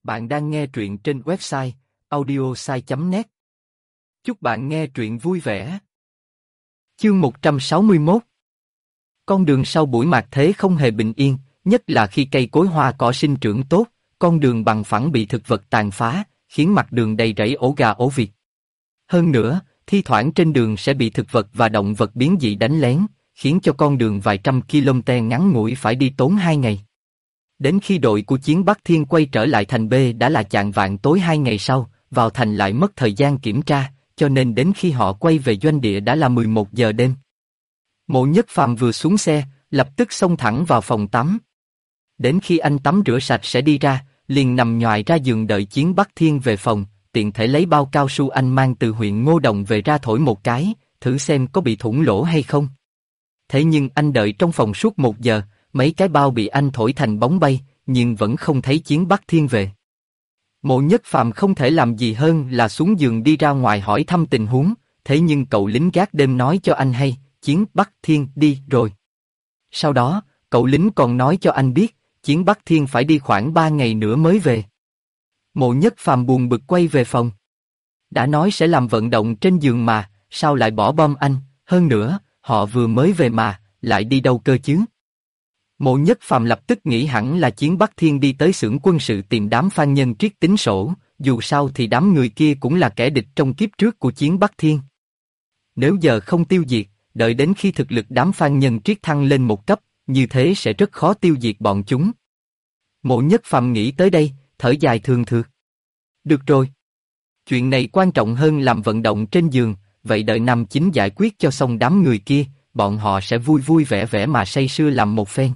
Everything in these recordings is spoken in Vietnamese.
Bạn đang nghe truyện trên website audiosai.net. Chúc bạn nghe truyện vui vẻ. Chương 161. Con đường sau buổi mạt thế không hề bình yên, nhất là khi cây cối hoa cỏ sinh trưởng tốt, con đường bằng phẳng bị thực vật tàn phá, khiến mặt đường đầy rẫy ổ gà ổ vịt. Hơn nữa, thi thoảng trên đường sẽ bị thực vật và động vật biến dị đánh lén, khiến cho con đường vài trăm km ngắn ngủi phải đi tốn 2 ngày. Đến khi đội của Chiến Bắc Thiên quay trở lại thành B đã là chạng vạng tối 2 ngày sau, vào thành lại mất thời gian kiểm tra, cho nên đến khi họ quay về doanh địa đã là 11 giờ đêm. Mộ Nhất Phàm vừa xuống xe, lập tức xông thẳng vào phòng tắm. Đến khi anh tắm rửa sạch sẽ đi ra, liền nằm nhoài ra giường đợi Chiến Bắc Thiên về phòng, tiện thể lấy bao cao su anh mang từ huyện Ngô Đồng về ra thổi một cái, thử xem có bị thủng lỗ hay không. Thế nhưng anh đợi trong phòng suốt 1 giờ, mấy cái bao bị anh thổi thành bóng bay, nhưng vẫn không thấy Chiến Bắc Thiên về. Mộ Nhất Phàm không thể làm gì hơn là xuống giường đi ra ngoài hỏi thăm tình huống, thế nhưng cậu lính gác đêm nói cho anh hay, Chiến Bắc Thiên đi rồi. Sau đó, cậu lính còn nói cho anh biết, Chiến Bắc Thiên phải đi khoảng 3 ngày nữa mới về. Mộ Nhất Phàm buồn bực quay về phòng. Đã nói sẽ làm vận động trên giường mà, sao lại bỏ bom anh, hơn nữa, họ vừa mới về mà, lại đi đâu cơ chứ? Mộ Nhất Phàm lập tức nghĩ hẳn là Chiến Bắc Thiên đi tới xưởng quân sự tìm đám Phan Nhân Triết tính sổ, dù sao thì đám người kia cũng là kẻ địch trong kiếp trước của Chiến Bắc Thiên. Nếu giờ không tiêu diệt, đợi đến khi thực lực đám Phan Nhân Triết thăng lên một cấp, như thế sẽ rất khó tiêu diệt bọn chúng. Mộ Nhất Phàm nghĩ tới đây, thở dài thương thượt. Được rồi. Chuyện này quan trọng hơn làm vận động trên giường, vậy đợi Nam Chính giải quyết cho xong đám người kia, bọn họ sẽ vui vui vẻ vẻ mà say sưa làm một phen.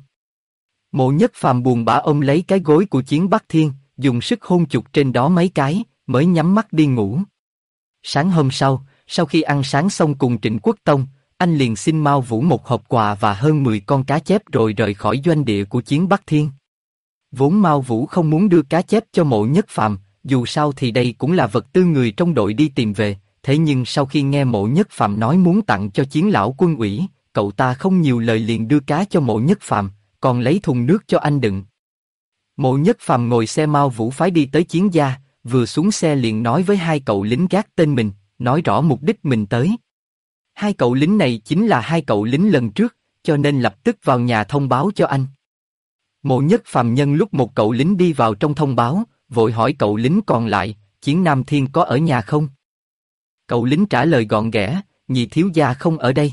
Mộ Nhất Phàm buồn bã ôm lấy cái gối của Chiến Bắc Thiên, dùng sức hôn chụt trên đó mấy cái, mới nhắm mắt đi ngủ. Sáng hôm sau khi ăn sáng xong cùng Trịnh Quốc Tông, anh liền xin Mao Vũ một hộp quà và hơn 10 con cá chép rồi rời khỏi doanh địa của Chiến Bắc Thiên. Vốn Mao Vũ không muốn đưa cá chép cho Mộ Nhất Phàm, dù sao thì đây cũng là vật tư người trong đội đi tìm về, thế nhưng sau khi nghe Mộ Nhất Phàm nói muốn tặng cho Chiến lão quân ủy, cậu ta không nhiều lời liền đưa cá cho Mộ Nhất Phàm, còn lấy thùng nước cho anh đựng. Mộ Nhất Phàm ngồi xe Mao Vũ phái đi tới Chiến gia, vừa xuống xe liền nói với hai cậu lính gác tên mình, nói rõ mục đích mình tới. Hai cậu lính này chính là hai cậu lính lần trước, cho nên lập tức vào nhà thông báo cho anh. Mộ Nhất Phàm nhân lúc một cậu lính đi vào trong thông báo, vội hỏi cậu lính còn lại, Chiến Nam Thiên có ở nhà không? Cậu lính trả lời gọn ghẽ, nhị thiếu gia không ở đây.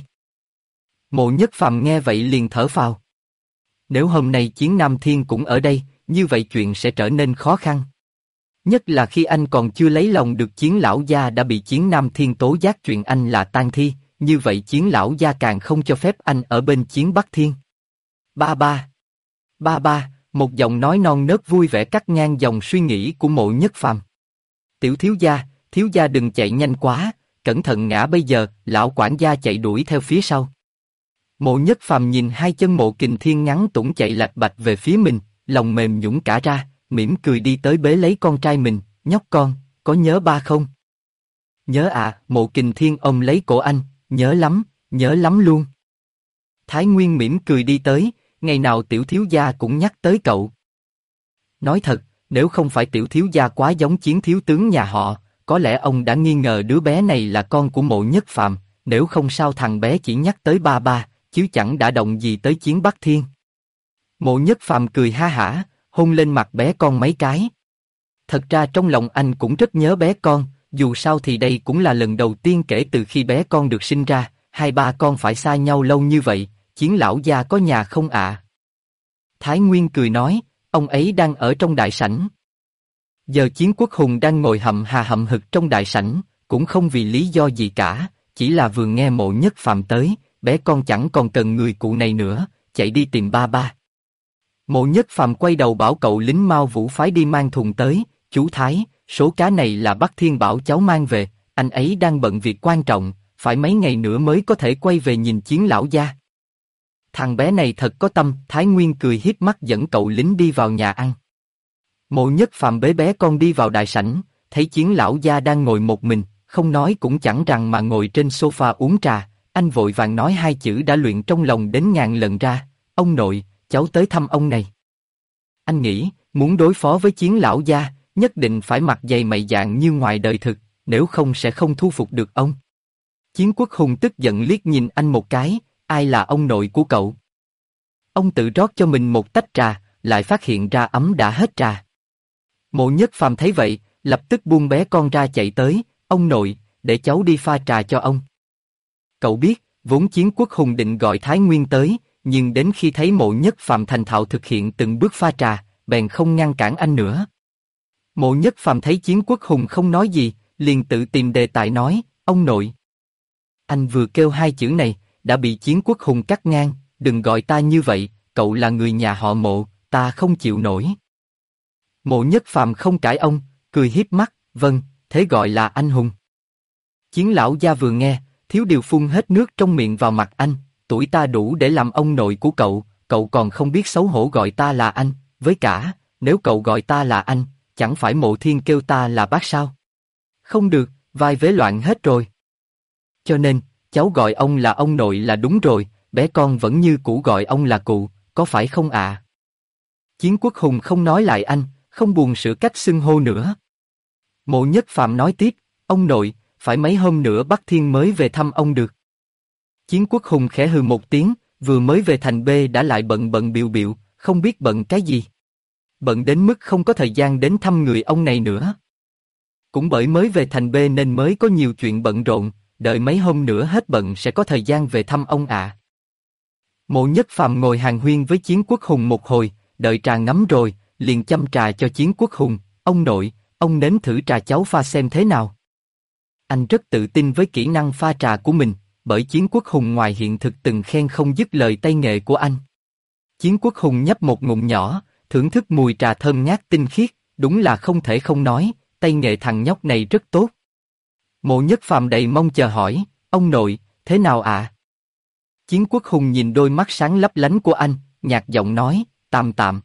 Mộ Nhất Phàm nghe vậy liền thở phào. Nếu hôm nay Chiến Nam Thiên cũng ở đây, như vậy chuyện sẽ trở nên khó khăn. Nhất là khi anh còn chưa lấy lòng được Chiến lão gia đã bị Chiến Nam Thiên tố giác chuyện anh là tang thi, như vậy Chiến lão gia càng không cho phép anh ở bên Chiến Bắc Thiên. Ba ba, một giọng nói non nớt vui vẻ cắt ngang dòng suy nghĩ của Mộ Nhất Phàm. Tiểu thiếu gia đừng chạy nhanh quá, cẩn thận ngã bây giờ, lão quản gia chạy đuổi theo phía sau. Mộ Nhất Phàm nhìn hai chân Mộ Kình Thiên ngắn tủng chạy lạch bạch về phía mình, lòng mềm nhũn cả ra, mỉm cười đi tới bế lấy con trai mình, nhóc con, có nhớ ba không? Nhớ ạ, Mộ Kình Thiên ôm lấy cổ anh, nhớ lắm luôn. Thái Nguyên mỉm cười đi tới, ngày nào tiểu thiếu gia cũng nhắc tới cậu. Nói thật, nếu không phải tiểu thiếu gia quá giống Chiến thiếu tướng nhà họ, có lẽ ông đã nghi ngờ đứa bé này là con của Mộ Nhất Phàm, nếu không sao thằng bé chỉ nhắc tới ba, chứ chẳng đã động gì tới Chiến Bắc Thiên. Mộ Nhất Phàm cười ha hả, hôn lên mặt bé con mấy cái. Thật ra trong lòng anh cũng rất nhớ bé con, dù sao thì đây cũng là lần đầu tiên kể từ khi bé con được sinh ra, hai ba con phải xa nhau lâu như vậy, Chiến lão gia có nhà không ạ? Thái Nguyên cười nói, ông ấy đang ở trong đại sảnh. Giờ Chiến Quốc Hùng đang ngồi hậm hực trong đại sảnh, cũng không vì lý do gì cả, chỉ là vừa nghe Mộ Nhất Phàm tới, bé con chẳng còn cần người cụ này nữa, chạy đi tìm ba. Mộ Nhất Phàm quay đầu bảo cậu lính Mao Vũ phái đi mang thùng tới, chú Thái, số cá này là Bắc Thiên bảo cháu mang về, anh ấy đang bận việc quan trọng, phải mấy ngày nữa mới có thể quay về nhìn Chiến lão gia. Thằng bé này thật có tâm, Thái Nguyên cười híp mắt dẫn cậu lính đi vào nhà ăn. Mộ Nhất Phàm bế bé con đi vào đại sảnh, thấy Chiến lão gia đang ngồi một mình, không nói cũng chẳng rằng mà ngồi trên sofa uống trà, anh vội vàng nói hai chữ đã luyện trong lòng đến ngàn lần ra, ông nội, cháu tới thăm ông này. Anh nghĩ, muốn đối phó với Chiến lão gia, nhất định phải mặt dày mày dạn như ngoài đời thực, nếu không sẽ không thu phục được ông. Chiến Quốc Hùng tức giận liếc nhìn anh một cái, ai là ông nội của cậu? Ông tự rót cho mình một tách trà, lại phát hiện ra ấm đã hết trà. Mộ Nhất Phàm thấy vậy, lập tức buông bé con ra chạy tới, ông nội, để cháu đi pha trà cho ông. Cậu biết, vốn Chiến Quốc Hùng định gọi Thái Nguyên tới, nhưng đến khi thấy Mộ Nhất Phàm thành thạo thực hiện từng bước pha trà, bèn không ngăn cản anh nữa. Mộ Nhất Phàm thấy Chiến Quốc Hùng không nói gì, liền tự tìm đề tài nói, ông nội. Anh vừa kêu hai chữ này, đã bị Chiến Quốc Hùng cắt ngang, đừng gọi ta như vậy, cậu là người nhà họ Mộ, ta không chịu nổi. Mộ Nhất Phàm không cãi ông, cười hiếp mắt, vâng, thế gọi là anh hùng. Chiến lão gia vừa nghe, thiếu điều phun hết nước trong miệng vào mặt anh, tuổi ta đủ để làm ông nội của cậu, cậu còn không biết xấu hổ gọi ta là anh, với cả, nếu cậu gọi ta là anh, chẳng phải Mộ Thiên kêu ta là bác sao? Không được, vai vế loạn hết rồi. Cho nên, cháu gọi ông là ông nội là đúng rồi, bé con vẫn như cũ gọi ông là cụ, có phải không ạ? Chiến Quốc Hùng không nói lại anh, không buồn sửa cách xưng hô nữa. Mộ Nhất Phàm nói tiếp, ông nội, phải mấy hôm nữa Bắc Thiên mới về thăm ông được. Chiến Quốc Hùng khẽ hừ một tiếng, vừa mới về thành B đã lại bận bận biệu biệu, không biết bận cái gì. Bận đến mức không có thời gian đến thăm người ông này nữa. Cũng bởi mới về thành B nên mới có nhiều chuyện bận rộn, đợi mấy hôm nữa hết bận sẽ có thời gian về thăm ông ạ. Mộ Nhất Phàm ngồi hàn huyên với Chiến Quốc Hùng một hồi, đợi trà ngấm rồi, liền châm trà cho Chiến Quốc Hùng, ông nội, ông nếm thử trà cháu pha xem thế nào. Anh rất tự tin với kỹ năng pha trà của mình, bởi Chiến Quốc Hùng ngoài hiện thực từng khen không dứt lời tay nghề của anh. Chiến Quốc Hùng nhấp một ngụm nhỏ, thưởng thức mùi trà thơm ngát tinh khiết, đúng là không thể không nói, tay nghề thằng nhóc này rất tốt. Mộ Nhất Phàm đầy mong chờ hỏi, ông nội, thế nào ạ? Chiến Quốc Hùng nhìn đôi mắt sáng lấp lánh của anh, nhạt giọng nói, tạm tạm.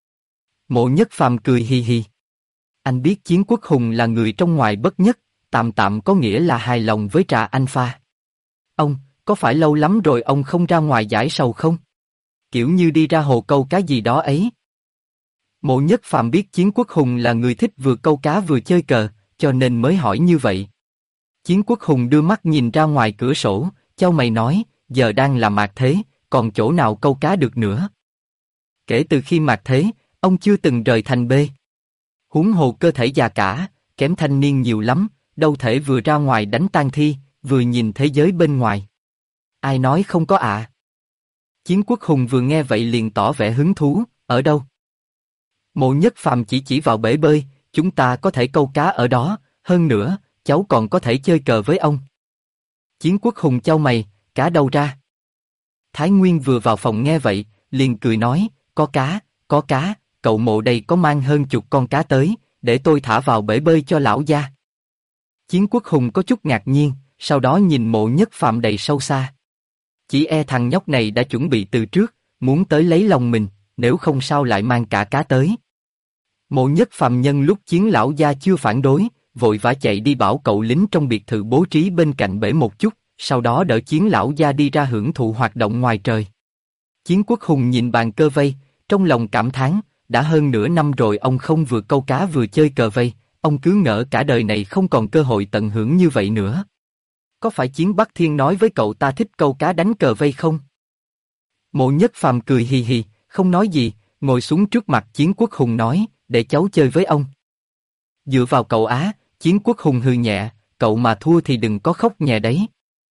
Mộ Nhất Phàm cười hi hi. Anh biết Chiến Quốc Hùng là người trong ngoài bất nhất, tạm tạm có nghĩa là hài lòng với trà anh pha. Ông, có phải lâu lắm rồi ông không ra ngoài giải sầu không? Kiểu như đi ra hồ câu cá gì đó ấy. Mộ Nhất Phàm biết Chiến Quốc Hùng là người thích vừa câu cá vừa chơi cờ, cho nên mới hỏi như vậy. Chiến Quốc Hùng đưa mắt nhìn ra ngoài cửa sổ, chau mày nói, giờ đang là mạt thế, còn chỗ nào câu cá được nữa. Kể từ khi mạt thế, ông chưa từng rời thành B. Huống hồ cơ thể già cả, kém thanh niên nhiều lắm, đâu thể vừa ra ngoài đánh tang thi, vừa nhìn thế giới bên ngoài. Ai nói không có ạ? Chiến Quốc Hùng vừa nghe vậy liền tỏ vẻ hứng thú, ở đâu? Mộ Nhất Phàm chỉ vào bể bơi, chúng ta có thể câu cá ở đó, hơn nữa, cháu còn có thể chơi cờ với ông. Chiến Quốc Hùng chau mày, cá đâu ra? Thái Nguyên vừa vào phòng nghe vậy, liền cười nói, có cá, cậu Mộ đây có mang hơn chục con cá tới, để tôi thả vào bể bơi cho lão gia. Chiến Quốc Hùng có chút ngạc nhiên, sau đó nhìn Mộ Nhất Phàm đầy sâu xa. Chỉ e thằng nhóc này đã chuẩn bị từ trước, muốn tới lấy lòng mình, nếu không sao lại mang cả cá tới. Mộ Nhất Phàm nhân lúc Chiến lão gia chưa phản đối, vội vã chạy đi bảo cậu lính trong biệt thự bố trí bên cạnh bể một chút, sau đó đỡ Chiến lão gia đi ra hưởng thụ hoạt động ngoài trời. Chiến Quốc Hùng nhìn bàn cờ vây, trong lòng cảm thán, đã hơn nửa năm rồi ông không vừa câu cá vừa chơi cờ vây, ông cứ ngỡ cả đời này không còn cơ hội tận hưởng như vậy nữa. Có phải Chiến Bắc Thiên nói với cậu ta thích câu cá đánh cờ vây không? Mộ Nhất Phàm cười hì hì, không nói gì, ngồi xuống trước mặt Chiến Quốc Hùng nói, để cháu chơi với ông. Dựa vào cậu á, Chiến Quốc Hùng hừ nhẹ, cậu mà thua thì đừng có khóc nhè đấy.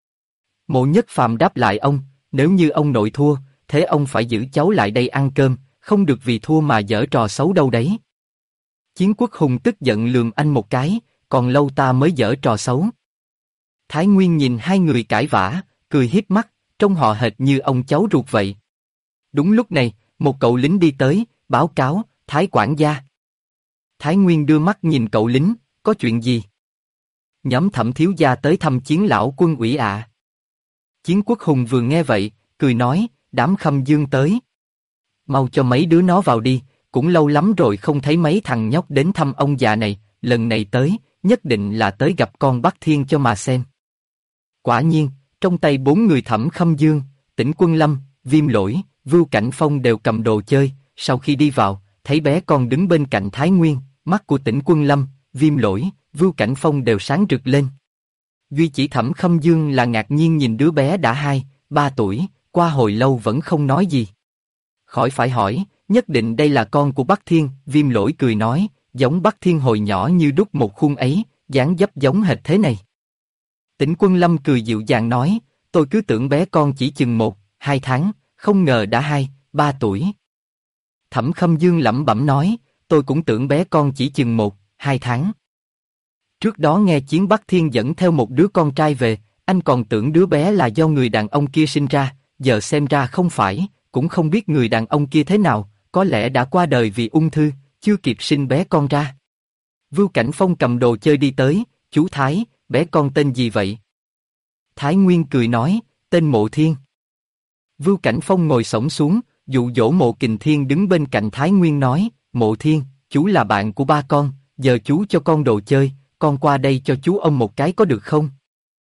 Mộ Nhất Phàm đáp lại ông, nếu như ông nội thua, thế ông phải giữ cháu lại đây ăn cơm, không được vì thua mà giở trò xấu đâu đấy. Chiến Quốc Hùng tức giận lườm anh một cái, còn lâu ta mới giở trò xấu. Thái Nguyên nhìn hai người cãi vã, cười hiếp mắt, trông họ hệt như ông cháu ruột vậy. Đúng lúc này, một cậu lính đi tới, báo cáo, Thái quản gia. Thái Nguyên đưa mắt nhìn cậu lính, có chuyện gì? Nhóm Thẩm thiếu gia tới thăm Chiến lão quân ủy ạ. Chiến Quốc Hùng vừa nghe vậy, cười nói, đám Khâm Dương tới. Mau cho mấy đứa nó vào đi, cũng lâu lắm rồi không thấy mấy thằng nhóc đến thăm ông già này, lần này tới, nhất định là tới gặp con Bắc Thiên cho mà xem. Quả nhiên, trong tay bốn người Thẩm Khâm Dương, Tĩnh Quân Lâm, Viêm Lỗi, Vưu Cảnh Phong đều cầm đồ chơi, sau khi đi vào, thấy bé con đứng bên cạnh Thái Nguyên, mắt của Tĩnh Quân Lâm, Viêm Lỗi, Vưu Cảnh Phong đều sáng rực lên. Duy chỉ Thẩm Khâm Dương là ngạc nhiên nhìn đứa bé đã 2, 3 tuổi, qua hồi lâu vẫn không nói gì. Khỏi phải hỏi, nhất định đây là con của Bắc Thiên, Viêm Lỗi cười nói, giống Bắc Thiên hồi nhỏ như đúc một khuôn ấy, dáng dấp giống hệt thế này. Tĩnh Quân Lâm cười dịu dàng nói, tôi cứ tưởng bé con chỉ chừng 1, 2 tháng, không ngờ đã 2, 3 tuổi. Thẩm Khâm Dương lẩm bẩm nói, tôi cũng tưởng bé con chỉ chừng 1, 2 tháng. Trước đó nghe Chiến Bắc Thiên dẫn theo một đứa con trai về, anh còn tưởng đứa bé là do người đàn ông kia sinh ra, giờ xem ra không phải, cũng không biết người đàn ông kia thế nào, có lẽ đã qua đời vì ung thư, chưa kịp sinh bé con ra. Vưu Cảnh Phong cầm đồ chơi đi tới, chú Thái, bé con tên gì vậy? Thái Nguyên cười nói, tên Mộ Thiên. Vưu Cảnh Phong ngồi xổm xuống, dụ dỗ Mộ Kình Thiên đứng bên cạnh Thái Nguyên nói, Mộ Thiên, chú là bạn của ba con, giờ chú cho con đồ chơi, con qua đây cho chú ôm một cái có được không?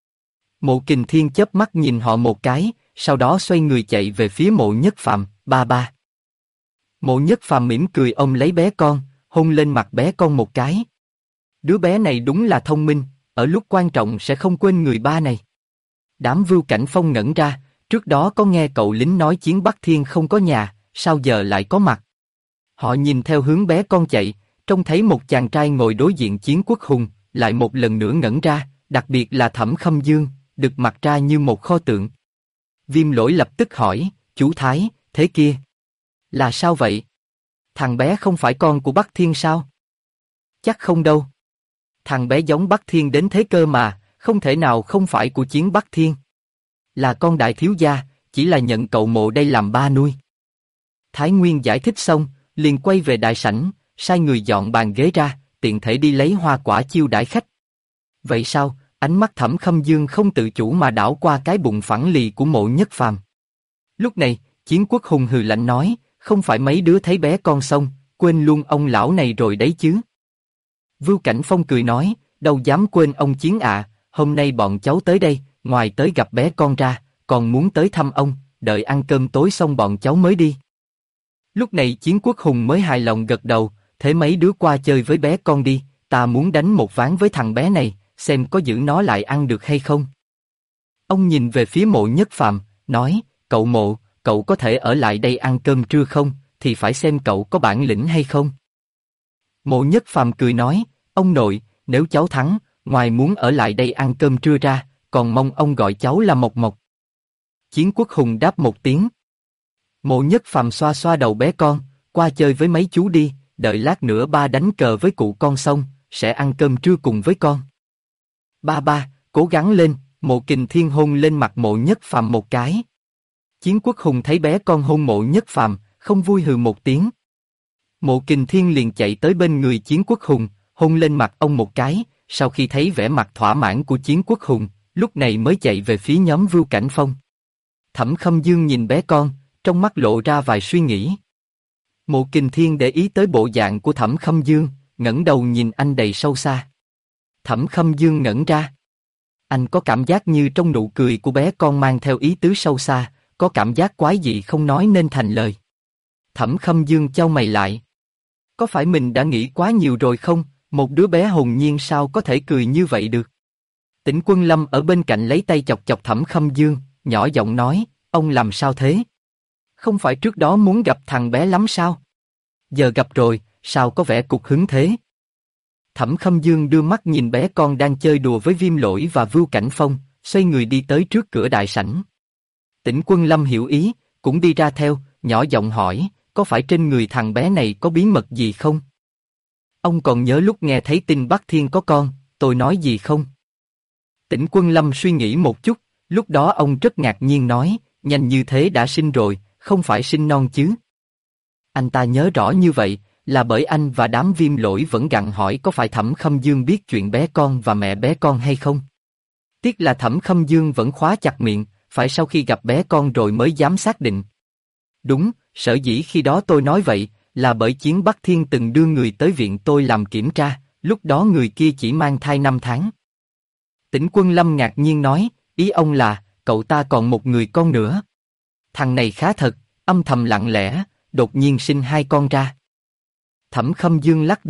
Mộ Kình Thiên chớp mắt nhìn họ một cái, sau đó xoay người chạy về phía Mộ Nhất Phàm, ba ba. Mộ Nhất Phàm mỉm cười ôm lấy bé con, hôn lên mặt bé con một cái. Đứa bé này đúng là thông minh, ở lúc quan trọng sẽ không quên người ba này. Đám Vưu Cảnh Phong ngẩn ra, trước đó có nghe cậu lính nói Chiến Bắc Thiên không có nhà, sao giờ lại có mặt? Họ nhìn theo hướng bé con chạy, trông thấy một chàng trai ngồi đối diện Chiến Quốc Hùng, lại một lần nữa ngẩn ra, đặc biệt là Thẩm Khâm Dương, đực mặt ra như một kho tượng. Viêm Lỗi lập tức hỏi, chú Thái, thế kia là sao vậy? Thằng bé không phải con của Bắc Thiên sao? Chắc không đâu. Thằng bé giống Bắc Thiên đến thế cơ mà, không thể nào không phải của Chiến Bắc Thiên. Là con đại thiếu gia, chỉ là nhận cậu Mộ đây làm ba nuôi. Thái Nguyên giải thích xong, liền quay về đại sảnh, sai người dọn bàn ghế ra, tiện thể đi lấy hoa quả chiêu đãi khách. Vậy sao? Ánh mắt Thẩm Khâm Dương không tự chủ mà đảo qua cái bụng phẳng lì của Mộ Nhất Phàm. Lúc này, Chiến Quốc Hùng hừ lạnh nói, không phải mấy đứa thấy bé con xong, quên luôn ông lão này rồi đấy chứ. Vưu Cảnh Phong cười nói, đâu dám quên ông Chiến ạ, hôm nay bọn cháu tới đây, ngoài tới gặp bé con ra, còn muốn tới thăm ông, đợi ăn cơm tối xong bọn cháu mới đi. Lúc này Chiến Quốc Hùng mới hài lòng gật đầu, thế mấy đứa qua chơi với bé con đi, ta muốn đánh một ván với thằng bé này, xem có giữ nó lại ăn được hay không. Ông nhìn về phía Mộ Nhất Phàm, nói, cậu Mộ, cậu có thể ở lại đây ăn cơm trưa không, thì phải xem cậu có bản lĩnh hay không. Mộ Nhất Phàm cười nói, ông nội, nếu cháu thắng, ngoài muốn ở lại đây ăn cơm trưa ra, còn mong ông gọi cháu là Mộc Mộc. Chiến Quốc Hùng đáp một tiếng. Mộ Nhất Phàm xoa xoa đầu bé con, qua chơi với mấy chú đi, đợi lát nữa ba đánh cờ với cụ con xong, sẽ ăn cơm trưa cùng với con. Ba ba, cố gắng lên, Mộ Kình Thiên hôn lên mặt Mộ Nhất Phàm một cái. Chiến Quốc Hùng thấy bé con hôn Mộ Nhất Phàm, không vui hừ một tiếng. Mộ Kình Thiên liền chạy tới bên người Chiến Quốc Hùng, hôn lên mặt ông một cái, sau khi thấy vẻ mặt thỏa mãn của Chiến Quốc Hùng, lúc này mới chạy về phía nhóm Vưu Cảnh Phong. Thẩm Khâm Dương nhìn bé con, trong mắt lộ ra vài suy nghĩ. Mộ Kình Thiên để ý tới bộ dạng của Thẩm Khâm Dương, ngẩng đầu nhìn anh đầy sâu xa. Thẩm Khâm Dương ngẩn ra. Anh có cảm giác như trong nụ cười của bé con mang theo ý tứ sâu xa, có cảm giác quái dị không nói nên thành lời. Thẩm Khâm Dương chau mày lại. Có phải mình đã nghĩ quá nhiều rồi không? Một đứa bé hồn nhiên sao có thể cười như vậy được? Tĩnh Quân Lâm ở bên cạnh lấy tay chọc chọc Thẩm Khâm Dương, nhỏ giọng nói, ông làm sao thế? Không phải trước đó muốn gặp thằng bé lắm sao? Giờ gặp rồi, sao có vẻ cục hứng thế? Thẩm Khâm Dương đưa mắt nhìn bé con đang chơi đùa với Viêm Lỗi và Vưu Cảnh Phong, xoay người đi tới trước cửa đại sảnh. Tĩnh Quân Lâm hiểu ý, cũng đi ra theo, nhỏ giọng hỏi, có phải trên người thằng bé này có bí mật gì không? Ông còn nhớ lúc nghe thấy tin Bắc Thiên có con, tôi nói gì không? Tĩnh Quân Lâm suy nghĩ một chút, lúc đó ông rất ngạc nhiên nói, nhanh như thế đã sinh rồi, không phải sinh non chứ? Anh ta nhớ rõ như vậy, là bởi anh và đám Viêm Lỗi vẫn gặng hỏi có phải Thẩm Khâm Dương biết chuyện bé con và mẹ bé con hay không? Tiếc là Thẩm Khâm Dương vẫn khóa chặt miệng, phải sau khi gặp bé con rồi mới dám xác định. Đúng, sở dĩ khi đó tôi nói vậy, là bởi Chiến Bắc Thiên từng đưa người tới viện tôi làm kiểm tra, lúc đó người kia chỉ mang thai 5 tháng. Tĩnh Quân Lâm ngạc nhiên nói, ý ông là, cậu ta còn một người con nữa. Thằng này khá thật, âm thầm lặng lẽ, đột nhiên sinh 2 con ra. Thẩm Khâm Dương lắc đầu,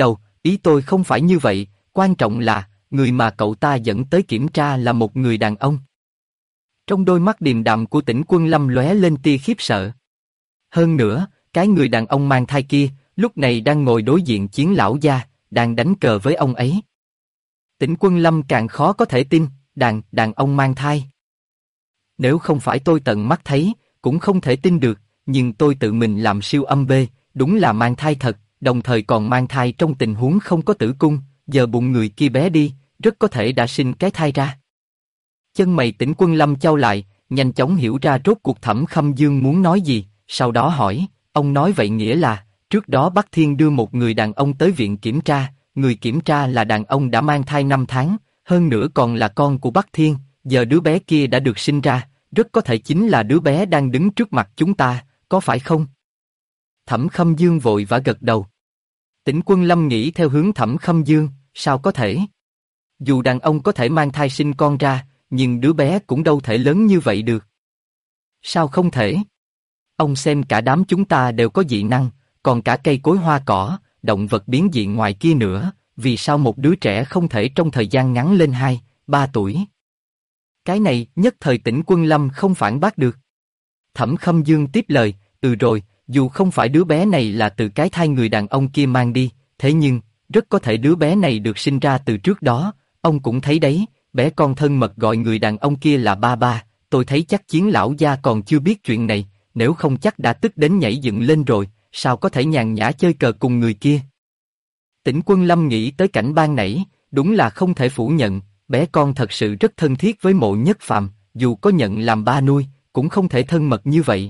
Ý tôi không phải như vậy, quan trọng là, người mà cậu ta dẫn tới kiểm tra là một người đàn ông. Trong đôi mắt điềm đạm của Tĩnh Quân Lâm lóe lên tia khiếp sợ. Hơn nữa, cái người đàn ông mang thai kia, lúc này đang ngồi đối diện Chiến lão gia, đang đánh cờ với ông ấy. Tĩnh Quân Lâm càng khó có thể tin, đàn ông mang thai. Nếu không phải tôi tận mắt thấy, cũng không thể tin được, nhưng tôi tự mình làm siêu âm B, đúng là mang thai thật, đồng thời còn mang thai trong tình huống không có tử cung, giờ bụng người kia bé đi, rất có thể đã sinh cái thai ra. Chân mày Tĩnh Quân Lâm chau lại, nhanh chóng hiểu ra rốt cuộc Thẩm Khâm Dương muốn nói gì, sau đó hỏi, ông nói vậy nghĩa là, trước đó Bắc Thiên đưa một người đàn ông tới viện kiểm tra, người kiểm tra là đàn ông đã mang thai 5 tháng, hơn nữa còn là con của Bắc Thiên, giờ đứa bé kia đã được sinh ra, rất có thể chính là đứa bé đang đứng trước mặt chúng ta, có phải không? Thẩm Khâm Dương vội vã gật đầu. Tĩnh Quân Lâm nghĩ theo hướng Thẩm Khâm Dương, sao có thể? Dù đàn ông có thể mang thai sinh con ra, nhưng đứa bé cũng đâu thể lớn như vậy được. Sao không thể? Ông xem cả đám chúng ta đều có dị năng, còn cả cây cối hoa cỏ, động vật biến dị ngoài kia nữa, vì sao một đứa trẻ không thể trong thời gian ngắn lên 2, 3 tuổi? Cái này nhất thời Tĩnh Quân Lâm không phản bác được. Thẩm Khâm Dương tiếp lời, rồi, dù không phải đứa bé này là từ cái thai người đàn ông kia mang đi, thế nhưng, rất có thể đứa bé này được sinh ra từ trước đó, ông cũng thấy đấy, bé con thân mật gọi người đàn ông kia là ba ba, tôi thấy chắc Chiến lão gia còn chưa biết chuyện này, nếu không chắc đã tức đến nhảy dựng lên rồi, sao có thể nhàn nhã chơi cờ cùng người kia. Tĩnh Quân Lâm nghĩ tới cảnh ban nãy, đúng là không thể phủ nhận, bé con thật sự rất thân thiết với Mộ Nhất Phàm, dù có nhận làm ba nuôi, cũng không thể thân mật như vậy.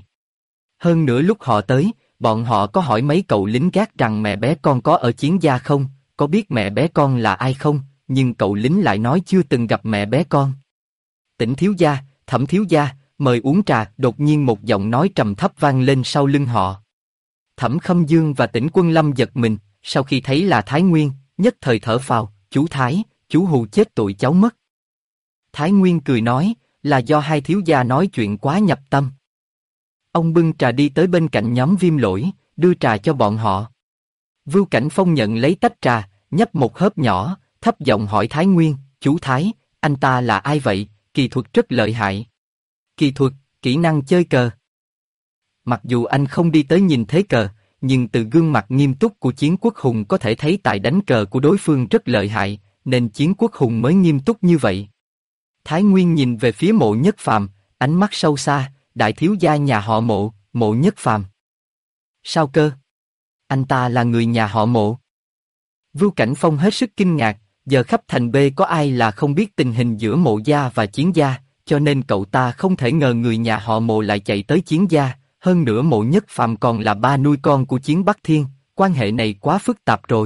Hơn nữa lúc họ tới, bọn họ có hỏi mấy cậu lính gác rằng mẹ bé con có ở Chiến gia không, có biết mẹ bé con là ai không, nhưng cậu lính lại nói chưa từng gặp mẹ bé con. Tĩnh thiếu gia, Thẩm thiếu gia, mời uống trà. Đột nhiên một giọng nói trầm thấp vang lên sau lưng họ. Thẩm Khâm Dương và Tĩnh Quân Lâm giật mình, sau khi thấy là Thái Nguyên, nhất thời thở phào, chú Thái, chú hù chết tụi cháu mất. Thái Nguyên cười nói, là do hai thiếu gia nói chuyện quá nhập tâm. Ông bưng trà đi tới bên cạnh nhóm Viêm Lỗi, đưa trà cho bọn họ. Vưu Cảnh Phong nhận lấy tách trà, nhấp một hớp nhỏ, thấp giọng hỏi Thái Nguyên, chú Thái, anh ta là ai vậy, kỳ thuật rất lợi hại. Kỳ thuật, kỹ năng chơi cờ. Mặc dù anh không đi tới nhìn thế cờ, nhưng từ gương mặt nghiêm túc của Chiến Quốc Hùng có thể thấy tài đánh cờ của đối phương rất lợi hại, nên Chiến Quốc Hùng mới nghiêm túc như vậy. Thái Nguyên nhìn về phía Mộ Nhất Phàm, ánh mắt sâu xa, đại thiếu gia nhà họ Mộ, Mộ Nhất Phàm. Sao cơ? Anh ta là người nhà họ Mộ. Vưu Cảnh Phong hết sức kinh ngạc, giờ khắp thành B có ai là không biết tình hình giữa Mộ gia và Chiến gia, cho nên cậu ta không thể ngờ người nhà họ Mộ lại chạy tới Chiến gia, hơn nữa Mộ Nhất Phàm còn là ba nuôi con của Chiến Bắc Thiên, quan hệ này quá phức tạp rồi.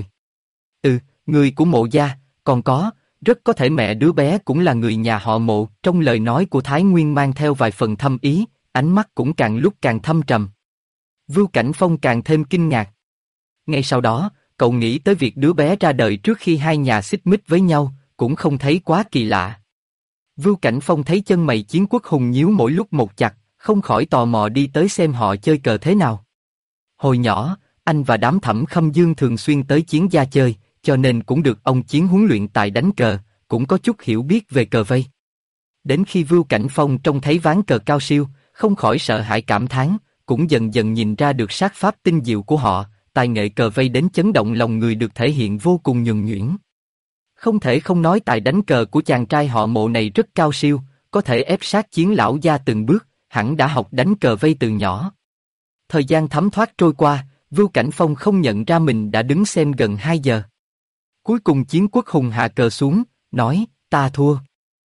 Người của Mộ gia, còn có, rất có thể mẹ đứa bé cũng là người nhà họ Mộ. Trong lời nói của Thái Nguyên mang theo vài phần thâm ý, ánh mắt cũng càng lúc càng thâm trầm. Vưu Cảnh Phong càng thêm kinh ngạc. Ngay sau đó, cậu nghĩ tới việc đứa bé ra đời trước khi hai nhà xích mích với nhau, cũng không thấy quá kỳ lạ. Vưu Cảnh Phong thấy chân mày Chiến Quốc Hùng nhíu mỗi lúc một chặt, không khỏi tò mò đi tới xem họ chơi cờ thế nào. Hồi nhỏ, anh và đám Thẩm Khâm Dương thường xuyên tới Chiến gia chơi, cho nên cũng được ông Chiến huấn luyện tài đánh cờ, cũng có chút hiểu biết về cờ vây. Đến khi Vưu Cảnh Phong trông thấy ván cờ cao siêu, không khỏi sợ hãi cảm thán, cũng dần dần nhìn ra được sát pháp tinh diệu của họ, tài nghệ cờ vây đến chấn động lòng người được thể hiện vô cùng nhuần nhuyễn. Không thể không nói tài đánh cờ của chàng trai họ Mộ này rất cao siêu, có thể ép sát Chiến lão gia từng bước, hẳn đã học đánh cờ vây từ nhỏ. Thời gian thấm thoát trôi qua, Vưu Cảnh Phong không nhận ra mình đã đứng xem gần 2 giờ. Cuối cùng Chiến Quốc Hùng hạ cờ xuống, nói, ta thua.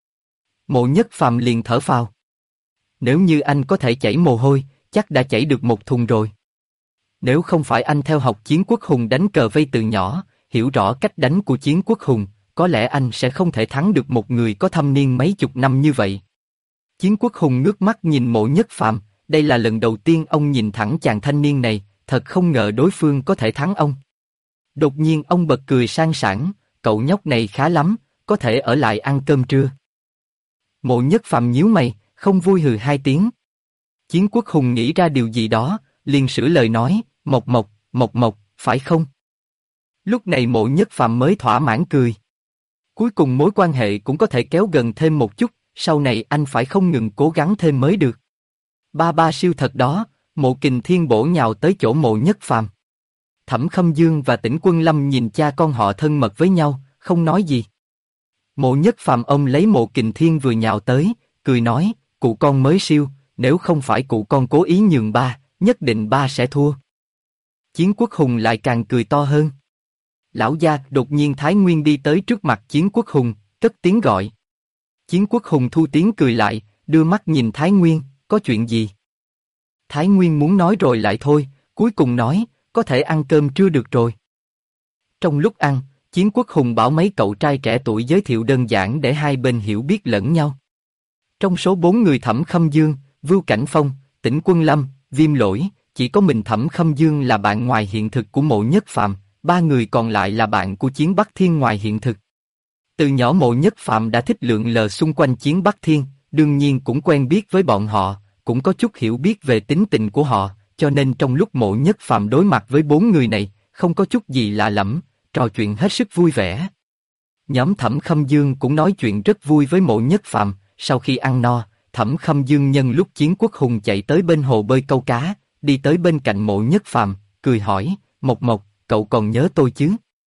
Mộ Nhất Phàm liền thở phào. Nếu như anh có thể chảy mồ hôi, chắc đã chảy được một thùng rồi. Nếu không phải anh theo học Chiến Quốc Hùng đánh cờ vây từ nhỏ, hiểu rõ cách đánh của Chiến Quốc Hùng, có lẽ anh sẽ không thể thắng được một người có thâm niên mấy chục năm như vậy. Chiến Quốc Hùng ngước mắt nhìn Mộ Nhất Phàm, đây là lần đầu tiên ông nhìn thẳng chàng thanh niên này, thật không ngờ đối phương có thể thắng ông. Đột nhiên ông bật cười sang sảng, cậu nhóc này khá lắm, có thể ở lại ăn cơm trưa. Mộ Nhất Phàm nhíu mày, không vui hừ 2 tiếng. Chiến Quốc Hùng nghĩ ra điều gì đó, liền sửa lời nói, Mộc Mộc, phải không? Lúc này Mộ Nhất Phàm mới thỏa mãn cười. Cuối cùng mối quan hệ cũng có thể kéo gần thêm một chút, sau này anh phải không ngừng cố gắng thêm mới được. Ba siêu thật đó. Mộ Kình Thiên bổ nhào tới chỗ Mộ Nhất Phàm. Thẩm Khâm Dương và Tĩnh Quân Lâm nhìn cha con họ thân mật với nhau, không nói gì. Mộ Nhất Phàm ôm lấy Mộ Kình Thiên vừa nhào tới, cười nói, cụ con mới siêu, nếu không phải cụ con cố ý nhường ba, nhất định ba sẽ thua. Chiến Quốc Hùng lại càng cười to hơn. Lão gia, đột nhiên Thái Nguyên đi tới trước mặt Chiến Quốc Hùng, cất tiếng gọi. Chiến Quốc Hùng thu tiếng cười lại, đưa mắt nhìn Thái Nguyên, có chuyện gì? Thái Nguyên muốn nói rồi lại thôi, cuối cùng nói, có thể ăn cơm trưa được rồi. Trong lúc ăn, Chiến Quốc Hùng bảo mấy cậu trai trẻ tuổi giới thiệu đơn giản để hai bên hiểu biết lẫn nhau. Trong số 4 người Thẩm Khâm Dương, Vưu Cảnh Phong, Tĩnh Quân Lâm, Viêm Lỗi, chỉ có mình Thẩm Khâm Dương là bạn ngoài hiện thực của Mộ Nhất Phàm, 3 người còn lại là bạn của Chiến Bắc Thiên ngoài hiện thực. Từ nhỏ Mộ Nhất Phàm đã thích lượn lờ xung quanh Chiến Bắc Thiên, đương nhiên cũng quen biết với bọn họ, cũng có chút hiểu biết về tính tình của họ, cho nên trong lúc Mộ Nhất Phàm đối mặt với 4 người này, không có chút gì lạ lẫm, trò chuyện hết sức vui vẻ. Nhóm Thẩm Khâm Dương cũng nói chuyện rất vui với Mộ Nhất Phàm. Sau khi ăn no, Thẩm Khâm Dương nhân lúc Chiến Quốc Hùng chạy tới bên hồ bơi câu cá, đi tới bên cạnh Mộ Nhất Phàm, cười hỏi, Mộc Mộc, cậu còn nhớ tôi chứ?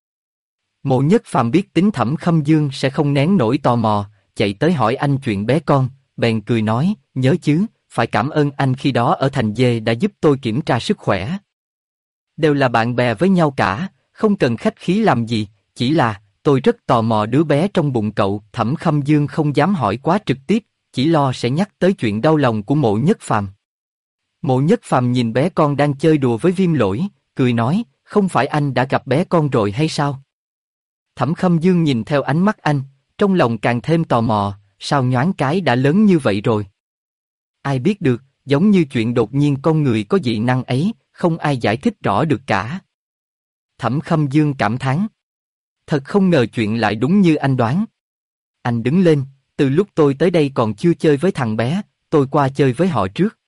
Mộ Nhất Phàm biết tính Thẩm Khâm Dương sẽ không nén nổi tò mò, chạy tới hỏi anh chuyện bé con, bèn cười nói, nhớ chứ, phải cảm ơn anh khi đó ở Thành Dê đã giúp tôi kiểm tra sức khỏe. Đều là bạn bè với nhau cả, không cần khách khí làm gì, chỉ là, tôi rất tò mò đứa bé trong bụng cậu. Thẩm Khâm Dương không dám hỏi quá trực tiếp, chỉ lo sẽ nhắc tới chuyện đau lòng của Mộ Nhất Phàm. Mộ Nhất Phàm nhìn bé con đang chơi đùa với Viêm Lỗi, cười nói, không phải anh đã gặp bé con rồi hay sao? Thẩm Khâm Dương nhìn theo ánh mắt anh, trong lòng càng thêm tò mò, sao nhoáng cái đã lớn như vậy rồi? Ai biết được, giống như chuyện đột nhiên con người có dị năng ấy, không ai giải thích rõ được cả. Thẩm Khâm Dương cảm thán. Thật không ngờ chuyện lại đúng như anh đoán. Anh đứng lên, từ lúc tôi tới đây còn chưa chơi với thằng bé, tôi qua chơi với họ trước.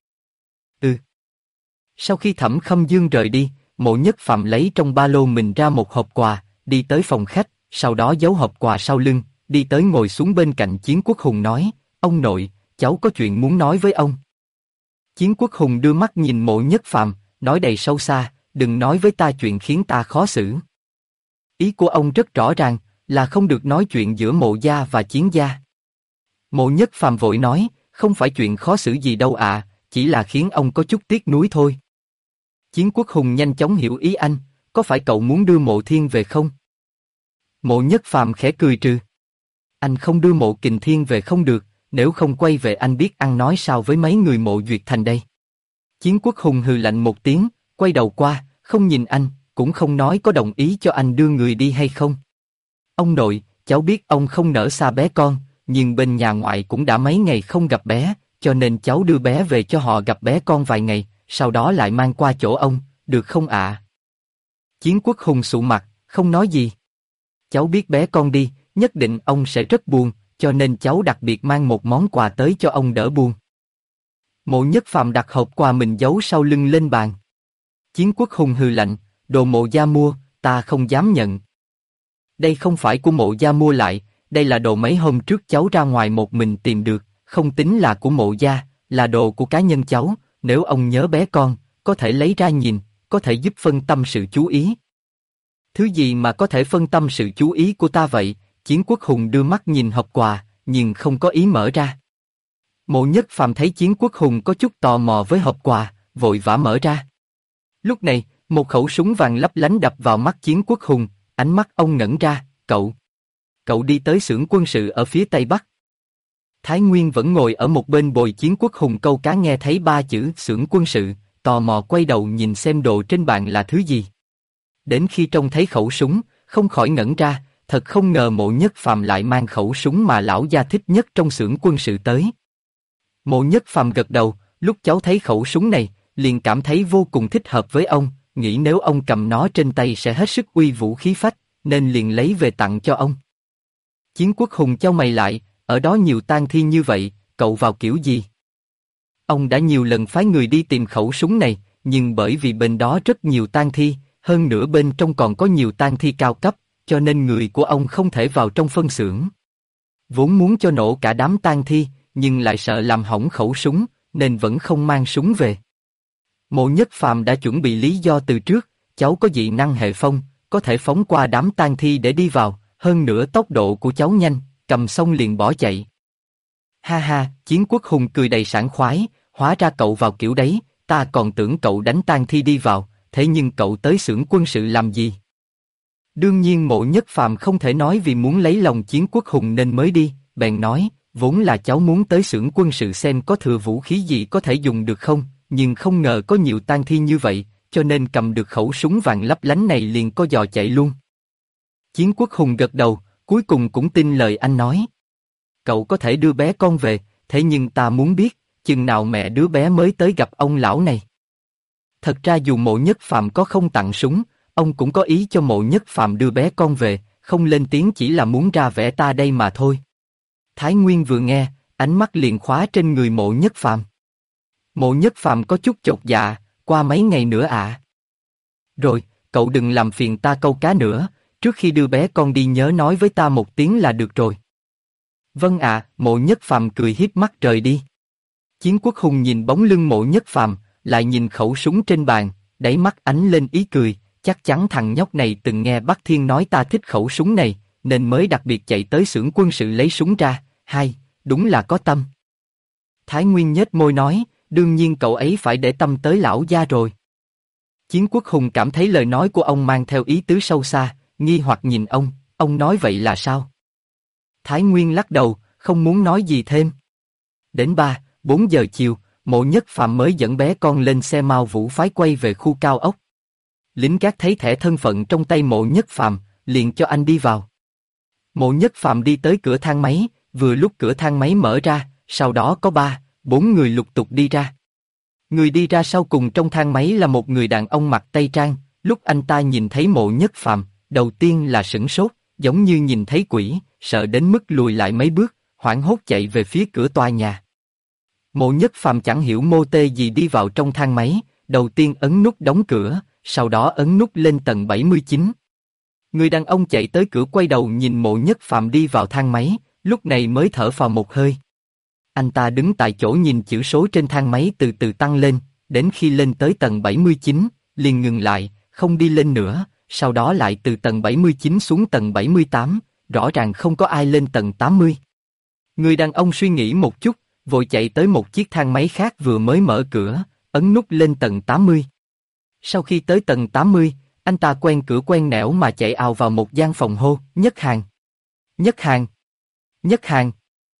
Sau khi Thẩm Khâm Dương rời đi, Mộ Nhất Phàm lấy trong ba lô mình ra một hộp quà, đi tới phòng khách, sau đó giấu hộp quà sau lưng, đi tới ngồi xuống bên cạnh Chiến Quốc Hùng nói, ông nội, cháu có chuyện muốn nói với ông. Chiến Quốc Hùng đưa mắt nhìn Mộ Nhất Phàm, nói đầy sâu xa, đừng nói với ta chuyện khiến ta khó xử. Ý của ông rất rõ ràng, là không được nói chuyện giữa Mộ gia và Chiến gia. Mộ Nhất Phàm vội nói, không phải chuyện khó xử gì đâu ạ, chỉ là khiến ông có chút tiếc nuối thôi. Chiến Quốc Hùng nhanh chóng hiểu ý anh, có phải cậu muốn đưa Mộ Thiên về không? Mộ Nhất Phàm khẽ cười trừ. Anh không đưa Mộ Kình Thiên về không được, nếu không quay về anh biết ăn nói sao với mấy người Mộ Duyệt Thành đây. Chiến Quốc Hùng hừ lạnh một tiếng, quay đầu qua, không nhìn anh, cũng không nói có đồng ý cho anh đưa người đi hay không. Ông nội, cháu biết ông không nỡ xa bé con, nhưng bên nhà ngoại cũng đã mấy ngày không gặp bé, cho nên cháu đưa bé về cho họ gặp bé con vài ngày, sau đó lại mang qua chỗ ông, được không ạ? Chiến Quốc Hùng sụ mặt, không nói gì. Cháu biết bé con đi, nhất định ông sẽ rất buồn, cho nên cháu đặc biệt mang một món quà tới cho ông đỡ buồn. Mộ Nhất Phàm đặt hộp quà mình giấu sau lưng lên bàn. Chiến Quốc Hùng hừ lạnh, đồ Mộ gia mua, ta không dám nhận. Đây không phải của Mộ gia mua lại, đây là đồ mấy hôm trước cháu ra ngoài một mình tìm được, không tính là của Mộ gia, là đồ của cá nhân cháu, nếu ông nhớ bé con, có thể lấy ra nhìn, có thể giúp phân tâm sự chú ý. Thứ gì mà có thể phân tâm sự chú ý của ta vậy? Chiến Quốc Hùng đưa mắt nhìn hộp quà, nhưng không có ý mở ra. Mộ Nhất Phàm thấy Chiến Quốc Hùng có chút tò mò với hộp quà, vội vã mở ra. Lúc này, một khẩu súng vàng lấp lánh đập vào mắt Chiến Quốc Hùng, ánh mắt ông ngẩn ra, cậu đi tới xưởng quân sự ở phía Tây Bắc. Thái Nguyên vẫn ngồi ở một bên bồi Chiến Quốc Hùng câu cá nghe thấy 3 chữ xưởng quân sự, tò mò quay đầu nhìn xem đồ trên bàn là thứ gì. Đến khi trông thấy khẩu súng, không khỏi ngẩn ra, thật không ngờ Mộ Nhất Phàm lại mang khẩu súng mà lão gia thích nhất trong xưởng quân sự tới. Mộ Nhất Phàm gật đầu, lúc cháu thấy khẩu súng này, liền cảm thấy vô cùng thích hợp với ông, nghĩ nếu ông cầm nó trên tay sẽ hết sức uy vũ khí phách, nên liền lấy về tặng cho ông. Chiến Quốc Hùng chau mày lại, ở đó nhiều tang thi như vậy, cậu vào kiểu gì? Ông đã nhiều lần phái người đi tìm khẩu súng này, nhưng bởi vì bên đó rất nhiều tang thi, hơn nữa bên trong còn có nhiều tang thi cao cấp, cho nên người của ông không thể vào trong phân xưởng. Vốn muốn cho nổ cả đám tang thi, nhưng lại sợ làm hỏng khẩu súng, nên vẫn không mang súng về. Mộ Nhất Phàm đã chuẩn bị lý do từ trước, cháu có dị năng hệ phong, có thể phóng qua đám tang thi để đi vào, hơn nữa tốc độ của cháu nhanh, cầm xong liền bỏ chạy. Ha ha, Chiến Quốc Hùng cười đầy sảng khoái, hóa ra cậu vào kiểu đấy, ta còn tưởng cậu đánh tang thi đi vào, thế nhưng cậu tới xưởng quân sự làm gì? Đương nhiên Mộ Nhất Phàm không thể nói vì muốn lấy lòng Chiến Quốc Hùng nên mới đi, bèn nói, vốn là cháu muốn tới xưởng quân sự xem có thừa vũ khí gì có thể dùng được không, nhưng không ngờ có nhiều tang thi như vậy, cho nên cầm được khẩu súng vàng lấp lánh này liền co giò chạy luôn. Chiến Quốc Hùng gật đầu, cuối cùng cũng tin lời anh nói. Cậu có thể đưa bé con về, thế nhưng ta muốn biết, chừng nào mẹ đứa bé mới tới gặp ông lão này. Thật ra dù Mộ Nhất Phàm có không tặng súng, ông cũng có ý cho Mộ Nhất Phàm đưa bé con về, không lên tiếng chỉ là muốn ra vẻ ta đây mà thôi. Thái Nguyên vừa nghe, ánh mắt liền khóa trên người Mộ Nhất Phàm. Mộ Nhất Phàm có chút chột dạ, qua mấy ngày nữa ạ. Rồi, cậu đừng làm phiền ta câu cá nữa, trước khi đưa bé con đi nhớ nói với ta một tiếng là được rồi. Vâng ạ, Mộ Nhất Phàm cười hiếp mắt rời đi. Chiến Quốc Hùng nhìn bóng lưng Mộ Nhất Phàm, lại nhìn khẩu súng trên bàn, đáy mắt ánh lên ý cười, chắc chắn thằng nhóc này từng nghe Bắc Thiên nói ta thích khẩu súng này, nên mới đặc biệt chạy tới xưởng quân sự lấy súng ra, hay, đúng là có tâm. Thái Nguyên nhếch môi nói, đương nhiên cậu ấy phải để tâm tới lão gia rồi. Chiến Quốc Hùng cảm thấy lời nói của ông mang theo ý tứ sâu xa, nghi hoặc nhìn ông nói vậy là sao? Thái Nguyên lắc đầu, không muốn nói gì thêm. Đến 3-4 giờ chiều, Mộ Nhất Phàm mới dẫn bé con lên xe Mao Vũ phái quay về khu cao ốc. Lính gác thấy thẻ thân phận trong tay Mộ Nhất Phàm, liền cho anh đi vào. Mộ Nhất Phàm đi tới cửa thang máy, vừa lúc cửa thang máy mở ra, sau đó có 3-4 người lục tục đi ra. Người đi ra sau cùng trong thang máy là một người đàn ông mặc tây trang, lúc anh ta nhìn thấy Mộ Nhất Phàm, đầu tiên là sửng sốt, giống như nhìn thấy quỷ, sợ đến mức lùi lại mấy bước, hoảng hốt chạy về phía cửa tòa nhà. Mộ Nhất Phàm chẳng hiểu mô tê gì đi vào trong thang máy, đầu tiên ấn nút đóng cửa, sau đó ấn nút lên tầng 79. Người đàn ông chạy tới cửa quay đầu nhìn Mộ Nhất Phàm đi vào thang máy, lúc này mới thở phào một hơi. Anh ta đứng tại chỗ nhìn chữ số trên thang máy từ từ tăng lên, đến khi lên tới tầng 79, liền ngừng lại, không đi lên nữa, sau đó lại từ tầng 79 xuống tầng 78, rõ ràng không có ai lên tầng 80. Người đàn ông suy nghĩ một chút, vội chạy tới một chiếc thang máy khác vừa mới mở cửa, ấn nút lên tầng 80. Sau khi tới tầng 80, anh ta quen cửa quen nẻo mà chạy ào vào một gian phòng hô, Nhất Hàn. Nhất Hàn. Nhất Hàn.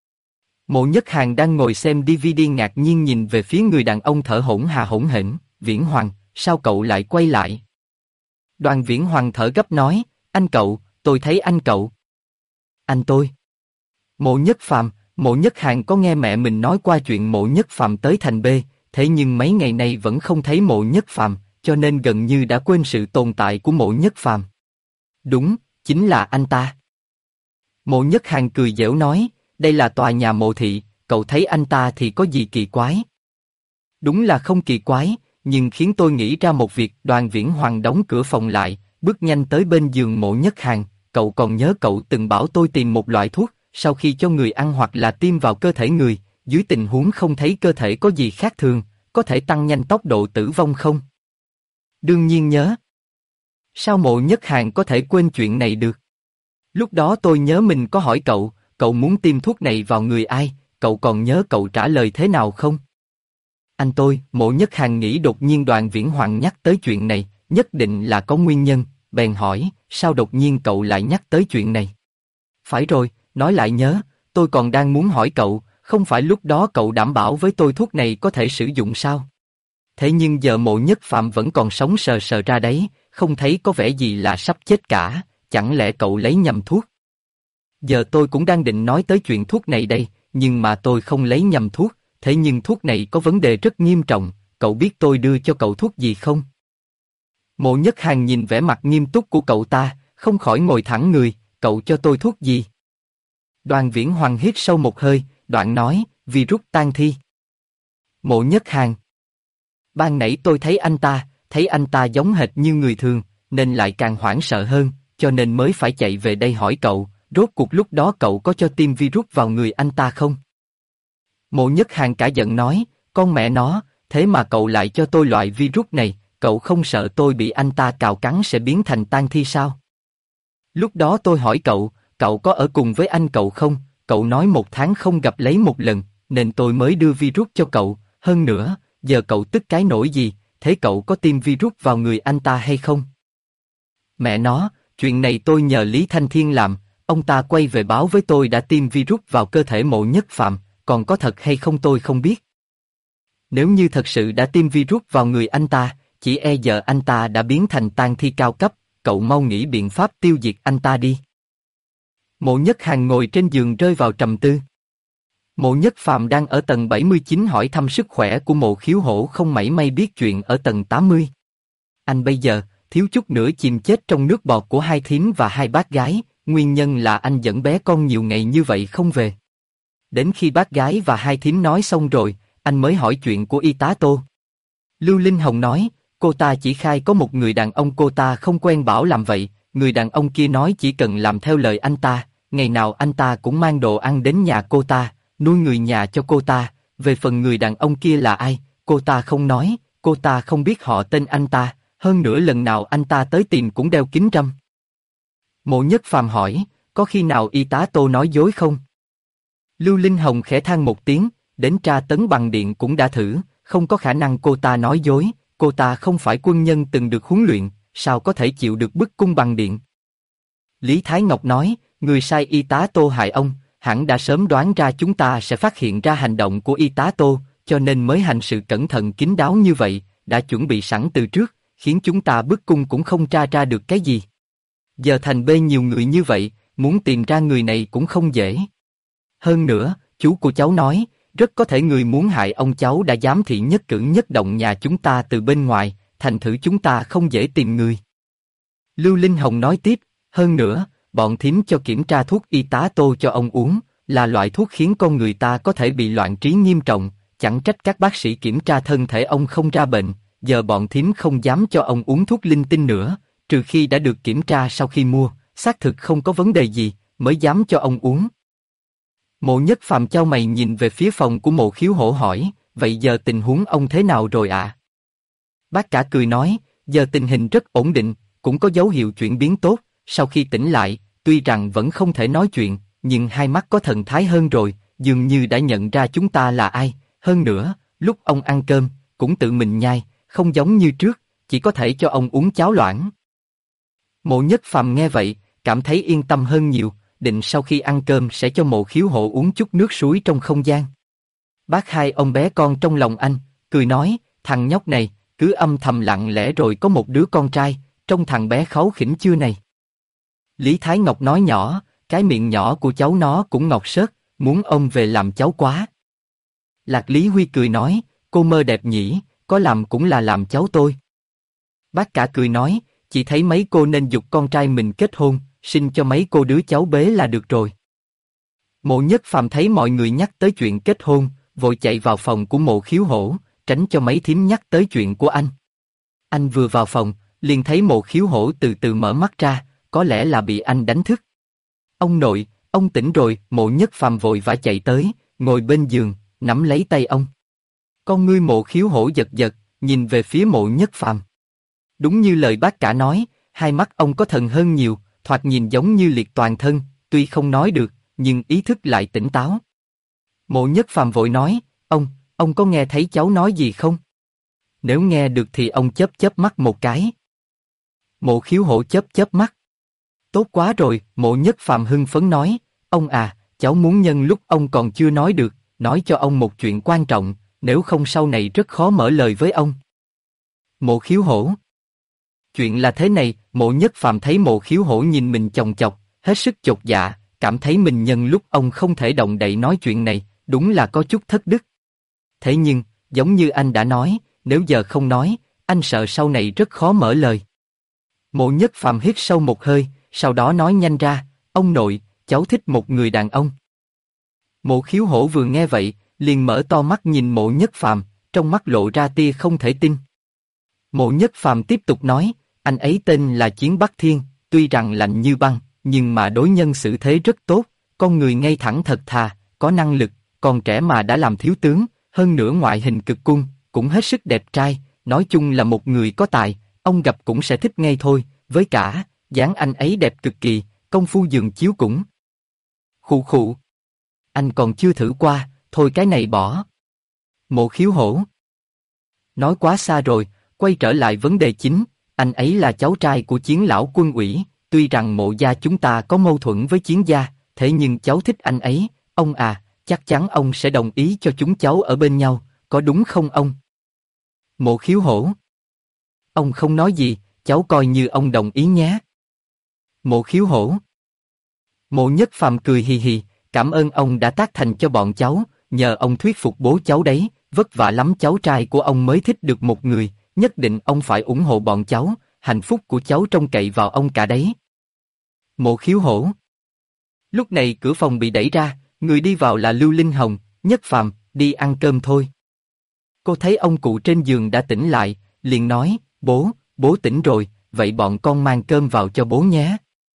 Mộ Nhất Hàn đang ngồi xem DVD ngạc nhiên nhìn về phía người đàn ông thở hổn hển, Viễn Hoàng, sao cậu lại quay lại? Đoàn Viễn Hoàng thở gấp nói, anh cậu, tôi thấy anh cậu. Anh tôi. Mộ Nhất Phàm, Mộ Nhất Hàn có nghe mẹ mình nói qua chuyện Mộ Nhất Phàm tới thành B, thế nhưng mấy ngày nay vẫn không thấy Mộ Nhất Phàm, cho nên gần như đã quên sự tồn tại của Mộ Nhất Phàm. Đúng, chính là anh ta. Mộ Nhất Hàn cười giễu nói, đây là tòa nhà Mộ thị, cậu thấy anh ta thì có gì kỳ quái? Đúng là không kỳ quái, nhưng khiến tôi nghĩ ra một việc. Đoàn Viễn Hoàng đóng cửa phòng lại, bước nhanh tới bên giường Mộ Nhất Hàn, cậu còn nhớ cậu từng bảo tôi tìm một loại thuốc, sau khi cho người ăn hoặc là tiêm vào cơ thể người, dưới tình huống không thấy cơ thể có gì khác thường, có thể tăng nhanh tốc độ tử vong không? Đương nhiên nhớ. Sao Mộ Nhất Hàn có thể quên chuyện này được? Lúc đó tôi nhớ mình có hỏi cậu, cậu muốn tiêm thuốc này vào người ai, cậu còn nhớ cậu trả lời thế nào không? Anh tôi, Mộ Nhất Hàn nghĩ đột nhiên Đoàn Viễn Hoàng nhắc tới chuyện này, nhất định là có nguyên nhân, bèn hỏi, sao đột nhiên cậu lại nhắc tới chuyện này? Phải rồi, nói lại nhớ, tôi còn đang muốn hỏi cậu, không phải lúc đó cậu đảm bảo với tôi thuốc này có thể sử dụng sao? Thế nhưng giờ Mộ Nhất Phạm vẫn còn sống sờ sờ ra đấy, không thấy có vẻ gì là sắp chết cả, chẳng lẽ cậu lấy nhầm thuốc? Giờ tôi cũng đang định nói tới chuyện thuốc này đây, nhưng mà tôi không lấy nhầm thuốc, thế nhưng thuốc này có vấn đề rất nghiêm trọng, cậu biết tôi đưa cho cậu thuốc gì không? Mộ Nhất Hàn nhìn vẻ mặt nghiêm túc của cậu ta, không khỏi ngồi thẳng người, cậu cho tôi thuốc gì? Đoàn Viễn Hoàng hít sâu một hơi, đoạn nói, virus tan thi. Mộ Nhất Hàn. Ban nãy tôi thấy anh ta giống hệt như người thường, nên lại càng hoảng sợ hơn, cho nên mới phải chạy về đây hỏi cậu, rốt cuộc lúc đó cậu có cho tiêm virus vào người anh ta không? Mộ Nhất Hàn cả giận nói, con mẹ nó, thế mà cậu lại cho tôi loại virus này, cậu không sợ tôi bị anh ta cào cắn sẽ biến thành tang thi sao? Lúc đó tôi hỏi cậu, cậu có ở cùng với anh cậu không? Cậu nói 1 tháng không gặp lấy một lần, nên tôi mới đưa virus cho cậu, hơn nữa, giờ cậu tức cái nỗi gì, thế cậu có tiêm virus vào người anh ta hay không? Mẹ nó, chuyện này tôi nhờ Lý Thanh Thiên làm, ông ta quay về báo với tôi đã tiêm virus vào cơ thể Mộ Nhất Phạm, còn có thật hay không tôi không biết. Nếu như thật sự đã tiêm virus vào người anh ta, chỉ e giờ anh ta đã biến thành tang thi cao cấp, cậu mau nghĩ biện pháp tiêu diệt anh ta đi. Mộ Nhất Hàn ngồi trên giường rơi vào trầm tư. Mộ Nhất Phạm đang ở tầng 79 hỏi thăm sức khỏe của Mộ Khiếu Hổ không mảy may biết chuyện ở tầng 80. Anh bây giờ, thiếu chút nữa chìm chết trong nước bọt của hai thím và hai bác gái, nguyên nhân là anh dẫn bé con nhiều ngày như vậy không về. Đến khi bác gái và hai thím nói xong rồi, anh mới hỏi chuyện của y tá Tô. Lưu Linh Hồng nói, cô ta chỉ khai có một người đàn ông cô ta không quen bảo làm vậy, người đàn ông kia nói chỉ cần làm theo lời anh ta, ngày nào anh ta cũng mang đồ ăn đến nhà cô ta, nuôi người nhà cho cô ta, về phần người đàn ông kia là ai, cô ta không nói, cô ta không biết họ tên anh ta, hơn nữa lần nào anh ta tới tìm cũng đeo kính râm. Mộ Nhất Phàm hỏi, có khi nào y tá Tô nói dối không? Lưu Linh Hồng khẽ than một tiếng, đến tra tấn bằng điện cũng đã thử, không có khả năng cô ta nói dối, cô ta không phải quân nhân từng được huấn luyện, sao có thể chịu được bức cung bằng điện? Lý Thái Ngọc nói, người sai y tá Tô hại ông, hẳn đã sớm đoán ra chúng ta sẽ phát hiện ra hành động của y tá Tô, cho nên mới hành sự cẩn thận kín đáo như vậy, đã chuẩn bị sẵn từ trước, khiến chúng ta bức cung cũng không tra ra được cái gì. Giờ thành bê nhiều người như vậy, muốn tìm ra người này cũng không dễ. Hơn nữa, chú của cháu nói, rất có thể người muốn hại ông cháu đã giám thị nhất cử nhất động nhà chúng ta từ bên ngoài, thành thử chúng ta không dễ tìm người. Lưu Linh Hồng nói tiếp, hơn nữa, bọn thím cho kiểm tra thuốc y tá Tô cho ông uống, là loại thuốc khiến con người ta có thể bị loạn trí nghiêm trọng, chẳng trách các bác sĩ kiểm tra thân thể ông không ra bệnh, giờ bọn thím không dám cho ông uống thuốc linh tinh nữa, trừ khi đã được kiểm tra sau khi mua, xác thực không có vấn đề gì, mới dám cho ông uống. Mộ Nhất Phàm chau mày nhìn về phía phòng của Mộ Khiếu Hổ hỏi, vậy giờ tình huống ông thế nào rồi ạ? Bác cả cười nói, giờ tình hình rất ổn định, cũng có dấu hiệu chuyển biến tốt, sau khi tỉnh lại, tuy rằng vẫn không thể nói chuyện, nhưng hai mắt có thần thái hơn rồi, dường như đã nhận ra chúng ta là ai, hơn nữa, lúc ông ăn cơm, cũng tự mình nhai, không giống như trước, chỉ có thể cho ông uống cháo loãng. Mộ Nhất Phàm nghe vậy, cảm thấy yên tâm hơn nhiều, định sau khi ăn cơm sẽ cho Mộ Khiếu Hổ uống chút nước suối trong không gian. Bác hai ông bé con trong lòng anh, cười nói, thằng nhóc này, cứ âm thầm lặng lẽ rồi có một đứa con trai, trông thằng bé kháu khỉnh chưa này. Lý Thái Ngọc nói nhỏ, cái miệng nhỏ của cháu nó cũng ngọc xớt, muốn ông về làm cháu quá. Lạc Lý Huy cười nói, cô mơ đẹp nhỉ, có làm cũng là làm cháu tôi. Bác cả cười nói, chị thấy mấy cô nên giục con trai mình kết hôn, sinh cho mấy cô đứa cháu bế là được rồi. Mộ Nhất Phàm thấy mọi người nhắc tới chuyện kết hôn, vội chạy vào phòng của Mộ Khiếu Hổ, tránh cho mấy thím nhắc tới chuyện của anh. Anh vừa vào phòng, liền thấy Mộ Khiếu Hổ từ từ mở mắt ra, có lẽ là bị anh đánh thức. Ông nội, ông tỉnh rồi, Mộ Nhất Phàm vội vã chạy tới, ngồi bên giường, nắm lấy tay ông. Con ngươi Mộ Khiếu Hổ giật giật, nhìn về phía Mộ Nhất Phàm. Đúng như lời bác cả nói, hai mắt ông có thần hơn nhiều, thoạt nhìn giống như liệt toàn thân, tuy không nói được, nhưng ý thức lại tỉnh táo. Mộ Nhất Phàm vội nói, ông có nghe thấy cháu nói gì không? Nếu nghe được thì ông chớp chớp mắt một cái. Mộ Khiếu Hổ chớp chớp mắt. Tốt quá rồi, Mộ Nhất Phàm hưng phấn nói, ông à, cháu muốn nhân lúc ông còn chưa nói được, nói cho ông một chuyện quan trọng, nếu không sau này rất khó mở lời với ông. Mộ Khiếu Hổ. Chuyện là thế này, Mộ Nhất Phàm thấy Mộ Khiếu Hổ nhìn mình chòng chọc, hết sức chột dạ, cảm thấy mình nhân lúc ông không thể động đậy nói chuyện này, đúng là có chút thất đức. Thế nhưng, giống như anh đã nói, nếu giờ không nói, anh sợ sau này rất khó mở lời. Mộ Nhất Phàm hít sâu một hơi, sau đó nói nhanh ra, ông nội, cháu thích một người đàn ông. Mộ Khiếu Hổ vừa nghe vậy, liền mở to mắt nhìn Mộ Nhất Phàm, trong mắt lộ ra tia không thể tin. Mộ Nhất Phàm tiếp tục nói, Anh ấy tên là Chiến Bắc Thiên, tuy rằng lạnh như băng, nhưng mà đối nhân xử thế rất tốt, con người ngay thẳng thật thà, có năng lực, còn trẻ mà đã làm thiếu tướng, hơn nữa ngoại hình cực cung, cũng hết sức đẹp trai, nói chung là một người có tài, ông gặp cũng sẽ thích ngay thôi, với cả, dáng anh ấy đẹp cực kỳ, công phu giường chiếu cũng. Khụ khụ. Anh còn chưa thử qua, thôi cái này bỏ. Mộ Khiếu Hổ. Nói quá xa rồi, quay trở lại vấn đề chính, anh ấy là cháu trai của Chiến lão quân ủy, tuy rằng Mộ gia chúng ta có mâu thuẫn với Chiến gia, thế nhưng cháu thích anh ấy, ông à, chắc chắn ông sẽ đồng ý cho chúng cháu ở bên nhau, có đúng không ông? Mộ Khiếu Hổ. Ông không nói gì, cháu coi như ông đồng ý nhé. Mộ Khiếu Hổ. Mộ Nhất Phàm cười hì hì, cảm ơn ông đã tác thành cho bọn cháu, nhờ ông thuyết phục bố cháu đấy, vất vả lắm cháu trai của ông mới thích được một người, nhất định ông phải ủng hộ bọn cháu, hạnh phúc của cháu trông cậy vào ông cả đấy. Mộ Khiếu Hổ. Lúc này cửa phòng bị đẩy ra, người đi vào là Lưu Linh Hồng, Nhất Phàm, đi ăn cơm thôi. Cô thấy ông cụ trên giường đã tỉnh lại, liền nói, bố tỉnh rồi, vậy bọn con mang cơm vào cho bố nhé.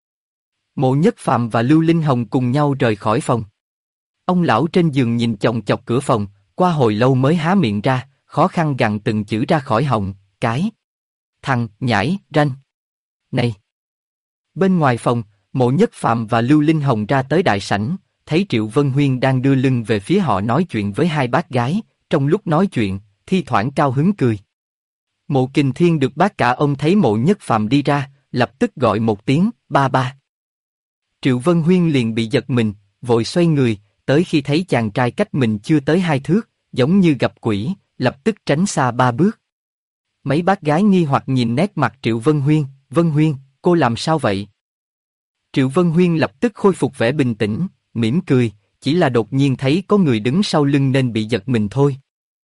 Mộ Nhất Phàm và Lưu Linh Hồng cùng nhau rời khỏi phòng. Ông lão trên giường nhìn chòng chọc cửa phòng, qua hồi lâu mới há miệng ra, khó khăn gằn từng chữ ra khỏi họng, cái. Thằng, nhãi, ranh. Này. Bên ngoài phòng, Mộ Nhất Phàm và Lưu Linh Hồng ra tới đại sảnh, thấy Triệu Vân Huyên đang đưa lưng về phía họ nói chuyện với hai bác gái, trong lúc nói chuyện, thi thoảng cao hứng cười. Mộ Kình Thiên được bác cả ông thấy Mộ Nhất Phàm đi ra, lập tức gọi một tiếng, ba ba. Triệu Vân Huyên liền bị giật mình, vội xoay người, tới khi thấy chàng trai cách mình chưa tới 2 thước, giống như gặp quỷ, lập tức tránh xa 3 bước. Mấy bác gái nghi hoặc nhìn nét mặt Triệu Vân Huyên, cô làm sao vậy? Triệu Vân Huyên lập tức khôi phục vẻ bình tĩnh, mỉm cười, chỉ là đột nhiên thấy có người đứng sau lưng nên bị giật mình thôi.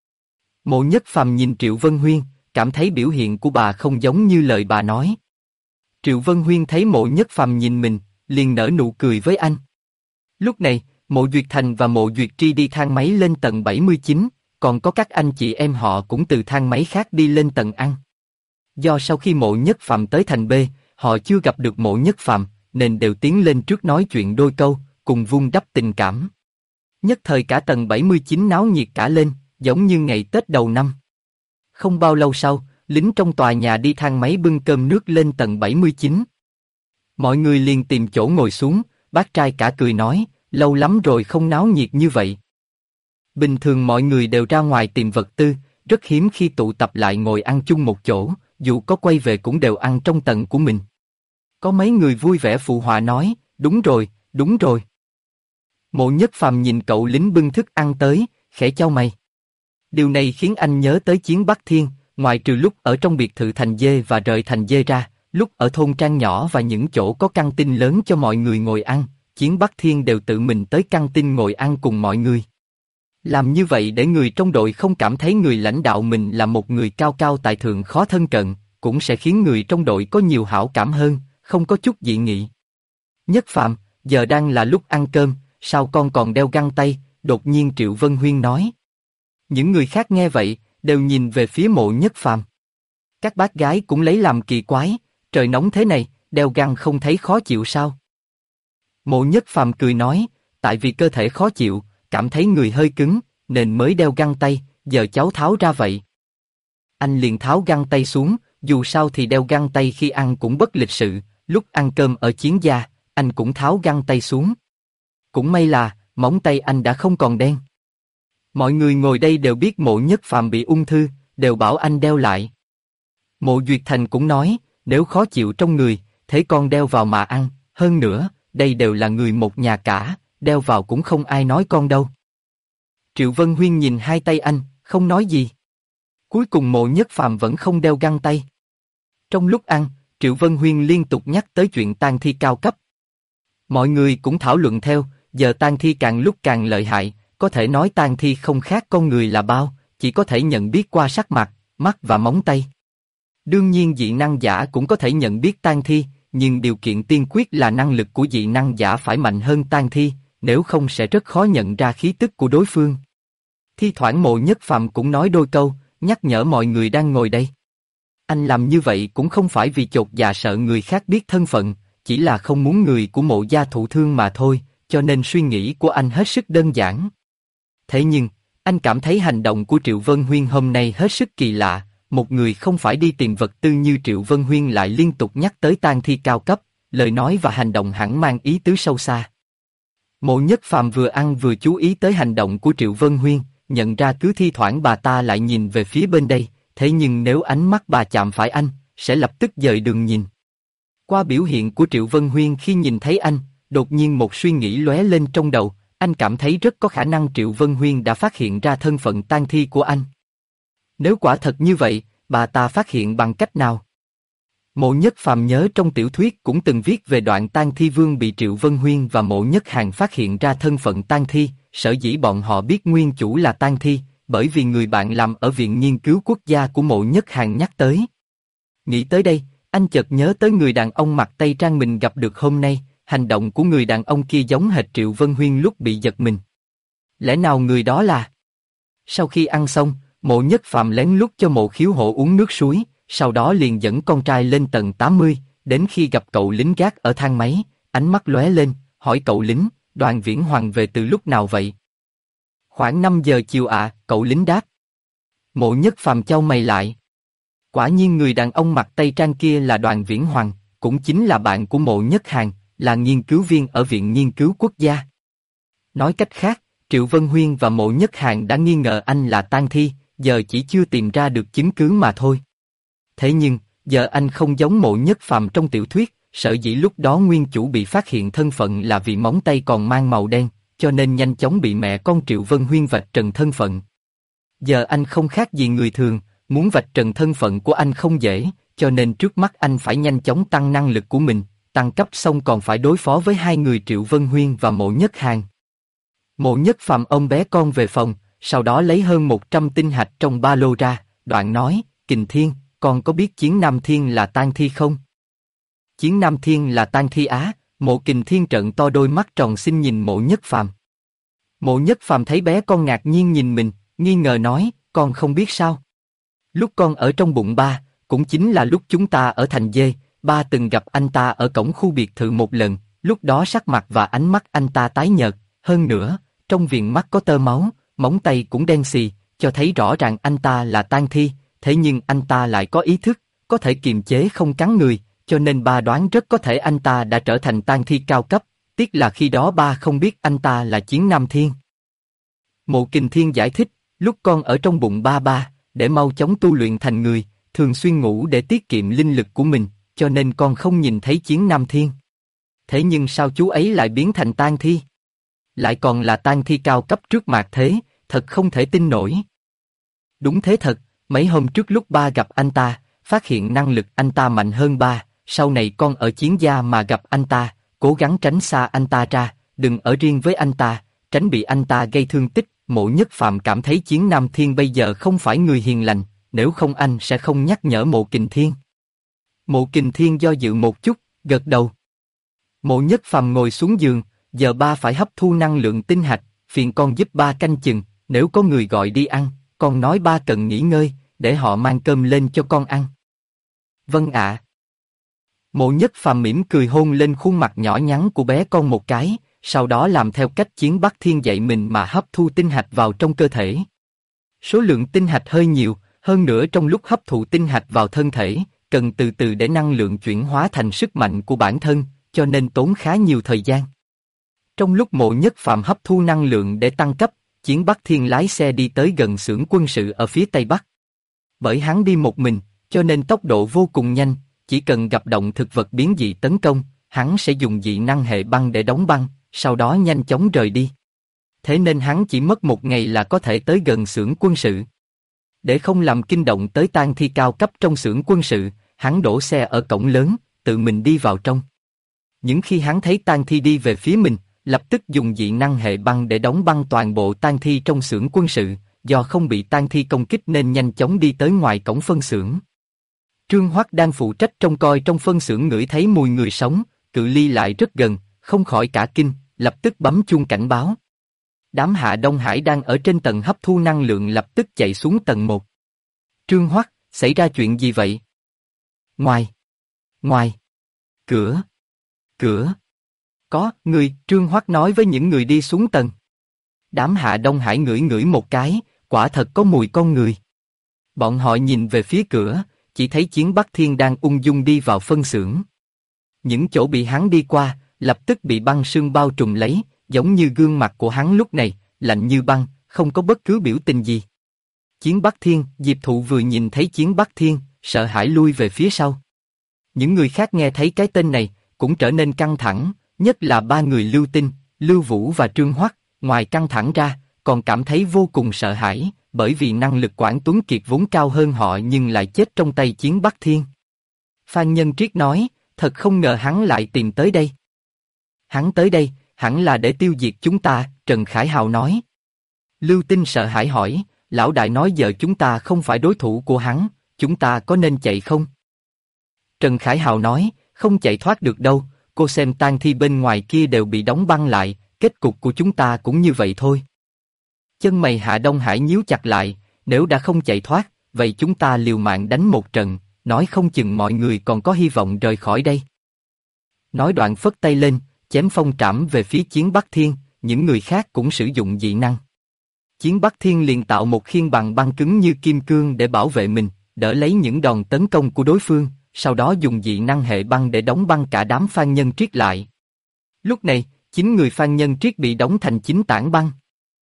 Mộ Nhất Phàm nhìn Triệu Vân Huyên, cảm thấy biểu hiện của bà không giống như lời bà nói. Triệu Vân Huyên thấy Mộ Nhất Phàm nhìn mình, liền nở nụ cười với anh. Lúc này, Mộ Duyệt Thành và Mộ Duyệt Tri đi thang máy lên tầng 79, còn có các anh chị em họ cũng từ thang máy khác đi lên tầng ăn. Do sau khi Mộ Nhất Phàm tới thành B, họ chưa gặp được Mộ Nhất Phàm, nên đều tiến lên trước nói chuyện đôi câu, cùng vun đắp tình cảm. Nhất thời cả tầng 79 náo nhiệt cả lên, giống như ngày Tết đầu năm. Không bao lâu sau, lính trong tòa nhà đi thang máy bưng cơm nước lên tầng 79. Mọi người liền tìm chỗ ngồi xuống, bác trai cả cười nói, lâu lắm rồi không náo nhiệt như vậy. Bình thường mọi người đều ra ngoài tìm vật tư, rất hiếm khi tụ tập lại ngồi ăn chung một chỗ, dù có quay về cũng đều ăn trong tầng của mình. Có mấy người vui vẻ phụ họa nói, đúng rồi. Mộ Nhất Phàm nhìn cậu lính bưng thức ăn tới, khẽ chau mày. Điều này khiến anh nhớ tới Chiến Bắc Thiên, ngoài trừ lúc ở trong biệt thự thành dê và rời thành dê ra, lúc ở thôn trang nhỏ và những chỗ có căng tin lớn cho mọi người ngồi ăn, Chiến Bắc Thiên đều tự mình tới căng tin ngồi ăn cùng mọi người. Làm như vậy để người trong đội không cảm thấy người lãnh đạo mình là một người cao cao tại thượng khó thân cận, cũng sẽ khiến người trong đội có nhiều hảo cảm hơn, không có chút dị nghị. Nhất Phàm, giờ đang là lúc ăn cơm, sao con còn đeo găng tay? Đột nhiên Triệu Vân Huyên nói. Những người khác nghe vậy, đều nhìn về phía Mộ Nhất Phàm. Các bác gái cũng lấy làm kỳ quái, trời nóng thế này, đeo găng không thấy khó chịu sao? Mộ Nhất Phàm cười nói, tại vì cơ thể khó chịu, cảm thấy người hơi cứng, nên mới đeo găng tay, giờ cháu tháo ra vậy. Anh liền tháo găng tay xuống, dù sao thì đeo găng tay khi ăn cũng bất lịch sự, lúc ăn cơm ở Chiến gia, anh cũng tháo găng tay xuống. Cũng may là, móng tay anh đã không còn đen. Mọi người ngồi đây đều biết Mộ Nhất Phàm bị ung thư, đều bảo anh đeo lại. Mộ Duyệt Thành cũng nói, nếu khó chịu trong người, thế con đeo vào mà ăn, hơn nữa, đây đều là người một nhà cả, đeo vào cũng không ai nói con đâu. Triệu Vân Huyên nhìn hai tay anh, không nói gì. Cuối cùng Mộ Nhất Phàm vẫn không đeo găng tay. Trong lúc ăn, Triệu Vân Huyên liên tục nhắc tới chuyện tang thi cao cấp. Mọi người cũng thảo luận theo, giờ tang thi càng lúc càng lợi hại, có thể nói tang thi không khác con người là bao, chỉ có thể nhận biết qua sắc mặt, mắt và móng tay. Đương nhiên dị năng giả cũng có thể nhận biết tang thi, nhưng điều kiện tiên quyết là năng lực của dị năng giả phải mạnh hơn tang thi, nếu không sẽ rất khó nhận ra khí tức của đối phương. Thi thoảng Mộ Nhất Phàm cũng nói đôi câu, nhắc nhở mọi người đang ngồi đây. Anh làm như vậy cũng không phải vì chột dạ sợ người khác biết thân phận, chỉ là không muốn người của Mộ gia thụ thương mà thôi, cho nên suy nghĩ của anh hết sức đơn giản. Thế nhưng, anh cảm thấy hành động của Triệu Vân Huyên hôm nay hết sức kỳ lạ, một người không phải đi tìm vật tư như Triệu Vân Huyên lại liên tục nhắc tới tang thi cao cấp, lời nói và hành động hẳn mang ý tứ sâu xa. Mộ Nhất Phàm vừa ăn vừa chú ý tới hành động của Triệu Vân Huyên, nhận ra cứ thi thoảng bà ta lại nhìn về phía bên đây, thế nhưng nếu ánh mắt bà chạm phải anh, sẽ lập tức dời đường nhìn. Qua biểu hiện của Triệu Vân Huyên khi nhìn thấy anh, đột nhiên một suy nghĩ lóe lên trong đầu, anh cảm thấy rất có khả năng Triệu Vân Huyên đã phát hiện ra thân phận tang thi của anh. Nếu quả thật như vậy, bà ta phát hiện bằng cách nào? Mộ Nhất Phàm nhớ trong tiểu thuyết cũng từng viết về đoạn tang thi vương bị Triệu Vân Huyên và Mộ Nhất Hàn phát hiện ra thân phận tang thi, sở dĩ bọn họ biết nguyên chủ là tang thi, bởi vì người bạn làm ở Viện Nghiên cứu Quốc gia của Mộ Nhất Hàn nhắc tới. Nghĩ tới đây, anh chợt nhớ tới người đàn ông mặc tây trang mình gặp được hôm nay, hành động của người đàn ông kia giống hệt Triệu Vân Huyên lúc bị giật mình. Lẽ nào người đó là... Sau khi ăn xong, Mộ Nhất Phàm lén lút cho Mộ Khiếu Hổ uống nước suối, sau đó liền dẫn con trai lên tầng 80, đến khi gặp cậu lính gác ở thang máy, ánh mắt lóe lên, hỏi cậu lính, Đoàn Viễn Hoàng về từ lúc nào vậy? Khoảng 5 giờ chiều ạ, cậu lính đáp. Mộ Nhất Phàm chau mày lại. Quả nhiên người đàn ông mặc tây trang kia là Đoàn Viễn Hoàng, cũng chính là bạn của Mộ Nhất Hàn, là nghiên cứu viên ở Viện Nghiên cứu Quốc gia. Nói cách khác, Triệu Vân Huyên và Mộ Nhất Hàn đã nghi ngờ anh là tang thi, giờ chỉ chưa tìm ra được chứng cứ mà thôi. Thế nhưng, giờ anh không giống Mộ Nhất Phàm trong tiểu thuyết, sở dĩ lúc đó nguyên chủ bị phát hiện thân phận là vì móng tay còn mang màu đen, cho nên nhanh chóng bị mẹ con Triệu Vân Huyên vạch trần thân phận. Giờ anh không khác gì người thường, muốn vạch trần thân phận của anh không dễ, cho nên trước mắt anh phải nhanh chóng tăng năng lực của mình, tăng cấp xong còn phải đối phó với hai người Triệu Vân Huyên và Mộ Nhất Hàn. Mộ Nhất Phàm ôm bé con về phòng, sau đó lấy hơn 100 tinh hạch trong ba lô ra, đoạn nói, Kình Thiên, con có biết Chiến Nam Thiên là tang thi không? Chiến Nam Thiên là tang thi á? Mộ Kình Thiên trợn to đôi mắt tròn xinh nhìn Mộ Nhất Phàm. Mộ Nhất Phàm thấy bé con ngạc nhiên nhìn mình, nghi ngờ nói, con không biết sao? Lúc con ở trong bụng ba, cũng chính là lúc chúng ta ở thành Dê, ba từng gặp anh ta ở cổng khu biệt thự một lần, lúc đó sắc mặt và ánh mắt anh ta tái nhợt, hơn nữa, trong viền mắt có tơ máu, móng tay cũng đen xì, cho thấy rõ ràng anh ta là tang thi, thế nhưng anh ta lại có ý thức, có thể kiềm chế không cắn người, cho nên ba đoán rất có thể anh ta đã trở thành tang thi cao cấp, tiếc là khi đó ba không biết anh ta là Chiến Nam Thiên. Mộ Kình Thiên giải thích, lúc con ở trong bụng ba, để mau chóng tu luyện thành người, thường xuyên ngủ để tiết kiệm linh lực của mình, cho nên con không nhìn thấy Chiến Nam Thiên. Thế nhưng sao chú ấy lại biến thành tang thi? Lại còn là tang thi cao cấp trước mạt thế, thật không thể tin nổi. Đúng thế thật, mấy hôm trước lúc ba gặp anh ta, phát hiện năng lực anh ta mạnh hơn ba, sau này con ở chiến gia mà gặp anh ta, cố gắng tránh xa anh ta ra, đừng ở riêng với anh ta, tránh bị anh ta gây thương tích. Mộ Nhất Phàm cảm thấy Chiến Nam Thiên bây giờ không phải người hiền lành, nếu không anh sẽ không nhắc nhở Mộ Kình Thiên. Mộ Kình Thiên do dự một chút, gật đầu. Mộ Nhất Phàm ngồi xuống giường, giờ ba phải hấp thu năng lượng tinh hạch, phiền con giúp ba canh chừng, nếu có người gọi đi ăn, con nói ba cần nghỉ ngơi, để họ mang cơm lên cho con ăn. Vâng ạ. Mộ Nhất Phàm mỉm cười hôn lên khuôn mặt nhỏ nhắn của bé con một cái, sau đó làm theo cách Chiến Bắc Thiên dạy mình mà hấp thu tinh hạch vào trong cơ thể. Số lượng tinh hạch hơi nhiều, hơn nữa trong lúc hấp thụ tinh hạch vào thân thể, cần từ từ để năng lượng chuyển hóa thành sức mạnh của bản thân, cho nên tốn khá nhiều thời gian. Trong lúc Mộ Nhất Phàm hấp thu năng lượng để tăng cấp, Chiến Bắc Thiên lái xe đi tới gần xưởng quân sự ở phía Tây Bắc. Bởi hắn đi một mình, cho nên tốc độ vô cùng nhanh, chỉ cần gặp động thực vật biến dị tấn công, hắn sẽ dùng dị năng hệ băng để đóng băng, sau đó nhanh chóng rời đi. Thế nên hắn chỉ mất một ngày là có thể tới gần xưởng quân sự. Để không làm kinh động tới tang thi cao cấp trong xưởng quân sự, hắn đổ xe ở cổng lớn, tự mình đi vào trong. Những khi hắn thấy tang thi đi về phía mình, lập tức dùng dị năng hệ băng để đóng băng toàn bộ tang thi trong xưởng quân sự, do không bị tang thi công kích nên nhanh chóng đi tới ngoài cổng phân xưởng. Trương Hoắc đang phụ trách trông coi trong phân xưởng ngửi thấy mùi người sống, cự ly lại rất gần, không khỏi cả kinh, lập tức bấm chuông cảnh báo. Đám Hạ Đông Hải đang ở trên tầng hấp thu năng lượng lập tức chạy xuống tầng 1. Trương Hoắc, xảy ra chuyện gì vậy? Ngoài. Ngoài. Cửa. Cửa. Có, người, Trương Hoắc nói với những người đi xuống tầng. Đám Hạ Đông Hải ngửi ngửi một cái, quả thật có mùi con người. Bọn họ nhìn về phía cửa, chỉ thấy Chiến Bắc Thiên đang ung dung đi vào phân xưởng. Những chỗ bị hắn đi qua, lập tức bị băng sương bao trùm lấy, giống như gương mặt của hắn lúc này, lạnh như băng, không có bất cứ biểu tình gì. Chiến Bắc Thiên, Diệp Thụ vừa nhìn thấy Chiến Bắc Thiên, sợ hãi lui về phía sau. Những người khác nghe thấy cái tên này, cũng trở nên căng thẳng, nhất là ba người Lưu Tinh, Lưu Vũ và Trương Hoắc, ngoài căng thẳng ra, còn cảm thấy vô cùng sợ hãi, bởi vì năng lực Quảng Tuấn Kiệt vốn cao hơn họ nhưng lại chết trong tay Chiến Bắc Thiên. Phan Nhân Triết nói, thật không ngờ hắn lại tìm tới đây. Hắn tới đây, hẳn là để tiêu diệt chúng ta, Trần Khải Hào nói. Lưu Tinh sợ hãi hỏi, lão đại nói giờ chúng ta không phải đối thủ của hắn, chúng ta có nên chạy không? Trần Khải Hào nói, không chạy thoát được đâu, cô xem tang thi bên ngoài kia đều bị đóng băng lại, kết cục của chúng ta cũng như vậy thôi. Chân mày Hạ Đông Hải nhíu chặt lại, nếu đã không chạy thoát, vậy chúng ta liều mạng đánh một trận, nói không chừng mọi người còn có hy vọng rời khỏi đây. Nói đoạn phất tay lên, chém phong trảm về phía Chiến Bắc Thiên, những người khác cũng sử dụng dị năng. Chiến Bắc Thiên liền tạo một khiên bằng băng cứng như kim cương để bảo vệ mình, đỡ lấy những đòn tấn công của đối phương, sau đó dùng dị năng hệ băng để đóng băng cả đám Phan Nhân Triết lại. Lúc này, 9 người Phan Nhân Triết bị đóng thành 9 tảng băng.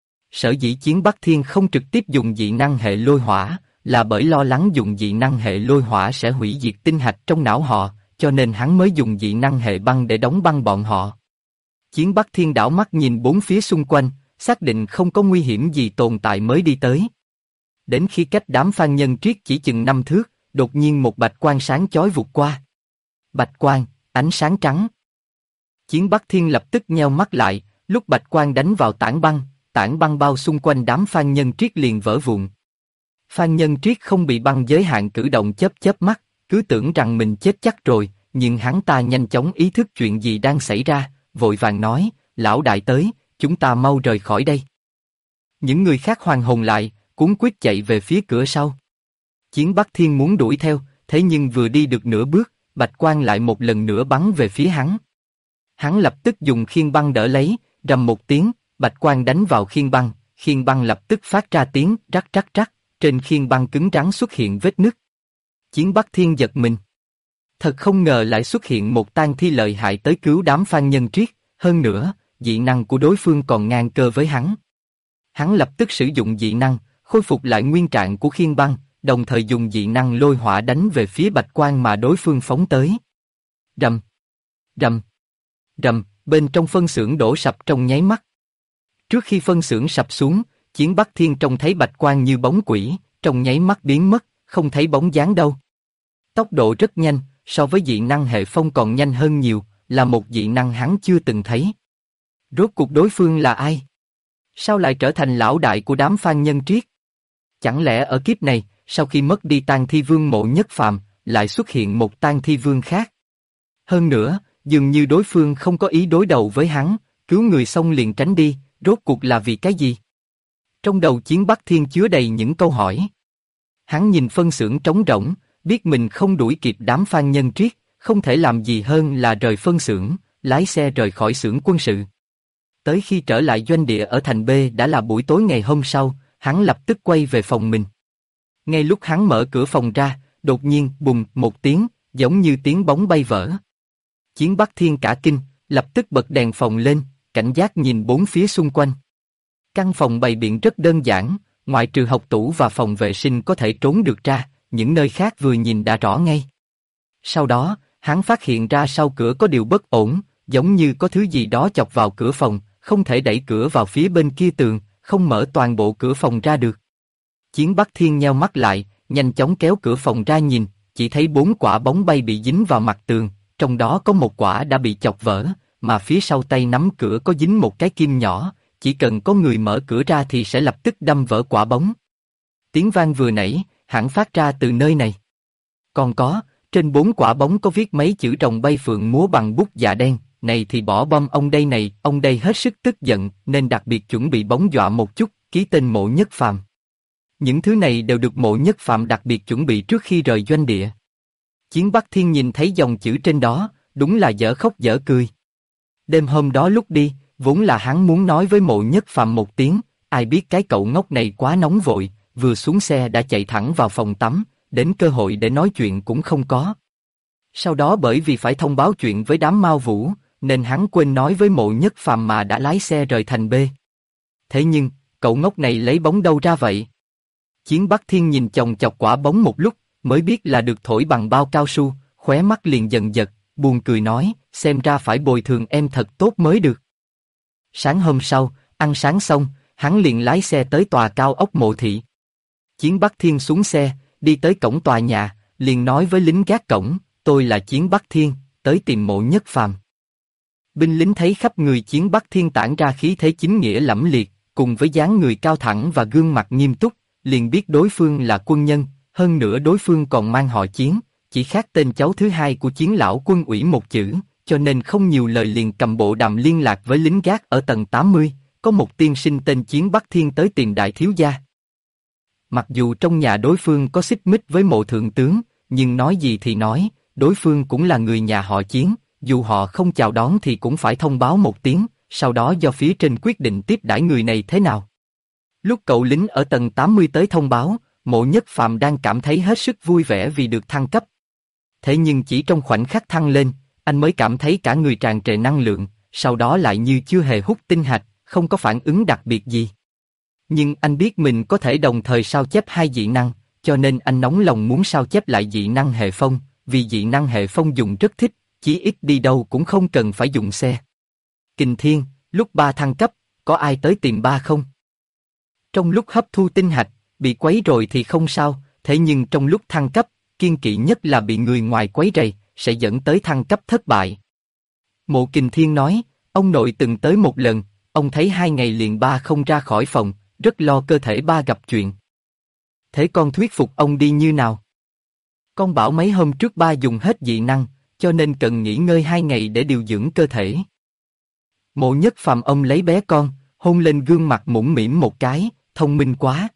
Sở dĩ Chiến Bắc Thiên không trực tiếp dùng dị năng hệ lôi hỏa, là bởi lo lắng dùng dị năng hệ lôi hỏa sẽ hủy diệt tinh hạch trong não họ, cho nên hắn mới dùng dị năng hệ băng để đóng băng bọn họ. Chiến Bắc Thiên đảo mắt nhìn bốn phía xung quanh, xác định không có nguy hiểm gì tồn tại mới đi tới. Đến khi cách đám Phan Nhân Triết chỉ chừng 5 thước, đột nhiên một bạch quang sáng chói vụt qua. Bạch quang, ánh sáng trắng. Chiến Bắc Thiên lập tức nheo mắt lại, lúc bạch quang đánh vào tảng băng bao xung quanh đám Phan Nhân Triết liền vỡ vụn. Phan Nhân Triết không bị băng giới hạn cử động chớp mắt, cứ tưởng rằng mình chết chắc rồi, nhưng hắn ta nhanh chóng ý thức chuyện gì đang xảy ra, vội vàng nói, lão đại tới, chúng ta mau rời khỏi đây. Những người khác hoàn hồn lại, cuống quýt chạy về phía cửa sau. Chiến Bắc Thiên muốn đuổi theo, thế nhưng vừa đi được nửa bước, bạch quang lại một lần nữa bắn về phía hắn. Hắn lập tức dùng khiên băng đỡ lấy, rầm một tiếng, bạch quang đánh vào khiên băng lập tức phát ra tiếng rắc rắc rắc, trên khiên băng cứng rắn xuất hiện vết nứt. Chiến Bắc Thiên giật mình. Thật không ngờ lại xuất hiện một tang thi lợi hại tới cứu đám Phan Nhân Triết, hơn nữa, dị năng của đối phương còn ngang cơ với hắn. Hắn lập tức sử dụng dị năng, khôi phục lại nguyên trạng của khiên băng, đồng thời dùng dị năng lôi hỏa đánh về phía bạch quang mà đối phương phóng tới. Rầm, rầm, rầm, bên trong phân xưởng đổ sập trong nháy mắt. Trước khi phân xưởng sập xuống, Chiến Bắc Thiên trông thấy bạch quang như bóng quỷ, trong nháy mắt biến mất, không thấy bóng dáng đâu. Tốc độ rất nhanh, so với dị năng hệ phong còn nhanh hơn nhiều, là một dị năng hắn chưa từng thấy. Rốt cuộc đối phương là ai? Sao lại trở thành lão đại của đám Phan Nhân Triết? Chẳng lẽ ở kiếp này, sau khi mất đi tang thi vương Mộ Nhất Phàm, lại xuất hiện một tang thi vương khác? Hơn nữa, dường như đối phương không có ý đối đầu với hắn, cứu người xong liền tránh đi, rốt cuộc là vì cái gì? Trong đầu Chiến Bắc Thiên chứa đầy những câu hỏi. Hắn nhìn phân xưởng trống rỗng, biết mình không đuổi kịp đám Phan Nhân Triết, không thể làm gì hơn là rời phân xưởng, lái xe rời khỏi xưởng quân sự. Tới khi trở lại doanh địa ở thành B đã là buổi tối ngày hôm sau, hắn lập tức quay về phòng mình. Ngay lúc hắn mở cửa phòng ra, đột nhiên bùng một tiếng, giống như tiếng bóng bay vỡ. Chiến Bắc Thiên cả kinh, lập tức bật đèn phòng lên, cảnh giác nhìn bốn phía xung quanh. Căn phòng bày biện rất đơn giản, ngoại trừ học tủ và phòng vệ sinh có thể trốn được ra, những nơi khác vừa nhìn đã rõ ngay. Sau đó, hắn phát hiện ra sau cửa có điều bất ổn, giống như có thứ gì đó chọc vào cửa phòng, không thể đẩy cửa vào phía bên kia tường, không mở toàn bộ cửa phòng ra được. Chiến Bắc Thiên nheo mắt lại, nhanh chóng kéo cửa phòng ra nhìn, chỉ thấy 4 quả bóng bay bị dính vào mặt tường, trong đó có một quả đã bị chọc vỡ, mà phía sau tay nắm cửa có dính một cái kim nhỏ, chỉ cần có người mở cửa ra thì sẽ lập tức đâm vỡ quả bóng. Tiếng vang vừa nãy, hẳn phát ra từ nơi này. Còn có, trên 4 quả bóng có viết mấy chữ rồng bay phượng múa bằng bút dạ đen, này thì bỏ bom ông đây này, ông đây hết sức tức giận, nên đặc biệt chuẩn bị bóng dọa một chút, ký tên Mộ Nhất Phàm. Những thứ này đều được Mộ Nhất Phàm đặc biệt chuẩn bị trước khi rời doanh địa. Chiến Bắc Thiên nhìn thấy dòng chữ trên đó, đúng là dở khóc dở cười. Đêm hôm đó lúc đi, vốn là hắn muốn nói với Mộ Nhất Phàm một tiếng, ai biết cái cậu ngốc này quá nóng vội, vừa xuống xe đã chạy thẳng vào phòng tắm, đến cơ hội để nói chuyện cũng không có. Sau đó bởi vì phải thông báo chuyện với đám Mao Vũ, nên hắn quên nói với Mộ Nhất Phàm mà đã lái xe rời thành B. Thế nhưng, cậu ngốc này lấy bóng đâu ra vậy? Chiến Bắc Thiên nhìn chòng chọc quả bóng một lúc, mới biết là được thổi bằng bao cao su, khóe mắt liền dần giật, buồn cười nói, xem ra phải bồi thường em thật tốt mới được. Sáng hôm sau, ăn sáng xong, hắn liền lái xe tới tòa cao ốc Mộ Thị. Chiến Bắc Thiên xuống xe, đi tới cổng tòa nhà, liền nói với lính gác cổng, tôi là Chiến Bắc Thiên, tới tìm Mộ Nhất Phàm. Binh lính thấy khắp người Chiến Bắc Thiên tản ra khí thế chính nghĩa lẫm liệt, cùng với dáng người cao thẳng và gương mặt nghiêm túc, liền biết đối phương là quân nhân, hơn nữa đối phương còn mang họ Chiến, chỉ khác tên cháu thứ hai của Chiến lão quân ủy một chữ, cho nên không nhiều lời liền cầm bộ đàm liên lạc với lính gác ở tầng 80, có một tiên sinh tên Chiến Bắc Thiên tới tìm đại thiếu gia. Mặc dù trong nhà đối phương có xích mích với Mộ thượng tướng, nhưng nói gì thì nói, đối phương cũng là người nhà họ Chiến, dù họ không chào đón thì cũng phải thông báo một tiếng, sau đó do phía trên quyết định tiếp đãi người này thế nào. Lúc cậu lính ở tầng 80 tới thông báo, Mộ Nhất Phàm đang cảm thấy hết sức vui vẻ vì được thăng cấp. Thế nhưng chỉ trong khoảnh khắc thăng lên, anh mới cảm thấy cả người tràn trề năng lượng, sau đó lại như chưa hề hút tinh hạch, không có phản ứng đặc biệt gì. Nhưng anh biết mình có thể đồng thời sao chép hai dị năng, cho nên anh nóng lòng muốn sao chép lại dị năng hệ phong, vì dị năng hệ phong dùng rất thích, chí ít đi đâu cũng không cần phải dùng xe. Kình Thiên, lúc ba thăng cấp, có ai tới tìm ba không? Trong lúc hấp thu tinh hạch, bị quấy rồi thì không sao, thế nhưng trong lúc thăng cấp, kiêng kỵ nhất là bị người ngoài quấy rầy, sẽ dẫn tới thăng cấp thất bại. Mộ Kình Thiên nói, ông nội từng tới một lần, ông thấy 2 ngày liền ba không ra khỏi phòng, rất lo cơ thể ba gặp chuyện. Thế con thuyết phục ông đi như nào? Con bảo mấy hôm trước ba dùng hết dị năng, cho nên cần nghỉ ngơi 2 ngày để điều dưỡng cơ thể. Mộ Nhất Phàm ông lấy bé con, hôn lên gương mặt mũm mĩm một cái, thông minh quá.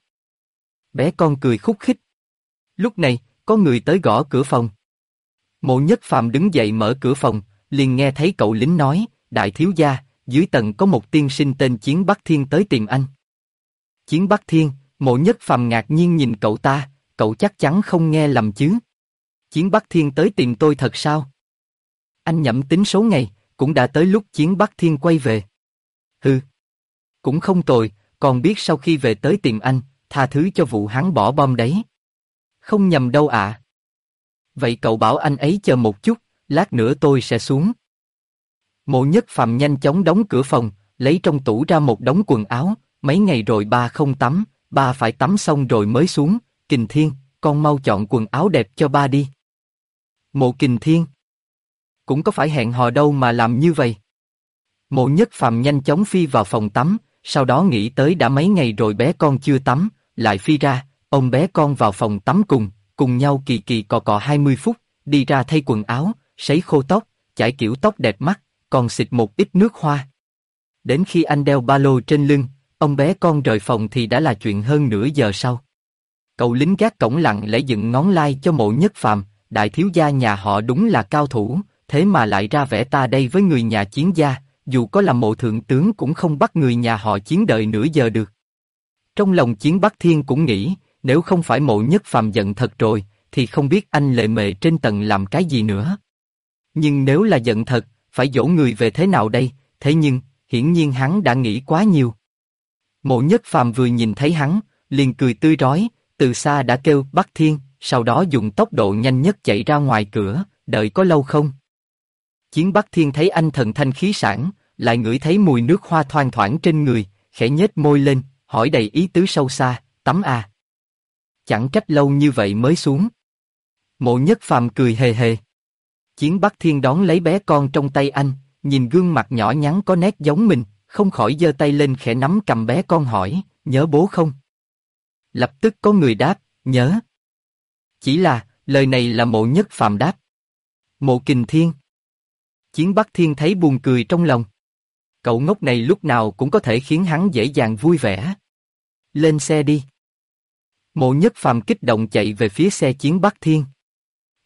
Bé con cười khúc khích. Lúc này, có người tới gõ cửa phòng. Mộ Nhất Phàm đứng dậy mở cửa phòng, liền nghe thấy cậu lính nói, đại thiếu gia, dưới tầng có một tiên sinh tên Chiến Bắc Thiên tới tìm anh. Chiến Bắc Thiên, Mộ Nhất Phàm ngạc nhiên nhìn cậu ta, cậu chắc chắn không nghe lầm chứ. Chiến Bắc Thiên tới tìm tôi thật sao? Anh nhẩm tính số ngày, cũng đã tới lúc Chiến Bắc Thiên quay về. Hừ, cũng không tồi, còn biết sau khi về tới tìm anh, tha thứ cho vụ hắn bỏ bom đấy. Không nhầm đâu ạ. Vậy cậu bảo anh ấy chờ một chút, lát nữa tôi sẽ xuống. Mộ Nhất Phàm nhanh chóng đóng cửa phòng, lấy trong tủ ra một đống quần áo, mấy ngày rồi ba không tắm, ba phải tắm xong rồi mới xuống, Kình Thiên, con mau chọn quần áo đẹp cho ba đi. Mộ Kình Thiên, cũng có phải hẹn hò đâu mà làm như vậy. Mộ Nhất Phàm nhanh chóng phi vào phòng tắm, sau đó nghĩ tới đã mấy ngày rồi bé con chưa tắm, lại phi ra, ôm bé con vào phòng tắm cùng nhau kỳ kỳ cọ cọ 20 phút, đi ra thay quần áo, sấy khô tóc, chải kiểu tóc đẹp mắt, còn xịt một ít nước hoa. Đến khi anh đeo ba lô trên lưng, ông bé con rời phòng thì đã là chuyện hơn nửa giờ sau. Cậu lính gác cổng lặng lẽ dựng ngón lai cho Mộ Nhất Phàm, đại thiếu gia nhà họ đúng là cao thủ, thế mà lại ra vẻ ta đây với người nhà Chiến gia, dù có là Mộ thượng tướng cũng không bắt người nhà họ Chiến đợi nửa giờ được. Trong lòng Chiến Bắc Thiên cũng nghĩ, nếu không phải Mộ Nhất Phàm giận thật rồi, thì không biết anh lệ mề trên tầng làm cái gì nữa. Nhưng nếu là giận thật, phải dỗ người về thế nào đây? Thế nhưng, hiển nhiên hắn đã nghĩ quá nhiều. Mộ Nhất Phàm vừa nhìn thấy hắn, liền cười tươi rói, từ xa đã kêu Bắc Thiên, sau đó dùng tốc độ nhanh nhất chạy ra ngoài cửa, đợi có lâu không? Chiến Bắc Thiên thấy anh thần thanh khí sảng, lại ngửi thấy mùi nước hoa thoang thoảng trên người, khẽ nhếch môi lên, hỏi đầy ý tứ sâu xa, tắm à? Chẳng trách lâu như vậy mới xuống. Mộ Nhất Phàm cười hề hề. Chiến Bắc Thiên đón lấy bé con trong tay anh, nhìn gương mặt nhỏ nhắn có nét giống mình, không khỏi giơ tay lên khẽ nắm cầm bé con hỏi, nhớ bố không? Lập tức có người đáp, nhớ. Chỉ là, lời này là Mộ Nhất Phàm đáp. Mộ Kình Thiên. Chiến Bắc Thiên thấy buồn cười trong lòng. Cậu ngốc này lúc nào cũng có thể khiến hắn dễ dàng vui vẻ. Lên xe đi. Mộ Nhất Phàm kích động chạy về phía xe Chiến Bắc Thiên.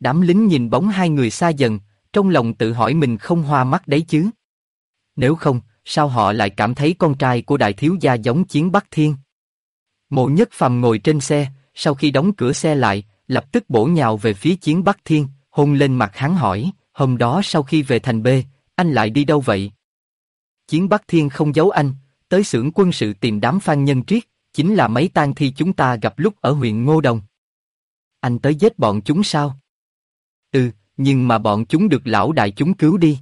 Đám lính nhìn bóng hai người xa dần, trong lòng tự hỏi mình không hoa mắt đấy chứ. Nếu không, sao họ lại cảm thấy con trai của đại thiếu gia giống Chiến Bắc Thiên? Mộ Nhất Phàm ngồi trên xe, sau khi đóng cửa xe lại, lập tức bổ nhào về phía Chiến Bắc Thiên, hôn lên mặt hắn hỏi, hôm đó sau khi về thành B, anh lại đi đâu vậy? Chiến Bắc Thiên không giấu anh, tới xưởng quân sự tìm đám Phan Nhân Triết, chính là mấy tang thi chúng ta gặp lúc ở huyện Ngô Đồng. Anh tới giết bọn chúng sao? Ừ, nhưng mà bọn chúng được lão đại chúng cứu đi.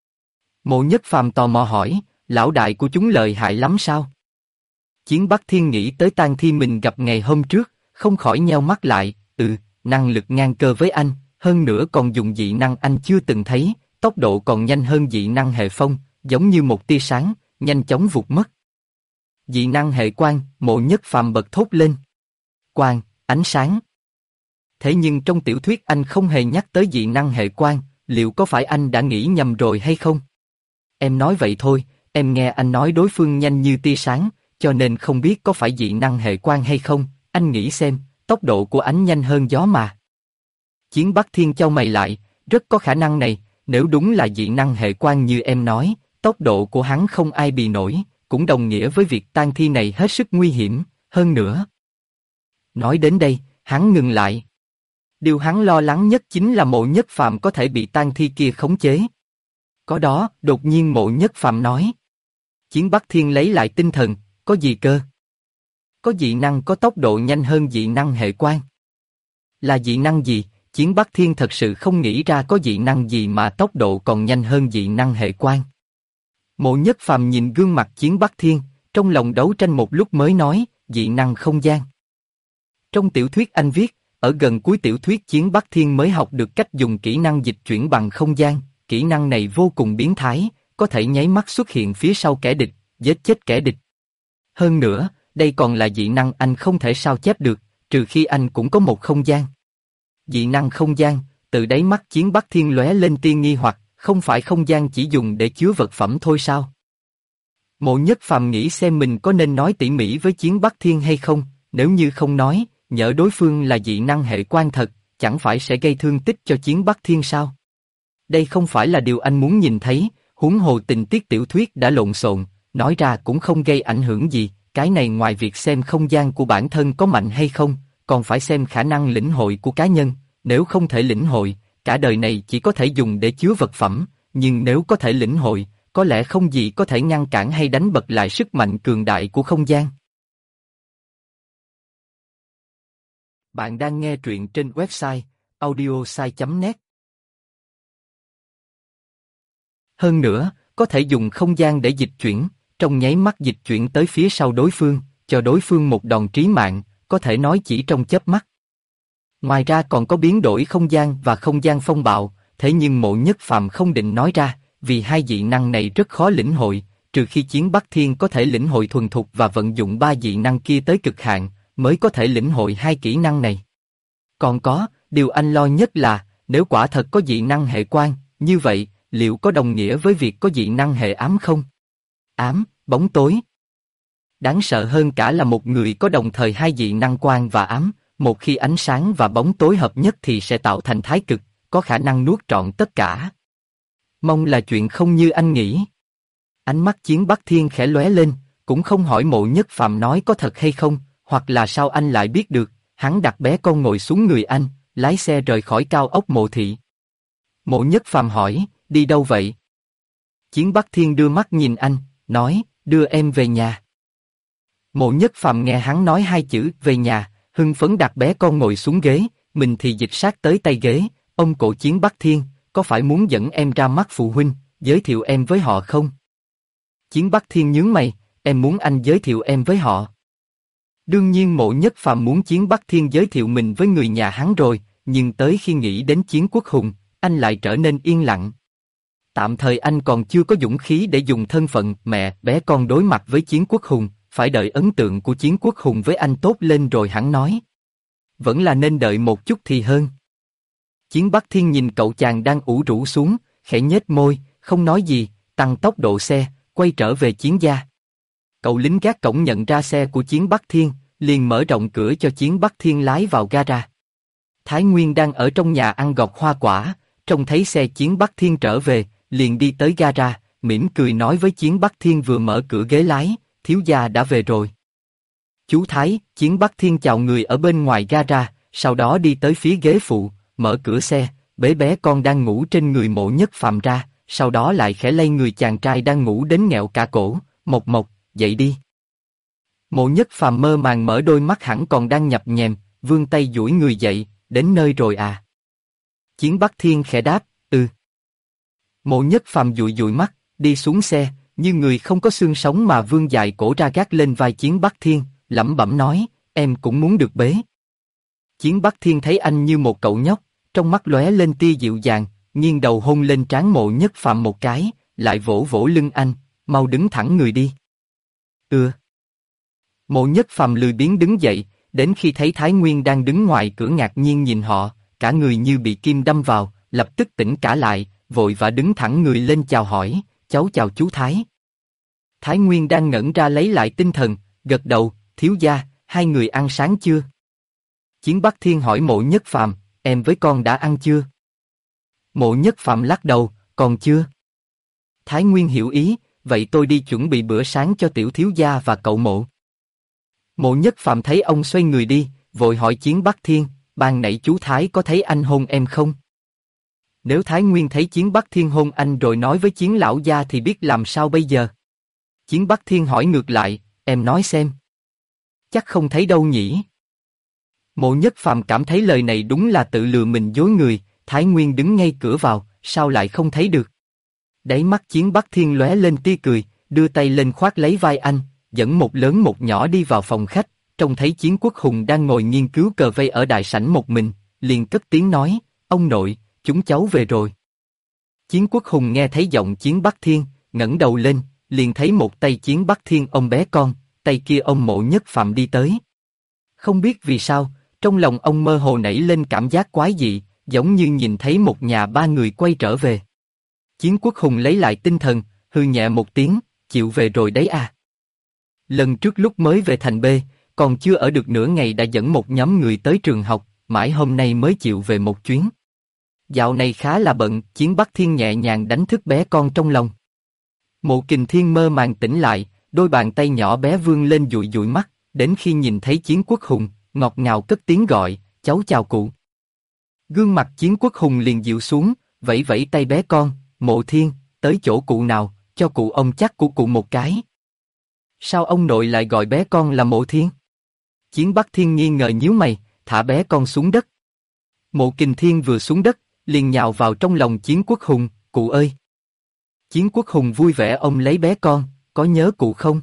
Mộ Nhất Phàm tò mò hỏi, lão đại của chúng lợi hại lắm sao? Chiến Bắc Thiên nghĩ tới tang thi mình gặp ngày hôm trước, không khỏi nheo mắt lại, năng lực ngang cơ với anh, hơn nữa còn dùng dị năng anh chưa từng thấy, tốc độ còn nhanh hơn dị năng hệ phong, giống như một tia sáng, nhanh chóng vụt mất. Dị năng hệ quang, Mộ Nhất Phàm bật thốt lên. Quang, ánh sáng. Thế nhưng trong tiểu thuyết anh không hề nhắc tới dị năng hệ quang, liệu có phải anh đã nghĩ nhầm rồi hay không? Em nói vậy thôi, em nghe anh nói đối phương nhanh như tia sáng, cho nên không biết có phải dị năng hệ quang hay không, anh nghĩ xem, tốc độ của ánh nhanh hơn gió mà. Chiến Bắc Thiên chau mày lại, rất có khả năng này, nếu đúng là dị năng hệ quang như em nói, tốc độ của hắn không ai bì nổi, cũng đồng nghĩa với việc tang thi này hết sức nguy hiểm, hơn nữa. Nói đến đây, hắn ngừng lại. Điều hắn lo lắng nhất chính là Mộ Nhất Phàm có thể bị tang thi kia khống chế. Có đó, đột nhiên Mộ Nhất Phàm nói. Chiến Bắc Thiên lấy lại tinh thần, có gì cơ? Có dị năng có tốc độ nhanh hơn dị năng hệ quang. Là dị năng gì? Chiến Bắc Thiên thật sự không nghĩ ra có dị năng gì mà tốc độ còn nhanh hơn dị năng hệ quang. Mộ Nhất Phàm nhìn gương mặt Chiến Bắc Thiên, trong lòng đấu tranh một lúc mới nói, dị năng không gian. Trong tiểu thuyết anh viết, ở gần cuối tiểu thuyết Chiến Bắc Thiên mới học được cách dùng kỹ năng dịch chuyển bằng không gian, kỹ năng này vô cùng biến thái, có thể nháy mắt xuất hiện phía sau kẻ địch, giết chết kẻ địch. Hơn nữa, đây còn là dị năng anh không thể sao chép được, trừ khi anh cũng có một không gian. Dị năng không gian, từ đáy mắt Chiến Bắc Thiên lóe lên tia nghi hoặc, không phải không gian chỉ dùng để chứa vật phẩm thôi sao? Mộ Nhất Phàm nghĩ xem mình có nên nói tỉ mỉ với Chiến Bắc Thiên hay không, nếu như không nói, nhỡ đối phương là dị năng hệ quang thật, chẳng phải sẽ gây thương tích cho Chiến Bắc Thiên sao? Đây không phải là điều anh muốn nhìn thấy, huống hồ tình tiết tiểu thuyết đã lộn xộn, nói ra cũng không gây ảnh hưởng gì, cái này ngoài việc xem không gian của bản thân có mạnh hay không, còn phải xem khả năng lĩnh hội của cá nhân, nếu không thể lĩnh hội, cả đời này chỉ có thể dùng để chứa vật phẩm, nhưng nếu có thể lĩnh hội, có lẽ không gì có thể ngăn cản hay đánh bật lại sức mạnh cường đại của không gian. Bạn đang nghe truyện trên website audiosai.net. Hơn nữa, có thể dùng không gian để dịch chuyển, trong nháy mắt dịch chuyển tới phía sau đối phương, cho đối phương một đòn trí mạng, có thể nói chỉ trong chớp mắt. Ngoài ra còn có biến đổi không gian và không gian phong bạo, thế nhưng Mộ Nhất Phàm không định nói ra, vì hai dị năng này rất khó lĩnh hội, trừ khi Chiến Bắc Thiên có thể lĩnh hội thuần thục và vận dụng ba dị năng kia tới cực hạn, mới có thể lĩnh hội hai kỹ năng này. Còn có, điều anh lo nhất là, nếu quả thật có dị năng hệ quang, như vậy, liệu có đồng nghĩa với việc có dị năng hệ ám không? Ám, bóng tối. Đáng sợ hơn cả là một người có đồng thời hai dị năng quang và ám, một khi ánh sáng và bóng tối hợp nhất thì sẽ tạo thành thái cực, có khả năng nuốt trọn tất cả. Mong là chuyện không như anh nghĩ. Ánh mắt Chiến Bắc Thiên khẽ lóe lên, cũng không hỏi Mộ Nhất Phàm nói có thật hay không, hoặc là sao anh lại biết được, hắn đặt bé con ngồi xuống người anh, lái xe rời khỏi cao ốc Mộ Thị. Mộ Nhất Phàm hỏi, đi đâu vậy? Chiến Bắc Thiên đưa mắt nhìn anh, nói, đưa em về nhà. Mộ Nhất Phàm nghe hắn nói hai chữ về nhà, hưng phấn đặt bé con ngồi xuống ghế, mình thì dịch sát tới tay ghế, ông cổ Chiến Bắc Thiên, có phải muốn dẫn em ra mắt phụ huynh, giới thiệu em với họ không? Chiến Bắc Thiên nhướng mày, em muốn anh giới thiệu em với họ. Đương nhiên Mộ Nhất Phàm muốn Chiến Bắc Thiên giới thiệu mình với người nhà hắn rồi, nhưng tới khi nghĩ đến Chiến Quốc Hùng, anh lại trở nên yên lặng. Tạm thời anh còn chưa có dũng khí để dùng thân phận mẹ bé con đối mặt với Chiến Quốc Hùng, phải đợi ấn tượng của Chiến Quốc Hùng với anh tốt lên rồi hẳn nói. Vẫn là nên đợi một chút thì hơn. Chiến Bắc Thiên nhìn cậu chàng đang ủ rũ xuống, khẽ nhếch môi, không nói gì, tăng tốc độ xe, quay trở về Chiến gia. Cậu lính gác cổng nhận ra xe của Chiến Bắc Thiên, liền mở rộng cửa cho Chiến Bắc Thiên lái vào gara. Thái Nguyên đang ở trong nhà ăn gọt hoa quả, trông thấy xe Chiến Bắc Thiên trở về, liền đi tới gara, mỉm cười nói với Chiến Bắc Thiên vừa mở cửa ghế lái, thiếu gia đã về rồi. Chú Thái, Chiến Bắc Thiên chào người ở bên ngoài gara, sau đó đi tới phía ghế phụ, mở cửa xe, bế bé con đang ngủ trên người Mộ Nhất Phàm ra, sau đó lại khẽ lay người chàng trai đang ngủ đến nghẹo cả cổ, Mộc Mộc, dậy đi. Mộ Nhất Phàm mơ màng mở đôi mắt hẳn còn đang nhập nhèm, vươn tay duỗi người dậy, đến nơi rồi à? Chiến Bắc Thiên khẽ đáp, ừ. Mộ Nhất Phàm dụi dụi mắt, đi xuống xe, như người không có xương sống mà vươn dài cổ ra gác lên vai Chiến Bắc Thiên, lẩm bẩm nói, em cũng muốn được bế. Chiến Bắc Thiên thấy anh như một cậu nhóc, trong mắt lóe lên tia dịu dàng, nghiêng đầu hôn lên trán Mộ Nhất Phàm một cái, lại vỗ vỗ lưng anh, mau đứng thẳng người đi. Ừ. Mộ Nhất Phàm lười biếng đứng dậy, đến khi thấy Thái Nguyên đang đứng ngoài cửa ngạc nhiên nhìn họ, cả người như bị kim đâm vào, lập tức tỉnh cả lại, vội vã đứng thẳng người lên chào hỏi, cháu chào chú Thái. Thái Nguyên đang ngẩn ra lấy lại tinh thần, gật đầu, thiếu gia, hai người ăn sáng chưa? Chiến Bắc Thiên hỏi Mộ Nhất Phàm, em với con đã ăn chưa? Mộ Nhất Phàm lắc đầu, còn chưa. Thái Nguyên hiểu ý, vậy tôi đi chuẩn bị bữa sáng cho tiểu thiếu gia và cậu Mộ. Mộ Nhất Phàm thấy ông xoay người đi, vội hỏi Chiến Bắc Thiên, ban nãy chú Thái có thấy anh hôn em không? Nếu Thái Nguyên thấy Chiến Bắc Thiên hôn anh rồi nói với Chiến lão gia thì biết làm sao bây giờ? Chiến Bắc Thiên hỏi ngược lại, em nói xem. Chắc không thấy đâu nhỉ? Mộ Nhất Phàm cảm thấy lời này đúng là tự lừa mình dối người, Thái Nguyên đứng ngay cửa vào, sao lại không thấy được? Đáy mắt Chiến Bắc Thiên lóe lên tia cười, đưa tay lên khoác lấy vai anh, dẫn một lớn một nhỏ đi vào phòng khách, trông thấy Chiến Quốc Hùng đang ngồi nghiên cứu cờ vây ở đại sảnh một mình, liền cất tiếng nói, ông nội, chúng cháu về rồi. Chiến Quốc Hùng nghe thấy giọng Chiến Bắc Thiên, ngẩng đầu lên, liền thấy một tay Chiến Bắc Thiên ôm bé con, tay kia ôm Mộ Nhất Phàm đi tới. Không biết vì sao, trong lòng ông mơ hồ nảy lên cảm giác quái dị, giống như nhìn thấy một nhà ba người quay trở về. Chiến Quốc Hùng lấy lại tinh thần, hừ nhẹ một tiếng, chịu về rồi đấy à. Lần trước lúc mới về thành B, còn chưa ở được nửa ngày đã dẫn một nhóm người tới trường học, mãi hôm nay mới chịu về một chuyến. Dạo này khá là bận, Chiến Bắc Thiên nhẹ nhàng đánh thức bé con trong lòng. Mộ Kình Thiên mơ màng tỉnh lại, đôi bàn tay nhỏ bé vươn lên dụi dụi mắt, đến khi nhìn thấy Chiến Quốc Hùng, ngọt ngào cất tiếng gọi, cháu chào cụ. Gương mặt Chiến Quốc Hùng liền dịu xuống, vẫy vẫy tay bé con, Mộ Thiên, tới chỗ cụ nào, cho cụ ôm chắc của cụ một cái. Sao ông nội lại gọi bé con là Mộ Thiên? Chiến Bắc Thiên nghi ngờ nhíu mày, thả bé con xuống đất. Mộ Kình Thiên vừa xuống đất, liền nhào vào trong lòng Chiến Quốc Hùng, cụ ơi. Chiến Quốc Hùng vui vẻ ôm lấy bé con, có nhớ cụ không?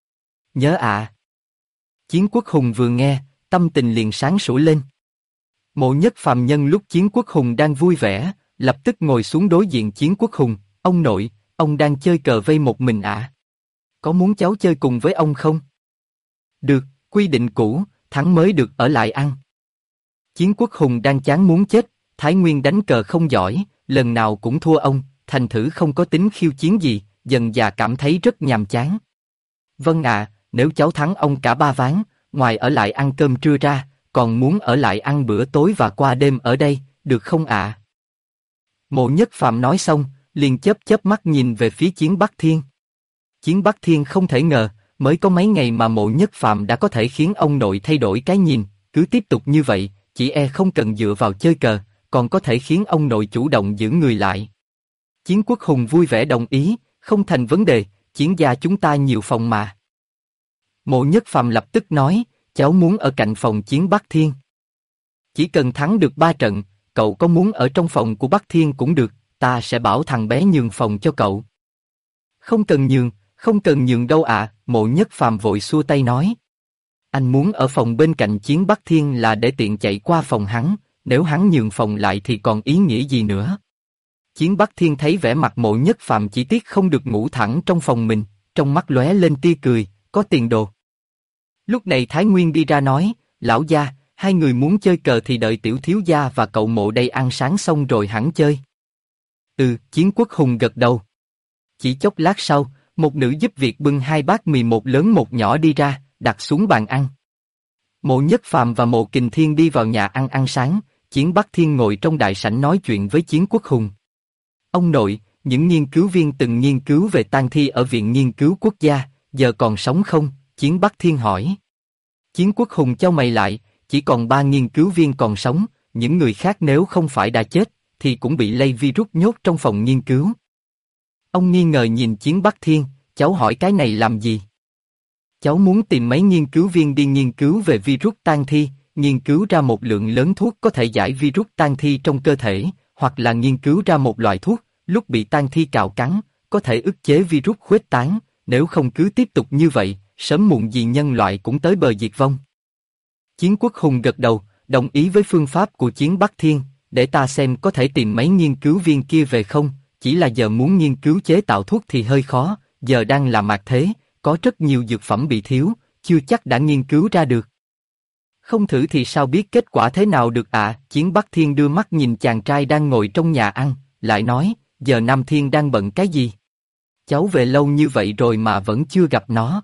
Nhớ ạ. Chiến Quốc Hùng vừa nghe, tâm tình liền sáng sủa lên. Mộ Nhất Phàm nhân lúc Chiến Quốc Hùng đang vui vẻ, lập tức ngồi xuống đối diện Chiến Quốc Hùng, ông nội, ông đang chơi cờ vây một mình ạ? Có muốn cháu chơi cùng với ông không? Được, quy định cũ, thắng mới được ở lại ăn. Chiến Quốc Hùng đang chán muốn chết, Thái Nguyên đánh cờ không giỏi, lần nào cũng thua ông, thành thử không có tính khiêu chiến gì, dần dà cảm thấy rất nhàm chán. Vâng ạ, nếu cháu thắng ông cả 3 ván, ngoài ở lại ăn cơm trưa ra, còn muốn ở lại ăn bữa tối và qua đêm ở đây, được không ạ? Mộ Nhất Phàm nói xong, liền chớp chớp mắt nhìn về phía Chiến Bắc Thiên. Chiến Bắc Thiên không thể ngờ, mới có mấy ngày mà Mộ Nhất Phàm đã có thể khiến ông nội thay đổi cái nhìn, cứ tiếp tục như vậy, chỉ e không cần dựa vào chơi cờ, còn có thể khiến ông nội chủ động giữ người lại. Chiến Quốc Hùng vui vẻ đồng ý, không thành vấn đề, Chiến gia chúng ta nhiều phòng mà. Mộ Nhất Phàm lập tức nói, cháu muốn ở cạnh phòng Chiến Bắc Thiên. Chỉ cần thắng được 3 trận, cậu có muốn ở trong phòng của Bắc Thiên cũng được, ta sẽ bảo thằng bé nhường phòng cho cậu. Không cần nhường, không cần nhường đâu ạ, Mộ Nhất Phàm vội xua tay nói. Anh muốn ở phòng bên cạnh Chiến Bắc Thiên là để tiện chạy qua phòng hắn, nếu hắn nhường phòng lại thì còn ý nghĩa gì nữa. Chiến Bắc Thiên thấy vẻ mặt Mộ Nhất Phàm chỉ tiếc không được ngủ thẳng trong phòng mình, trong mắt lóe lên tia cười, có tiền đồ. Lúc này Thái Nguyên đi ra nói, lão gia, hai người muốn chơi cờ thì đợi tiểu thiếu gia và cậu Mộ đây ăn sáng xong rồi hẳn chơi. Ừ, Chiến Quốc Hùng gật đầu. Chỉ chốc lát sau, một nữ giúp việc bưng 2 bát mì một lớn một nhỏ đi ra, đặt xuống bàn ăn. Mộ Nhất Phàm và Mộ Kình Thiên đi vào nhà ăn ăn sáng, Chiến Bắc Thiên ngồi trong đại sảnh nói chuyện với Chiến Quốc Hùng. Ông nội, những nghiên cứu viên từng nghiên cứu về tang thi ở Viện Nghiên cứu Quốc gia, giờ còn sống không? Chiến Bắc Thiên hỏi. Chiến Quốc Hùng chau mày lại, chỉ còn 3 nghiên cứu viên còn sống, những người khác nếu không phải đã chết, thì cũng bị lây virus nhốt trong phòng nghiên cứu. Ông nghi ngờ nhìn Chiến Bắc Thiên, cháu hỏi cái này làm gì? Cháu muốn tìm mấy nghiên cứu viên đi nghiên cứu về virus tang thi, nghiên cứu ra một lượng lớn thuốc có thể giải virus tang thi trong cơ thể, hoặc là nghiên cứu ra một loại thuốc, lúc bị tang thi cào cắn, có thể ức chế virus khuếch tán, nếu không cứ tiếp tục như vậy, sớm muộn gì nhân loại cũng tới bờ diệt vong. Chiến Quốc Hùng gật đầu, đồng ý với phương pháp của Chiến Bắc Thiên, để ta xem có thể tìm mấy nghiên cứu viên kia về không, chỉ là giờ muốn nghiên cứu chế tạo thuốc thì hơi khó, giờ đang là mạt thế, có rất nhiều dược phẩm bị thiếu, chưa chắc đã nghiên cứu ra được. Không thử thì sao biết kết quả thế nào được ạ? Chiến Bắc Thiên đưa mắt nhìn chàng trai đang ngồi trong nhà ăn, lại nói, giờ Nam Thiên đang bận cái gì? Cháu về lâu như vậy rồi mà vẫn chưa gặp nó.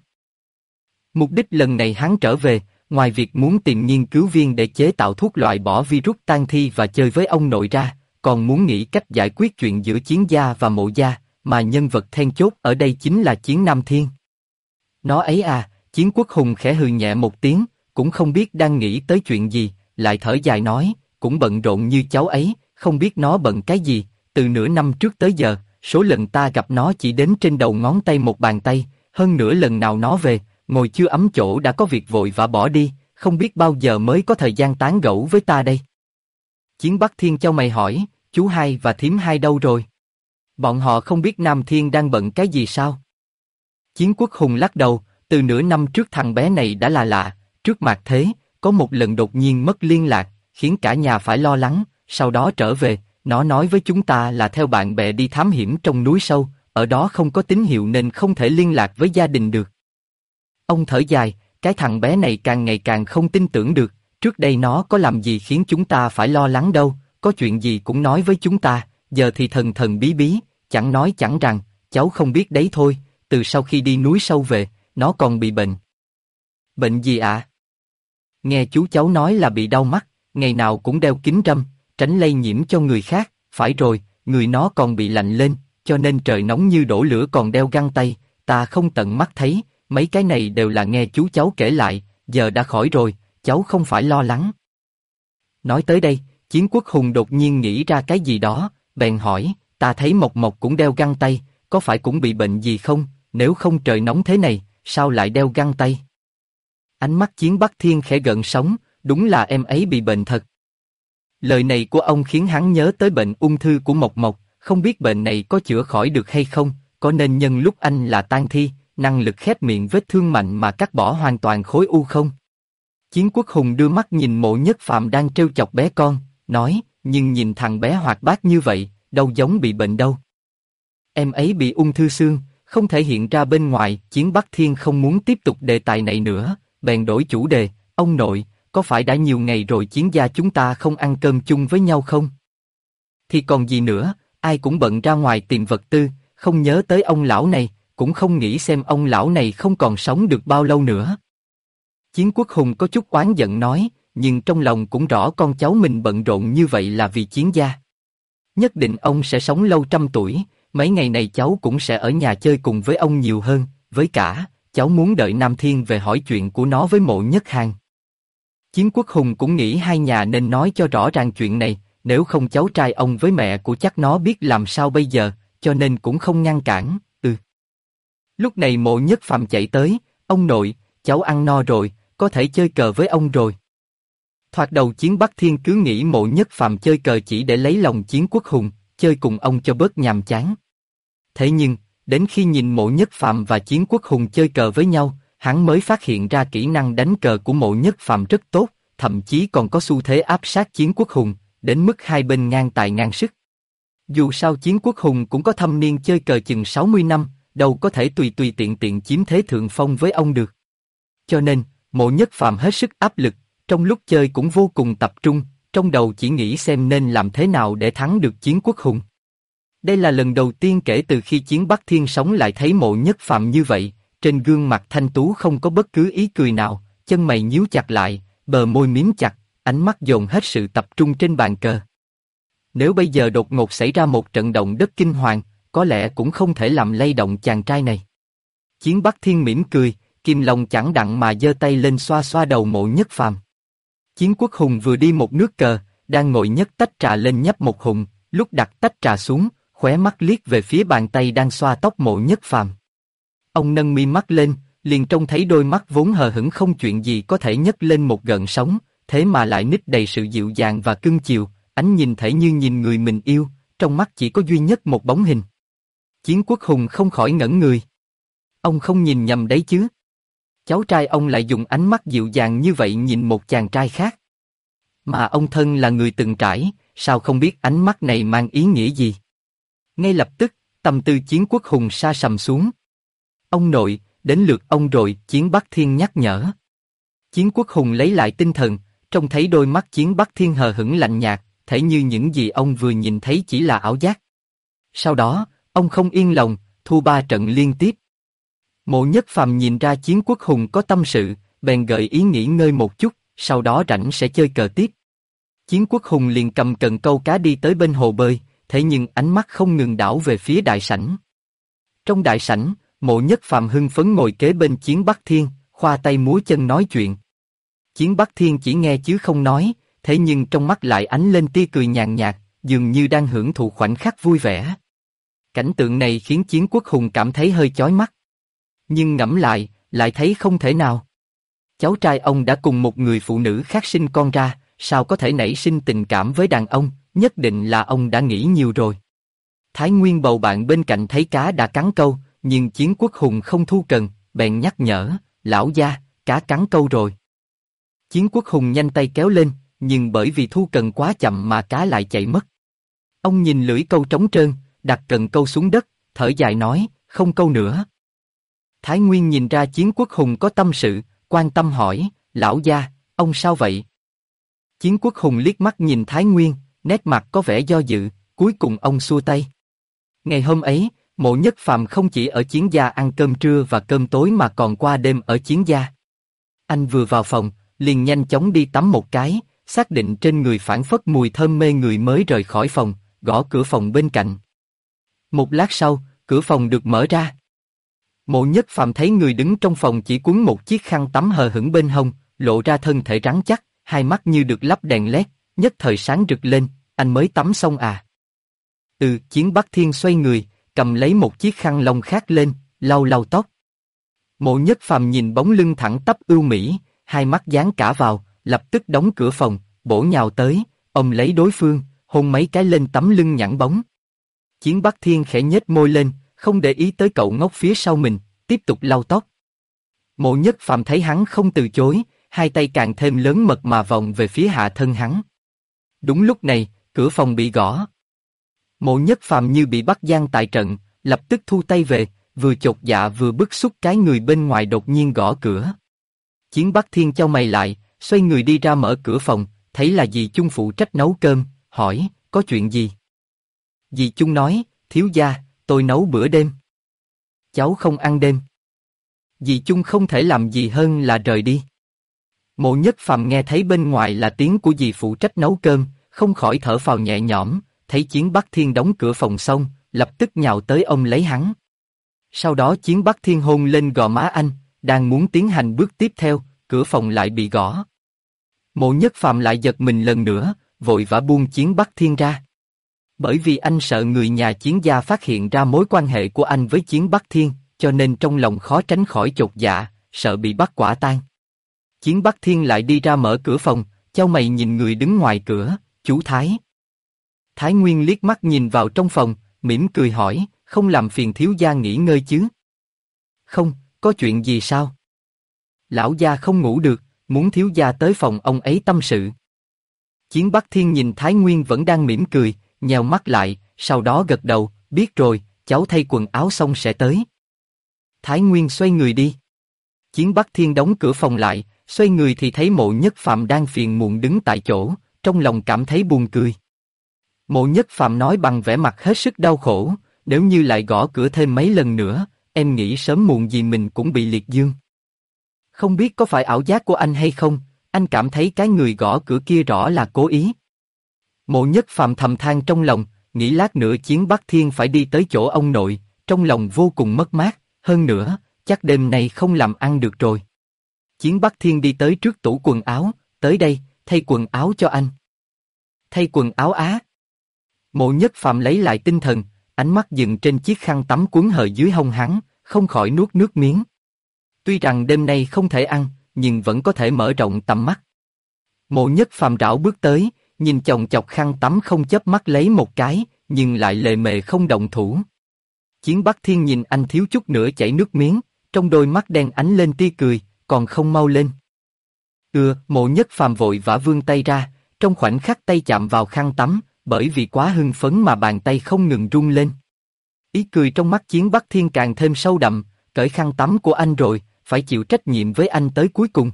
Mục đích lần này hắn trở về, ngoài việc muốn tìm nghiên cứu viên để chế tạo thuốc loại bỏ virus tang thi và chơi với ông nội ra, còn muốn nghĩ cách giải quyết chuyện giữa Chiến gia và Mộ gia, mà nhân vật then chốt ở đây chính là Chiến Nam Thiên. Nó ấy à, Chiến Quốc Hùng khẽ hừ nhẹ một tiếng, cũng không biết đang nghĩ tới chuyện gì, lại thở dài nói, cũng bận rộn như cháu ấy, không biết nó bận cái gì, từ nửa năm trước tới giờ, số lần ta gặp nó chỉ đếm trên đầu ngón tay một bàn tay, hơn nữa lần nào nó về, ngồi chưa ấm chỗ đã có việc vội vã bỏ đi, không biết bao giờ mới có thời gian tán gẫu với ta đây. Chiến Bắc Thiên chau mày hỏi, chú hai và thím hai đâu rồi? Bọn họ không biết Nam Thiên đang bận cái gì sao? Chiến Quốc Hùng lắc đầu, từ nửa năm trước thằng bé này đã là lạ, trước mặt thế, có một lần đột nhiên mất liên lạc, khiến cả nhà phải lo lắng, sau đó trở về, nó nói với chúng ta là theo bạn bè đi thám hiểm trong núi sâu, ở đó không có tín hiệu nên không thể liên lạc với gia đình được. Ông thở dài, cái thằng bé này càng ngày càng không tin tưởng được, trước đây nó có làm gì khiến chúng ta phải lo lắng đâu, có chuyện gì cũng nói với chúng ta, giờ thì thần thần bí bí, chẳng nói chẳng rằng, cháu không biết đấy thôi, từ sau khi đi núi sâu về, nó còn bị bệnh. Bệnh gì ạ? Nghe chú cháu nói là bị đau mắt, ngày nào cũng đeo kính râm, tránh lây nhiễm cho người khác, phải rồi, người nó còn bị lạnh lên, cho nên trời nóng như đổ lửa còn đeo găng tay, ta không tận mắt thấy, mấy cái này đều là nghe chú cháu kể lại, giờ đã khỏi rồi, cháu không phải lo lắng. Nói tới đây, Chiến Quốc Hùng đột nhiên nghĩ ra cái gì đó, bèn hỏi, ta thấy Mộc Mộc cũng đeo găng tay, có phải cũng bị bệnh gì không, nếu không trời nóng thế này, sao lại đeo găng tay? Ánh mắt Chiến Bắc Thiên khẽ gợn sóng, đúng là em ấy bị bệnh thật. Lời này của ông khiến hắn nhớ tới bệnh ung thư của Mộc Mộc, không biết bệnh này có chữa khỏi được hay không, có nên nhân lúc anh là tang thi, năng lực khép miệng vết thương mạnh mà cắt bỏ hoàn toàn khối u không? Chiến Quốc Hùng đưa mắt nhìn Mộ Nhất Phàm đang trêu chọc bé con, nói, nhưng nhìn thằng bé hoạt bát như vậy, đâu giống bị bệnh đâu. Em ấy bị ung thư xương, không thể hiện ra bên ngoài. Chiến Bắc Thiên không muốn tiếp tục đề tài này nữa, bèn đổi chủ đề, ông nội, có phải đã nhiều ngày rồi Chiến gia chúng ta không ăn cơm chung với nhau không? Thì còn gì nữa, ai cũng bận ra ngoài tìm vật tư, không nhớ tới ông lão này, cũng không nghĩ xem ông lão này không còn sống được bao lâu nữa. Chiến Quốc Hùng có chút oán giận nói, nhưng trong lòng cũng rõ con cháu mình bận rộn như vậy là vì Chiến gia. Nhất định ông sẽ sống lâu trăm tuổi, mấy ngày này cháu cũng sẽ ở nhà chơi cùng với ông nhiều hơn, với cả, cháu muốn đợi Nam Thiên về hỏi chuyện của nó với Mộ Nhất Hàn. Chiến Quốc Hùng cũng nghĩ hai nhà nên nói cho rõ ràng chuyện này, nếu không cháu trai ông với mẹ của chắc nó biết làm sao bây giờ, cho nên cũng không ngăn cản. Lúc này Mộ Nhất Phàm chạy tới, ông nội, cháu ăn no rồi, có thể chơi cờ với ông rồi. Thoạt đầu Chiến Bắc Thiên cứ nghĩ Mộ Nhất Phàm chơi cờ chỉ để lấy lòng Chiến Quốc Hùng, chơi cùng ông cho bớt nhàm chán. Thế nhưng, đến khi nhìn Mộ Nhất Phàm và Chiến Quốc Hùng chơi cờ với nhau, hắn mới phát hiện ra kỹ năng đánh cờ của Mộ Nhất Phàm rất tốt, thậm chí còn có xu thế áp sát Chiến Quốc Hùng, đến mức hai bên ngang tài ngang sức. Dù sao Chiến Quốc Hùng cũng có thâm niên chơi cờ chừng 60 năm, đâu có thể tùy tùy tiện chiếm thế thượng phong với ông được. Cho nên, Mộ Nhất Phàm hết sức áp lực, trong lúc chơi cũng vô cùng tập trung, trong đầu chỉ nghĩ xem nên làm thế nào để thắng được Chiến Quốc Hùng. Đây là lần đầu tiên kể từ khi Chiến Bắc Thiên sống lại thấy Mộ Nhất Phàm như vậy, trên gương mặt thanh tú không có bất cứ ý cười nào, chân mày nhíu chặt lại, bờ môi mím chặt, ánh mắt dồn hết sự tập trung trên bàn cờ. Nếu bây giờ đột ngột xảy ra một trận động đất kinh hoàng, có lẽ cũng không thể làm lay động chàng trai này. Chiến Bắc Thiên mỉm cười, kìm lòng chẳng đặng mà giơ tay lên xoa xoa đầu Mộ Nhất Phàm. Chiến Quốc Hùng vừa đi một nước cờ, đang ngồi nhấc tách trà lên nhấp một hùng, lúc đặt tách trà xuống, khóe mắt liếc về phía bàn tay đang xoa tóc Mộ Nhất Phàm. Ông nâng mi mắt lên, liền trông thấy đôi mắt vốn hờ hững không chuyện gì có thể nhấc lên một gợn sóng, thế mà lại nít đầy sự dịu dàng và cưng chiều, ánh nhìn thể như nhìn người mình yêu, trong mắt chỉ có duy nhất một bóng hình. Chiến Quốc Hùng không khỏi ngẩn người. Ông không nhìn nhầm đấy chứ? Cháu trai ông lại dùng ánh mắt dịu dàng như vậy nhìn một chàng trai khác. Mà ông thân là người từng trải, sao không biết ánh mắt này mang ý nghĩa gì? Ngay lập tức, tâm tư Chiến Quốc Hùng sa sầm xuống. Ông nội, đến lượt ông rồi, Chiến Bắc Thiên nhắc nhở. Chiến Quốc Hùng lấy lại tinh thần, trông thấy đôi mắt Chiến Bắc Thiên hờ hững lạnh nhạt, thể như những gì ông vừa nhìn thấy chỉ là ảo giác. Sau đó, ông không yên lòng, thua 3 trận liên tiếp. Mộ Nhất Phàm nhìn ra Chiến Quốc Hùng có tâm sự, bèn gợi ý nghỉ ngơi một chút, sau đó rảnh sẽ chơi cờ tiếp. Chiến Quốc Hùng liền cầm cần câu cá đi tới bên hồ bơi, thế nhưng ánh mắt không ngừng đảo về phía đại sảnh. Trong đại sảnh, Mộ Nhất Phàm hưng phấn ngồi kế bên Chiến Bắc Thiên, khoa tay múa chân nói chuyện. Chiến Bắc Thiên chỉ nghe chứ không nói, thế nhưng trong mắt lại ánh lên tia cười nhàn nhạt, dường như đang hưởng thụ khoảnh khắc vui vẻ. Cảnh tượng này khiến Chiến Quốc Hùng cảm thấy hơi chói mắt. Nhưng ngẫm lại thấy không thể nào. Cháu trai ông đã cùng một người phụ nữ khác sinh con ra, sao có thể nảy sinh tình cảm với đàn ông, nhất định là ông đã nghĩ nhiều rồi. Thái Nguyên bầu bạn bên cạnh thấy cá đã cắn câu, nhưng Chiến Quốc Hùng không thu cần, bèn nhắc nhở, lão gia, cá cắn câu rồi. Chiến Quốc Hùng nhanh tay kéo lên, nhưng bởi vì thu cần quá chậm mà cá lại chạy mất. Ông nhìn lưỡi câu trống trơn, đặt cần câu xuống đất, thở dài nói, không câu nữa. Thái Nguyên nhìn ra Chiến Quốc Hùng có tâm sự, quan tâm hỏi, lão gia, ông sao vậy? Chiến Quốc Hùng liếc mắt nhìn Thái Nguyên, nét mặt có vẻ do dự, cuối cùng ông xua tay. Ngày hôm ấy, Mộ Nhất Phàm không chỉ ở Chiến gia ăn cơm trưa và cơm tối mà còn qua đêm ở Chiến gia. Anh vừa vào phòng, liền nhanh chóng đi tắm một cái, xác định trên người phảng phất mùi thơm mê người mới rời khỏi phòng, gõ cửa phòng bên cạnh. Một lát sau, cửa phòng được mở ra. Mộ Nhất Phàm thấy người đứng trong phòng chỉ quấn một chiếc khăn tắm hờ hững bên hông, lộ ra thân thể rắn chắc, hai mắt như được lắp đèn led, nhất thời sáng rực lên, anh mới tắm xong à? Chiến Bắc Thiên xoay người, cầm lấy một chiếc khăn lông khác lên, lau lau tóc. Mộ Nhất Phàm nhìn bóng lưng thẳng tắp ưu mỹ, hai mắt dán cả vào, lập tức đóng cửa phòng, bổ nhào tới, ôm lấy đối phương, hôn mấy cái lên tấm lưng nhẵn bóng. Chiến Bắc Thiên khẽ nhếch môi lên, không để ý tới cậu ngốc phía sau mình, tiếp tục lau tóc. Mộ Nhất Phàm thấy hắn không từ chối, hai tay càng thêm lớn mật mà vòng về phía hạ thân hắn. Đúng lúc này, cửa phòng bị gõ. Mộ Nhất Phàm như bị bắt giam tại trận, lập tức thu tay về, vừa chột dạ vừa bức xúc cái người bên ngoài đột nhiên gõ cửa. Chiến Bắc Thiên chau mày lại, xoay người đi ra mở cửa phòng, thấy là dì Chung phụ trách nấu cơm, hỏi, có chuyện gì? Dì Chung nói, thiếu gia, tôi nấu bữa đêm. Cháu không ăn đêm. Dì Chung không thể làm gì hơn là rời đi. Mộ Nhất Phàm nghe thấy bên ngoài là tiếng của dì phụ trách nấu cơm, không khỏi thở phào nhẹ nhõm, thấy Chiến Bắc Thiên đóng cửa phòng xong, lập tức nhào tới ôm lấy hắn. Sau đó Chiến Bắc Thiên hôn lên gò má anh, đang muốn tiến hành bước tiếp theo, cửa phòng lại bị gõ. Mộ Nhất Phàm lại giật mình lần nữa, vội vã buông Chiến Bắc Thiên ra. Bởi vì anh sợ người nhà Chiến gia phát hiện ra mối quan hệ của anh với Chiến Bắc Thiên, cho nên trong lòng khó tránh khỏi chột dạ, sợ bị bắt quả tang. Chiến Bắc Thiên lại đi ra mở cửa phòng, chau mày nhìn người đứng ngoài cửa, chú Thái. Thái Nguyên liếc mắt nhìn vào trong phòng, mỉm cười hỏi, không làm phiền thiếu gia nghỉ ngơi chứ? Không, có chuyện gì sao? Lão gia không ngủ được, muốn thiếu gia tới phòng ông ấy tâm sự. Chiến Bắc Thiên nhìn Thái Nguyên vẫn đang mỉm cười, nheo mắt lại, sau đó gật đầu, biết rồi, cháu thay quần áo xong sẽ tới. Thái Nguyên xoay người đi. Chiến Bắc Thiên đóng cửa phòng lại, xoay người thì thấy Mộ Nhất Phàm đang phiền muộn đứng tại chỗ, trong lòng cảm thấy buồn cười. Mộ Nhất Phàm nói bằng vẻ mặt hết sức đau khổ, nếu như lại gõ cửa thêm mấy lần nữa, em nghĩ sớm muộn gì mình cũng bị liệt dương. Không biết có phải ảo giác của anh hay không, anh cảm thấy cái người gõ cửa kia rõ là cố ý. Mộ Nhất Phàm thầm than trong lòng, nghĩ lát nữa Chiến Bắc Thiên phải đi tới chỗ ông nội, trong lòng vô cùng mất mát, hơn nữa, chắc đêm này không làm ăn được rồi. Chiến Bắc Thiên đi tới trước tủ quần áo, tới đây, thay quần áo cho anh. Thay quần áo á. Mộ Nhất Phàm lấy lại tinh thần, ánh mắt dừng trên chiếc khăn tắm quấn hờ dưới hông hắn, không khỏi nuốt nước miếng. Tuy rằng đêm nay không thể ăn, nhưng vẫn có thể mở rộng tầm mắt. Mộ Nhất Phàm rảo bước tới, nhìn chồng chọc khăn tắm không chớp mắt lấy một cái, nhưng lại lề mề không động thủ. Chiến Bắc Thiên nhìn anh thiếu chút nữa chảy nước miếng, trong đôi mắt đen ánh lên tia cười, còn không mau lên. Mộ Nhất Phàm vội vã vươn tay ra, trong khoảnh khắc tay chạm vào khăn tắm, bởi vì quá hưng phấn mà bàn tay không ngừng rung lên. Ý cười trong mắt Chiến Bắc Thiên càng thêm sâu đậm, cởi khăn tắm của anh rồi, phải chịu trách nhiệm với anh tới cuối cùng.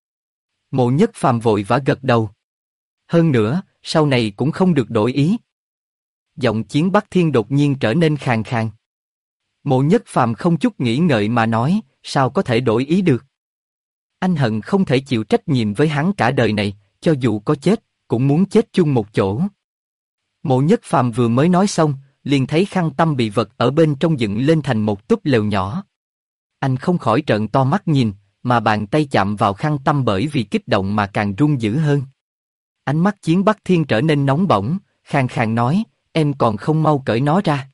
Mộ Nhất Phàm vội vã gật đầu. Hơn nữa, sau này cũng không được đổi ý. Giọng Chiến Bắc Thiên đột nhiên trở nên khàn khàn. Mộ Nhất Phàm không chút nghĩ ngợi mà nói, sao có thể đổi ý được? Anh hận không thể chịu trách nhiệm với hắn cả đời này, cho dù có chết, cũng muốn chết chung một chỗ. Mộ Nhất Phàm vừa mới nói xong, liền thấy khăn tăm bị vật ở bên trong dựng lên thành một túp lều nhỏ. Anh không khỏi trợn to mắt nhìn, mà bàn tay chạm vào khăn tăm bởi vì kích động mà càng run dữ hơn. Ánh mắt Chiến Bắc Thiên trở nên nóng bỏng, khàn khàn nói, em còn không mau cởi nó ra.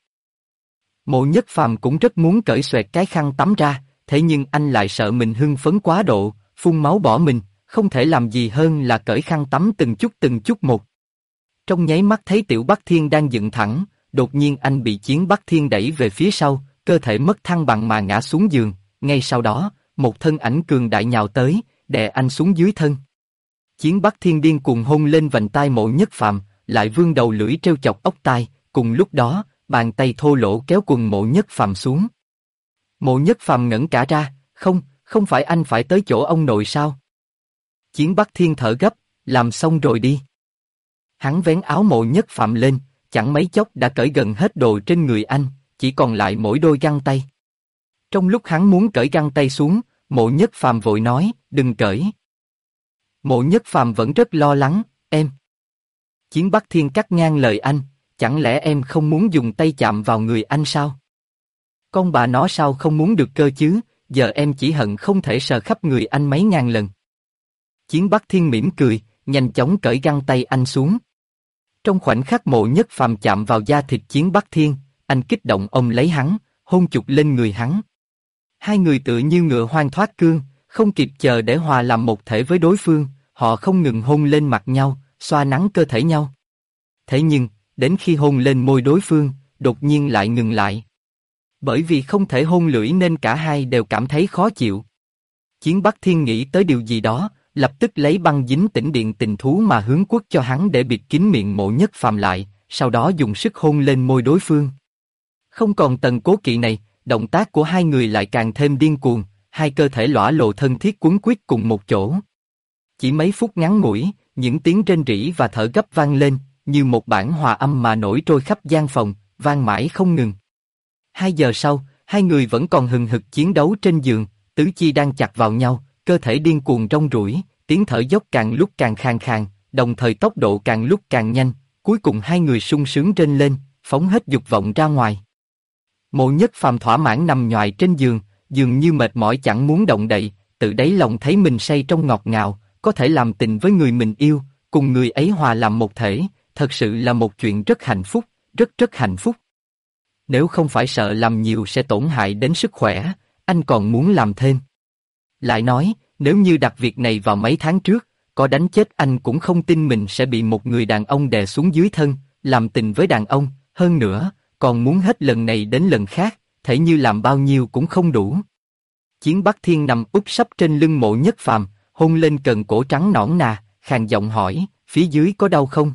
Mộ Nhất Phàm cũng rất muốn cởi xoẹt cái khăn tắm ra, thế nhưng anh lại sợ mình hưng phấn quá độ, phun máu bỏ mình, không thể làm gì hơn là cởi khăn tắm từng chút một. Trong nháy mắt thấy Tiểu Bắc Thiên đang dựng thẳng, đột nhiên anh bị Chiến Bắc Thiên đẩy về phía sau, cơ thể mất thăng bằng mà ngã xuống giường, ngay sau đó, một thân ảnh cường đại nhào tới, đè anh xuống dưới thân. Chiến Bắc Thiên điên cuồng hôn lên vành tai Mộ Nhất Phàm, lại vươn đầu lưỡi trêu chọc ốc tai, cùng lúc đó, bàn tay thô lỗ kéo quần Mộ Nhất Phàm xuống. Mộ Nhất Phàm ngẩn cả ra, không phải anh phải tới chỗ ông nội sao? Chiến Bắc Thiên thở gấp, làm xong rồi đi. Hắn vén áo Mộ Nhất Phàm lên, chẳng mấy chốc đã cởi gần hết đồ trên người anh, chỉ còn lại mỗi đôi găng tay. Trong lúc hắn muốn cởi găng tay xuống, Mộ Nhất Phàm vội nói, đừng cởi. Mộ Nhất Phàm vẫn rất lo lắng, em. Chiến Bắc Thiên cắt ngang lời anh, chẳng lẽ em không muốn dùng tay chạm vào người anh sao? Con bà nó sao không muốn được cơ chứ, giờ em chỉ hận không thể sờ khắp người anh mấy ngàn lần. Chiến Bắc Thiên mỉm cười, nhanh chóng cởi găng tay anh xuống. Trong khoảnh khắc Mộ Nhất Phàm chạm vào da thịt Chiến Bắc Thiên, anh kích động ôm lấy hắn, hôn chụp lên người hắn. Hai người tựa như ngựa hoang thoát cương, không kịp chờ để hòa làm một thể với đối phương, họ không ngừng hôn lên mặt nhau, xoa nắn cơ thể nhau. Thế nhưng, đến khi hôn lên môi đối phương, đột nhiên lại ngừng lại. Bởi vì không thể hôn lưỡi nên cả hai đều cảm thấy khó chịu. Chiến Bắc Thiên nghĩ tới điều gì đó, lập tức lấy băng dính tĩnh điện tình thú mà hướng quất cho hắn để bịt kín miệng Mộ Nhất Phàm lại, sau đó dùng sức hôn lên môi đối phương. Không còn tầng cố kỵ này, động tác của hai người lại càng thêm điên cuồng, hai cơ thể lõa lồ thân thiết quấn quýt cùng một chỗ. Chỉ mấy phút ngắn ngủi, những tiếng rên rỉ và thở gấp vang lên, như một bản hòa âm mà nổi trôi khắp gian phòng, vang mãi không ngừng. 2 giờ sau, hai người vẫn còn hừng hực chiến đấu trên giường, tứ chi đang chặt vào nhau, cơ thể điên cuồng rong ruổi, tiếng thở dốc càng lúc càng khàn khàn, đồng thời tốc độ càng lúc càng nhanh, cuối cùng hai người sung sướng rên lên, phóng hết dục vọng ra ngoài. Mộ Nhất Phàm thỏa mãn nằm nhoài trên giường, dường như mệt mỏi chẳng muốn động đậy, tự đáy lòng thấy mình say trong ngọt ngào, có thể làm tình với người mình yêu, cùng người ấy hòa làm một thể, thật sự là một chuyện rất hạnh phúc, rất hạnh phúc. Nếu không phải sợ làm nhiều sẽ tổn hại đến sức khỏe, anh còn muốn làm thêm. Lại nói, nếu như đặt việc này vào mấy tháng trước, có đánh chết anh cũng không tin mình sẽ bị một người đàn ông đè xuống dưới thân, làm tình với đàn ông, hơn nữa, còn muốn hết lần này đến lần khác, thể như làm bao nhiêu cũng không đủ. Chiến Bắc Thiên nằm úp sấp trên lưng Mộ Nhất Phàm, hôn lên cần cổ trắng nõn nà, khàn giọng hỏi, phía dưới có đau không?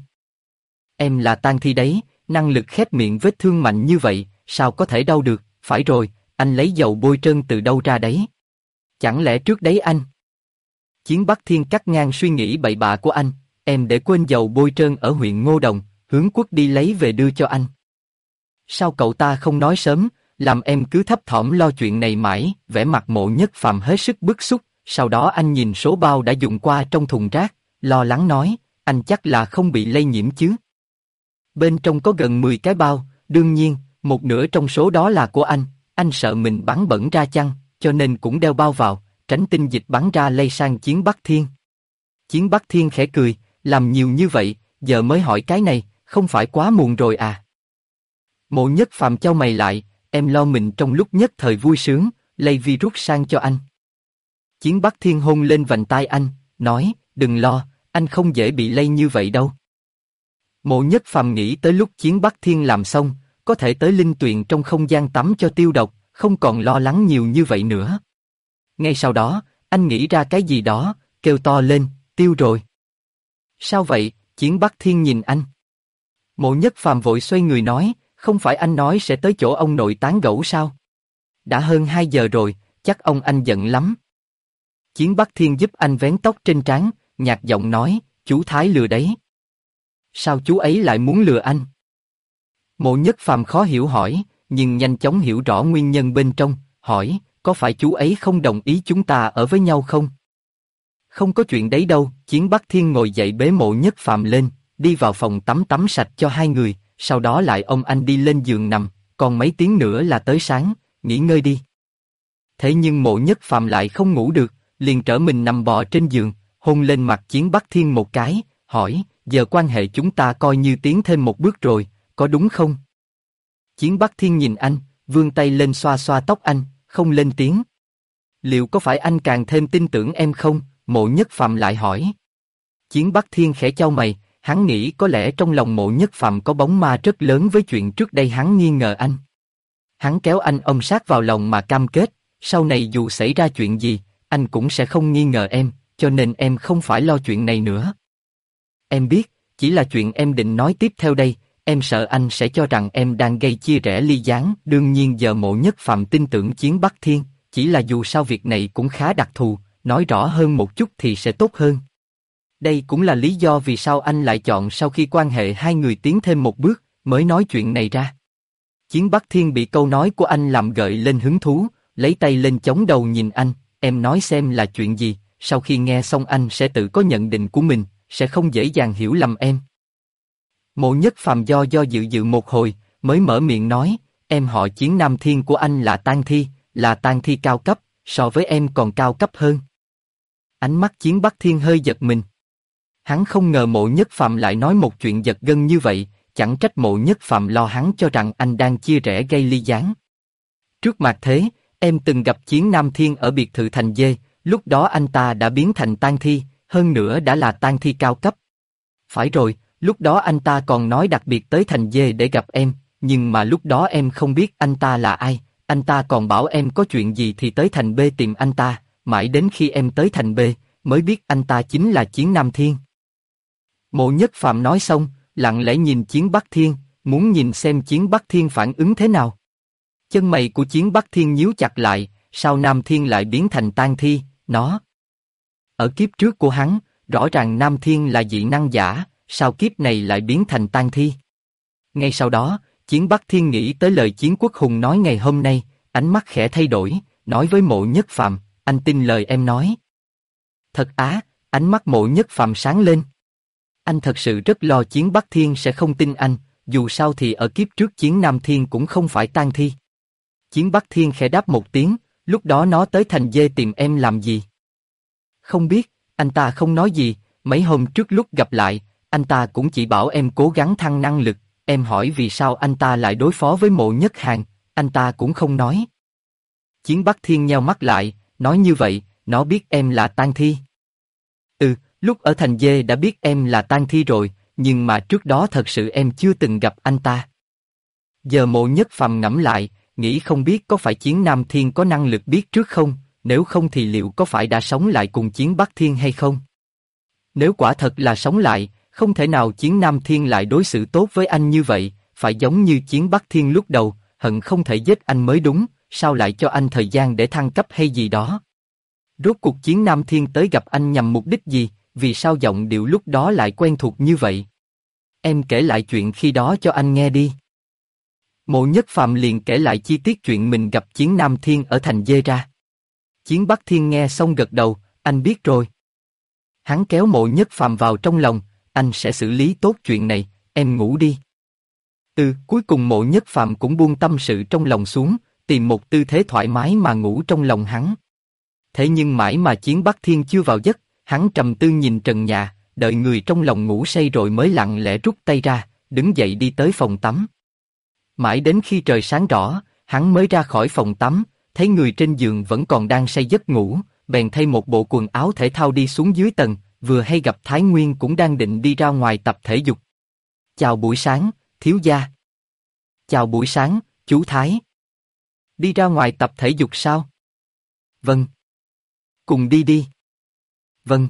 Em là tang thi đấy, năng lực khép miệng vết thương mạnh như vậy, sao có thể đau được, phải rồi, anh lấy dầu bôi trơn từ đâu ra đấy? Chẳng lẽ trước đấy anh? Chiến Bắc Thiên cắt ngang suy nghĩ bậy bạ của anh, em để quên dầu bôi trơn ở huyện Ngô Đồng, hướng Quốc đi lấy về đưa cho anh. Sao cậu ta không nói sớm, làm em cứ thấp thỏm lo chuyện này mãi, vẻ mặt Mộ Nhất Phàm hết sức bức xúc, sau đó anh nhìn số bao đã dùng qua trong thùng rác, lo lắng nói, anh chắc là không bị lây nhiễm chứ. Bên trong có gần 10 cái bao, đương nhiên, một nửa trong số đó là của anh sợ mình bắn bẩn ra chăng, cho nên cũng đeo bao vào, tránh tinh dịch bắn ra lây sang Chiến Bắc Thiên. Chiến Bắc Thiên khẽ cười, làm nhiều như vậy, giờ mới hỏi cái này, không phải quá muộn rồi à? Mộ Nhất Phàm chau mày lại, em lo mình trong lúc nhất thời vui sướng, lây virus sang cho anh. Chiến Bắc Thiên hôn lên vành tai anh, nói, đừng lo, anh không dễ bị lây như vậy đâu. Mộ Nhất Phàm nghĩ tới lúc Chiến Bắc Thiên làm xong, có thể tới linh tuyền trong không gian tắm cho tiêu độc, không còn lo lắng nhiều như vậy nữa. Ngay sau đó, anh nghĩ ra cái gì đó, kêu to lên, Tiêu rồi. Sao vậy? Chiến Bắc Thiên nhìn anh. Mộ Nhất Phàm vội xoay người nói, không phải anh nói sẽ tới chỗ ông nội tán gẫu sao? Đã hơn 2 giờ rồi, chắc ông anh giận lắm. Chiến Bắc Thiên giúp anh vén tóc trên trán, nhạt giọng nói, chú Thái lừa đấy. Sao chú ấy lại muốn lừa anh? Mộ Nhất Phàm khó hiểu hỏi, nhưng nhanh chóng hiểu rõ nguyên nhân bên trong, hỏi, có phải chú ấy không đồng ý chúng ta ở với nhau không? Không có chuyện đấy đâu. Chiến Bắc Thiên ngồi dậy bế Mộ Nhất Phàm lên, đi vào phòng tắm sạch cho hai người, sau đó lại ôm anh đi lên giường nằm, còn mấy tiếng nữa là tới sáng, nghỉ ngơi đi. Thế nhưng Mộ Nhất Phàm lại không ngủ được, liền trở mình nằm bò trên giường, hôn lên mặt Chiến Bắc Thiên một cái, hỏi, giờ quan hệ chúng ta coi như tiến thêm một bước rồi, có đúng không? Chiến Bắc Thiên nhìn anh, vươn tay lên xoa xoa tóc anh, không lên tiếng. Liệu có phải anh càng thêm tin tưởng em không? Mộ Nhất Phàm lại hỏi. Chiến Bắc Thiên khẽ chau mày, hắn nghĩ có lẽ trong lòng Mộ Nhất Phàm có bóng ma rất lớn với chuyện trước đây hắn nghi ngờ anh. Hắn kéo anh ôm sát vào lòng mà cam kết, sau này dù xảy ra chuyện gì, anh cũng sẽ không nghi ngờ em, cho nên em không phải lo chuyện này nữa. Em biết, chỉ là chuyện em định nói tiếp theo đây, em sợ anh sẽ cho rằng em đang gây chia rẽ ly gián. Đương nhiên giờ Mộ Nhất Phàm tin tưởng Chiến Bắc Thiên, chỉ là dù sao việc này cũng khá đặc thù, nói rõ hơn một chút thì sẽ tốt hơn. Đây cũng là lý do vì sao anh lại chọn sau khi quan hệ hai người tiến thêm một bước, mới nói chuyện này ra. Chiến Bắc Thiên bị câu nói của anh làm gợi lên hứng thú, lấy tay lên chống đầu nhìn anh, em nói xem là chuyện gì, sau khi nghe xong anh sẽ tự có nhận định của mình, sẽ không dễ dàng hiểu lầm em. Mộ Nhất Phàm do dự một hồi, mới mở miệng nói, em họ Chiến Nam Thiên của anh là tang thi, là tang thi cao cấp, so với em còn cao cấp hơn. Ánh mắt Chiến Bắc Thiên hơi giật mình. Hắn không ngờ Mộ Nhất Phàm lại nói một chuyện giật gân như vậy, chẳng trách Mộ Nhất Phàm lo hắn cho rằng anh đang chia rẽ gây ly gián. Trước mặt thế, em từng gặp Chiến Nam Thiên ở biệt thự Thành Dê, lúc đó anh ta đã biến thành tang thi, hơn nữa đã là tang thi cao cấp. Phải rồi, lúc đó anh ta còn nói đặc biệt tới Thành Dê để gặp em, nhưng mà lúc đó em không biết anh ta là ai, anh ta còn bảo em có chuyện gì thì tới Thành B tìm anh ta, mãi đến khi em tới Thành B, mới biết anh ta chính là Chiến Nam Thiên. Mộ Nhất Phàm nói xong, lặng lẽ nhìn Chiến Bắc Thiên, muốn nhìn xem Chiến Bắc Thiên phản ứng thế nào. Chân mày của Chiến Bắc Thiên nhíu chặt lại, sao Nam Thiên lại biến thành tang thi, nó. Ở kiếp trước của hắn, rõ ràng Nam Thiên là dị năng giả, sao kiếp này lại biến thành tang thi? Ngay sau đó, Chiến Bắc Thiên nghĩ tới lời Chiến Quốc Hùng nói ngày hôm nay, ánh mắt khẽ thay đổi, nói với Mộ Nhất Phàm, anh tin lời em nói. Thật á, ánh mắt Mộ Nhất Phàm sáng lên. Anh thật sự rất lo Chiến Bắc Thiên sẽ không tin anh, dù sao thì ở kiếp trước Chiến Nam Thiên cũng không phải tang thi. Chiến Bắc Thiên khẽ đáp một tiếng, lúc đó nó tới Thành Dê tìm em làm gì? Không biết, anh ta không nói gì, mấy hôm trước lúc gặp lại, anh ta cũng chỉ bảo em cố gắng thăng năng lực, em hỏi vì sao anh ta lại đối phó với Mộ Nhất Hàn, anh ta cũng không nói. Chiến Bắc Thiên nheo mắt lại, nói như vậy, nó biết em là tang thi. Ừ, lúc ở Thành Dê đã biết em là tang thi rồi, nhưng mà trước đó thật sự em chưa từng gặp anh ta. Giờ Mộ Nhất Phàm ngẫm lại, nghĩ không biết có phải Chiến Nam Thiên có năng lực biết trước không, nếu không thì liệu có phải đã sống lại cùng Chiến Bắc Thiên hay không? Nếu quả thật là sống lại, không thể nào Chiến Nam Thiên lại đối xử tốt với anh như vậy, phải giống như Chiến Bắc Thiên lúc đầu, hận không thể giết anh mới đúng, sao lại cho anh thời gian để thăng cấp hay gì đó? Rốt cuộc Chiến Nam Thiên tới gặp anh nhằm mục đích gì, vì sao giọng điệu lúc đó lại quen thuộc như vậy? Em kể lại chuyện khi đó cho anh nghe đi. Mộ Nhất Phàm liền kể lại chi tiết chuyện mình gặp Chiến Nam Thiên ở Thành Dê ra. Chiến Bắc Thiên nghe xong gật đầu, anh biết rồi. Hắn kéo Mộ Nhất Phàm vào trong lòng, anh sẽ xử lý tốt chuyện này, em ngủ đi. Cuối cùng Mộ Nhất Phàm cũng buông tâm sự trong lòng xuống, tìm một tư thế thoải mái mà ngủ trong lòng hắn. Thế nhưng mãi mà Chiến Bắc Thiên chưa vào giấc, hắn trầm tư nhìn trần nhà, đợi người trong lòng ngủ say rồi mới lặng lẽ rút tay ra, đứng dậy đi tới phòng tắm. Mãi đến khi trời sáng rõ, hắn mới ra khỏi phòng tắm, thấy người trên giường vẫn còn đang say giấc ngủ, bèn thay một bộ quần áo thể thao đi xuống dưới tầng, vừa hay gặp Thái Nguyên cũng đang định đi ra ngoài tập thể dục. Chào buổi sáng, thiếu gia. Chào buổi sáng, chú Thái. Đi ra ngoài tập thể dục sao? Vâng. Cùng đi đi. Vâng.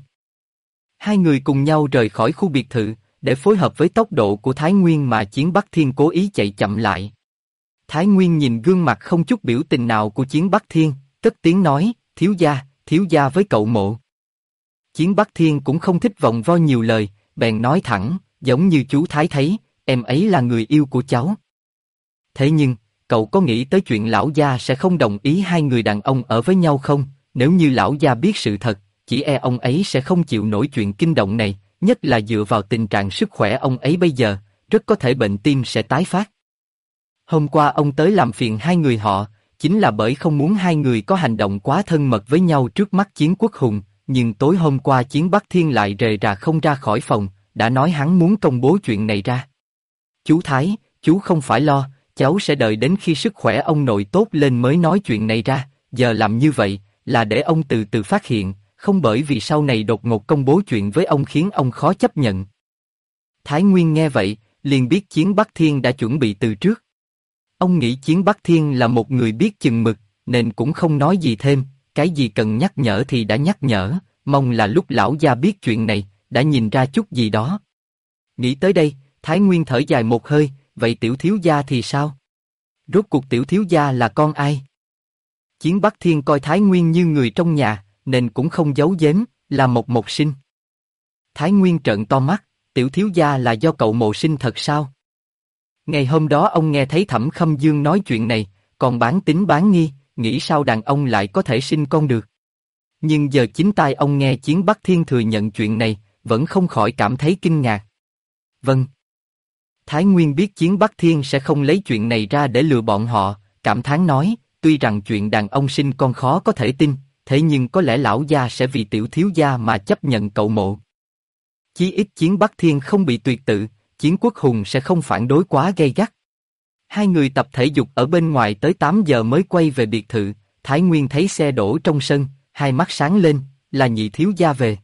Hai người cùng nhau rời khỏi khu biệt thự, để phối hợp với tốc độ của Thái Nguyên mà Chiến Bắc Thiên cố ý chạy chậm lại. Thái Nguyên nhìn gương mặt không chút biểu tình nào của Chiến Bắc Thiên, cất tiếng nói, thiếu gia với cậu Mộ. Chiến Bắc Thiên cũng không thích vòng vo nhiều lời, bèn nói thẳng, giống như chú Thái thấy, em ấy là người yêu của cháu. Thế nhưng, cậu có nghĩ tới chuyện lão gia sẽ không đồng ý hai người đàn ông ở với nhau không? Nếu như lão gia biết sự thật, chỉ e ông ấy sẽ không chịu nổi chuyện kinh động này, nhất là dựa vào tình trạng sức khỏe ông ấy bây giờ, rất có thể bệnh tim sẽ tái phát. Hôm qua ông tới làm phiền hai người họ, chính là bởi không muốn hai người có hành động quá thân mật với nhau trước mắt Chiến Quốc Hùng, nhưng tối hôm qua Chiến Bắc Thiên lại rề rà không ra khỏi phòng, đã nói hắn muốn công bố chuyện này ra. Chú Thái, chú không phải lo, cháu sẽ đợi đến khi sức khỏe ông nội tốt lên mới nói chuyện này ra, giờ làm như vậy là để ông từ từ phát hiện, không bởi vì sau này đột ngột công bố chuyện với ông khiến ông khó chấp nhận. Thái Nguyên nghe vậy, liền biết Chiến Bắc Thiên đã chuẩn bị từ trước. Ông nghĩ Chiến Bắc Thiên là một người biết chừng mực, nên cũng không nói gì thêm, cái gì cần nhắc nhở thì đã nhắc nhở, mong là lúc lão gia biết chuyện này, đã nhìn ra chút gì đó. Nghĩ tới đây, Thái Nguyên thở dài một hơi, vậy tiểu thiếu gia thì sao? Rốt cuộc tiểu thiếu gia là con ai? Chiến Bắc Thiên coi Thái Nguyên như người trong nhà, nên cũng không giấu giếm, là một sinh. Thái Nguyên trợn to mắt, tiểu thiếu gia là do cậu Mộ sinh thật sao? Ngày hôm đó ông nghe thấy Thẩm Khâm Dương nói chuyện này, còn bán tín bán nghi, nghĩ sao đàn ông lại có thể sinh con được. Nhưng giờ chính tai ông nghe Chiến Bắc Thiên thừa nhận chuyện này, vẫn không khỏi cảm thấy kinh ngạc. Vâng. Thái Nguyên biết Chiến Bắc Thiên sẽ không lấy chuyện này ra để lừa bọn họ, cảm thán nói, tuy rằng chuyện đàn ông sinh con khó có thể tin, thế nhưng có lẽ lão gia sẽ vì tiểu thiếu gia mà chấp nhận cậu Mộ. Chí ít Chiến Bắc Thiên không bị tuyệt tự, Chiến Quốc Hùng sẽ không phản đối quá gay gắt. Hai người tập thể dục ở bên ngoài tới 8 giờ mới quay về biệt thự, Thái Nguyên thấy xe đổ trong sân, hai mắt sáng lên, là nhị thiếu gia về.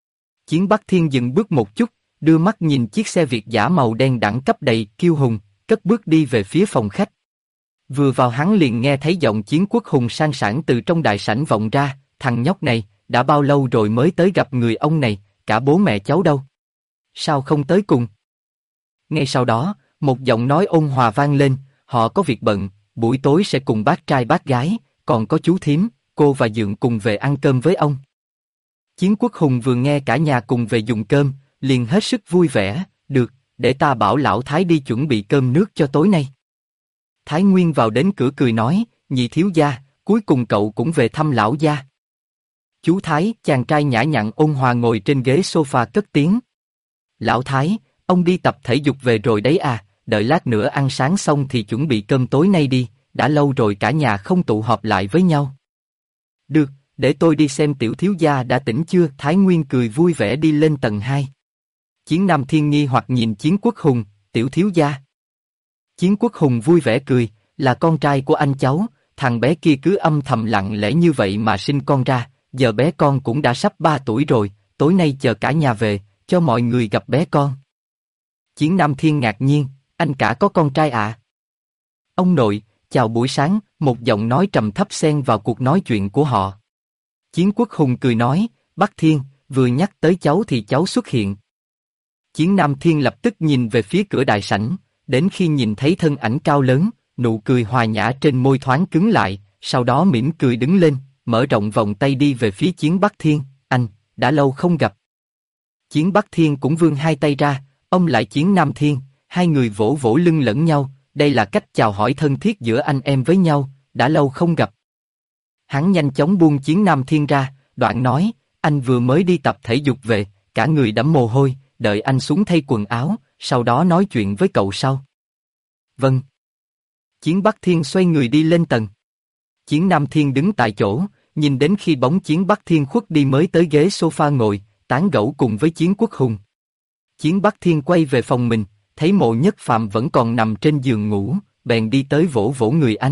Chiến Bắc Thiên dừng bước một chút, đưa mắt nhìn chiếc xe Việt dã màu đen đẳng cấp đầy kiêu hùng, cất bước đi về phía phòng khách. Vừa vào hắn liền nghe thấy giọng Chiến Quốc Hùng sang sảng từ trong đại sảnh vọng ra, thằng nhóc này, đã bao lâu rồi mới tới gặp người ông này, cả bố mẹ cháu đâu? Sao không tới cùng? Ngay sau đó, một giọng nói ôn hòa vang lên, họ có việc bận, buổi tối sẽ cùng bác trai bác gái, còn có chú thím, cô và Dượng cùng về ăn cơm với ông. Chiến Quốc Hùng vừa nghe cả nhà cùng về dùng cơm, liền hết sức vui vẻ, được, để ta bảo lão Thái đi chuẩn bị cơm nước cho tối nay. Thái Nguyên vào đến cửa cười nói, nhị thiếu gia, cuối cùng cậu cũng về thăm lão gia. Chú Thái, chàng trai nhã nhặn ôn hòa ngồi trên ghế sofa cất tiếng. Lão Thái, ông đi tập thể dục về rồi đấy à, đợi lát nữa ăn sáng xong thì chuẩn bị cơm tối nay đi, đã lâu rồi cả nhà không tụ họp lại với nhau. Được, để tôi đi xem tiểu thiếu gia đã tỉnh chưa. Thái Nguyên cười vui vẻ đi lên tầng 2. Chiến Nam Thiên nghi hoặc nhìn Chiến Quốc Hùng, tiểu thiếu gia. Chiến Quốc Hùng vui vẻ cười, là con trai của anh cháu, thằng bé kia cứ âm thầm lặng lẽ như vậy mà sinh con ra, giờ bé con cũng đã sắp 3 tuổi rồi, tối nay chờ cả nhà về, cho mọi người gặp bé con. Chiến Nam Thiên ngạc nhiên, anh cả có con trai à? Ông nội, chào buổi sáng, một giọng nói trầm thấp xen vào cuộc nói chuyện của họ. Chiến Quốc Hùng cười nói, Bắc Thiên, vừa nhắc tới cháu thì cháu xuất hiện. Chiến Nam Thiên lập tức nhìn về phía cửa đại sảnh, đến khi nhìn thấy thân ảnh cao lớn, nụ cười hòa nhã trên môi thoáng cứng lại, sau đó mỉm cười đứng lên, mở rộng vòng tay đi về phía Chiến Bắc Thiên, anh, đã lâu không gặp. Chiến Bắc Thiên cũng vươn hai tay ra, ôm lại Chiến Nam Thiên, hai người vỗ vỗ lưng lẫn nhau, đây là cách chào hỏi thân thiết giữa anh em với nhau, đã lâu không gặp. Hắn nhanh chóng buông Chiến Nam Thiên ra, đoạn nói, anh vừa mới đi tập thể dục về, cả người đẫm mồ hôi, đợi anh xuống thay quần áo, sau đó nói chuyện với cậu sau. Vâng. Chiến Bắc Thiên xoay người đi lên tầng. Chiến Nam Thiên đứng tại chỗ, nhìn đến khi bóng Chiến Bắc Thiên khuất đi mới tới ghế sofa ngồi, tán gẫu cùng với Chiến Quốc Hùng. Chiến Bắc Thiên quay về phòng mình, thấy Mộ Nhất Phàm vẫn còn nằm trên giường ngủ, bèn đi tới vỗ vỗ người anh.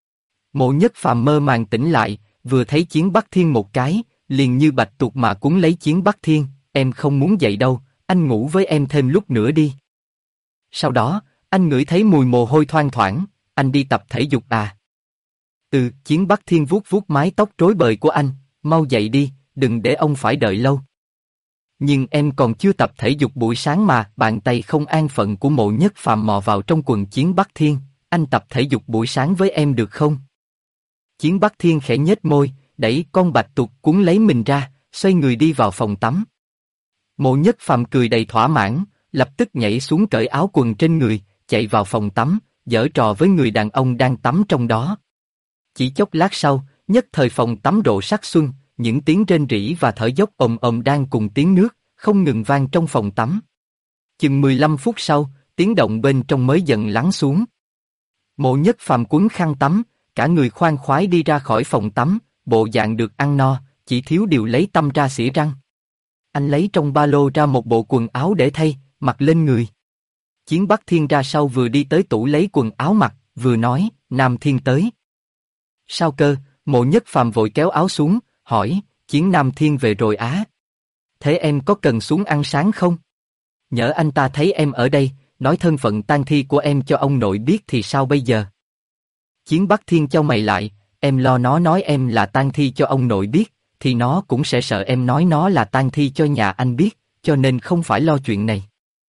Mộ Nhất Phàm mơ màng tỉnh lại, vừa thấy Chiến Bắc Thiên một cái, liền như bạch tuộc mà cuốn lấy Chiến Bắc Thiên, em không muốn dậy đâu, anh ngủ với em thêm lúc nữa đi. Sau đó, anh ngửi thấy mùi mồ hôi thoang thoảng, anh đi tập thể dục à? Chiến Bắc Thiên vuốt vuốt mái tóc rối bời của anh, mau dậy đi, đừng để ông phải đợi lâu. Nhưng em còn chưa tập thể dục buổi sáng mà. Bàn tay không an phận của Mộ Nhất Phàm mò vào trong quần Chiến Bắc Thiên, anh tập thể dục buổi sáng với em được không? Chiến Bắc Thiên khẽ nhếch môi, đẩy con bạch tuộc cuốn lấy mình ra, xoay người đi vào phòng tắm. Mộ Nhất Phàm cười đầy thỏa mãn, lập tức nhảy xuống cởi áo quần trên người, chạy vào phòng tắm, giở trò với người đàn ông đang tắm trong đó. Chỉ chốc lát sau, nhất thời phòng tắm rộ sắc xuân, những tiếng rên rỉ và thở dốc ồm ồm đang cùng tiếng nước, không ngừng vang trong phòng tắm. Chừng 15 phút sau, tiếng động bên trong mới dần lắng xuống. Mộ Nhất Phàm quấn khăn tắm, cả người khoan khoái đi ra khỏi phòng tắm, bộ dạng được ăn no, chỉ thiếu điều lấy tăm ra xỉa răng. Anh lấy trong ba lô ra một bộ quần áo để thay, mặc lên người. Chiến Bắc Thiên ra sau vừa đi tới tủ lấy quần áo mặc, vừa nói, Nam Thiên tới. Sao cơ? Mộ Nhất Phàm vội kéo áo xuống, hỏi, Chiến Nam Thiên về rồi á? Thế em có cần xuống ăn sáng không? Nhỡ anh ta thấy em ở đây, nói thân phận tang thi của em cho ông nội biết thì sao bây giờ? Chiến Bắc Thiên chau mày lại, em lo nó nói em là tang thi cho ông nội biết, thì nó cũng sẽ sợ em nói nó là tang thi cho nhà anh biết, cho nên không phải lo chuyện này.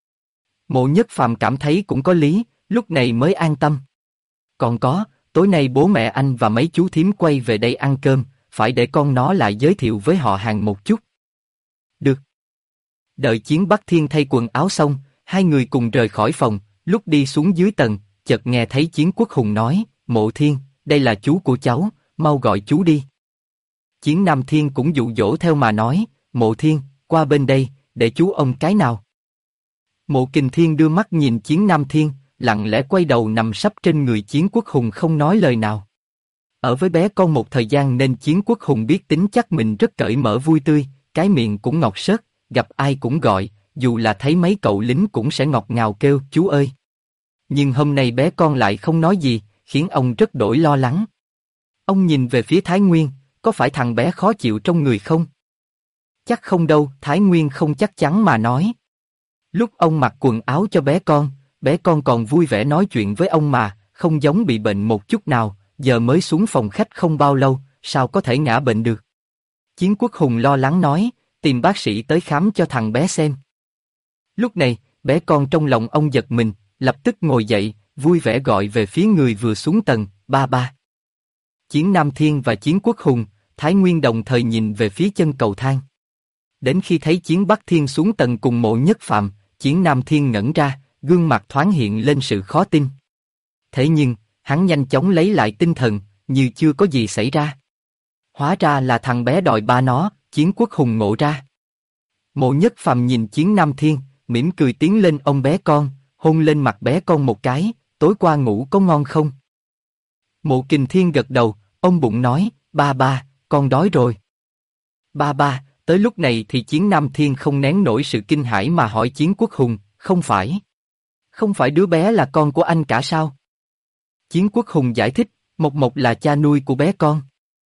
Mộ Nhất Phàm cảm thấy cũng có lý, lúc này mới an tâm. Còn có, tối nay bố mẹ anh và mấy chú thím quay về đây ăn cơm, phải để con nó lại giới thiệu với họ hàng một chút. Được. Đợi Chiến Bắc Thiên thay quần áo xong, hai người cùng rời khỏi phòng, lúc đi xuống dưới tầng, chợt nghe thấy Chiến Quốc Hùng nói, Mộ Thiên, đây là chú của cháu, mau gọi chú đi. Chiến Nam Thiên cũng dụ dỗ theo mà nói, Mộ Thiên, qua bên đây, để chú ông cái nào. Mộ Kình Thiên đưa mắt nhìn Chiến Nam Thiên, lặng lẽ quay đầu nằm sấp trên người Chiến Quốc Hùng không nói lời nào. Ở với bé con một thời gian nên Chiến Quốc Hùng biết tính chắc mình rất cởi mở vui tươi, cái miệng cũng ngọt xớt, gặp ai cũng gọi, dù là thấy mấy cậu lính cũng sẽ ngọt ngào kêu chú ơi. Nhưng hôm nay bé con lại không nói gì, khiến ông rất đổi lo lắng. Ông nhìn về phía Thái Nguyên, có phải thằng bé khó chịu trong người không? Chắc không đâu, Thái Nguyên không chắc chắn mà nói. Lúc ông mặc quần áo cho bé con còn vui vẻ nói chuyện với ông mà, không giống bị bệnh một chút nào, giờ mới xuống phòng khách không bao lâu, sao có thể ngã bệnh được? Chiến Quốc Hùng lo lắng nói, tìm bác sĩ tới khám cho thằng bé xem. Lúc này, bé con trong lòng ông giật mình, lập tức ngồi dậy, vui vẻ gọi về phía người vừa xuống tầng, ba ba. Chiến Nam Thiên và Chiến Quốc Hùng, Thái Nguyên đồng thời nhìn về phía chân cầu thang. Đến khi thấy Chiến Bắc Thiên xuống tầng cùng Mộ Nhất Phàm, Chiến Nam Thiên ngẩn ra, gương mặt thoáng hiện lên sự khó tin. Thế nhưng, hắn nhanh chóng lấy lại tinh thần, như chưa có gì xảy ra. Hóa ra là thằng bé đòi ba nó, Chiến Quốc Hùng ngộ ra. Mộ Nhất Phàm nhìn Chiến Nam Thiên, mỉm cười tiến lên ôm bé con, hôn lên mặt bé con một cái, tối qua ngủ có ngon không? Mộ Kình Thiên gật đầu, ôm bụng nói, ba ba, con đói rồi. Ba ba, tới lúc này thì Chiến Nam Thiên không nén nổi sự kinh hãi mà hỏi Chiến Quốc Hùng, không phải đứa bé là con của anh cả sao? Chiến Quốc Hùng giải thích, Mộc Mộc là cha nuôi của bé con.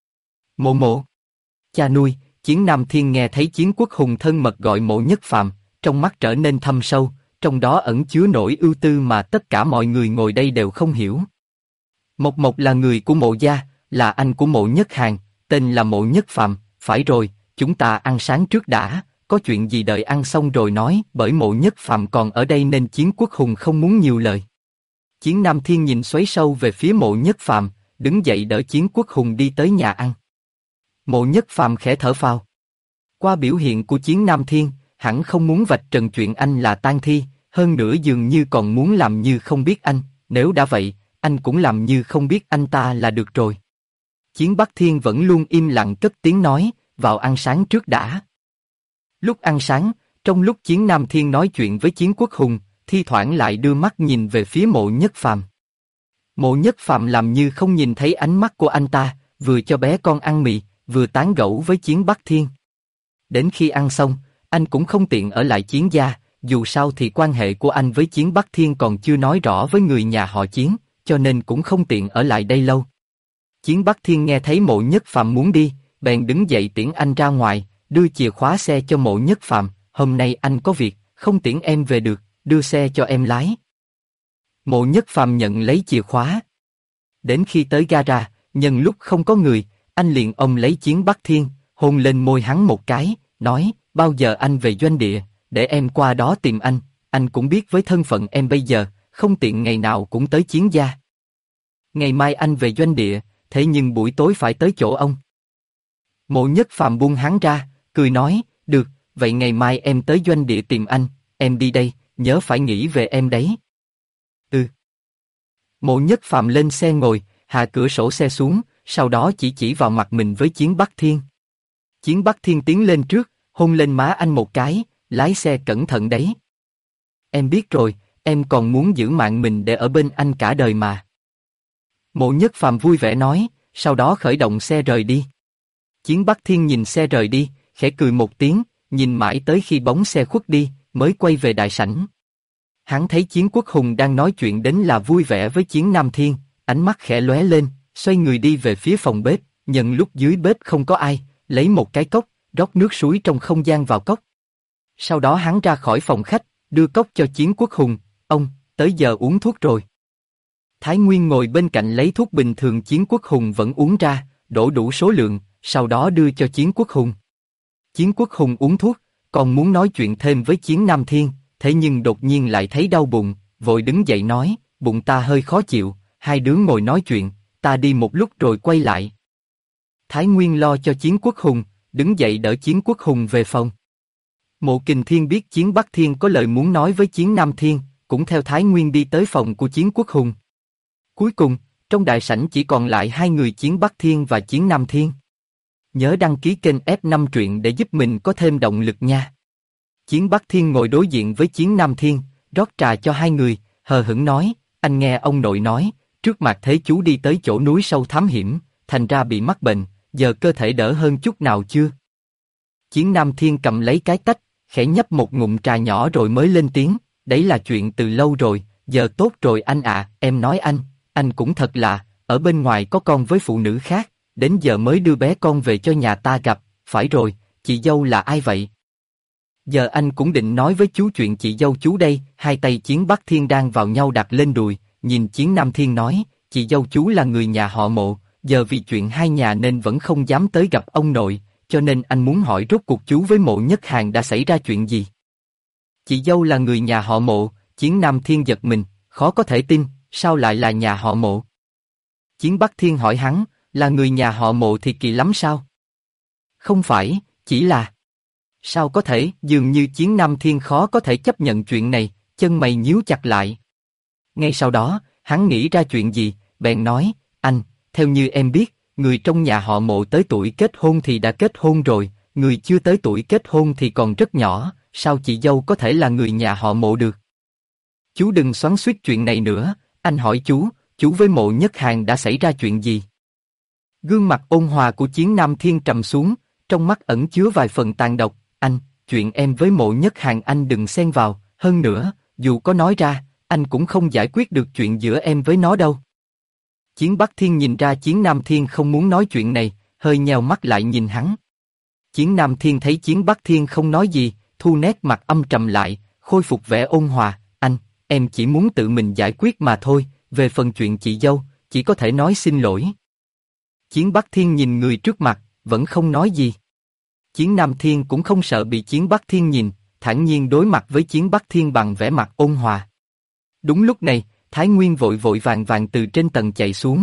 Mộ, cha nuôi. Chiến Nam Thiên nghe thấy Chiến Quốc Hùng thân mật gọi Mộ Nhất Phàm, trong mắt trở nên thâm sâu, trong đó ẩn chứa nỗi ưu tư mà tất cả mọi người ngồi đây đều không hiểu. Mộc Mộc là người của Mộ gia, là anh của Mộ Nhất Hàn, tên là Mộ Nhất Phàm, phải rồi, chúng ta ăn sáng trước đã, có chuyện gì đợi ăn xong rồi nói, bởi Mộ Nhất Phàm còn ở đây nên Chiến Quốc Hùng không muốn nhiều lời. Chiến Nam Thiên nhìn xoáy sâu về phía Mộ Nhất Phàm, đứng dậy đỡ Chiến Quốc Hùng đi tới nhà ăn. Mộ Nhất Phàm khẽ thở phào. Qua biểu hiện của Chiến Nam Thiên, hẳn không muốn vạch trần chuyện anh là tang thi, hơn nữa dường như còn muốn làm như không biết anh, nếu đã vậy, anh cũng làm như không biết anh ta là được rồi. Chiến Bắc Thiên vẫn luôn im lặng cất tiếng nói, vào ăn sáng trước đã. Lúc ăn sáng, trong lúc Chiến Nam Thiên nói chuyện với Chiến Quốc Hùng, thi thoảng lại đưa mắt nhìn về phía Mộ Nhất Phàm. Mộ Nhất Phàm làm như không nhìn thấy ánh mắt của anh ta, vừa cho bé con ăn mì, vừa tán gẫu với Chiến Bắc Thiên. Đến khi ăn xong, anh cũng không tiện ở lại Chiến gia, dù sao thì quan hệ của anh với Chiến Bắc Thiên còn chưa nói rõ với người nhà họ Chiến, cho nên cũng không tiện ở lại đây lâu. Chiến Bắc Thiên nghe thấy Mộ Nhất Phàm muốn đi, bèn đứng dậy tiễn anh ra ngoài, đưa chìa khóa xe cho Mộ Nhất Phàm. Hôm nay anh có việc, không tiễn em về được, đưa xe cho em lái. Mộ Nhất Phàm nhận lấy chìa khóa. Đến khi tới gara, nhân lúc không có người, anh liền ôm lấy Chiến Bắc Thiên, hôn lên môi hắn một cái, nói, bao giờ anh về doanh địa, để em qua đó tìm anh cũng biết với thân phận em bây giờ, không tiện ngày nào cũng tới Chiến gia. Ngày mai anh về doanh địa, thế nhưng buổi tối phải tới chỗ ông. Mộ Nhất Phàm buông hắn ra, cười nói, được, vậy ngày mai em tới doanh địa tìm anh, em đi đây, nhớ phải nghĩ về em đấy. Ừ. Mộ Nhất Phàm lên xe ngồi, hạ cửa sổ xe xuống, sau đó chỉ vào mặt mình với Chiến Bắc Thiên. Chiến Bắc Thiên tiến lên trước, hôn lên má anh một cái, lái xe cẩn thận đấy. Em biết rồi, em còn muốn giữ mạng mình để ở bên anh cả đời mà. Mộ Nhất Phàm vui vẻ nói, sau đó khởi động xe rời đi. Chiến Bắc Thiên nhìn xe rời đi, khẽ cười một tiếng, nhìn mãi tới khi bóng xe khuất đi, mới quay về đại sảnh. Hắn thấy Chiến Quốc Hùng đang nói chuyện đến là vui vẻ với Chiến Nam Thiên, ánh mắt khẽ lóe lên, xoay người đi về phía phòng bếp, nhân lúc dưới bếp không có ai, lấy một cái cốc, rót nước suối trong không gian vào cốc. Sau đó hắn ra khỏi phòng khách, đưa cốc cho Chiến Quốc Hùng, ông, tới giờ uống thuốc rồi. Thái Nguyên ngồi bên cạnh lấy thuốc bình thường Chiến Quốc Hùng vẫn uống ra, đổ đủ số lượng, sau đó đưa cho Chiến Quốc Hùng. Chiến Quốc Hùng uống thuốc, còn muốn nói chuyện thêm với Chiến Nam Thiên, thế nhưng đột nhiên lại thấy đau bụng, vội đứng dậy nói, bụng ta hơi khó chịu, hai đứa ngồi nói chuyện, ta đi một lúc rồi quay lại. Thái Nguyên lo cho Chiến Quốc Hùng, đứng dậy đỡ Chiến Quốc Hùng về phòng. Mộ Kình Thiên biết Chiến Bắc Thiên có lời muốn nói với Chiến Nam Thiên, cũng theo Thái Nguyên đi tới phòng của Chiến Quốc Hùng. Cuối cùng, trong đại sảnh chỉ còn lại hai người Chiến Bắc Thiên và Chiến Nam Thiên. Nhớ đăng ký kênh F5 truyện để giúp mình có thêm động lực nha. Chiến Bắc Thiên ngồi đối diện với Chiến Nam Thiên, rót trà cho hai người, hờ hững nói, anh nghe ông nội nói, trước mặt thế chú đi tới chỗ núi sâu thám hiểm, thành ra bị mắc bệnh, giờ cơ thể đỡ hơn chút nào chưa? Chiến Nam Thiên cầm lấy cái tách, khẽ nhấp một ngụm trà nhỏ rồi mới lên tiếng, đấy là chuyện từ lâu rồi, giờ tốt rồi anh ạ, em nói anh cũng thật là, ở bên ngoài có con với phụ nữ khác, đến giờ mới đưa bé con về cho nhà ta gặp, phải rồi, chị dâu là ai vậy? Giờ anh cũng định nói với chú chuyện chị dâu chú đây, hai tay Chiến Bắc Thiên đang vào nhau đặt lên đùi, nhìn Chiến Nam Thiên nói, chị dâu chú là người nhà họ Mộ, giờ vì chuyện hai nhà nên vẫn không dám tới gặp ông nội, cho nên anh muốn hỏi rốt cuộc chú với Mộ Nhất Hàn đã xảy ra chuyện gì? Chị dâu là người nhà họ Mộ, Chiến Nam Thiên giật mình, khó có thể tin, sao lại là nhà họ Mộ? Chiến Bắc Thiên hỏi hắn, là người nhà họ Mộ thì kỳ lắm sao? Không phải, chỉ là... Sao có thể, dường như Chiến Nam Thiên khó có thể chấp nhận chuyện này, chân mày nhíu chặt lại. Ngay sau đó, hắn nghĩ ra chuyện gì, bèn nói, anh, theo như em biết, người trong nhà họ Mộ tới tuổi kết hôn thì đã kết hôn rồi, người chưa tới tuổi kết hôn thì còn rất nhỏ, sao chị dâu có thể là người nhà họ Mộ được? Chú đừng xoắn xuýt chuyện này nữa, anh hỏi chú với Mộ Nhất Hàn đã xảy ra chuyện gì? Gương mặt ôn hòa của Chiến Nam Thiên trầm xuống, trong mắt ẩn chứa vài phần tàn độc, anh, chuyện em với Mộ Nhất Hàn anh đừng xen vào, hơn nữa, dù có nói ra, anh cũng không giải quyết được chuyện giữa em với nó đâu. Chiến Bắc Thiên nhìn ra Chiến Nam Thiên không muốn nói chuyện này, hơi nheo mắt lại nhìn hắn. Chiến Nam Thiên thấy Chiến Bắc Thiên không nói gì, thu nét mặt âm trầm lại, khôi phục vẻ ôn hòa, anh, em chỉ muốn tự mình giải quyết mà thôi, về phần chuyện chị dâu, chỉ có thể nói xin lỗi. Chiến Bắc Thiên nhìn người trước mặt, vẫn không nói gì. Chiến Nam Thiên cũng không sợ bị Chiến Bắc Thiên nhìn, thản nhiên đối mặt với Chiến Bắc Thiên bằng vẻ mặt ôn hòa. Đúng lúc này, Thái Nguyên vội vàng từ trên tầng chạy xuống,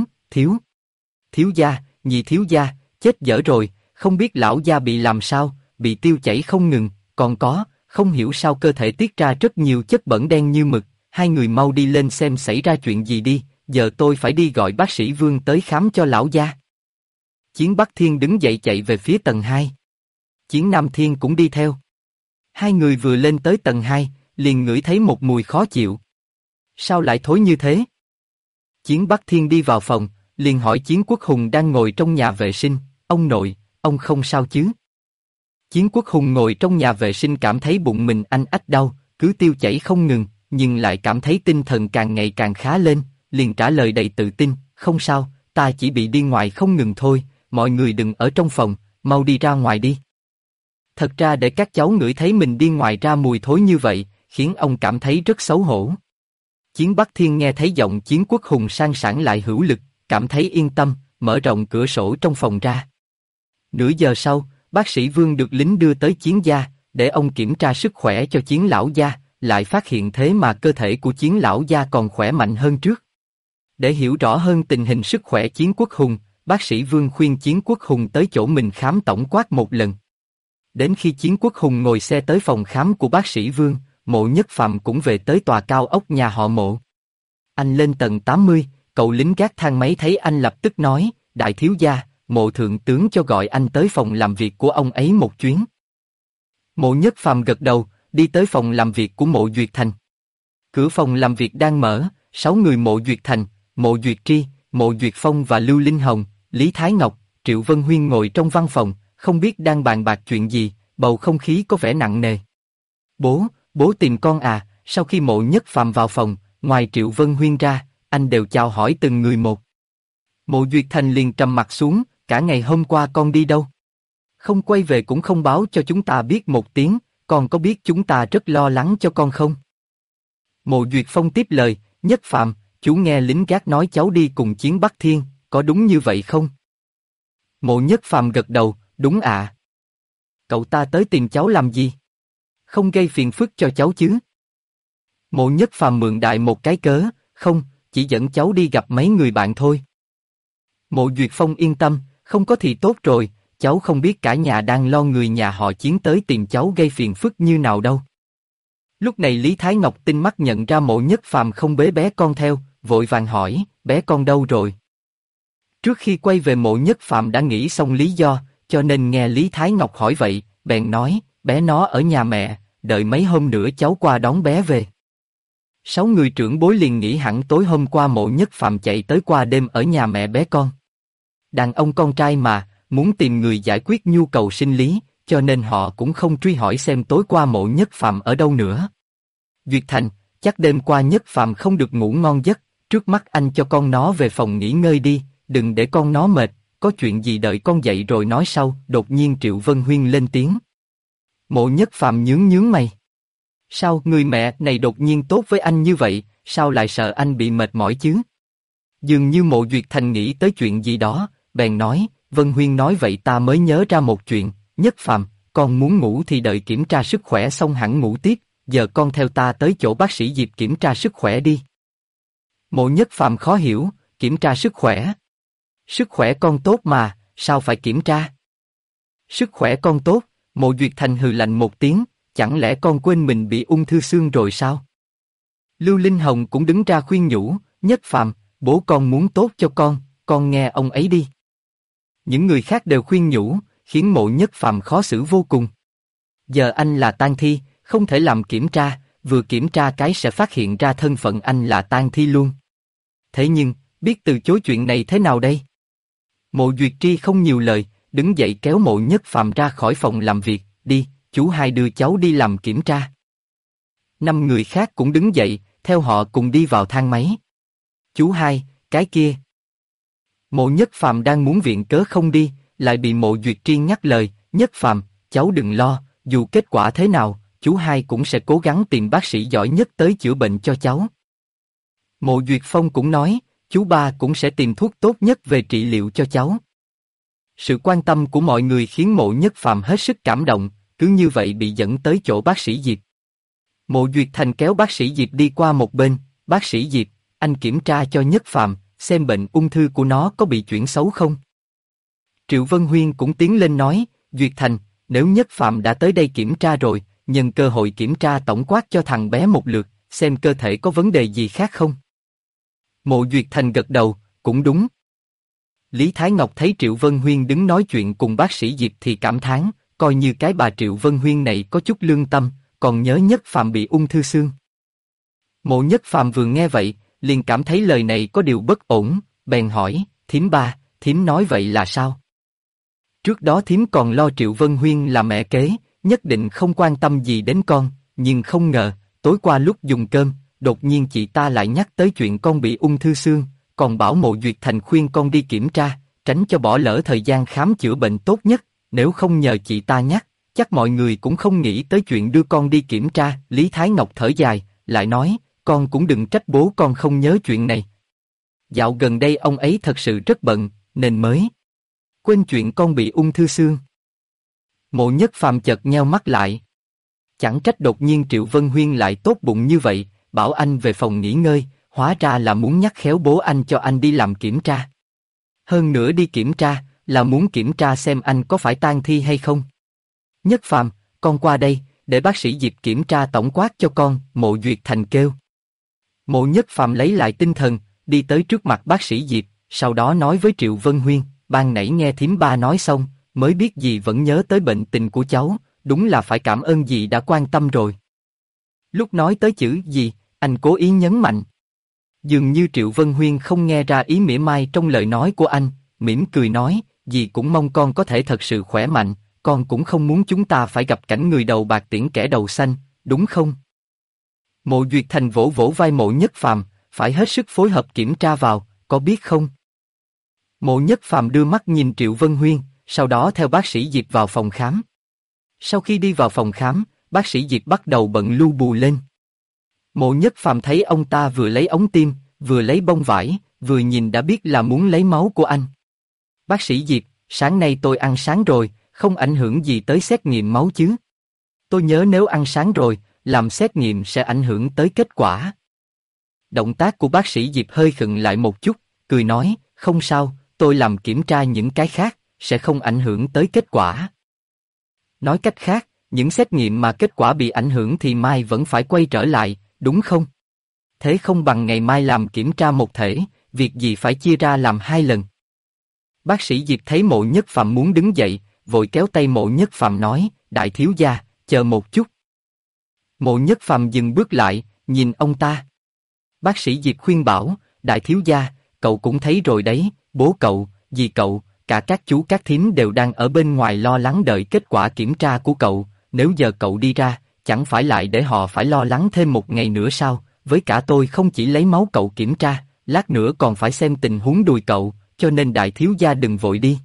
thiếu gia, nhị thiếu gia, chết dở rồi, không biết lão gia bị làm sao, bị tiêu chảy không ngừng, còn có, không hiểu sao cơ thể tiết ra rất nhiều chất bẩn đen như mực, hai người mau đi lên xem xảy ra chuyện gì đi, giờ tôi phải đi gọi bác sĩ Vương tới khám cho lão gia. Chiến Bắc Thiên đứng dậy chạy về phía tầng 2. Chiến Nam Thiên cũng đi theo. Hai người vừa lên tới tầng 2, liền ngửi thấy một mùi khó chịu. Sao lại thối như thế? Chiến Bắc Thiên đi vào phòng, liền hỏi Chiến Quốc Hùng đang ngồi trong nhà vệ sinh, ông nội, ông không sao chứ? Chiến Quốc Hùng ngồi trong nhà vệ sinh cảm thấy bụng mình anh ách đau, cứ tiêu chảy không ngừng, nhưng lại cảm thấy tinh thần càng ngày càng khá lên, liền trả lời đầy tự tin, không sao, ta chỉ bị đi ngoài không ngừng thôi, mọi người đừng ở trong phòng, mau đi ra ngoài đi. Thật ra để các cháu ngửi thấy mình đi ngoài ra mùi thối như vậy, khiến ông cảm thấy rất xấu hổ. Chiến Bắc Thiên nghe thấy giọng Chiến Quốc Hùng sang sảng lại hữu lực, cảm thấy yên tâm, mở rộng cửa sổ trong phòng ra. Nửa giờ sau, bác sĩ Vương được lính đưa tới Chiến gia, để ông kiểm tra sức khỏe cho Chiến lão gia, lại phát hiện thế mà cơ thể của Chiến lão gia còn khỏe mạnh hơn trước. Để hiểu rõ hơn tình hình sức khỏe Chiến Quốc Hùng, bác sĩ Vương khuyên Chiến Quốc Hùng tới chỗ mình khám tổng quát một lần. Đến khi Chiến Quốc Hùng ngồi xe tới phòng khám của bác sĩ Vương, Mộ Nhất Phàm cũng về tới tòa cao ốc nhà họ Mộ. Anh lên tầng 80, cậu lính gác thang máy thấy anh lập tức nói, đại thiếu gia, Mộ thượng tướng cho gọi anh tới phòng làm việc của ông ấy một chuyến. Mộ Nhất Phàm gật đầu, đi tới phòng làm việc của Mộ Duyệt Thành. Cửa phòng làm việc đang mở, 6 người Mộ Duyệt Thành, Mộ Duyệt Tri, Mộ Duyệt Phong và Lưu Linh Hồng, Lý Thái Ngọc, Triệu Vân Huyên ngồi trong văn phòng, không biết đang bàn bạc chuyện gì, bầu không khí có vẻ nặng nề. Bố tìm con à? Sau khi Mộ Nhất Phàm vào phòng, ngoài Triệu Vân Huyên ra, anh đều chào hỏi từng người một. Mộ Duyệt Thành liền trầm mặt xuống, cả ngày hôm qua con đi đâu? Không quay về cũng không báo cho chúng ta biết một tiếng, con có biết chúng ta rất lo lắng cho con không? Mộ Duyệt Phong tiếp lời, Nhất Phàm, chú nghe lính gác nói cháu đi cùng Chiến Bắc Thiên, có đúng như vậy không? Mộ Nhất Phàm gật đầu, đúng ạ. Cậu ta tới tìm cháu làm gì? Không gây phiền phức cho cháu chứ? Mộ Nhất Phàm mượn đại một cái cớ, không, chỉ dẫn cháu đi gặp mấy người bạn thôi. Mộ Duyệt Phong yên tâm, không có thì tốt rồi, cháu không biết cả nhà đang lo người nhà họ Chiến tới tìm cháu gây phiền phức như nào đâu. Lúc này Lý Thái Ngọc tinh mắt nhận ra Mộ Nhất Phàm không bế bé con theo, vội vàng hỏi, bé con đâu rồi? Trước khi quay về Mộ Nhất Phàm đã nghĩ xong lý do, cho nên nghe Lý Thái Ngọc hỏi vậy, bèn nói, bé nó ở nhà mẹ, đợi mấy hôm nữa cháu qua đón bé về. 6 người trưởng bối liền nghĩ hẳn tối hôm qua Mộ Nhất Phàm chạy tới qua đêm ở nhà mẹ bé con. Đàn ông con trai mà, muốn tìm người giải quyết nhu cầu sinh lý, cho nên họ cũng không truy hỏi xem tối qua Mộ Nhất Phàm ở đâu nữa. Duyệt Thành, chắc đêm qua Nhất Phàm không được ngủ ngon giấc, trước mắt anh cho con nó về phòng nghỉ ngơi đi, đừng để con nó mệt, có chuyện gì đợi con dậy rồi nói sau. Đột nhiên Triệu Vân Huyên lên tiếng. Mộ Nhất Phàm nhướng mày. Sao người mẹ này đột nhiên tốt với anh như vậy, sao lại sợ anh bị mệt mỏi chứ? Dường như Mộ Duyệt Thành nghĩ tới chuyện gì đó, bèn nói, Vân Huyên nói vậy ta mới nhớ ra một chuyện, Nhất Phàm, con muốn ngủ thì đợi kiểm tra sức khỏe xong hẳn ngủ tiếp, giờ con theo ta tới chỗ bác sĩ Diệp kiểm tra sức khỏe đi. Mộ Nhất Phàm khó hiểu, kiểm tra sức khỏe. Sức khỏe con tốt mà, sao phải kiểm tra? Sức khỏe con tốt, Mộ Duyệt Thành hừ lạnh một tiếng, chẳng lẽ con quên mình bị ung thư xương rồi sao? Lưu Linh Hồng cũng đứng ra khuyên nhủ, Nhất Phàm, bố con muốn tốt cho con nghe ông ấy đi. Những người khác đều khuyên nhủ, khiến Mộ Nhất Phàm khó xử vô cùng. Giờ anh là tang thi, không thể làm kiểm tra, vừa kiểm tra cái sẽ phát hiện ra thân phận anh là tang thi luôn. Thế nhưng, biết từ chối chuyện này thế nào đây? Mộ Duyệt Tri không nhiều lời, đứng dậy kéo Mộ Nhất Phàm ra khỏi phòng làm việc, đi, chú hai đưa cháu đi làm kiểm tra. 5 người khác cũng đứng dậy, theo họ cùng đi vào thang máy. Chú hai, cái kia. Mộ Nhất Phàm đang muốn viện cớ không đi, lại bị Mộ Duyệt Tri nhắc lời, Nhất Phàm, cháu đừng lo, dù kết quả thế nào, chú hai cũng sẽ cố gắng tìm bác sĩ giỏi nhất tới chữa bệnh cho cháu. Mộ Duyệt Phong cũng nói, chú ba cũng sẽ tìm thuốc tốt nhất về trị liệu cho cháu. Sự quan tâm của mọi người khiến Mộ Nhất Phàm hết sức cảm động, cứ như vậy bị dẫn tới chỗ bác sĩ Diệp. Mộ Duyệt Thành kéo bác sĩ Diệp đi qua một bên, bác sĩ Diệp, anh kiểm tra cho Nhất Phàm, xem bệnh ung thư của nó có bị chuyển xấu không. Triệu Vân Huyên cũng tiến lên nói, Duyệt Thành, nếu Nhất Phàm đã tới đây kiểm tra rồi, nhân cơ hội kiểm tra tổng quát cho thằng bé một lượt, xem cơ thể có vấn đề gì khác không. Mộ Duyệt Thành gật đầu, cũng đúng. Lý Thái Ngọc thấy Triệu Vân Huyên đứng nói chuyện cùng bác sĩ Diệp thì cảm thán, coi như cái bà Triệu Vân Huyên này có chút lương tâm, còn nhớ Nhất Phàm bị ung thư xương. Mộ Nhất Phàm vừa nghe vậy, liền cảm thấy lời này có điều bất ổn, bèn hỏi, thím ba, thím nói vậy là sao? Trước đó thím còn lo Triệu Vân Huyên là mẹ kế, nhất định không quan tâm gì đến con, nhưng không ngờ, tối qua lúc dùng cơm, đột nhiên chị ta lại nhắc tới chuyện con bị ung thư xương, còn bảo Mộ Duyệt Thành khuyên con đi kiểm tra, tránh cho bỏ lỡ thời gian khám chữa bệnh tốt nhất, nếu không nhờ chị ta nhắc, chắc mọi người cũng không nghĩ tới chuyện đưa con đi kiểm tra. Lý Thái Ngọc thở dài, lại nói, con cũng đừng trách bố con không nhớ chuyện này. Dạo gần đây ông ấy thật sự rất bận, nên mới quên chuyện con bị ung thư xương. Mộ Nhất Phàm chợt nheo mắt lại. Chẳng trách đột nhiên Triệu Vân Huyên lại tốt bụng như vậy, bảo anh về phòng nghỉ ngơi, hóa ra là muốn nhắc khéo bố anh cho anh đi làm kiểm tra. Hơn nữa đi kiểm tra, là muốn kiểm tra xem anh có phải tang thi hay không. Nhất Phàm, con qua đây, để bác sĩ Diệp kiểm tra tổng quát cho con, Mộ Duyệt Thành kêu. Mộ Nhất Phàm lấy lại tinh thần, đi tới trước mặt bác sĩ Diệp, sau đó nói với Triệu Vân Huyên, ban nãy nghe thím ba nói xong, mới biết dì vẫn nhớ tới bệnh tình của cháu, đúng là phải cảm ơn dì đã quan tâm rồi. Lúc nói tới chữ gì, anh cố ý nhấn mạnh. Dường như Triệu Vân Huyên không nghe ra ý mỉa mai trong lời nói của anh, mỉm cười nói, dì cũng mong con có thể thật sự khỏe mạnh, con cũng không muốn chúng ta phải gặp cảnh người đầu bạc tiễn kẻ đầu xanh, đúng không? Mộ Duyệt Thành vỗ vỗ vai Mộ Nhất Phàm, phải hết sức phối hợp kiểm tra vào, có biết không? Mộ Nhất Phàm đưa mắt nhìn Triệu Vân Huyên, sau đó theo bác sĩ Diệp vào phòng khám. Sau khi đi vào phòng khám, bác sĩ Diệp bắt đầu bận lu bù lên. Mộ Nhất Phàm thấy ông ta vừa lấy ống tiêm, vừa lấy bông vải, vừa nhìn đã biết là muốn lấy máu của anh. Bác sĩ Diệp, sáng nay tôi ăn sáng rồi, không ảnh hưởng gì tới xét nghiệm máu chứ? Tôi nhớ nếu ăn sáng rồi, làm xét nghiệm sẽ ảnh hưởng tới kết quả. Động tác của bác sĩ Diệp hơi khựng lại một chút, cười nói, không sao, tôi làm kiểm tra những cái khác, sẽ không ảnh hưởng tới kết quả. Nói cách khác, những xét nghiệm mà kết quả bị ảnh hưởng thì mai vẫn phải quay trở lại, đúng không? Thế không bằng ngày mai làm kiểm tra một thể, việc gì phải chia ra làm hai lần. Bác sĩ Diệp thấy Mộ Nhất Phàm muốn đứng dậy, vội kéo tay Mộ Nhất Phàm nói, đại thiếu gia, chờ một chút. Mộ Nhất Phàm dừng bước lại, nhìn ông ta. Bác sĩ Diệp khuyên bảo, đại thiếu gia, cậu cũng thấy rồi đấy, bố cậu, dì cậu, cả các chú các thím đều đang ở bên ngoài lo lắng đợi kết quả kiểm tra của cậu, nếu giờ cậu đi ra, chẳng phải lại để họ phải lo lắng thêm một ngày nữa sao? Với cả tôi không chỉ lấy máu cậu kiểm tra, lát nữa còn phải xem tình huống đùi cậu, cho nên đại thiếu gia đừng vội đi.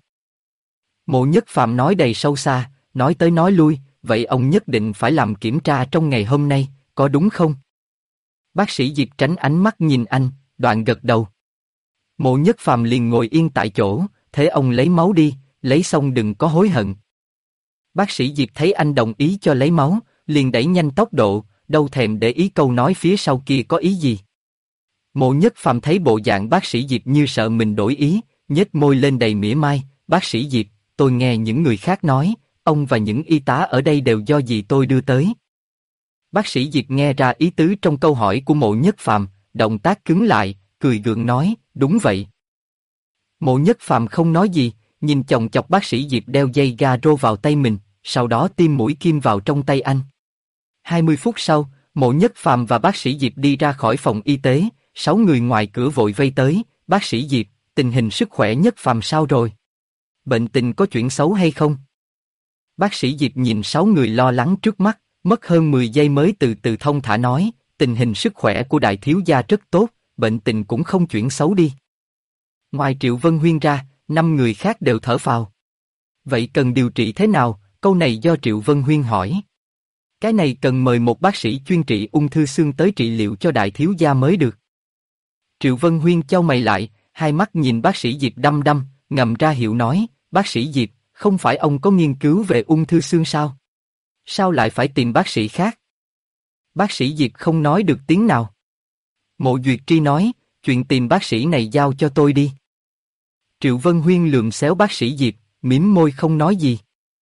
Mộ Nhất Phàm nói đầy sâu xa, nói tới nói lui, vậy ông nhất định phải làm kiểm tra trong ngày hôm nay, có đúng không? Bác sĩ Diệp tránh ánh mắt nhìn anh, đoạn gật đầu. Mộ Nhất Phàm liền ngồi yên tại chỗ, thế ông lấy máu đi, lấy xong đừng có hối hận. Bác sĩ Diệp thấy anh đồng ý cho lấy máu, liền đẩy nhanh tốc độ, đâu thèm để ý câu nói phía sau kia có ý gì. Mộ Nhất Phàm thấy bộ dạng bác sĩ Diệp như sợ mình đổi ý, nhếch môi lên đầy mỉa mai, bác sĩ Diệp, tôi nghe những người khác nói, ông và những y tá ở đây đều do dì tôi đưa tới. Bác sĩ Diệp nghe ra ý tứ trong câu hỏi của Mộ Nhất Phàm, động tác cứng lại, cười gượng nói, đúng vậy. Mộ Nhất Phàm không nói gì, nhìn chòng chọc bác sĩ Diệp đeo dây ga rô vào tay mình, sau đó tiêm mũi kim vào trong tay anh. 20 phút sau, Mộ Nhất Phàm và bác sĩ Diệp đi ra khỏi phòng y tế, 6 người ngoài cửa vội vây tới, bác sĩ Diệp, tình hình sức khỏe Nhất Phàm sao rồi? Bệnh tình có chuyển xấu hay không? Bác sĩ Diệp nhìn 6 người lo lắng trước mắt, mất hơn 10 giây mới từ từ thông thả nói, tình hình sức khỏe của đại thiếu gia rất tốt, bệnh tình cũng không chuyển xấu đi. Ngoài Triệu Vân Huyên ra, 5 người khác đều thở phào. Vậy cần điều trị thế nào? Câu này do Triệu Vân Huyên hỏi. Cái này cần mời một bác sĩ chuyên trị ung thư xương tới trị liệu cho đại thiếu gia mới được. Triệu Vân Huyên chau mày lại, hai mắt nhìn bác sĩ Diệp đăm đăm, ngầm ra hiệu nói, bác sĩ Diệp, không phải ông có nghiên cứu về ung thư xương sao? Sao lại phải tìm bác sĩ khác? Bác sĩ Diệp không nói được tiếng nào. Mộ Duyệt Tri nói, chuyện tìm bác sĩ này giao cho tôi đi. Triệu Vân Huyên lườm xéo bác sĩ Diệp, mím môi không nói gì.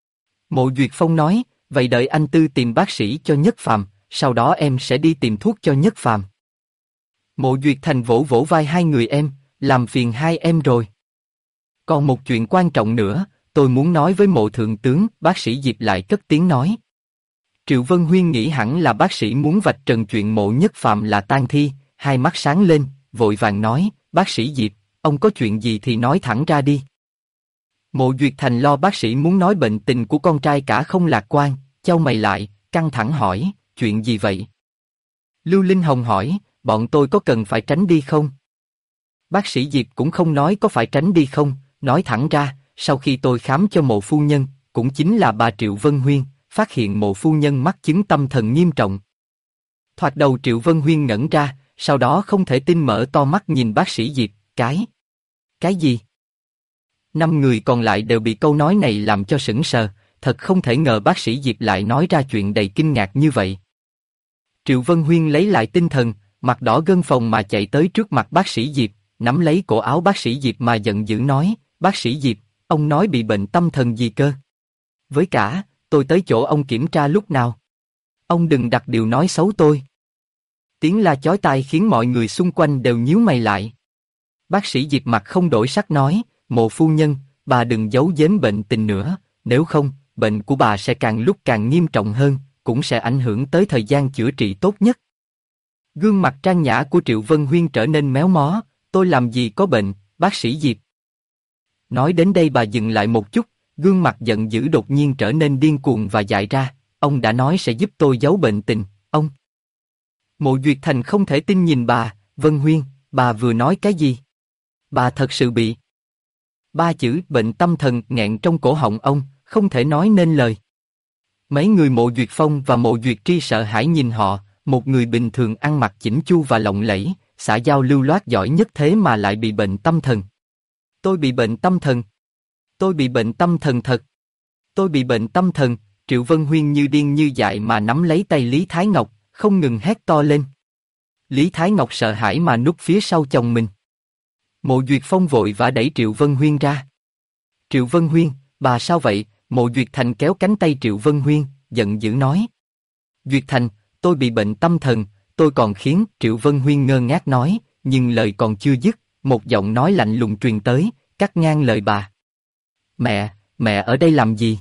Mộ Duyệt Phong nói, vậy đợi anh Tư tìm bác sĩ cho Nhất Phàm, sau đó em sẽ đi tìm thuốc cho Nhất Phàm. Mộ Duyệt Thành vỗ vỗ vai hai người em, làm phiền hai em rồi. Còn một chuyện quan trọng nữa, tôi muốn nói với Mộ thượng tướng, bác sĩ Diệp lại cất tiếng nói. Triệu Vân Huyên nghĩ hẳn là bác sĩ muốn vạch trần chuyện Mộ Nhất Phàm là tang thi, hai mắt sáng lên, vội vàng nói, bác sĩ Diệp, ông có chuyện gì thì nói thẳng ra đi. Mộ Duyệt Thành lo bác sĩ muốn nói bệnh tình của con trai cả không lạc quan, chau mày lại, căng thẳng hỏi, chuyện gì vậy? Lưu Linh Hồng hỏi, bọn tôi có cần phải tránh đi không? Bác sĩ Diệp cũng không nói có phải tránh đi không, nói thẳng ra, sau khi tôi khám cho Mộ phu nhân, cũng chính là bà Triệu Vân Huyên, phát hiện Mộ phu nhân mắc chứng tâm thần nghiêm trọng. Thoạt đầu Triệu Vân Huyên ngẩn ra, sau đó không thể tin mở to mắt nhìn bác sĩ Diệp, cái gì? 5 người còn lại đều bị câu nói này làm cho sững sờ, thật không thể ngờ bác sĩ Diệp lại nói ra chuyện đầy kinh ngạc như vậy. Triệu Vân Huyên lấy lại tinh thần, mặt đỏ gân phồng mà chạy tới trước mặt bác sĩ Diệp, nắm lấy cổ áo bác sĩ Diệp mà giận dữ nói, bác sĩ Diệp, ông nói bị bệnh tâm thần gì cơ? Với cả, tôi tới chỗ ông kiểm tra lúc nào? Ông đừng đặt điều nói xấu tôi. Tiếng la chói tai khiến mọi người xung quanh đều nhíu mày lại. Bác sĩ Diệp mặt không đổi sắc nói, Mộ phu nhân, bà đừng giấu giếm bệnh tình nữa, nếu không, bệnh của bà sẽ càng lúc càng nghiêm trọng hơn, cũng sẽ ảnh hưởng tới thời gian chữa trị tốt nhất. Gương mặt trang nhã của Triệu Vân Huyên trở nên méo mó, tôi làm gì có bệnh, bác sĩ Diệp. Nói đến đây bà dừng lại một chút, gương mặt giận dữ đột nhiên trở nên điên cuồng và dại ra, ông đã nói sẽ giúp tôi giấu bệnh tình, ông. Mộ Duyệt Thành không thể tin nhìn bà, Vân Huyên, bà vừa nói cái gì? Bà thật sự bị 3 chữ bệnh tâm thần nghẹn trong cổ họng ông, không thể nói nên lời. Mấy người Mộ Duyệt Phong và Mộ Duyệt Tri sợ hãi nhìn họ, một người bình thường ăn mặc chỉnh chu và lộng lẫy, xã giao lưu loát giỏi nhất thế mà lại bị bệnh tâm thần. Tôi bị bệnh tâm thần. Tôi bị bệnh tâm thần thật. Tôi bị bệnh tâm thần, Triệu Vân Huyên như điên như dại mà nắm lấy tay Lý Thái Ngọc, không ngừng hét to lên. Lý Thái Ngọc sợ hãi mà núp phía sau chồng mình. Mộ Duyệt Phong vội vã đẩy Triệu Vân Huyên ra. Triệu Vân Huyên, bà sao vậy? Mộ Duyệt Thành kéo cánh tay Triệu Vân Huyên, giận dữ nói. Duyệt Thành, tôi bị bệnh tâm thần, tôi còn khiến Triệu Vân Huyên ngơ ngác nói, nhưng lời còn chưa dứt, một giọng nói lạnh lùng truyền tới, cắt ngang lời bà. Mẹ ở đây làm gì?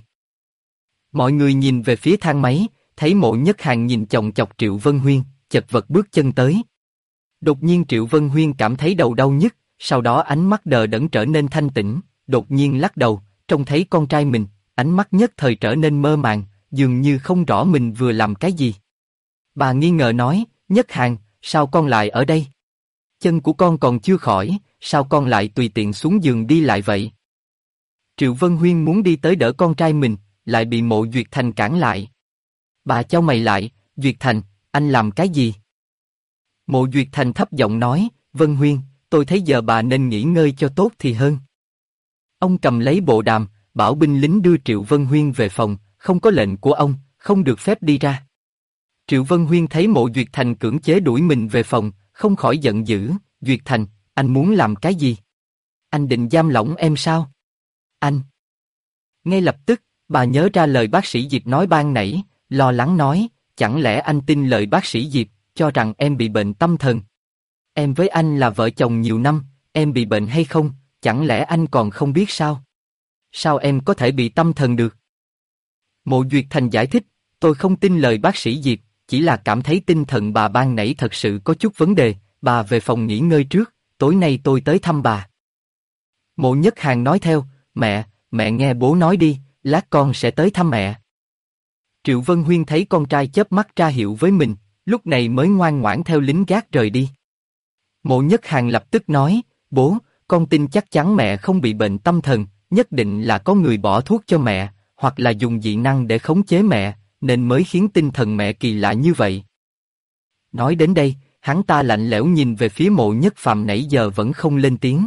Mọi người nhìn về phía thang máy, thấy Mộ Nhất Hàn nhìn chòng chọc Triệu Vân Huyên, chật vật bước chân tới. Đột nhiên Triệu Vân Huyên cảm thấy đầu đau nhức, sau đó ánh mắt đờ đẫn trở nên thanh tĩnh, đột nhiên lắc đầu, trông thấy con trai mình, ánh mắt nhất thời trở nên mơ màng, dường như không rõ mình vừa làm cái gì. Bà nghi ngờ nói, Nhất Hàn, sao con lại ở đây? Chân của con còn chưa khỏi, sao con lại tùy tiện xuống giường đi lại vậy? Triệu Vân Huyên muốn đi tới đỡ con trai mình, lại bị Mộ Duyệt Thành cản lại. Bà chau mày lại, Duyệt Thành, anh làm cái gì? Mộ Duyệt Thành thấp giọng nói, Vân Huyên, tôi thấy giờ bà nên nghỉ ngơi cho tốt thì hơn. Ông cầm lấy bộ đàm, bảo binh lính đưa Triệu Vân Huyên về phòng, không có lệnh của ông, không được phép đi ra. Triệu Vân Huyên thấy Mộ Duyệt Thành cưỡng chế đuổi mình về phòng, không khỏi giận dữ, Duyệt Thành, anh muốn làm cái gì? Anh định giam lỏng em sao? Anh! Ngay lập tức, bà nhớ ra lời bác sĩ Diệp nói ban nãy, lo lắng nói, chẳng lẽ anh tin lời bác sĩ Diệp, cho rằng em bị bệnh tâm thần? Em với anh là vợ chồng nhiều năm, em bị bệnh hay không, chẳng lẽ anh còn không biết sao? Sao em có thể bị tâm thần được? Mộ Duyệt Thành giải thích, tôi không tin lời bác sĩ Diệp, chỉ là cảm thấy tinh thần bà ban nãy thật sự có chút vấn đề, bà về phòng nghỉ ngơi trước, tối nay tôi tới thăm bà. Mộ Nhất Hàn nói theo, mẹ nghe bố nói đi, lát con sẽ tới thăm mẹ. Triệu Vân Huyên thấy con trai chớp mắt ra hiệu với mình, lúc này mới ngoan ngoãn theo lính gác rời đi. Mộ Nhất Hàn lập tức nói, bố, con tin chắc chắn mẹ không bị bệnh tâm thần, nhất định là có người bỏ thuốc cho mẹ, hoặc là dùng dị năng để khống chế mẹ, nên mới khiến tinh thần mẹ kỳ lạ như vậy. Nói đến đây, hắn ta lạnh lẽo nhìn về phía Mộ Nhất Phàm nãy giờ vẫn không lên tiếng.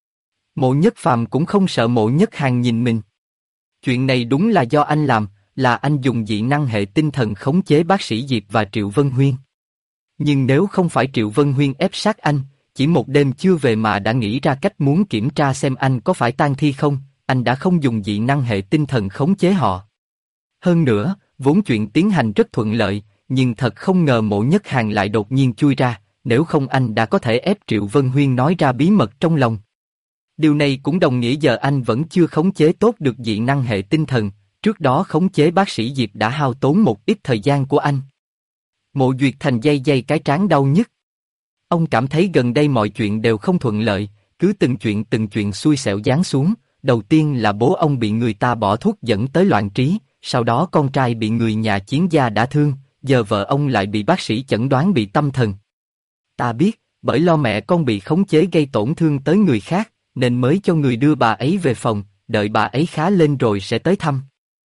Mộ Nhất Phàm cũng không sợ Mộ Nhất Hàn nhìn mình. Chuyện này đúng là do anh làm, là anh dùng dị năng hệ tinh thần khống chế bác sĩ Diệp và Triệu Vân Huyên. Nhưng nếu không phải Triệu Vân Huyên ép sát anh, chỉ một đêm chưa về mà đã nghĩ ra cách muốn kiểm tra xem anh có phải tang thi không, anh đã không dùng dị năng hệ tinh thần khống chế họ. Hơn nữa, vốn chuyện tiến hành rất thuận lợi, nhưng thật không ngờ Mộ Nhất Hàn lại đột nhiên chui ra, nếu không anh đã có thể ép Triệu Vân Huyên nói ra bí mật trong lòng. Điều này cũng đồng nghĩa giờ anh vẫn chưa khống chế tốt được dị năng hệ tinh thần, trước đó khống chế bác sĩ Diệp đã hao tốn một ít thời gian của anh. Mộ Duyệt Thành day day cái trán đau nhức. Ông cảm thấy gần đây mọi chuyện đều không thuận lợi, cứ từng chuyện xui xẻo giáng xuống. Đầu tiên là bố ông bị người ta bỏ thuốc dẫn tới loạn trí, sau đó con trai bị người nhà chiến gia đã thương, giờ vợ ông lại bị bác sĩ chẩn đoán bị tâm thần. Ta biết, bởi lo mẹ con bị khống chế gây tổn thương tới người khác, nên mới cho người đưa bà ấy về phòng, đợi bà ấy khá lên rồi sẽ tới thăm.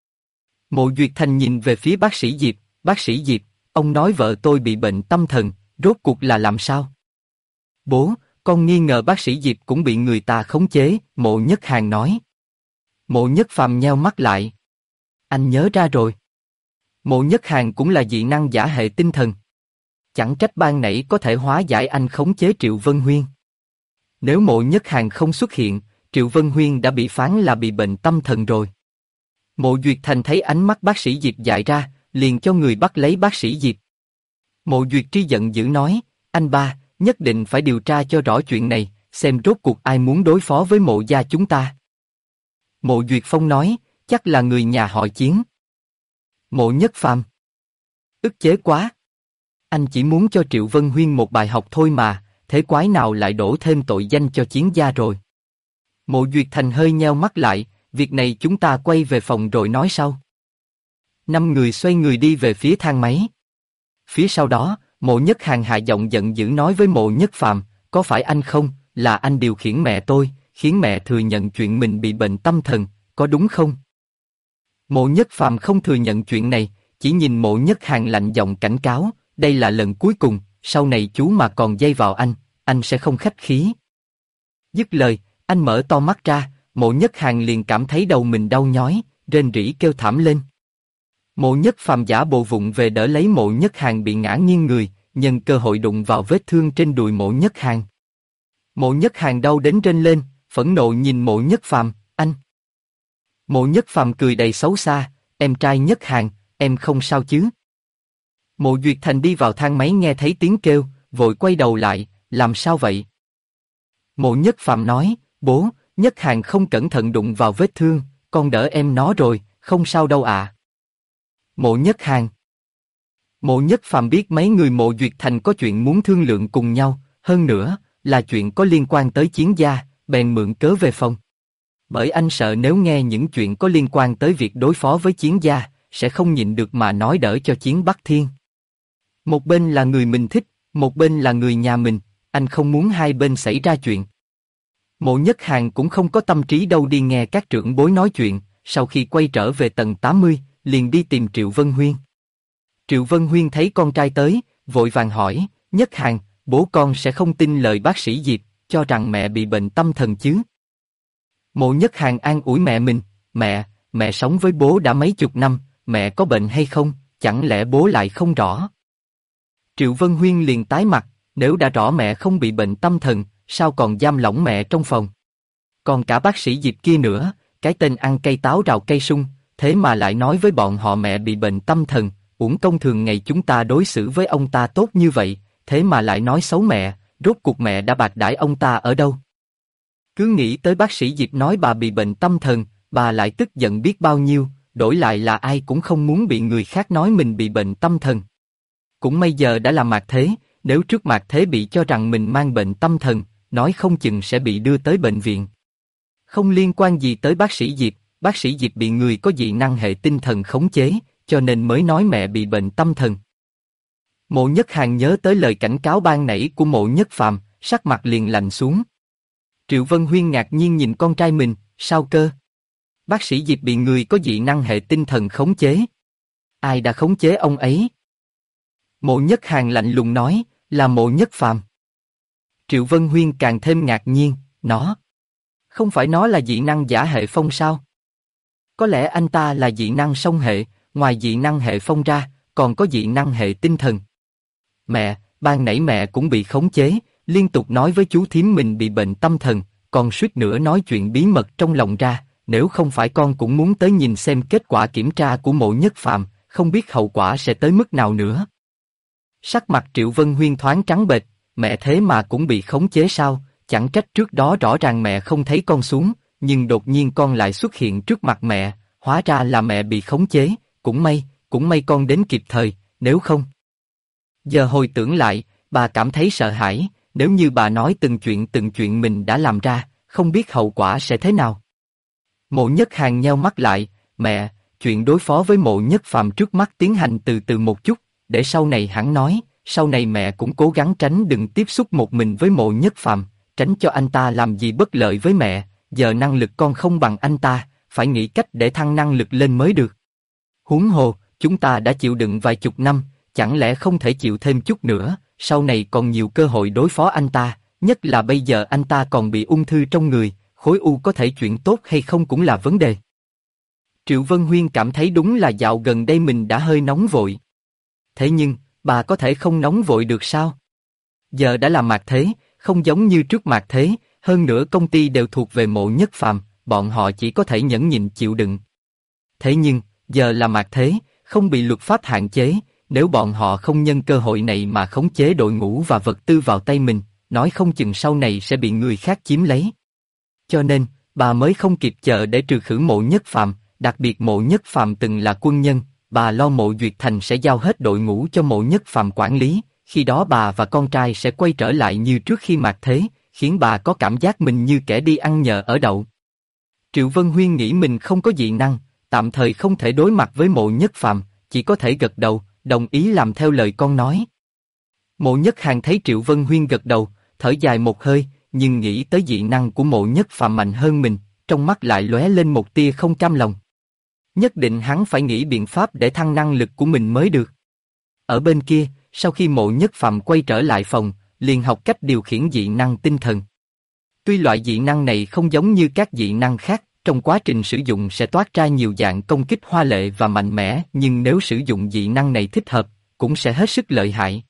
Mộ Duyệt Thành nhìn về phía bác sĩ Diệp, ông nói vợ tôi bị bệnh tâm thần, rốt cuộc là làm sao? Bố, con nghi ngờ bác sĩ Diệp cũng bị người ta khống chế, Mộ Nhất Hàn nói. Mộ Nhất Phàm nheo mắt lại. Anh nhớ ra rồi. Mộ Nhất Hàn cũng là dị năng giả hệ tinh thần. Chẳng trách ban nãy có thể hóa giải anh khống chế Triệu Vân Huyên. Nếu Mộ Nhất Hàn không xuất hiện, Triệu Vân Huyên đã bị phán là bị bệnh tâm thần rồi. Mộ Duyệt Thành thấy ánh mắt bác sĩ Diệp dại ra, liền cho người bắt lấy bác sĩ Diệp. Mộ Duyệt Tri giận dữ nói, anh ba, nhất định phải điều tra cho rõ chuyện này, xem rốt cuộc ai muốn đối phó với Mộ gia chúng ta. Mộ Duyệt Phong nói, chắc là người nhà họ Chiến. Mộ Nhất Phàm, ức chế quá. Anh chỉ muốn cho Triệu Vân Huyên một bài học thôi mà, thế quái nào lại đổ thêm tội danh cho Chiến gia rồi. Mộ Duyệt Thành hơi nheo mắt lại, việc này chúng ta quay về phòng rồi nói sau. 5 người xoay người đi về phía thang máy. Phía sau đó, Mộ Nhất Hàn hạ giọng giận dữ nói với Mộ Nhất Phàm, có phải anh không, là anh điều khiển mẹ tôi, khiến mẹ thừa nhận chuyện mình bị bệnh tâm thần, có đúng không? Mộ Nhất Phàm không thừa nhận chuyện này, chỉ nhìn Mộ Nhất Hàn lạnh giọng cảnh cáo, đây là lần cuối cùng, sau này chú mà còn dây vào anh sẽ không khách khí. Dứt lời, anh mở to mắt ra, Mộ Nhất Hàn liền cảm thấy đầu mình đau nhói, rên rỉ kêu thảm lên. Mộ Nhất Phàm giả bộ vụng về đỡ lấy Mộ Nhất Hàn bị ngã nghiêng người, nhân cơ hội đụng vào vết thương trên đùi Mộ Nhất Hàn. Mộ Nhất Hàn đau đến rên lên, phẫn nộ nhìn Mộ Nhất Phàm, anh. Mộ Nhất Phàm cười đầy xấu xa, em trai Nhất Hàn, em không sao chứ? Mộ Duyệt Thành đi vào thang máy nghe thấy tiếng kêu, vội quay đầu lại, làm sao vậy? Mộ Nhất Phàm nói, bố, Nhất Hàn không cẩn thận đụng vào vết thương, con đỡ em nó rồi, không sao đâu ạ. Mộ Nhất Hàn. Mộ Nhất Phàm biết mấy người Mộ Duyệt Thành có chuyện muốn thương lượng cùng nhau, hơn nữa, là chuyện có liên quan tới Chiến gia, bèn mượn cớ về phòng. Bởi anh sợ nếu nghe những chuyện có liên quan tới việc đối phó với Chiến gia, sẽ không nhịn được mà nói đỡ cho Chiến Bắc Thiên. Một bên là người mình thích, một bên là người nhà mình, anh không muốn hai bên xảy ra chuyện. Mộ Nhất Hàn cũng không có tâm trí đâu đi nghe các trưởng bối nói chuyện, sau khi quay trở về tầng 80, liền đi tìm Triệu Vân Huyên. Triệu Vân Huyên thấy con trai tới, vội vàng hỏi, Nhất Hàn, bố con sẽ không tin lời bác sĩ Diệp, cho rằng mẹ bị bệnh tâm thần chứ? Mộ Nhất Hàn an ủi mẹ mình, mẹ sống với bố đã mấy chục năm, mẹ có bệnh hay không, chẳng lẽ bố lại không rõ? Triệu Vân Huyên liền tái mặt, nếu đã rõ mẹ không bị bệnh tâm thần, sao còn giam lỏng mẹ trong phòng? Còn cả bác sĩ Diệp kia nữa, cái tên ăn cây táo rào cây sung, thế mà lại nói với bọn họ mẹ bị bệnh tâm thần, uổng công thường ngày chúng ta đối xử với ông ta tốt như vậy, thế mà lại nói xấu mẹ, rốt cuộc mẹ đã bạc đãi ông ta ở đâu? Cứ nghĩ tới bác sĩ Diệp nói bà bị bệnh tâm thần, bà lại tức giận biết bao nhiêu, đổi lại là ai cũng không muốn bị người khác nói mình bị bệnh tâm thần. Cũng may giờ đã là Mạc Thế, nếu trước Mạc Thế bị cho rằng mình mang bệnh tâm thần, nói không chừng sẽ bị đưa tới bệnh viện. Không liên quan gì tới bác sĩ Diệp bị người có dị năng hệ tinh thần khống chế, cho nên mới nói mẹ bị bệnh tâm thần. Mộ Nhất Hàn nhớ tới lời cảnh cáo ban nãy của Mộ Nhất Phàm, sắc mặt liền lạnh xuống. Triệu Vân Huyên ngạc nhiên nhìn con trai mình, sao cơ? Bác sĩ Diệp bị người có dị năng hệ tinh thần khống chế. Ai đã khống chế ông ấy? Mộ Nhất Hàn lạnh lùng nói, là Mộ Nhất Phàm. Triệu Vân Huyên càng thêm ngạc nhiên, nó. Không phải nó là dị năng giả hệ phong sao? Có lẽ anh ta là dị năng song hệ, ngoài dị năng hệ phong ra, còn có dị năng hệ tinh thần. Mẹ, ban nãy mẹ cũng bị khống chế, liên tục nói với chú thím mình bị bệnh tâm thần, còn suýt nữa nói chuyện bí mật trong lòng ra, nếu không phải con cũng muốn tới nhìn xem kết quả kiểm tra của Mộ Nhất Phàm, không biết hậu quả sẽ tới mức nào nữa. Sắc mặt Triệu Vân Huyên thoáng trắng bệch, mẹ thế mà cũng bị khống chế sao, chẳng trách trước đó rõ ràng mẹ không thấy con xuống, nhưng đột nhiên con lại xuất hiện trước mặt mẹ, hóa ra là mẹ bị khống chế, cũng may con đến kịp thời, nếu không. Giờ hồi tưởng lại, bà cảm thấy sợ hãi, nếu như bà nói từng chuyện mình đã làm ra, không biết hậu quả sẽ thế nào. Mộ Nhất Hàn nheo mắt lại, mẹ, chuyện đối phó với Mộ Nhất Phàm trước mắt tiến hành từ từ một chút, để sau này hẳn nói, sau này mẹ cũng cố gắng tránh đừng tiếp xúc một mình với Mộ Nhất Phàm, tránh cho anh ta làm gì bất lợi với mẹ, giờ năng lực con không bằng anh ta, phải nghĩ cách để thăng năng lực lên mới được. Huống hồ, chúng ta đã chịu đựng vài chục năm, chẳng lẽ không thể chịu thêm chút nữa, sau này còn nhiều cơ hội đối phó anh ta, nhất là bây giờ anh ta còn bị ung thư trong người, khối u có thể chuyển tốt hay không cũng là vấn đề. Triệu Vân Huyên cảm thấy đúng là dạo gần đây mình đã hơi nóng vội. Thế nhưng, bà có thể không nóng vội được sao? Giờ đã là Mạc Thế, không giống như trước Mạc Thế, hơn nữa công ty đều thuộc về Mộ Nhất Phàm, bọn họ chỉ có thể nhẫn nhịn chịu đựng. Thế nhưng, giờ là Mạc Thế, không bị luật pháp hạn chế, nếu bọn họ không nhân cơ hội này mà khống chế đội ngũ và vật tư vào tay mình, nói không chừng sau này sẽ bị người khác chiếm lấy. Cho nên, bà mới không kịp chờ để trừ khử Mộ Nhất Phàm, đặc biệt Mộ Nhất Phàm từng là quân nhân, bà lo Mộ Duyệt Thành sẽ giao hết đội ngũ cho Mộ Nhất Phàm quản lý, khi đó bà và con trai sẽ quay trở lại như trước khi Mạc Thế, khiến bà có cảm giác mình như kẻ đi ăn nhờ ở đậu. Triệu Vân Huyên nghĩ mình không có dị năng, tạm thời không thể đối mặt với Mộ Nhất Phàm, chỉ có thể gật đầu, đồng ý làm theo lời con nói. Mộ Nhất Hàn thấy Triệu Vân Huyên gật đầu, thở dài một hơi, nhưng nghĩ tới dị năng của Mộ Nhất Phàm mạnh hơn mình, trong mắt lại lóe lên một tia không cam lòng. Nhất định hắn phải nghĩ biện pháp để thăng năng lực của mình mới được. Ở bên kia, sau khi Mộ Nhất Phàm quay trở lại phòng, liền học cách điều khiển dị năng tinh thần. Tuy loại dị năng này không giống như các dị năng khác, trong quá trình sử dụng sẽ toát ra nhiều dạng công kích hoa lệ và mạnh mẽ, nhưng nếu sử dụng dị năng này thích hợp, cũng sẽ hết sức lợi hại.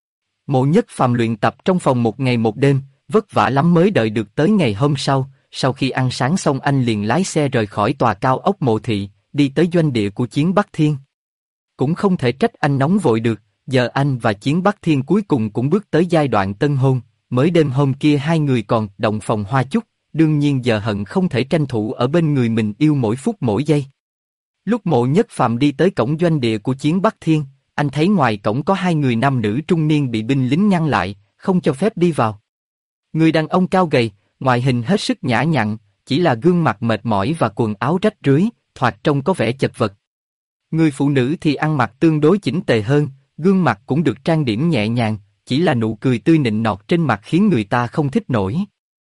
Mộ Nhất Phàm luyện tập trong phòng một ngày một đêm, vất vả lắm mới đợi được tới ngày hôm sau khi ăn sáng xong anh liền lái xe rời khỏi tòa cao ốc Mộ Thị, đi tới doanh địa của Chiến Bắc Thiên. Cũng không thể trách anh nóng vội được, giờ anh và Chiến Bắc Thiên cuối cùng cũng bước tới giai đoạn tân hôn, mới đêm hôm kia hai người còn động phòng hoa chúc, đương nhiên giờ hận không thể tranh thủ ở bên người mình yêu mỗi phút mỗi giây. Lúc Mộ Nhất Phàm đi tới cổng doanh địa của Chiến Bắc Thiên, anh thấy ngoài cổng có hai người nam nữ trung niên bị binh lính ngăn lại, không cho phép đi vào. Người đàn ông cao gầy, ngoại hình hết sức nhã nhặn, chỉ là gương mặt mệt mỏi và quần áo rách rưới, thoạt trông có vẻ chật vật. Người phụ nữ thì ăn mặc tương đối chỉnh tề hơn, gương mặt cũng được trang điểm nhẹ nhàng, chỉ là nụ cười tươi nịnh nọt trên mặt khiến người ta không thích nổi.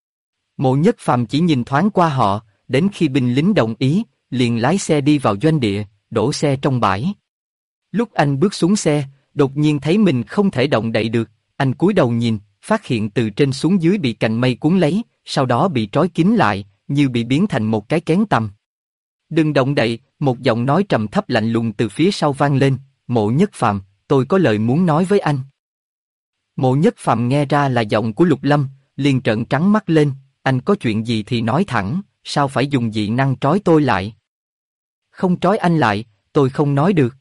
Mộ Nhất Phàm chỉ nhìn thoáng qua họ, đến khi binh lính đồng ý, liền lái xe đi vào doanh địa, đổ xe trong bãi. Lúc anh bước xuống xe, đột nhiên thấy mình không thể động đậy được, anh cúi đầu nhìn, phát hiện từ trên xuống dưới bị cành mây cuốn lấy, sau đó bị trói kín lại, như bị biến thành một cái kén tằm. Đừng động đậy, một giọng nói trầm thấp lạnh lùng từ phía sau vang lên, Mộ Nhất Phàm, tôi có lời muốn nói với anh. Mộ Nhất Phàm nghe ra là giọng của Lục Lâm, liền trợn trắng mắt lên, anh có chuyện gì thì nói thẳng, sao phải dùng dị năng trói tôi lại? Không trói anh lại, tôi không nói được.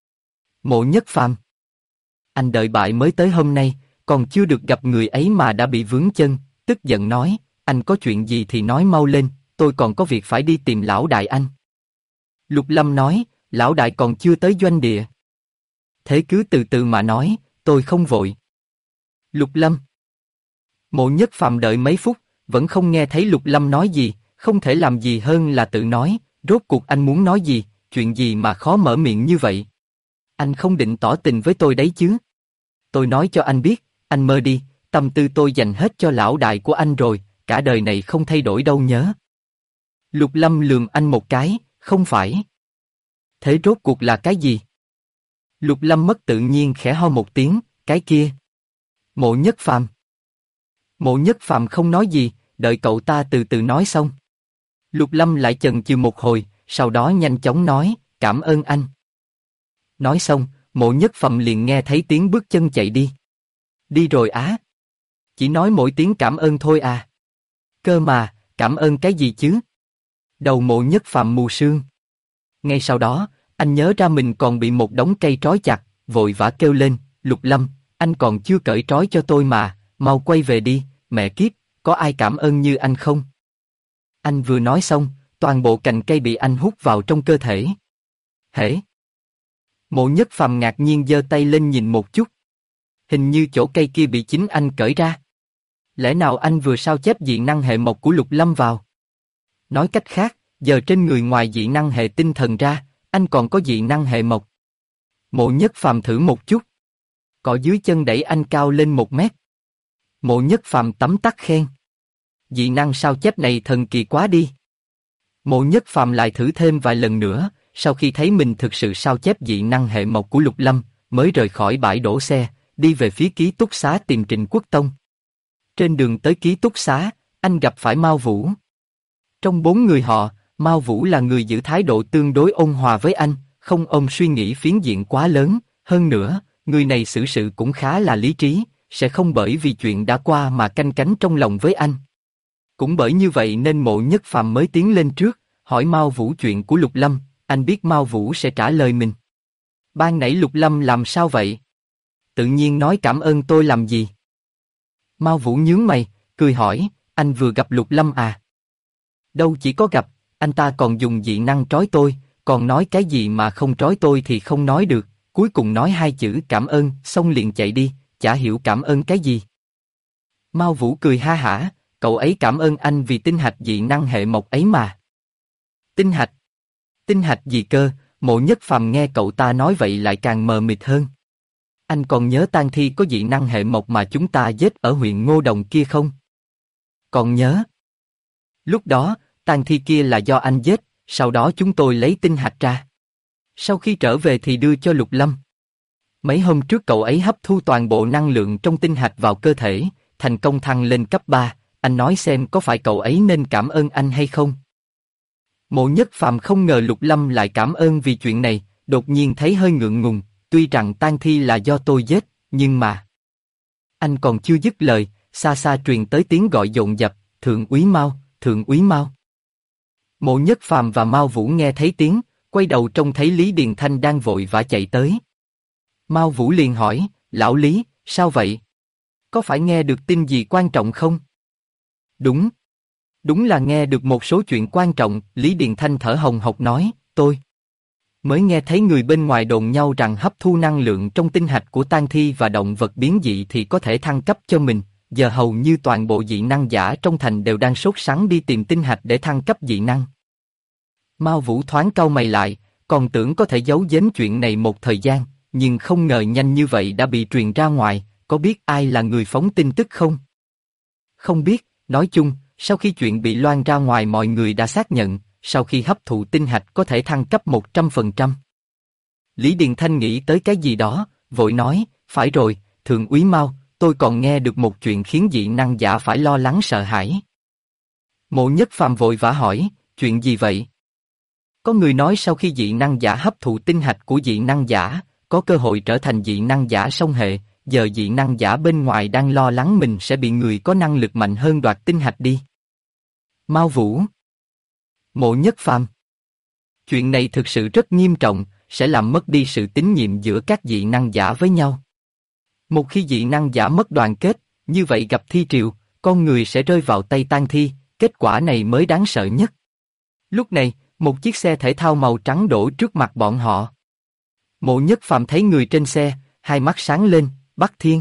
Mộ Nhất Phàm, anh đợi bại mới tới hôm nay, còn chưa được gặp người ấy mà đã bị vướng chân, tức giận nói, anh có chuyện gì thì nói mau lên, tôi còn có việc phải đi tìm lão đại anh. Lục Lâm nói, lão đại còn chưa tới doanh địa. Thế cứ từ từ mà nói, tôi không vội. Lục Lâm. Mộ Nhất Phàm đợi mấy phút, vẫn không nghe thấy Lục Lâm nói gì, không thể làm gì hơn là tự nói, rốt cuộc anh muốn nói gì, chuyện gì mà khó mở miệng như vậy. Anh không định tỏ tình với tôi đấy chứ. Tôi nói cho anh biết, anh mơ đi, tâm tư tôi dành hết cho lão đại của anh rồi, cả đời này không thay đổi đâu nhớ. Lục Lâm lườm anh một cái, không phải. Thế rốt cuộc là cái gì? Lục Lâm mất tự nhiên khẽ ho một tiếng, cái kia. Mộ Nhất Phàm. Mộ Nhất Phàm không nói gì, đợi cậu ta từ từ nói xong. Lục Lâm lại chần chừ một hồi, sau đó nhanh chóng nói, cảm ơn anh. Nói xong, Mộ Nhất Phàm liền nghe thấy tiếng bước chân chạy đi. Đi rồi á. Chỉ nói mỗi tiếng cảm ơn thôi à. Cơ mà, cảm ơn cái gì chứ? Đầu Mộ Nhất Phàm mù sương. Ngay sau đó, anh nhớ ra mình còn bị một đống cây trói chặt, vội vã kêu lên, Lục Lâm, anh còn chưa cởi trói cho tôi mà, mau quay về đi, mẹ kiếp, có ai cảm ơn như anh không? Anh vừa nói xong, toàn bộ cành cây bị anh hút vào trong cơ thể. Hễ! Mộ Nhất Phàm ngạc nhiên giơ tay lên nhìn một chút. Hình như chỗ cây kia bị chính anh cởi ra. Lẽ nào anh vừa sao chép dị năng hệ mộc của Lục Lâm vào? Nói cách khác, giờ trên người ngoài dị năng hệ tinh thần ra, anh còn có dị năng hệ mộc. Mộ Nhất Phàm thử một chút. Cỏ dưới chân đẩy anh cao lên 1 mét. Mộ Nhất Phàm tấm tắc khen. Dị năng sao chép này thần kỳ quá đi. Mộ Nhất Phàm lại thử thêm vài lần nữa, sau khi thấy mình thực sự sao chép dị năng hệ mộc của Lục Lâm, mới rời khỏi bãi đổ xe, đi về phía ký túc xá tìm Trịnh Quốc Tông. Trên đường tới ký túc xá, anh gặp phải Mao Vũ. Trong 4 người họ, Mao Vũ là người giữ thái độ tương đối ôn hòa với anh, không ôm suy nghĩ phiến diện quá lớn, hơn nữa, người này xử sự cũng khá là lý trí, sẽ không bởi vì chuyện đã qua mà canh cánh trong lòng với anh. Cũng bởi như vậy nên Mộ Nhất Phàm mới tiến lên trước, hỏi Mao Vũ chuyện của Lục Lâm, anh biết Mao Vũ sẽ trả lời mình. Ban nãy Lục Lâm làm sao vậy? Tự nhiên nói cảm ơn tôi làm gì? Mao Vũ nhướng mày, cười hỏi, anh vừa gặp Lục Lâm à? Đâu chỉ có gặp, anh ta còn dùng dị năng trói tôi, còn nói cái gì mà không trói tôi thì không nói được, cuối cùng nói 2 chữ cảm ơn, xong liền chạy đi, chả hiểu cảm ơn cái gì. Mao Vũ cười ha hả, cậu ấy cảm ơn anh vì tinh hạch dị năng hệ mộc ấy mà. Tinh hạch? Tinh hạch gì cơ? Mộ Nhất Phàm nghe cậu ta nói vậy lại càng mờ mịt hơn. Anh còn nhớ tang thi có dị năng hệ mộc mà chúng ta giết ở huyện Ngô Đồng kia không? Còn nhớ. Lúc đó, tang thi kia là do anh giết, sau đó chúng tôi lấy tinh hạch ra. Sau khi trở về thì đưa cho Lục Lâm. Mấy hôm trước cậu ấy hấp thu toàn bộ năng lượng trong tinh hạch vào cơ thể, thành công thăng lên cấp 3, anh nói xem có phải cậu ấy nên cảm ơn anh hay không? Mộ Nhất Phàm không ngờ Lục Lâm lại cảm ơn vì chuyện này, đột nhiên thấy hơi ngượng ngùng, tuy rằng tang thi là do tôi giết, nhưng mà... Anh còn chưa dứt lời, xa xa truyền tới tiếng gọi dồn dập, Thượng úy Mao, Thượng úy Mao. Mộ Nhất Phàm và Mao Vũ nghe thấy tiếng, quay đầu trông thấy Lý Điền Thanh đang vội vã chạy tới. Mao Vũ liền hỏi, lão Lý, sao vậy? Có phải nghe được tin gì quan trọng không? Đúng. Đúng là nghe được một số chuyện quan trọng, Lý Điền Thanh thở hồng hộc nói, tôi mới nghe thấy người bên ngoài đồn nhau rằng hấp thu năng lượng trong tinh hạch của tang thi và động vật biến dị thì có thể thăng cấp cho mình, giờ hầu như toàn bộ dị năng giả trong thành đều đang sốt sắng đi tìm tinh hạch để thăng cấp dị năng. Mao Vũ thoáng cau mày lại, còn tưởng có thể giấu giếm chuyện này một thời gian, nhưng không ngờ nhanh như vậy đã bị truyền ra ngoài, có biết ai là người phóng tin tức không? Không biết, nói chung, sau khi chuyện bị loan ra ngoài mọi người đã xác nhận, sau khi hấp thụ tinh hạch có thể thăng cấp 100%. Lý Điền Thanh nghĩ tới cái gì đó, vội nói, phải rồi, Thượng úy Mao, tôi còn nghe được một chuyện khiến dị năng giả phải lo lắng sợ hãi. Mộ Nhất Phàm vội vã hỏi, chuyện gì vậy? Có người nói sau khi dị năng giả hấp thụ tinh hạch của dị năng giả, có cơ hội trở thành dị năng giả song hệ, giờ dị năng giả bên ngoài đang lo lắng mình sẽ bị người có năng lực mạnh hơn đoạt tinh hạch đi. Mao Vũ. Mộ Nhất Phàm. Chuyện này thực sự rất nghiêm trọng, sẽ làm mất đi sự tín nhiệm giữa các dị năng giả với nhau. Một khi dị năng giả mất đoàn kết, như vậy gặp thi triều, con người sẽ rơi vào tay tang thi, kết quả này mới đáng sợ nhất. Lúc này, một chiếc xe thể thao màu trắng đổ trước mặt bọn họ. Mộ Nhất Phàm thấy người trên xe, hai mắt sáng lên, Bắc Thiên.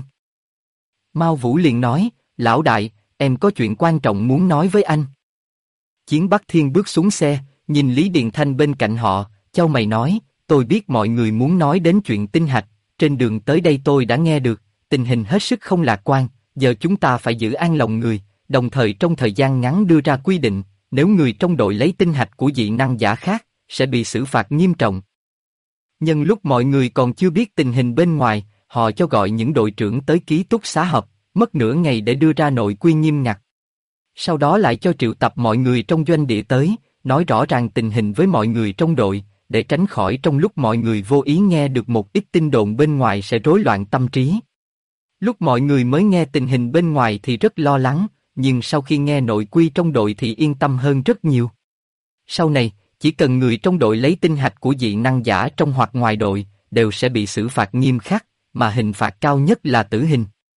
Mao Vũ liền nói, lão đại, em có chuyện quan trọng muốn nói với anh. Chiến Bắc Thiên bước xuống xe, nhìn Lý Điền Thanh bên cạnh họ, chau mày nói, tôi biết mọi người muốn nói đến chuyện tinh hạch, trên đường tới đây tôi đã nghe được, tình hình hết sức không lạc quan, giờ chúng ta phải giữ an lòng người, đồng thời trong thời gian ngắn đưa ra quy định, nếu người trong đội lấy tinh hạch của dị năng giả khác, sẽ bị xử phạt nghiêm trọng. Nhân lúc mọi người còn chưa biết tình hình bên ngoài, họ cho gọi những đội trưởng tới ký túc xá họp, mất nửa ngày để đưa ra nội quy nghiêm ngặt. Sau đó lại cho triệu tập mọi người trong doanh địa tới, nói rõ ràng tình hình với mọi người trong đội, để tránh khỏi trong lúc mọi người vô ý nghe được một ít tin đồn bên ngoài sẽ rối loạn tâm trí. Lúc mọi người mới nghe tình hình bên ngoài thì rất lo lắng, nhưng sau khi nghe nội quy trong đội thì yên tâm hơn rất nhiều. Sau này, chỉ cần người trong đội lấy tinh hạch của dị năng giả trong hoặc ngoài đội, đều sẽ bị xử phạt nghiêm khắc, mà hình phạt cao nhất là tử hình.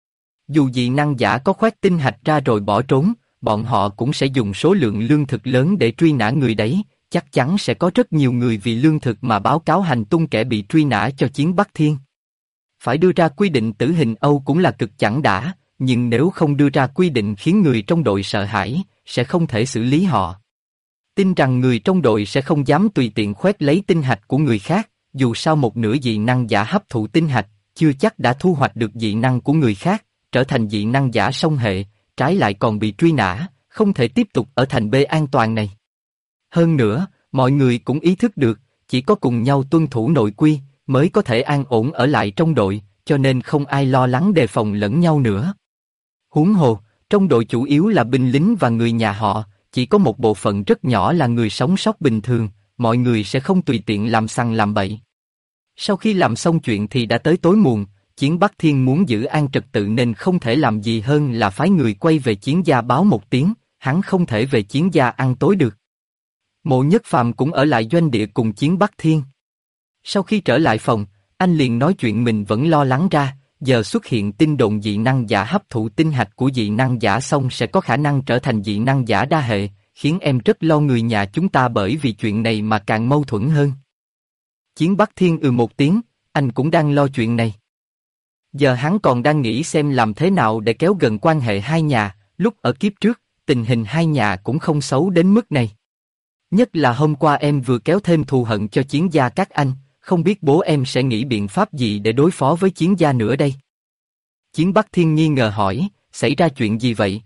Dù dị năng giả có khoét tinh hạch ra rồi bỏ trốn, bọn họ cũng sẽ dùng số lượng lương thực lớn để truy nã người đấy, chắc chắn sẽ có rất nhiều người vì lương thực mà báo cáo hành tung kẻ bị truy nã cho Chiến Bắc Thiên. Phải đưa ra quy định tử hình Âu cũng là cực chẳng đã, nhưng nếu không đưa ra quy định khiến người trong đội sợ hãi, sẽ không thể xử lý họ. Tin rằng người trong đội sẽ không dám tùy tiện khoét lấy tinh hạch của người khác, dù sao một nửa dị năng giả hấp thụ tinh hạch, chưa chắc đã thu hoạch được dị năng của người khác, trở thành dị năng giả song hệ, trái lại còn bị truy nã, không thể tiếp tục ở thành B an toàn này. Hơn nữa, mọi người cũng ý thức được, chỉ có cùng nhau tuân thủ nội quy, mới có thể an ổn ở lại trong đội, cho nên không ai lo lắng đề phòng lẫn nhau nữa. Huống hồ, trong đội chủ yếu là binh lính và người nhà họ, chỉ có một bộ phận rất nhỏ là người sống sót bình thường, mọi người sẽ không tùy tiện làm sằng làm bậy. Sau khi làm xong chuyện thì đã tới tối muộn, Chiến Bắc Thiên muốn giữ an trật tự nên không thể làm gì hơn là phái người quay về Chiến gia báo một tiếng, hắn không thể về Chiến gia ăn tối được. Mộ Nhất Phàm cũng ở lại doanh địa cùng Chiến Bắc Thiên. Sau khi trở lại phòng, anh liền nói chuyện mình vẫn lo lắng ra, giờ xuất hiện tin đồn dị năng giả hấp thụ tinh hạch của dị năng giả xong sẽ có khả năng trở thành dị năng giả đa hệ, khiến em rất lo người nhà chúng ta bởi vì chuyện này mà càng mâu thuẫn hơn. Chiến Bắc Thiên một tiếng, anh cũng đang lo chuyện này. Giờ hắn còn đang nghĩ xem làm thế nào để kéo gần quan hệ hai nhà, lúc ở kiếp trước, tình hình hai nhà cũng không xấu đến mức này. Nhất là hôm qua em vừa kéo thêm thù hận cho Chiến gia các anh, không biết bố em sẽ nghĩ biện pháp gì để đối phó với Chiến gia nữa đây. Chiến Bắc Thiên nghi ngờ hỏi, xảy ra chuyện gì vậy?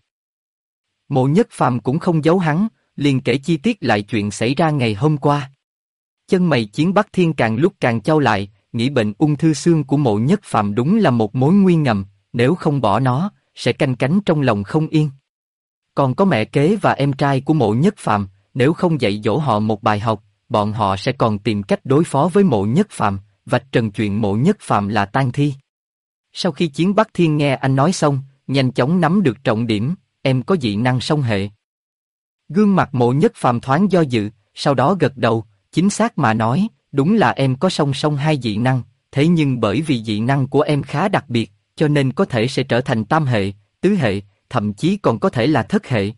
Mộ Nhất Phàm cũng không giấu hắn, liền kể chi tiết lại chuyện xảy ra ngày hôm qua. Chân mày Chiến Bắc Thiên càng lúc càng chau lại, nghĩ bệnh ung thư xương của Mộ Nhất Phàm đúng là một mối nguy ngầm, nếu không bỏ nó, sẽ canh cánh trong lòng không yên. Còn có mẹ kế và em trai của Mộ Nhất Phàm, nếu không dạy dỗ họ một bài học, bọn họ sẽ còn tìm cách đối phó với Mộ Nhất Phàm, vạch trần chuyện Mộ Nhất Phàm là tang thi. Sau khi Chiến Bắc Thiên nghe anh nói xong, nhanh chóng nắm được trọng điểm, em có dị năng song hệ. Gương mặt Mộ Nhất Phàm thoáng do dự, sau đó gật đầu, chính xác mà nói, đúng là em có song song hai dị năng, thế nhưng bởi vì dị năng của em khá đặc biệt, cho nên có thể sẽ trở thành tam hệ, tứ hệ, thậm chí còn có thể là thất hệ.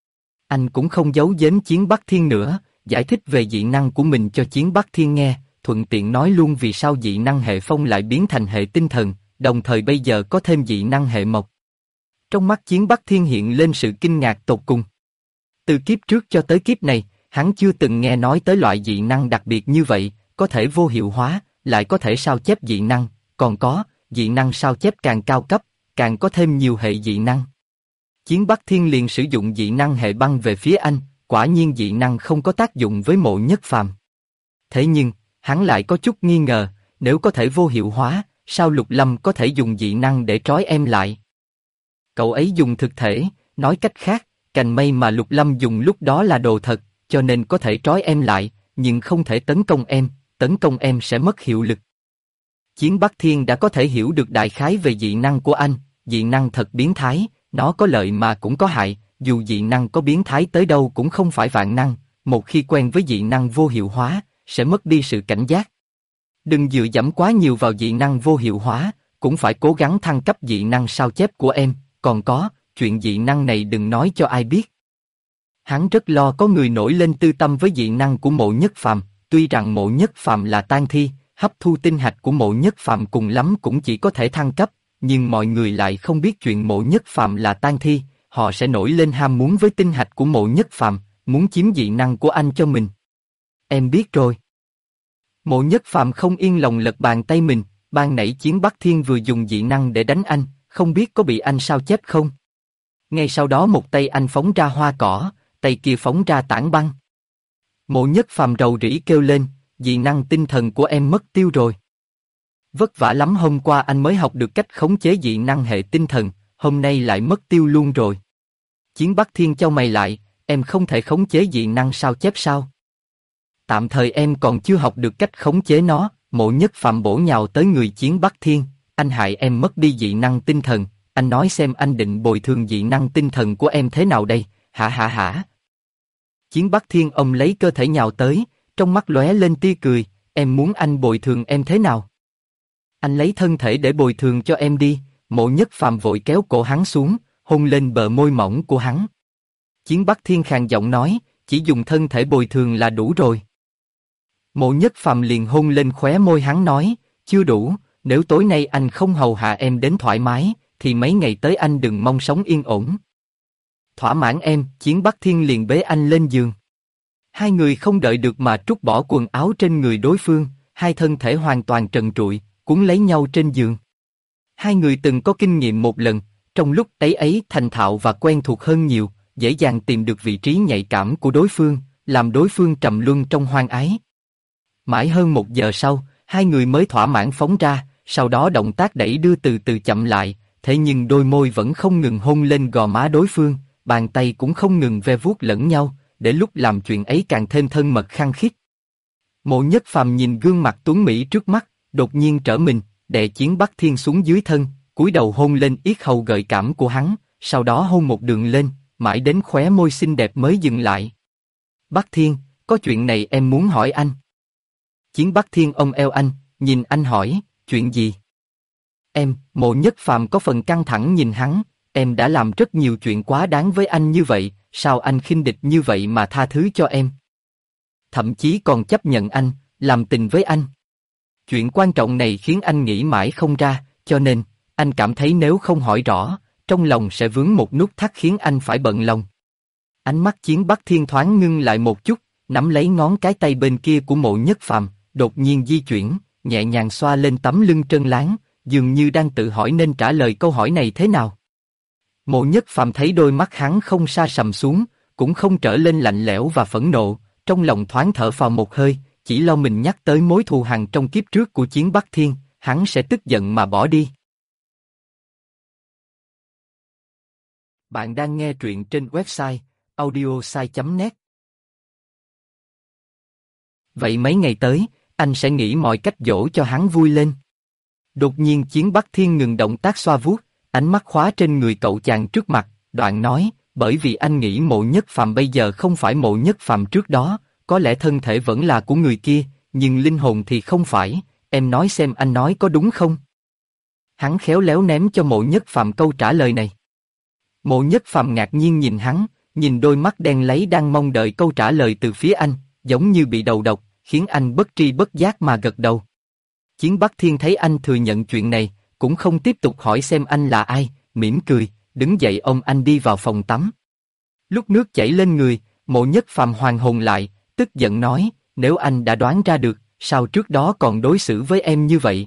Anh cũng không giấu giếm Chiến Bắc Thiên nữa, giải thích về dị năng của mình cho Chiến Bắc Thiên nghe, thuận tiện nói luôn vì sao dị năng hệ phong lại biến thành hệ tinh thần, đồng thời bây giờ có thêm dị năng hệ mộc. Trong mắt Chiến Bắc Thiên hiện lên sự kinh ngạc tột cùng. Từ kiếp trước cho tới kiếp này, hắn chưa từng nghe nói tới loại dị năng đặc biệt như vậy, có thể vô hiệu hóa, lại có thể sao chép dị năng, còn có, dị năng sao chép càng cao cấp, càng có thêm nhiều hệ dị năng. Chiến Bắc Thiên liền sử dụng dị năng hệ băng về phía anh, quả nhiên dị năng không có tác dụng với Mộ Nhất Phàm. Thế nhưng, hắn lại có chút nghi ngờ, nếu có thể vô hiệu hóa, sao Lục Lâm có thể dùng dị năng để trói em lại? Cậu ấy dùng thực thể, nói cách khác, cành mây mà Lục Lâm dùng lúc đó là đồ thật, cho nên có thể trói em lại, nhưng không thể tấn công em sẽ mất hiệu lực. Chiến Bắc Thiên đã có thể hiểu được đại khái về dị năng của anh, dị năng thật biến thái, nó có lợi mà cũng có hại, dù dị năng có biến thái tới đâu cũng không phải vạn năng, một khi quen với dị năng vô hiệu hóa, sẽ mất đi sự cảnh giác. Đừng dựa dẫm quá nhiều vào dị năng vô hiệu hóa, cũng phải cố gắng thăng cấp dị năng sao chép của em, còn có, chuyện dị năng này đừng nói cho ai biết. Hắn rất lo có người nổi lên tư tâm với dị năng của Mộ Nhất Phàm, tuy rằng Mộ Nhất Phàm là tang thi, hấp thu tinh hạch của Mộ Nhất Phàm cùng lắm cũng chỉ có thể thăng cấp, nhưng mọi người lại không biết chuyện Mộ Nhất Phàm là tang thi, họ sẽ nổi lên ham muốn với tinh hạch của Mộ Nhất Phàm, muốn chiếm dị năng của anh cho mình. Em biết rồi. Mộ Nhất Phàm không yên lòng lật bàn tay mình, ban nãy Chiến Bắc Thiên vừa dùng dị năng để đánh anh, không biết có bị anh sao chép không? Ngay sau đó một tay anh phóng ra hoa cỏ, tay kia phóng ra tảng băng. Mộ Nhất Phàm rầu rĩ kêu lên, dị năng tinh thần của em mất tiêu rồi. Vất vả lắm hôm qua anh mới học được cách khống chế dị năng hệ tinh thần, hôm nay lại mất tiêu luôn rồi. Chiến Bắc Thiên chau mày lại, em không thể khống chế dị năng sao chép sao? Tạm thời em còn chưa học được cách khống chế nó. Mộ Nhất Phàm bổ nhào tới người Chiến Bắc Thiên, anh hại em mất đi dị năng tinh thần, anh nói xem anh định bồi thường dị năng tinh thần của em thế nào đây, hả? Chiến Bắc Thiên ông lấy cơ thể nhào tới, trong mắt lóe lên tia cười, em muốn anh bồi thường em thế nào? Anh lấy thân thể để bồi thường cho em đi, Mộ Nhất Phàm vội kéo cổ hắn xuống, hôn lên bờ môi mỏng của hắn. Chiến Bắc Thiên khàn giọng nói, chỉ dùng thân thể bồi thường là đủ rồi. Mộ Nhất Phàm liền hôn lên khóe môi hắn nói, chưa đủ, nếu tối nay anh không hầu hạ em đến thoải mái, thì mấy ngày tới anh đừng mong sống yên ổn. Thỏa mãn em, Chiến Bắc Thiên liền bế anh lên giường. Hai người không đợi được mà trút bỏ quần áo trên người đối phương, hai thân thể hoàn toàn trần trụi, cuốn lấy nhau trên giường. Hai người từng có kinh nghiệm một lần, trong lúc ấy thành thạo và quen thuộc hơn nhiều, dễ dàng tìm được vị trí nhạy cảm của đối phương, làm đối phương trầm luân trong hoang ái. Mãi hơn 1 giờ sau, hai người mới thỏa mãn phóng ra, sau đó động tác đẩy đưa từ từ chậm lại, thế nhưng đôi môi vẫn không ngừng hôn lên gò má đối phương, bàn tay cũng không ngừng ve vuốt lẫn nhau, để lúc làm chuyện ấy càng thêm thân mật khăng khít. Mộ Nhất Phàm nhìn gương mặt tuấn mỹ trước mắt, đột nhiên trở mình, đè Chiến Bắc Thiên xuống dưới thân, cúi đầu hôn lên yết hầu gợi cảm của hắn, sau đó hôn một đường lên, mãi đến khóe môi xinh đẹp mới dừng lại. Bắc Thiên, có chuyện này em muốn hỏi anh. Chiến Bắc Thiên ôm eo anh, nhìn anh hỏi, chuyện gì? Mộ Nhất Phàm có phần căng thẳng nhìn hắn, em đã làm rất nhiều chuyện quá đáng với anh như vậy, sao anh khinh địch như vậy mà tha thứ cho em? Thậm chí còn chấp nhận anh, làm tình với anh. Chuyện quan trọng này khiến anh nghĩ mãi không ra, cho nên, anh cảm thấy nếu không hỏi rõ, trong lòng sẽ vướng một nút thắt khiến anh phải bận lòng. Ánh mắt Chiến Bắc Thiên thoáng ngưng lại một chút, nắm lấy ngón cái tay bên kia của Mộ Nhất Phàm, đột nhiên di chuyển, nhẹ nhàng xoa lên tấm lưng trơn láng, dường như đang tự hỏi nên trả lời câu hỏi này thế nào. Mộ Nhất Phàm thấy đôi mắt hắn không sa sầm xuống, cũng không trở lên lạnh lẽo và phẫn nộ, trong lòng thoáng thở phào một hơi, chỉ lo mình nhắc tới mối thù hằn trong kiếp trước của Chiến Bắc Thiên, hắn sẽ tức giận mà bỏ đi. Bạn đang nghe truyện trên website audiosai.net. Vậy mấy ngày tới, anh sẽ nghĩ mọi cách dỗ cho hắn vui lên. Đột nhiên Chiến Bắc Thiên ngừng động tác xoa vuốt, ánh mắt khóa trên người cậu chàng trước mặt, đoạn nói, bởi vì anh nghĩ Mộ Nhất Phàm bây giờ không phải Mộ Nhất Phàm trước đó, có lẽ thân thể vẫn là của người kia, nhưng linh hồn thì không phải, em nói xem anh nói có đúng không? Hắn khéo léo ném cho Mộ Nhất Phàm câu trả lời này. Mộ Nhất Phàm ngạc nhiên nhìn hắn, nhìn đôi mắt đen láy đang mong đợi câu trả lời từ phía anh, giống như bị đầu độc, khiến anh bất tri bất giác mà gật đầu. Chiến Bắc Thiên thấy anh thừa nhận chuyện này, cũng không tiếp tục hỏi xem anh là ai, mỉm cười, đứng dậy ôm anh đi vào phòng tắm. Lúc nước chảy lên người, Mộ Nhất Phàm hoàn hồn lại, tức giận nói, nếu anh đã đoán ra được, sao trước đó còn đối xử với em như vậy?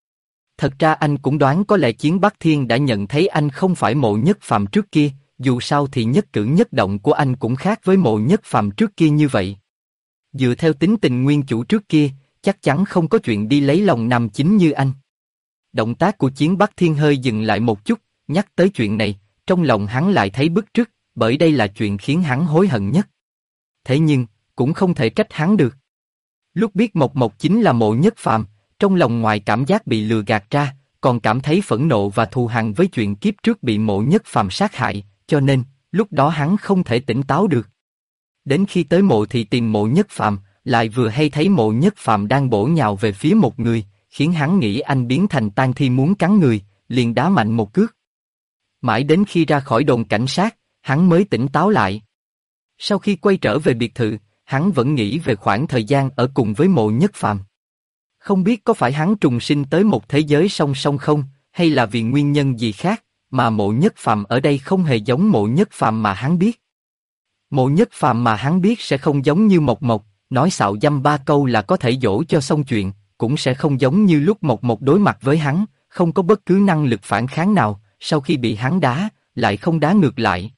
Thật ra anh cũng đoán có lẽ Chiến Bắc Thiên đã nhận thấy anh không phải Mộ Nhất Phàm trước kia, dù sao thì nhất cử nhất động của anh cũng khác với Mộ Nhất Phàm trước kia như vậy. Dựa theo tính tình nguyên chủ trước kia, chắc chắn không có chuyện đi lấy lòng nam chính như anh. Động tác của Chiến Bắc Thiên hơi dừng lại một chút, nhắc tới chuyện này, trong lòng hắn lại thấy bứt rứt, bởi đây là chuyện khiến hắn hối hận nhất. Thế nhưng, cũng không thể trách hắn được. Lúc biết Mộc Mộc chính là Mộ Nhất Phàm, trong lòng ngoài cảm giác bị lừa gạt ra, còn cảm thấy phẫn nộ và thù hằn với chuyện kiếp trước bị Mộ Nhất Phàm sát hại, cho nên, lúc đó hắn không thể tỉnh táo được. Đến khi tới mộ thì tìm Mộ Nhất Phàm, lại vừa hay thấy Mộ Nhất Phàm đang bổ nhào về phía một người, khiến hắn nghĩ anh biến thành tang thi muốn cắn người, liền đá mạnh một cước. Mãi đến khi ra khỏi đồn cảnh sát, hắn mới tỉnh táo lại. Sau khi quay trở về biệt thự, hắn vẫn nghĩ về khoảng thời gian ở cùng với Mộ Nhất Phàm. Không biết có phải hắn trùng sinh tới một thế giới song song không, hay là vì nguyên nhân gì khác, mà Mộ Nhất Phàm ở đây không hề giống Mộ Nhất Phàm mà hắn biết. Mộ Nhất Phàm mà hắn biết sẽ không giống như Mộc Mộc, nói xạo dăm 3 câu là có thể dỗ cho xong chuyện, cũng sẽ không giống như lúc Mộc Mộc đối mặt với hắn, không có bất cứ năng lực phản kháng nào, sau khi bị hắn đá, lại không đá ngược lại.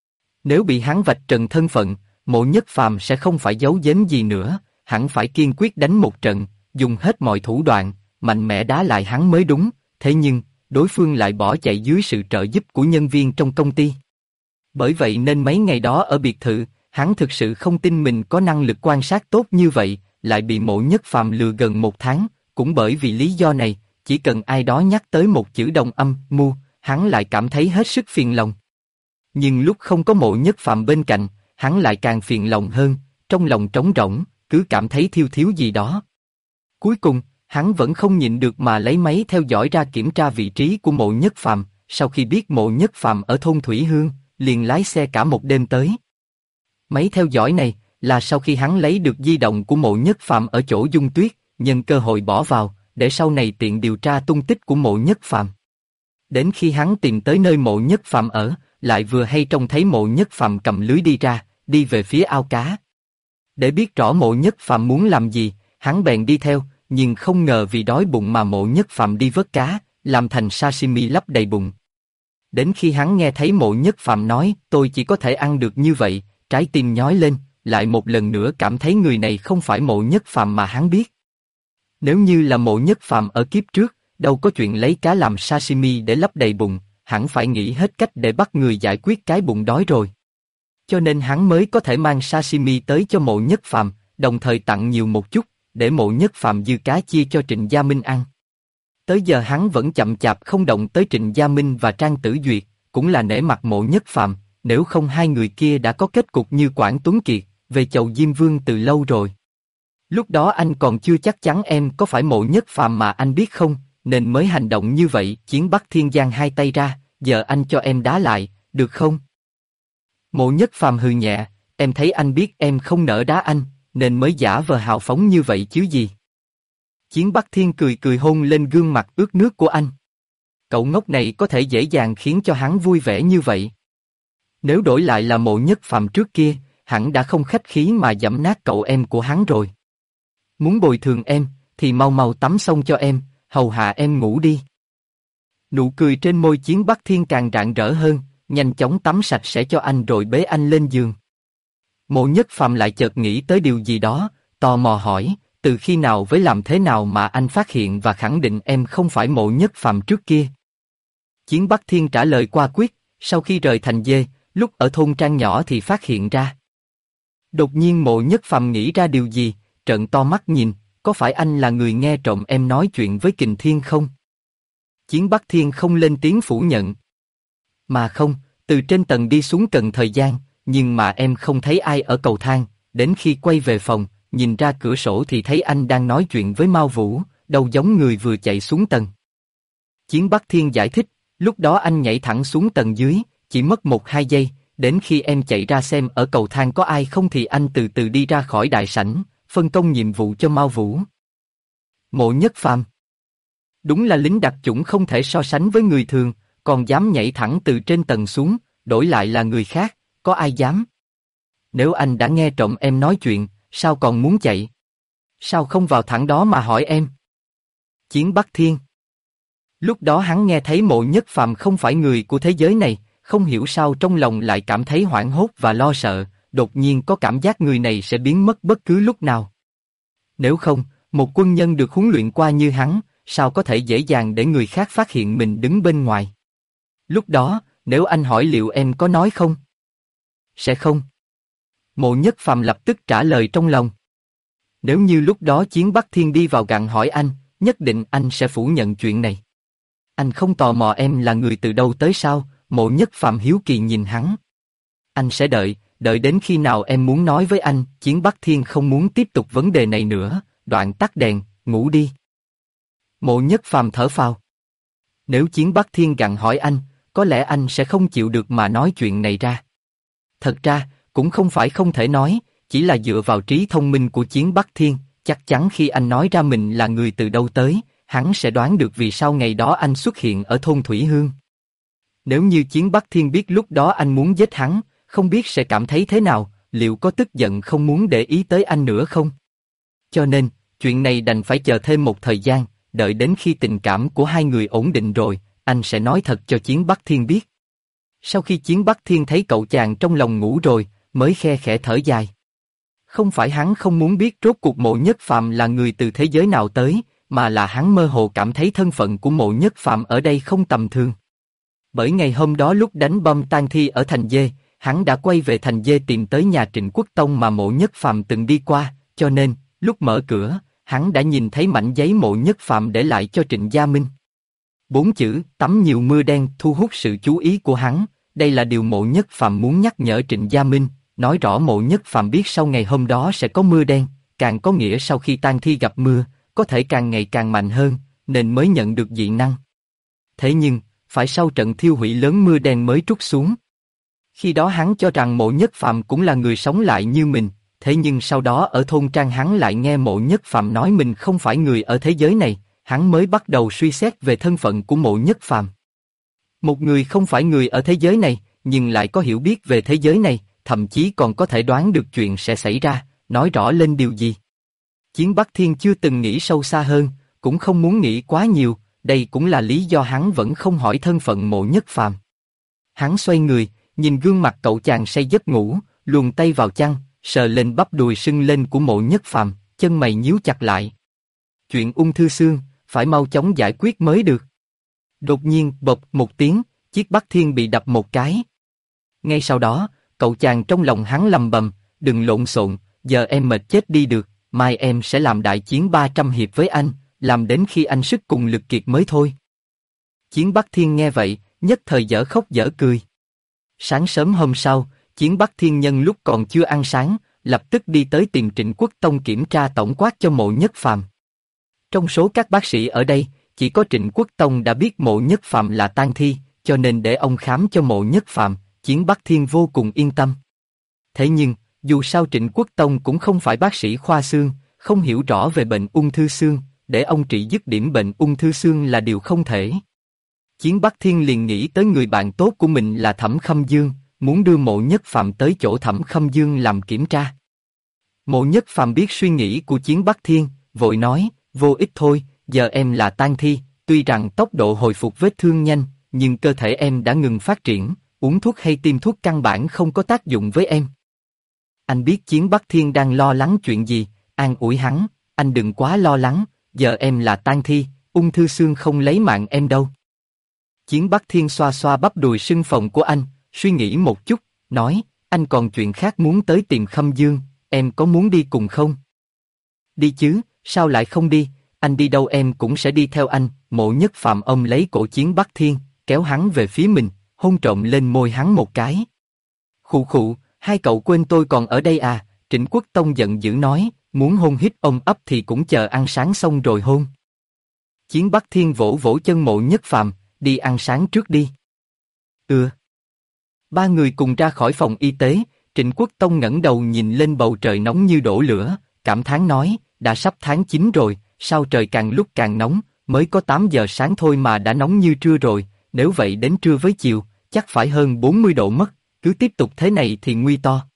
Nếu bị hắn vạch trần thân phận, Mộ Nhất Phàm sẽ không phải giấu giếm gì nữa, hẳn phải kiên quyết đánh một trận, dùng hết mọi thủ đoạn, mạnh mẽ đá lại hắn mới đúng, thế nhưng, đối phương lại bỏ chạy dưới sự trợ giúp của nhân viên trong công ty. Bởi vậy nên mấy ngày đó ở biệt thự, hắn thực sự không tin mình có năng lực quan sát tốt như vậy, lại bị Mộ Nhất Phàm lừa gần 1 tháng, cũng bởi vì lý do này, chỉ cần ai đó nhắc tới một chữ đồng âm, mu, hắn lại cảm thấy hết sức phiền lòng. Nhưng lúc không có Mộ Nhất Phàm bên cạnh, hắn lại càng phiền lòng hơn, trong lòng trống rỗng, cứ cảm thấy thiếu thiếu gì đó. Cuối cùng, Hắn vẫn không nhịn được mà lấy máy theo dõi ra kiểm tra vị trí của Mộ Nhất Phàm. Sau khi biết Mộ Nhất Phàm ở thôn Thủy Hương, liền lái xe cả một đêm tới. Máy theo dõi này là sau khi hắn lấy được di động của Mộ Nhất Phàm ở chỗ Dung Tuyết, nhân cơ hội bỏ vào, để sau này tiện điều tra tung tích của Mộ Nhất Phàm. Đến khi hắn tìm tới nơi Mộ Nhất Phàm ở, lại vừa hay trông thấy Mộ Nhất Phàm cầm lưới đi ra, đi về phía ao cá. Để biết rõ Mộ Nhất Phàm muốn làm gì, hắn bèn đi theo, nhưng không ngờ vì đói bụng mà Mộ Nhất Phàm đi vớt cá, làm thành sashimi lấp đầy bụng. Đến khi hắn nghe thấy Mộ Nhất Phàm nói, tôi chỉ có thể ăn được như vậy, trái tim nhói lên, lại một lần nữa cảm thấy người này không phải Mộ Nhất Phàm mà hắn biết. Nếu như là Mộ Nhất Phàm ở kiếp trước, đâu có chuyện lấy cá làm sashimi để lấp đầy bụng, hẳn phải nghĩ hết cách để bắt người giải quyết cái bụng đói rồi. Cho nên hắn mới có thể mang sashimi tới cho Mộ Nhất Phàm, đồng thời tặng nhiều một chút, để Mộ Nhất Phàm dư cá chia cho Trịnh Gia Minh ăn. Tới giờ hắn vẫn chậm chạp không động tới Trịnh Gia Minh và Trang Tử Duyệt, cũng là nể mặt Mộ Nhất Phàm, nếu không hai người kia đã có kết cục như Quảng Tuấn Kiệt, về chầu Diêm Vương từ lâu rồi. Lúc đó anh còn chưa chắc chắn em có phải Mộ Nhất Phàm mà anh biết không, nên mới hành động như vậy. Chiến Bắc Thiên giang hai tay ra, giờ anh cho em đá lại, được không? Mộ Nhất Phàm hừ nhẹ, em thấy anh biết em không nỡ đá anh, nên mới giả vờ hào phóng như vậy chứ gì. Chiến Bắc Thiên cười cười hôn lên gương mặt ướt nước của anh. Cậu ngốc này có thể dễ dàng khiến cho hắn vui vẻ như vậy. Nếu đổi lại là Mộ Nhất Phàm trước kia, hẳn đã không khách khí mà giẫm nát cậu em của hắn rồi. Muốn bồi thường em, thì mau mau tắm xong cho em, hầu hạ em ngủ đi. Nụ cười trên môi Chiến Bắc Thiên càng rạng rỡ hơn, nhanh chóng tắm sạch sẽ cho anh rồi bế anh lên giường. Mộ Nhất Phàm lại chợt nghĩ tới điều gì đó, tò mò hỏi, từ khi nào với làm thế nào mà anh phát hiện và khẳng định em không phải Mộ Nhất Phàm trước kia? Chiến Bắc Thiên trả lời qua quyết, sau khi rời thành dê, lúc ở thôn trang nhỏ thì phát hiện ra. Đột nhiên Mộ Nhất Phàm nghĩ ra điều gì, trợn to mắt nhìn, có phải anh là người nghe trộm em nói chuyện với Kình Thiên không? Chiến Bắc Thiên không lên tiếng phủ nhận. Mà không, từ trên tầng đi xuống cần thời gian, nhưng mà em không thấy ai ở cầu thang, đến khi quay về phòng, nhìn ra cửa sổ thì thấy anh đang nói chuyện với Mao Vũ, đâu giống người vừa chạy xuống tầng. Chiến Bắc Thiên giải thích, lúc đó anh nhảy thẳng xuống tầng dưới, chỉ mất 1-2 giây, đến khi em chạy ra xem ở cầu thang có ai không thì anh từ từ đi ra khỏi đại sảnh, phân công nhiệm vụ cho Mao Vũ. Mộ Nhất Phàm đúng là lính đặc chủng không thể so sánh với người thường, còn dám nhảy thẳng từ trên tầng xuống, đổi lại là người khác, có ai dám? Nếu anh đã nghe trộm em nói chuyện, sao còn muốn chạy? Sao không vào thẳng đó mà hỏi em? Chiến Bắc Thiên. Lúc đó hắn nghe thấy Mộ Nhất Phàm không phải người của thế giới này, không hiểu sao trong lòng lại cảm thấy hoảng hốt và lo sợ, đột nhiên có cảm giác người này sẽ biến mất bất cứ lúc nào. Nếu không, một quân nhân được huấn luyện qua như hắn, sao có thể dễ dàng để người khác phát hiện mình đứng bên ngoài? Lúc đó, nếu anh hỏi liệu em có nói không? Sẽ không. Mộ Nhất Phàm lập tức trả lời trong lòng. Nếu như lúc đó Chiến Bắc Thiên đi vào gặng hỏi anh, nhất định anh sẽ phủ nhận chuyện này. Anh không tò mò em là người từ đâu tới sao? Mộ Nhất Phàm hiếu kỳ nhìn hắn. Anh sẽ đợi đến khi nào em muốn nói với anh. Chiến Bắc Thiên không muốn tiếp tục vấn đề này nữa, đoạn tắt đèn, ngủ đi. Mộ Nhất Phàm thở phào. Nếu Chiến Bắc Thiên gặng hỏi anh, có lẽ anh sẽ không chịu được mà nói chuyện này ra. Thật ra, cũng không phải không thể nói, chỉ là dựa vào trí thông minh của Chiến Bắc Thiên, chắc chắn khi anh nói ra mình là người từ đâu tới, hắn sẽ đoán được vì sao ngày đó anh xuất hiện ở thôn Thủy Hương. Nếu như Chiến Bắc Thiên biết lúc đó anh muốn giết hắn, không biết sẽ cảm thấy thế nào, liệu có tức giận không muốn để ý tới anh nữa không? Cho nên, chuyện này đành phải chờ thêm một thời gian, đợi đến khi tình cảm của hai người ổn định rồi, anh sẽ nói thật cho Chiến Bắc Thiên biết. Sau khi Chiến Bắc Thiên thấy cậu chàng trong lòng ngủ rồi, mới khe khẽ thở dài. Không phải hắn không muốn biết rốt cuộc Mộ Nhất Phàm là người từ thế giới nào tới, mà là hắn mơ hồ cảm thấy thân phận của Mộ Nhất Phàm ở đây không tầm thường. Bởi ngày hôm đó lúc đánh bom tang thi ở thành Dê, hắn đã quay về thành Dê tìm tới nhà Trịnh Quốc Tông mà Mộ Nhất Phàm từng đi qua, cho nên, lúc mở cửa, hắn đã nhìn thấy mảnh giấy Mộ Nhất Phàm để lại cho Trịnh Gia Minh. 4 chữ, tắm nhiều mưa đen thu hút sự chú ý của hắn, đây là điều Mộ Nhất Phàm muốn nhắc nhở Trịnh Gia Minh, nói rõ Mộ Nhất Phàm biết sau ngày hôm đó sẽ có mưa đen, càng có nghĩa sau khi tang thi gặp mưa, có thể càng ngày càng mạnh hơn, nên mới nhận được dị năng. Thế nhưng, phải sau trận thiêu hủy lớn mưa đen mới trút xuống. Khi đó hắn cho rằng Mộ Nhất Phàm cũng là người sống lại như mình, thế nhưng sau đó ở thôn trang hắn lại nghe Mộ Nhất Phàm nói mình không phải người ở thế giới này, hắn mới bắt đầu suy xét về thân phận của Mộ Nhất Phàm. Một người không phải người ở thế giới này, nhưng lại có hiểu biết về thế giới này, thậm chí còn có thể đoán được chuyện sẽ xảy ra, nói rõ lên điều gì. Chiến Bắc Thiên chưa từng nghĩ sâu xa hơn, cũng không muốn nghĩ quá nhiều, đây cũng là lý do hắn vẫn không hỏi thân phận Mộ Nhất Phàm. Hắn xoay người, nhìn gương mặt cậu chàng say giấc ngủ, luồn tay vào chăn, sờ lên bắp đùi sưng lên của Mộ Nhất Phàm, chân mày nhíu chặt lại. Chuyện ung thư xương, phải mau chóng giải quyết mới được. Đột nhiên, bộp một tiếng, chiếc Bắc Thiên bị đập một cái. Ngay sau đó, cậu chàng trong lòng hắn lầm bầm, đừng lộn xộn, giờ em mệt chết đi được, mai em sẽ làm đại chiến 300 hiệp với anh, làm đến khi anh sức cùng lực kiệt mới thôi. Chiến Bắc Thiên nghe vậy, nhất thời dở khóc dở cười. Sáng sớm hôm sau, Chiến Bắc Thiên nhân lúc còn chưa ăn sáng, lập tức đi tới tìm Trịnh Quốc Tông kiểm tra tổng quát cho Mộ Nhất Phàm. Trong số các bác sĩ ở đây, chỉ có Trịnh Quốc Tông đã biết Mộ Nhất Phàm là tang thi, cho nên để ông khám cho Mộ Nhất Phàm, Chiến Bắc Thiên vô cùng yên tâm. Thế nhưng, dù sao Trịnh Quốc Tông cũng không phải bác sĩ khoa xương, không hiểu rõ về bệnh ung thư xương, để ông trị dứt điểm bệnh ung thư xương là điều không thể. Chiến Bắc Thiên liền nghĩ tới người bạn tốt của mình là Thẩm Khâm Dương, muốn đưa Mộ Nhất Phàm tới chỗ Thẩm Khâm Dương làm kiểm tra. Mộ Nhất Phàm biết suy nghĩ của Chiến Bắc Thiên, vội nói, vô ích thôi, giờ em là tang thi, tuy rằng tốc độ hồi phục vết thương nhanh, nhưng cơ thể em đã ngừng phát triển, uống thuốc hay tiêm thuốc căn bản không có tác dụng với em. Anh biết Chiến Bắc Thiên đang lo lắng chuyện gì, an ủi hắn, anh đừng quá lo lắng, giờ em là tang thi, ung thư xương không lấy mạng em đâu. Chiến Bắc Thiên xoa xoa bắp đùi sưng phồng của anh, suy nghĩ một chút, nói, anh còn chuyện khác muốn tới tìm Khâm Dương, em có muốn đi cùng không? Đi chứ, sao lại không đi, anh đi đâu em cũng sẽ đi theo anh. Mộ Nhất Phàm ôm lấy cổ Chiến Bắc Thiên, kéo hắn về phía mình, hôn trộm lên môi hắn một cái. Khụ khụ, hai cậu quên tôi còn ở đây à? Trịnh Quốc Tông giận dữ nói, muốn hôn hít ôm ấp thì cũng chờ ăn sáng xong rồi hôn. Chiến Bắc Thiên vỗ vỗ chân Mộ Nhất Phàm, đi ăn sáng trước đi. Ba người cùng ra khỏi phòng y tế, Trịnh Quốc Tông ngẩng đầu nhìn lên bầu trời nóng như đổ lửa, cảm thán nói, đã sắp tháng 9 rồi, sao trời càng lúc càng nóng, mới có 8 giờ sáng thôi mà đã nóng như trưa rồi, nếu vậy đến trưa với chiều, chắc phải hơn 40 độ mất, cứ tiếp tục thế này thì nguy to.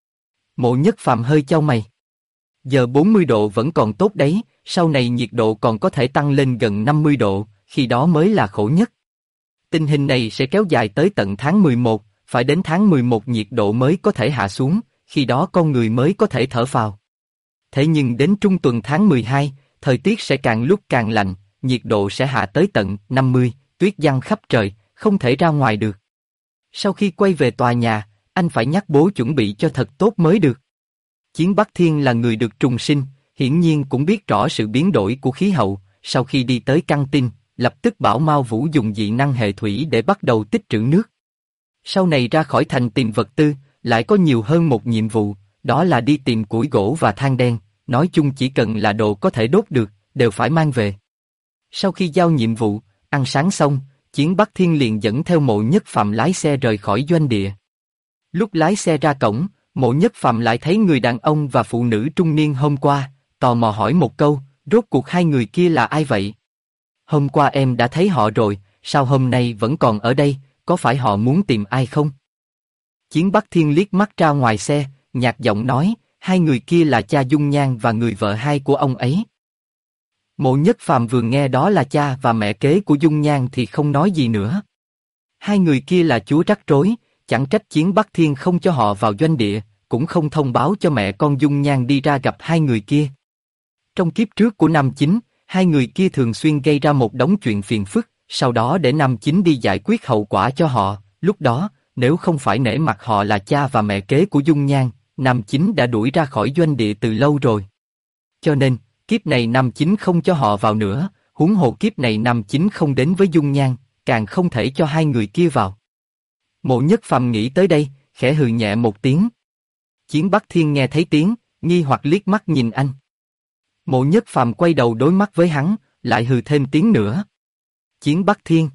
Mộ Nhất Phàm hơi chau mày. Giờ 40 độ vẫn còn tốt đấy, sau này nhiệt độ còn có thể tăng lên gần 50 độ, khi đó mới là khổ nhất. Tình hình này sẽ kéo dài tới tận tháng 11, phải đến tháng 11 nhiệt độ mới có thể hạ xuống, khi đó con người mới có thể thở phào. Thế nhưng đến trung tuần tháng 12, thời tiết sẽ càng lúc càng lạnh, nhiệt độ sẽ hạ tới tận 50, tuyết giăng khắp trời, không thể ra ngoài được. Sau khi quay về tòa nhà, anh phải nhắc bố chuẩn bị cho thật tốt mới được. Chiến Bắc Thiên là người được trùng sinh, hiển nhiên cũng biết rõ sự biến đổi của khí hậu, sau khi đi tới căng tin, lập tức bảo Mao Vũ dùng dị năng hệ thủy để bắt đầu tích trữ nước. Sau này ra khỏi thành tìm vật tư, lại có nhiều hơn một nhiệm vụ, đó là đi tìm củi gỗ và than đen, nói chung chỉ cần là đồ có thể đốt được, đều phải mang về. Sau khi giao nhiệm vụ, ăn sáng xong, Chiến Bắc Thiên liền dẫn theo Mộ Nhất Phàm lái xe rời khỏi doanh địa. Lúc lái xe ra cổng, Mộ Nhất Phàm lại thấy người đàn ông và phụ nữ trung niên hôm qua, tò mò hỏi một câu, rốt cuộc hai người kia là ai vậy? Hôm qua em đã thấy họ rồi, sao hôm nay vẫn còn ở đây, có phải họ muốn tìm ai không? Chiến Bắc Thiên liếc mắt ra ngoài xe, nhạt giọng nói, hai người kia là cha Dung Nhan và người vợ hai của ông ấy. Mộ Nhất Phàm vừa nghe đó là cha và mẹ kế của Dung Nhan thì không nói gì nữa. Hai người kia là chúa rắc rối, chẳng trách Chiến Bắc Thiên không cho họ vào doanh địa, cũng không thông báo cho mẹ con Dung Nhan đi ra gặp hai người kia. Trong kiếp trước của Nam Chính, hai người kia thường xuyên gây ra một đống chuyện phiền phức, sau đó để Nam Chính đi giải quyết hậu quả cho họ. Lúc đó, nếu không phải nể mặt họ là cha và mẹ kế của Dung Nhan, Nam Chính đã đuổi ra khỏi doanh địa từ lâu rồi. Cho nên, kiếp này Nam Chính không cho họ vào nữa, huống hồ kiếp này Nam Chính không đến với Dung Nhan, càng không thể cho hai người kia vào. Mộ Nhất Phàm nghĩ tới đây, khẽ hừ nhẹ một tiếng. Chiến Bắc Thiên nghe thấy tiếng, nghi hoặc liếc mắt nhìn anh. Mộ Nhất Phàm quay đầu đối mắt với hắn, lại hừ thêm tiếng nữa. Chiến Bắc Thiên.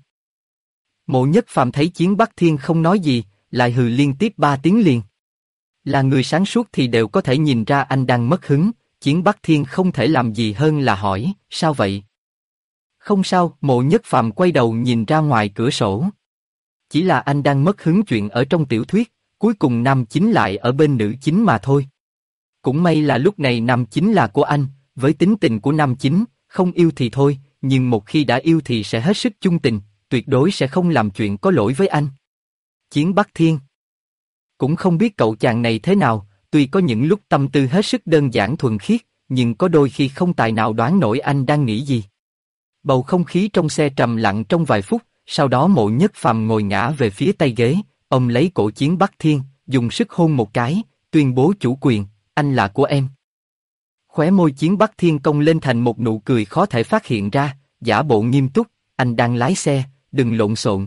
Mộ Nhất Phàm thấy Chiến Bắc Thiên không nói gì, lại hừ liên tiếp 3 tiếng liền. Là người sáng suốt thì đều có thể nhìn ra anh đang mất hứng, Chiến Bắc Thiên không thể làm gì hơn là hỏi, sao vậy? Không sao, Mộ Nhất Phàm quay đầu nhìn ra ngoài cửa sổ. Chỉ là anh đang mất hứng chuyện ở trong tiểu thuyết, cuối cùng nam chính lại ở bên nữ chính mà thôi. Cũng may là lúc này nam chính là của anh, với tính tình của nam chính, không yêu thì thôi, nhưng một khi đã yêu thì sẽ hết sức chung tình, tuyệt đối sẽ không làm chuyện có lỗi với anh. Chiến Bắc Thiên. Cũng không biết cậu chàng này thế nào, tuy có những lúc tâm tư hết sức đơn giản thuần khiết, nhưng có đôi khi không tài nào đoán nổi anh đang nghĩ gì. Bầu không khí trong xe trầm lặng trong vài phút, sau đó Mộ Nhất Phàm ngồi ngã về phía tay ghế, ông lấy cổ Chiến Bắc Thiên, dùng sức hôn một cái, tuyên bố chủ quyền, anh là của em. Khóe môi Chiến Bắc Thiên cong lên thành một nụ cười khó thể phát hiện ra, giả bộ nghiêm túc, anh đang lái xe, đừng lộn xộn.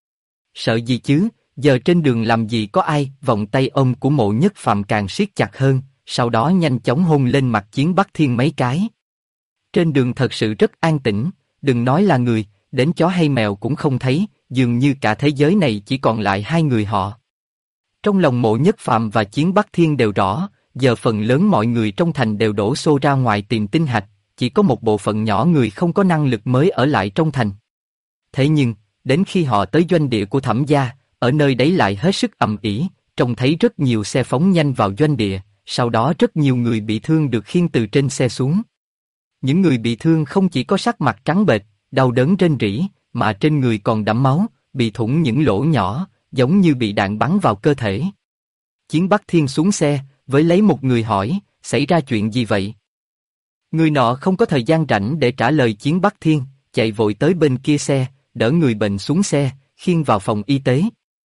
Sợ gì chứ, giờ trên đường làm gì có ai, vòng tay ôm của Mộ Nhất Phàm càng siết chặt hơn, sau đó nhanh chóng hôn lên mặt Chiến Bắc Thiên mấy cái. Trên đường thật sự rất an tĩnh, đừng nói là người, đến chó hay mèo cũng không thấy, dường như cả thế giới này chỉ còn lại hai người họ. Trong lòng Mộ Nhất Phàm và Chiến Bắc Thiên đều rõ, giờ phần lớn mọi người trong thành đều đổ xô ra ngoài tìm tinh hạch, chỉ có một bộ phận nhỏ người không có năng lực mới ở lại trong thành. Thế nhưng, đến khi họ tới doanh địa của Thẩm gia, ở nơi đấy lại hết sức ầm ĩ, trông thấy rất nhiều xe phóng nhanh vào doanh địa, sau đó rất nhiều người bị thương được khiêng từ trên xe xuống. Những người bị thương không chỉ có sắc mặt trắng bệch, đau đớn rên rỉ, mà trên người còn đẫm máu, bị thủng những lỗ nhỏ, giống như bị đạn bắn vào cơ thể. Chiến Bắc Thiên xuống xe, với lấy một người hỏi, xảy ra chuyện gì vậy? Người nọ không có thời gian rảnh để trả lời Chiến Bắc Thiên, chạy vội tới bên kia xe, đỡ người bệnh xuống xe, khiêng vào phòng y tế.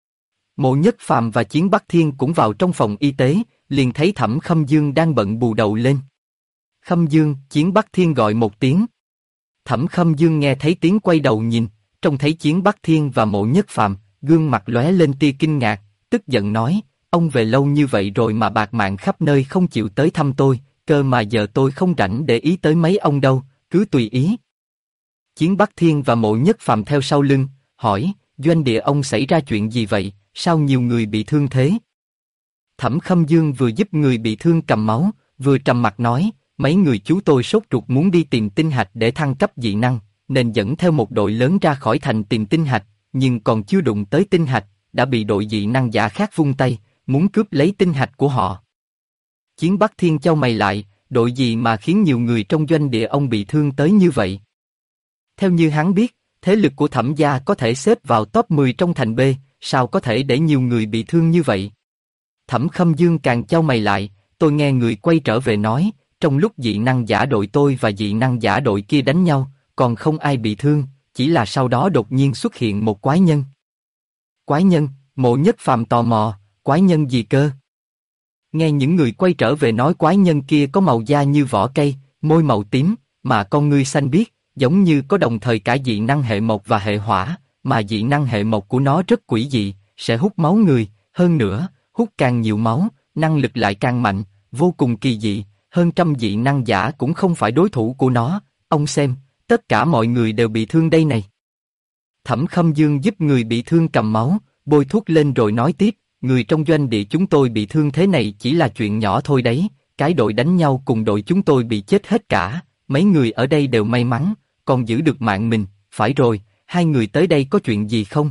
Mộ Nhất Phàm và Chiến Bắc Thiên cũng vào trong phòng y tế, liền thấy Thẩm Khâm Dương đang bận bù đầu lên. Khâm Dương, Chiến Bắc Thiên gọi một tiếng. Thẩm Khâm Dương nghe thấy tiếng quay đầu nhìn, trông thấy Chiến Bắc Thiên và Mộ Nhất Phàm, gương mặt lóe lên tia kinh ngạc, tức giận nói, ông về lâu như vậy rồi mà bạc mạng khắp nơi không chịu tới thăm tôi, cơ mà giờ tôi không rảnh để ý tới mấy ông đâu, cứ tùy ý. Chiến Bắc Thiên và Mộ Nhất Phàm theo sau lưng, hỏi, doanh địa ông xảy ra chuyện gì vậy, sao nhiều người bị thương thế? Thẩm Khâm Dương vừa giúp người bị thương cầm máu, vừa trầm mặt nói, mấy người chú tôi sốt ruột muốn đi tìm tinh hạch để thăng cấp dị năng, nên dẫn theo một đội lớn ra khỏi thành tìm tinh hạch, nhưng còn chưa đụng tới tinh hạch, đã bị đội dị năng giả khác vung tay, muốn cướp lấy tinh hạch của họ. Chiến Bắc Thiên chau mày lại, đội gì mà khiến nhiều người trong doanh địa ông bị thương tới như vậy? Theo như hắn biết, thế lực của Thẩm gia có thể xếp vào top 10 trong thành B, sao có thể để nhiều người bị thương như vậy? Thẩm Khâm Dương càng chau mày lại, tôi nghe người quay trở về nói, trong lúc dị năng giả đội tôi và dị năng giả đội kia đánh nhau, còn không ai bị thương, chỉ là sau đó đột nhiên xuất hiện một quái nhân. Quái nhân? Mộ Nhất Phàm tò mò, quái nhân gì cơ? Nghe những người quay trở về nói quái nhân kia có màu da như vỏ cây, môi màu tím, mà con ngươi xanh biếc, giống như có đồng thời cả dị năng hệ mộc và hệ hỏa, mà dị năng hệ mộc của nó rất quỷ dị, sẽ hút máu người, hơn nữa, hút càng nhiều máu, năng lực lại càng mạnh, vô cùng kỳ dị, hơn trăm dị năng giả cũng không phải đối thủ của nó, ông xem, tất cả mọi người đều bị thương đây này. Thẩm Khâm Dương giúp người bị thương cầm máu, bôi thuốc lên rồi nói tiếp, người trong doanh địa chúng tôi bị thương thế này chỉ là chuyện nhỏ thôi đấy, cái đội đánh nhau cùng đội chúng tôi bị chết hết cả, mấy người ở đây đều may mắn, còn giữ được mạng mình, phải rồi, hai người tới đây có chuyện gì không?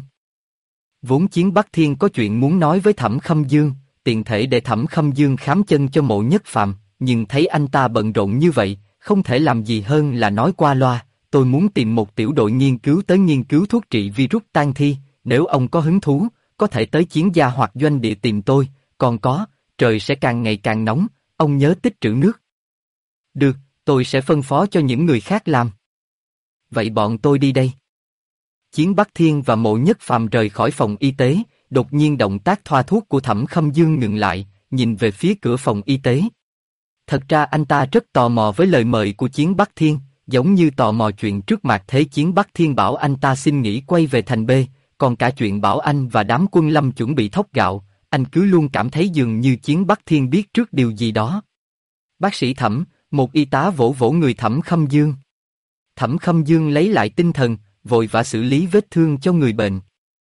Vốn Chiến Bắc Thiên có chuyện muốn nói với Thẩm Khâm Dương, tiện thể để Thẩm Khâm Dương khám chân cho Mộ Nhất Phàm, nhưng thấy anh ta bận rộn như vậy, không thể làm gì hơn là nói qua loa, tôi muốn tìm một tiểu đội nghiên cứu tới nghiên cứu thuốc trị virus tan thi, nếu ông có hứng thú, có thể tới Chiến gia hoặc doanh địa tìm tôi, còn có, trời sẽ càng ngày càng nóng, ông nhớ tích trữ nước. Được, tôi sẽ phân phó cho những người khác làm. Vậy bọn tôi đi đây. Chiến Bắc Thiên và Mộ Nhất Phàm rời khỏi phòng y tế, đột nhiên động tác thoa thuốc của Thẩm Khâm Dương ngừng lại, nhìn về phía cửa phòng y tế. Thật ra anh ta rất tò mò với lời mời của Chiến Bắc Thiên, giống như tò mò chuyện trước mặt thế Chiến Bắc Thiên bảo anh ta xin nghỉ quay về thành B, còn cả chuyện bảo anh và đám quân Lâm chuẩn bị thóc gạo, anh cứ luôn cảm thấy dường như Chiến Bắc Thiên biết trước điều gì đó. Bác sĩ Thẩm, Một y tá vỗ vỗ người Thẩm Khâm Dương. Thẩm Khâm Dương lấy lại tinh thần, vội vã xử lý vết thương cho người bệnh.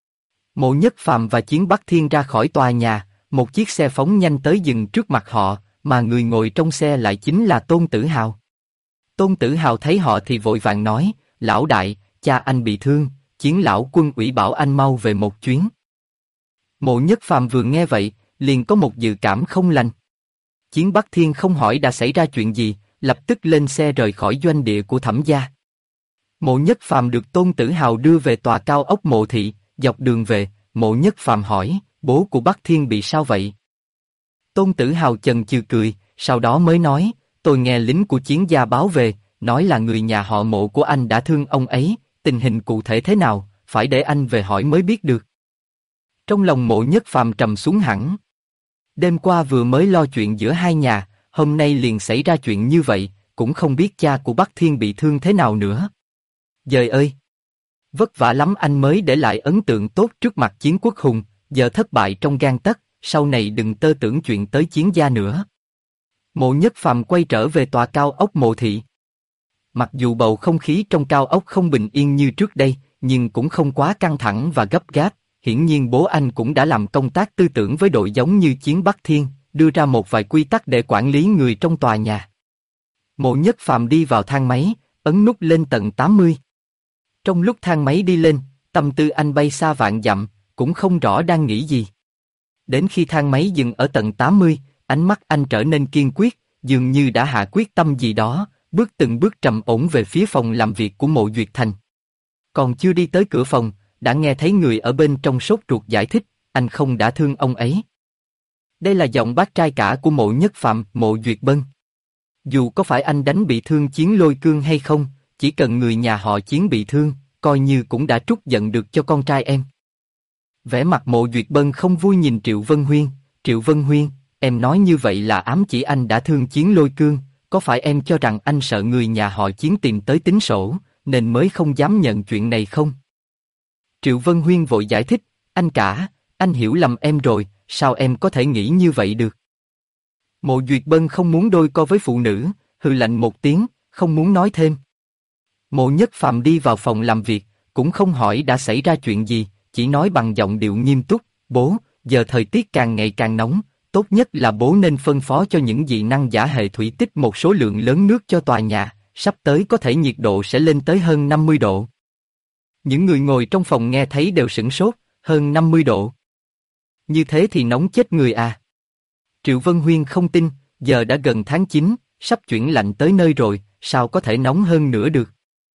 Mộ Nhất Phàm và Chiến Bắc Thiên ra khỏi tòa nhà, một chiếc xe phóng nhanh tới dừng trước mặt họ, mà người ngồi trong xe lại chính là Tôn Tử Hào. Tôn Tử Hào thấy họ thì vội vàng nói, lão đại, cha anh bị thương, Chiến lão quân ủy bảo anh mau về một chuyến. Mộ Nhất Phàm vừa nghe vậy, liền có một dự cảm không lành. Chiến Bắc Thiên không hỏi đã xảy ra chuyện gì, lập tức lên xe rời khỏi doanh địa của Thẩm gia. Mộ Nhất Phàm được Tôn Tử Hào đưa về tòa cao ốc Mộ thị, dọc đường về, Mộ Nhất Phàm hỏi, bố của Bắc Thiên bị sao vậy? Tôn Tử Hào chần chừ cười, sau đó mới nói, tôi nghe lính của Chiến gia báo về, nói là người nhà họ Mộ của anh đã thương ông ấy, tình hình cụ thể thế nào, phải để anh về hỏi mới biết được. Trong lòng Mộ Nhất Phàm trầm xuống hẳn. Đêm qua vừa mới lo chuyện giữa hai nhà, hôm nay liền xảy ra chuyện như vậy, cũng không biết cha của Bắc Thiên bị thương thế nào nữa. Giời ơi! Vất vả lắm anh mới để lại ấn tượng tốt trước mặt Chiến Quốc Hùng, giờ thất bại trong gang tấc, sau này đừng tơ tưởng chuyện tới Chiến gia nữa. Mộ Nhất Phàm quay trở về tòa cao ốc Mộ thị. Mặc dù bầu không khí trong cao ốc không bình yên như trước đây, nhưng cũng không quá căng thẳng và gấp gáp. Hiển nhiên bố anh cũng đã làm công tác tư tưởng với đội giống như Chiến Bắc Thiên, đưa ra một vài quy tắc để quản lý người trong tòa nhà. Mộ Nhất Phàm đi vào thang máy, ấn nút lên tầng 80. Trong lúc thang máy đi lên, tâm tư anh bay xa vạn dặm, cũng không rõ đang nghĩ gì. Đến khi thang máy dừng ở tầng 80, ánh mắt anh trở nên kiên quyết, dường như đã hạ quyết tâm gì đó, bước từng bước trầm ổn về phía phòng làm việc của Mộ Duyệt Thành. Còn chưa đi tới cửa phòng, đã nghe thấy người ở bên trong sốt ruột giải thích, anh không đã thương ông ấy. Đây là giọng bác trai cả của Mộ Nhất Phàm, Mộ Duyệt Bân. Dù có phải anh đánh bị thương Chiến Lôi Cương hay không, chỉ cần người nhà họ Chiến bị thương, coi như cũng đã trút giận được cho con trai em. Vẻ mặt Mộ Duyệt Bân không vui nhìn Triệu Vân Huyên. Triệu Vân Huyên, em nói như vậy là ám chỉ anh đã thương Chiến Lôi Cương, có phải em cho rằng anh sợ người nhà họ Chiến tìm tới tính sổ, nên mới không dám nhận chuyện này không? Triệu Vân Huyên vội giải thích, anh cả, anh hiểu lầm em rồi, sao em có thể nghĩ như vậy được? Mộ Duyệt Bân không muốn đôi co với phụ nữ, hừ lạnh một tiếng, không muốn nói thêm. Mộ Nhất Phàm đi vào phòng làm việc, cũng không hỏi đã xảy ra chuyện gì, chỉ nói bằng giọng điệu nghiêm túc, bố, giờ thời tiết càng ngày càng nóng, tốt nhất là bố nên phân phó cho những dị năng giả hệ thủy tích một số lượng lớn nước cho tòa nhà, sắp tới có thể nhiệt độ sẽ lên tới hơn 50 độ. Những người ngồi trong phòng nghe thấy đều sửng sốt, hơn 50 độ. Như thế thì nóng chết người à. Triệu Vân Huyên không tin, giờ đã gần tháng 9, sắp chuyển lạnh tới nơi rồi, sao có thể nóng hơn nữa được.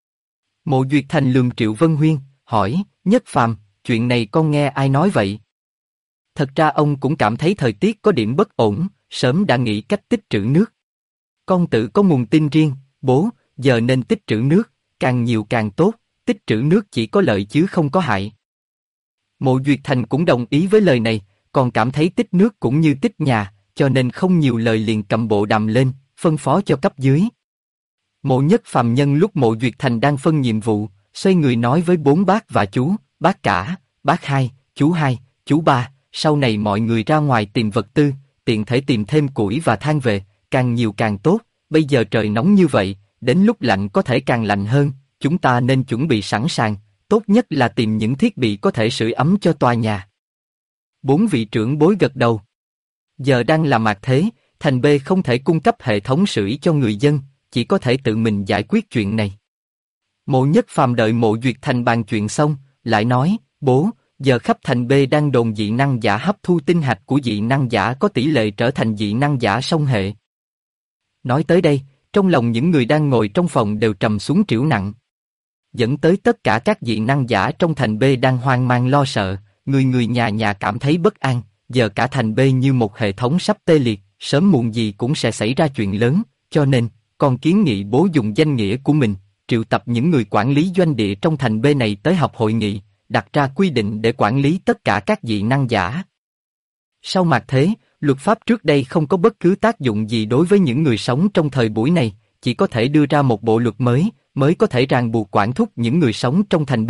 Mộ Duyệt Thành lườm Triệu Vân Huyên, hỏi, Nhất Phàm, chuyện này con nghe ai nói vậy? Thật ra ông cũng cảm thấy thời tiết có điểm bất ổn, sớm đã nghĩ cách tích trữ nước. Con tự có nguồn tin riêng, bố, giờ nên tích trữ nước, càng nhiều càng tốt, tích trữ nước chỉ có lợi chứ không có hại. Mộ Duyệt Thành cũng đồng ý với lời này, còn cảm thấy tích nước cũng như tích nhà, cho nên không nhiều lời liền cầm bộ đàm lên, phân phó cho cấp dưới. Mộ Nhất Phàm nhân lúc Mộ Duyệt Thành đang phân nhiệm vụ, xoay người nói với 4 bác và chú, bác cả, bác hai, chú ba, sau này mọi người ra ngoài tìm vật tư, tiện thể tìm thêm củi và than về, càng nhiều càng tốt, bây giờ trời nóng như vậy, đến lúc lạnh có thể càng lạnh hơn, chúng ta nên chuẩn bị sẵn sàng, tốt nhất là tìm những thiết bị có thể sưởi ấm cho tòa nhà. 4 vị trưởng bối gật đầu. Giờ đang là mạt thế, thành B không thể cung cấp hệ thống sưởi cho người dân, chỉ có thể tự mình giải quyết chuyện này. Mộ Nhất Phàm đợi Mộ Duyệt Thành bàn chuyện xong, lại nói, bố, giờ khắp thành B đang đồn dị năng giả hấp thu tinh hạch của dị năng giả có tỷ lệ trở thành dị năng giả song hệ. Nói tới đây, trong lòng những người đang ngồi trong phòng đều trầm xuống trĩu nặng. Dẫn tới tất cả các dị năng giả trong thành B đang hoang mang lo sợ, người nhà nhà cảm thấy bất an, giờ cả thành B như một hệ thống sắp tê liệt, sớm muộn gì cũng sẽ xảy ra chuyện lớn, cho nên, con kiến nghị bố dùng danh nghĩa của mình, triệu tập những người quản lý doanh địa trong thành B này tới họp hội nghị, đặt ra quy định để quản lý tất cả các dị năng giả. Sau mạt thế, luật pháp trước đây không có bất cứ tác dụng gì đối với những người sống trong thời buổi này, chỉ có thể đưa ra một bộ luật mới có thể ràng buộc quản thúc những người sống trong thành B.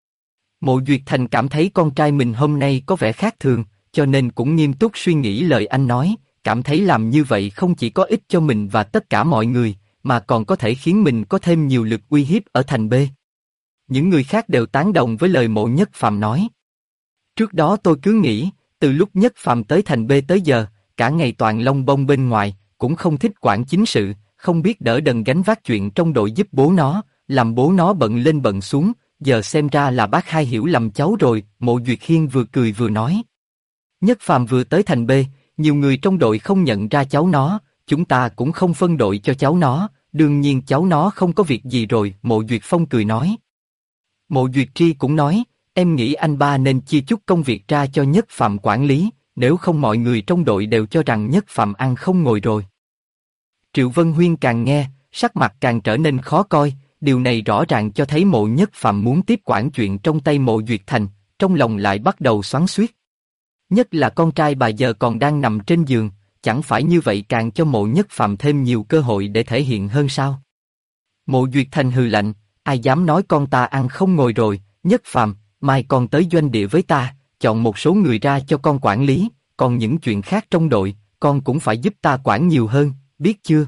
Mộ Duyệt Thành cảm thấy con trai mình hôm nay có vẻ khác thường, cho nên cũng nghiêm túc suy nghĩ lời anh nói, cảm thấy làm như vậy không chỉ có ích cho mình và tất cả mọi người, mà còn có thể khiến mình có thêm nhiều lực uy hiếp ở thành B. Những người khác đều tán đồng với lời Mộ Nhất Phàm nói. Trước đó tôi cứ nghĩ, từ lúc Nhất Phàm tới thành B tới giờ, cả ngày toàn lông bông bên ngoài, cũng không thích quản chính sự, không biết đỡ đần gánh vác chuyện trong đội giúp bố nó, làm bố nó bận lên bận xuống, giờ xem ra là bác hai hiểu lầm cháu rồi, Mộ Duyệt Hiên vừa cười vừa nói. Nhất Phàm vừa tới thành B, nhiều người trong đội không nhận ra cháu nó, chúng ta cũng không phân đội cho cháu nó, đương nhiên cháu nó không có việc gì rồi, Mộ Duyệt Phong cười nói. Mộ Duyệt Tri cũng nói, em nghĩ anh ba nên chia chút công việc ra cho Nhất Phàm quản lý, nếu không mọi người trong đội đều cho rằng Nhất Phàm ăn không ngồi rồi. Triệu Vân Huyên càng nghe, sắc mặt càng trở nên khó coi, điều này rõ ràng cho thấy Mộ Nhất Phàm muốn tiếp quản chuyện trong tay Mộ Duyệt Thành, trong lòng lại bắt đầu xoắn xuýt. Nhất là con trai bà giờ còn đang nằm trên giường, chẳng phải như vậy càng cho Mộ Nhất Phàm thêm nhiều cơ hội để thể hiện hơn sao? Mộ Duyệt Thành hừ lạnh, ai dám nói con ta ăn không ngồi rồi, Nhất Phàm, mai con tới doanh địa với ta, chọn một số người ra cho con quản lý, còn những chuyện khác trong đội, con cũng phải giúp ta quản nhiều hơn, biết chưa?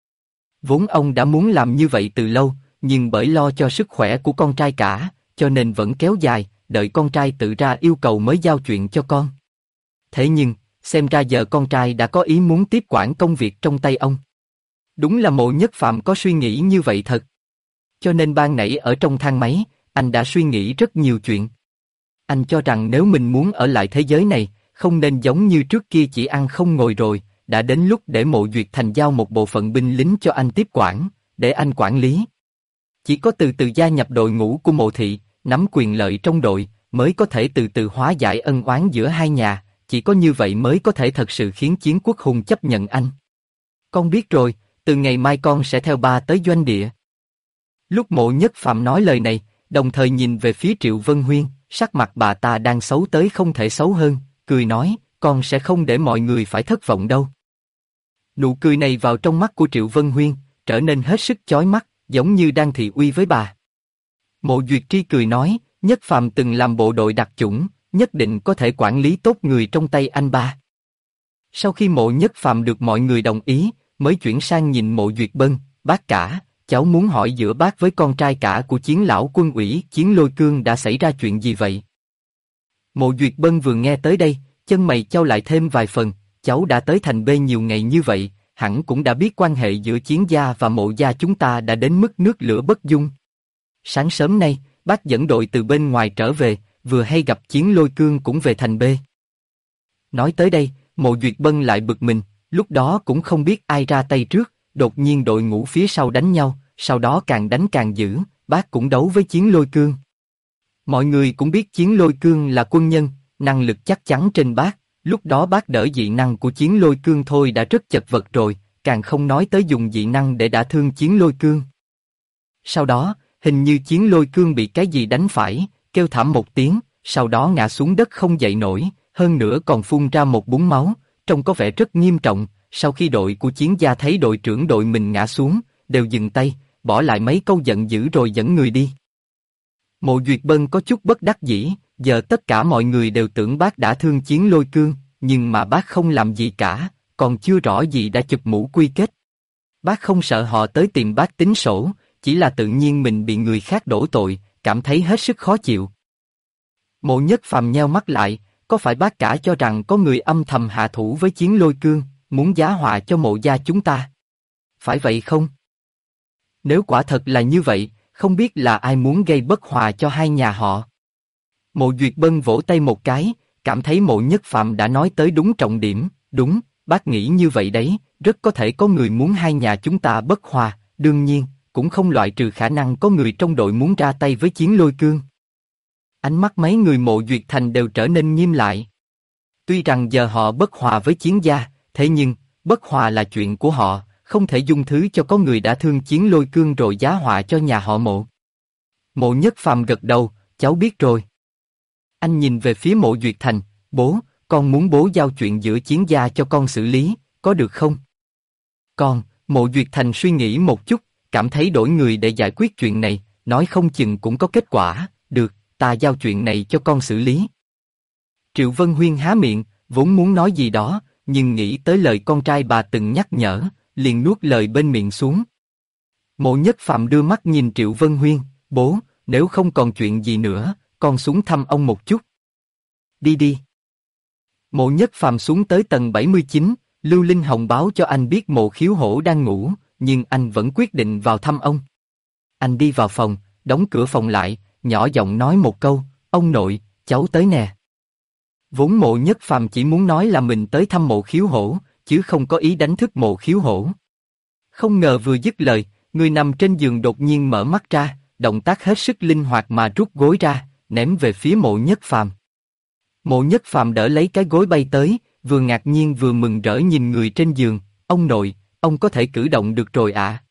Vốn ông đã muốn làm như vậy từ lâu, nhưng bởi lo cho sức khỏe của con trai cả, cho nên vẫn kéo dài, đợi con trai tự ra yêu cầu mới giao chuyện cho con. Thế nhưng, xem ra giờ con trai đã có ý muốn tiếp quản công việc trong tay ông. Đúng là Mộ Nhất Phàm có suy nghĩ như vậy thật. Cho nên ban nãy ở trong thang máy, anh đã suy nghĩ rất nhiều chuyện. Anh cho rằng nếu mình muốn ở lại thế giới này, không nên giống như trước kia chỉ ăn không ngồi rồi, đã đến lúc để Mộ Duyệt Thành giao một bộ phận binh lính cho anh tiếp quản, để anh quản lý. Chỉ có từ từ gia nhập đội ngũ của Mộ Thị, nắm quyền lợi trong đội, mới có thể từ từ hóa giải ân oán giữa hai nhà, chỉ có như vậy mới có thể thật sự khiến Chiến Quốc Hùng chấp nhận anh. Con biết rồi, từ ngày mai con sẽ theo ba tới doanh địa. Lúc Mộ Nhất Phàm nói lời này, đồng thời nhìn về phía Triệu Vân Huyên, sắc mặt bà ta đang xấu tới không thể xấu hơn, cười nói, con sẽ không để mọi người phải thất vọng đâu. Nụ cười này vào trong mắt của Triệu Vân Huyên, trở nên hết sức chói mắt, giống như đang thị uy với bà. Mộ Duyệt Tri cười nói, Nhất Phàm từng làm bộ đội đặc chủng, nhất định có thể quản lý tốt người trong tay anh ba. Sau khi Mộ Nhất Phàm được mọi người đồng ý, mới chuyển sang nhìn Mộ Duyệt Bân, bác cả, cháu muốn hỏi giữa bác với con trai cả của Chiến lão quân ủy Chiến Lôi Cương đã xảy ra chuyện gì vậy? Mộ Duyệt Bân vừa nghe tới đây, chân mày chau lại thêm vài phần, cháu đã tới thành B nhiều ngày như vậy, hẳn cũng đã biết quan hệ giữa Chiến gia và Mộ gia chúng ta đã đến mức nước lửa bất dung. Sáng sớm nay, bác dẫn đội từ bên ngoài trở về, vừa hay gặp Chiến Lôi Cương cũng về thành B. Nói tới đây, Mộ Duyệt Bân lại bực mình, lúc đó cũng không biết ai ra tay trước, đột nhiên đội ngũ phía sau đánh nhau, sau đó càng đánh càng dữ, bác cũng đấu với Chiến Lôi Cương. Mọi người cũng biết Chiến Lôi Cương là quân nhân, năng lực chắc chắn trên bác, lúc đó bác đỡ dị năng của Chiến Lôi Cương thôi đã rất chật vật rồi, càng không nói tới dùng dị năng để đả thương Chiến Lôi Cương. Sau đó, hình như Chiến Lôi Cương bị cái gì đánh phải, kêu thảm một tiếng, sau đó ngã xuống đất không dậy nổi, hơn nữa còn phun ra một búng máu, trông có vẻ rất nghiêm trọng. Sau khi đội của Chiến gia thấy đội trưởng đội mình ngã xuống, đều dừng tay, bỏ lại mấy câu giận dữ rồi dẫn người đi. Mộ Duyệt Bân có chút bất đắc dĩ, giờ tất cả mọi người đều tưởng bác đã thương Chiến Lôi Cương, nhưng mà bác không làm gì cả, còn chưa rõ gì đã chụp mũ quy kết. Bác không sợ họ tới tìm bác tính sổ, chỉ là tự nhiên mình bị người khác đổ tội, cảm thấy hết sức khó chịu. Mộ Nhất Phàm nheo mắt lại, có phải bác cả cho rằng có người âm thầm hạ thủ với Chiến Lôi Cương, muốn giá họa cho Mộ gia chúng ta? Phải vậy không? Nếu quả thật là như vậy, không biết là ai muốn gây bất hòa cho hai nhà họ. Mộ Duyệt Bân vỗ tay một cái, cảm thấy Mộ Nhất Phàm đã nói tới đúng trọng điểm, đúng, bác nghĩ như vậy đấy, rất có thể có người muốn hai nhà chúng ta bất hòa, đương nhiên, cũng không loại trừ khả năng có người trong đội muốn ra tay với Chiến Lôi Cương. Ánh mắt mấy người Mộ Duyệt Thành đều trở nên nghiêm lại. Tuy rằng giờ họ bất hòa với Chiến gia, thế nhưng, bất hòa là chuyện của họ, không thể dung thứ cho có người đã thương Chiến Lôi Cương rồi giá họa cho nhà họ Mộ. Mộ Nhất Phàm gật đầu, cháu biết rồi. Anh nhìn về phía Mộ Duyệt Thành, bố, con muốn bố giao chuyện giữa Chiến gia cho con xử lý, có được không? Con, Mộ Duyệt Thành suy nghĩ một chút, cảm thấy đổi người để giải quyết chuyện này, nói không chừng cũng có kết quả, được, ta giao chuyện này cho con xử lý. Triệu Vân Huyên há miệng, vốn muốn nói gì đó, nhưng nghĩ tới lời con trai bà từng nhắc nhở, liền nuốt lời bên miệng xuống. Mộ Nhất Phạm đưa mắt nhìn Triệu Vân Huyên, bố, nếu không còn chuyện gì nữa, con xuống thăm ông một chút. Đi đi. Mộ Nhất Phạm xuống tới tầng 79, Lưu Linh Hồng báo cho anh biết Mộ Khiếu Hổ đang ngủ, nhưng anh vẫn quyết định vào thăm ông. Anh đi vào phòng, đóng cửa phòng lại, nhỏ giọng nói một câu, ông nội, cháu tới nè. Vốn Mộ Nhất Phạm chỉ muốn nói là mình tới thăm Mộ Khiếu Hổ, chứ không có ý đánh thức Mộ Khiếu Hổ. Không ngờ vừa dứt lời, người nằm trên giường đột nhiên mở mắt ra, động tác hết sức linh hoạt mà rút gối ra, ném về phía Mộ Nhất Phạm. Mộ Nhất Phạm đỡ lấy cái gối bay tới, vừa ngạc nhiên vừa mừng rỡ nhìn người trên giường, ông nội, ông có thể cử động được rồi ạ.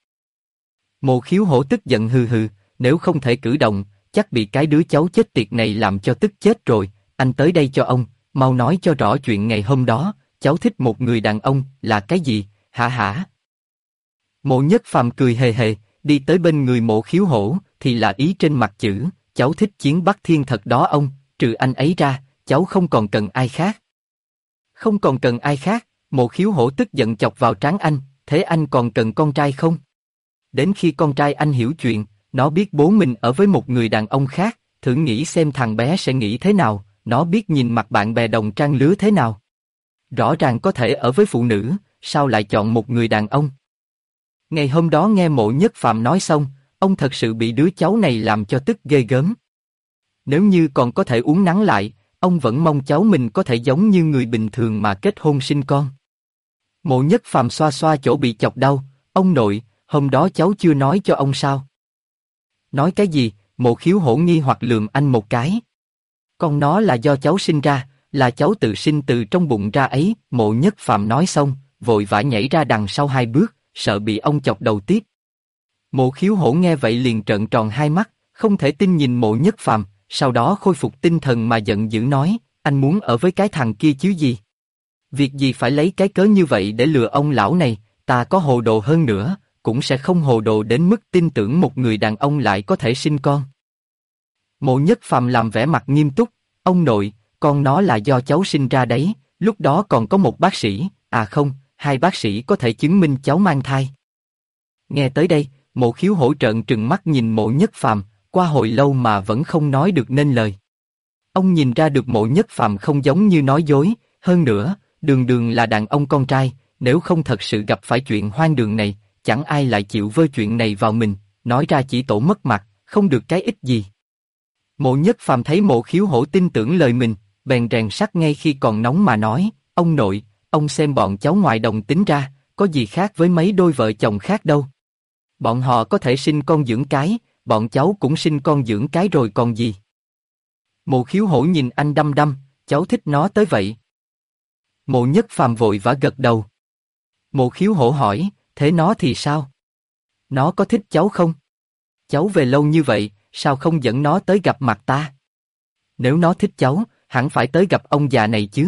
Mộ Khiếu Hổ tức giận hừ hừ, nếu không thể cử động, chắc bị cái đứa cháu chết tiệt này làm cho tức chết rồi, anh tới đây cho ông, mau nói cho rõ chuyện ngày hôm đó, cháu thích một người đàn ông, là cái gì, hả hả? Mộ Nhất Phạm cười hề hề, đi tới bên người Mộ Khiếu Hổ, thì là ý trên mặt chữ, cháu thích Chiến Bắc Thiên thật đó ông, trừ anh ấy ra, cháu không còn cần ai khác. Không còn cần ai khác, Mộ Khiếu Hổ tức giận chọc vào trán anh, thế anh còn cần con trai không? Đến khi con trai anh hiểu chuyện, nó biết bố mình ở với một người đàn ông khác, thử nghĩ xem thằng bé sẽ nghĩ thế nào, nó biết nhìn mặt bạn bè đồng trang lứa thế nào. Rõ ràng có thể ở với phụ nữ, sao lại chọn một người đàn ông? Ngày hôm đó nghe Mộ Nhất Phạm nói xong, ông thật sự bị đứa cháu này làm cho tức ghê gớm. Nếu như còn có thể uốn nắn lại, ông vẫn mong cháu mình có thể giống như người bình thường mà kết hôn sinh con. Mộ Nhất Phạm xoa xoa chỗ bị chọc đau, ông nội, hôm đó cháu chưa nói cho ông sao? Nói cái gì? Mộ Khiếu Hổ nghi hoặc lườm anh một cái. Con nó là do cháu sinh ra, là cháu tự sinh từ trong bụng ra ấy. Mộ Nhất Phạm nói xong, vội vã nhảy ra đằng sau 2 bước, sợ bị ông chọc đầu tiếp. Mộ Khiếu Hổ nghe vậy liền trợn tròn hai mắt, không thể tin nhìn Mộ Nhất Phạm, sau đó khôi phục tinh thần mà giận dữ nói, anh muốn ở với cái thằng kia chứ gì? Việc gì phải lấy cái cớ như vậy để lừa ông lão này, ta có hồ đồ hơn nữa, cũng sẽ không hồ đồ đến mức tin tưởng một người đàn ông lại có thể sinh con. Mộ Nhất Phạm làm vẻ mặt nghiêm túc, ông nội, con nó là do cháu sinh ra đấy, lúc đó còn có một bác sĩ, à không, 2 bác sĩ có thể chứng minh cháu mang thai. Nghe tới đây, Mộ Khiếu Hổ trợn trừng mắt nhìn Mộ Nhất Phạm, qua hồi lâu mà vẫn không nói được nên lời. Ông nhìn ra được Mộ Nhất Phạm không giống như nói dối, hơn nữa, đường đường là đàn ông con trai, nếu không thật sự gặp phải chuyện hoang đường này, chẳng ai lại chịu vơ chuyện này vào mình, nói ra chỉ tổ mất mặt, không được cái ích gì. Mộ Nhất Phạm thấy Mộ Khiếu Hổ tin tưởng lời mình, bèn rèn sắt ngay khi còn nóng mà nói, ông nội, ông xem bọn cháu ngoài đồng tính ra, có gì khác với mấy đôi vợ chồng khác đâu. Bọn họ có thể sinh con dưỡng cái, bọn cháu cũng sinh con dưỡng cái rồi còn gì. Mộ Khiếu Hổ nhìn anh đăm đăm, cháu thích nó tới vậy. Mộ Nhất Phạm vội vã gật đầu. Mộ Khiếu Hổ hỏi, thế nó thì sao? Nó có thích cháu không? Cháu về lâu như vậy, sao không dẫn nó tới gặp mặt ta? Nếu nó thích cháu, hẳn phải tới gặp ông già này chứ.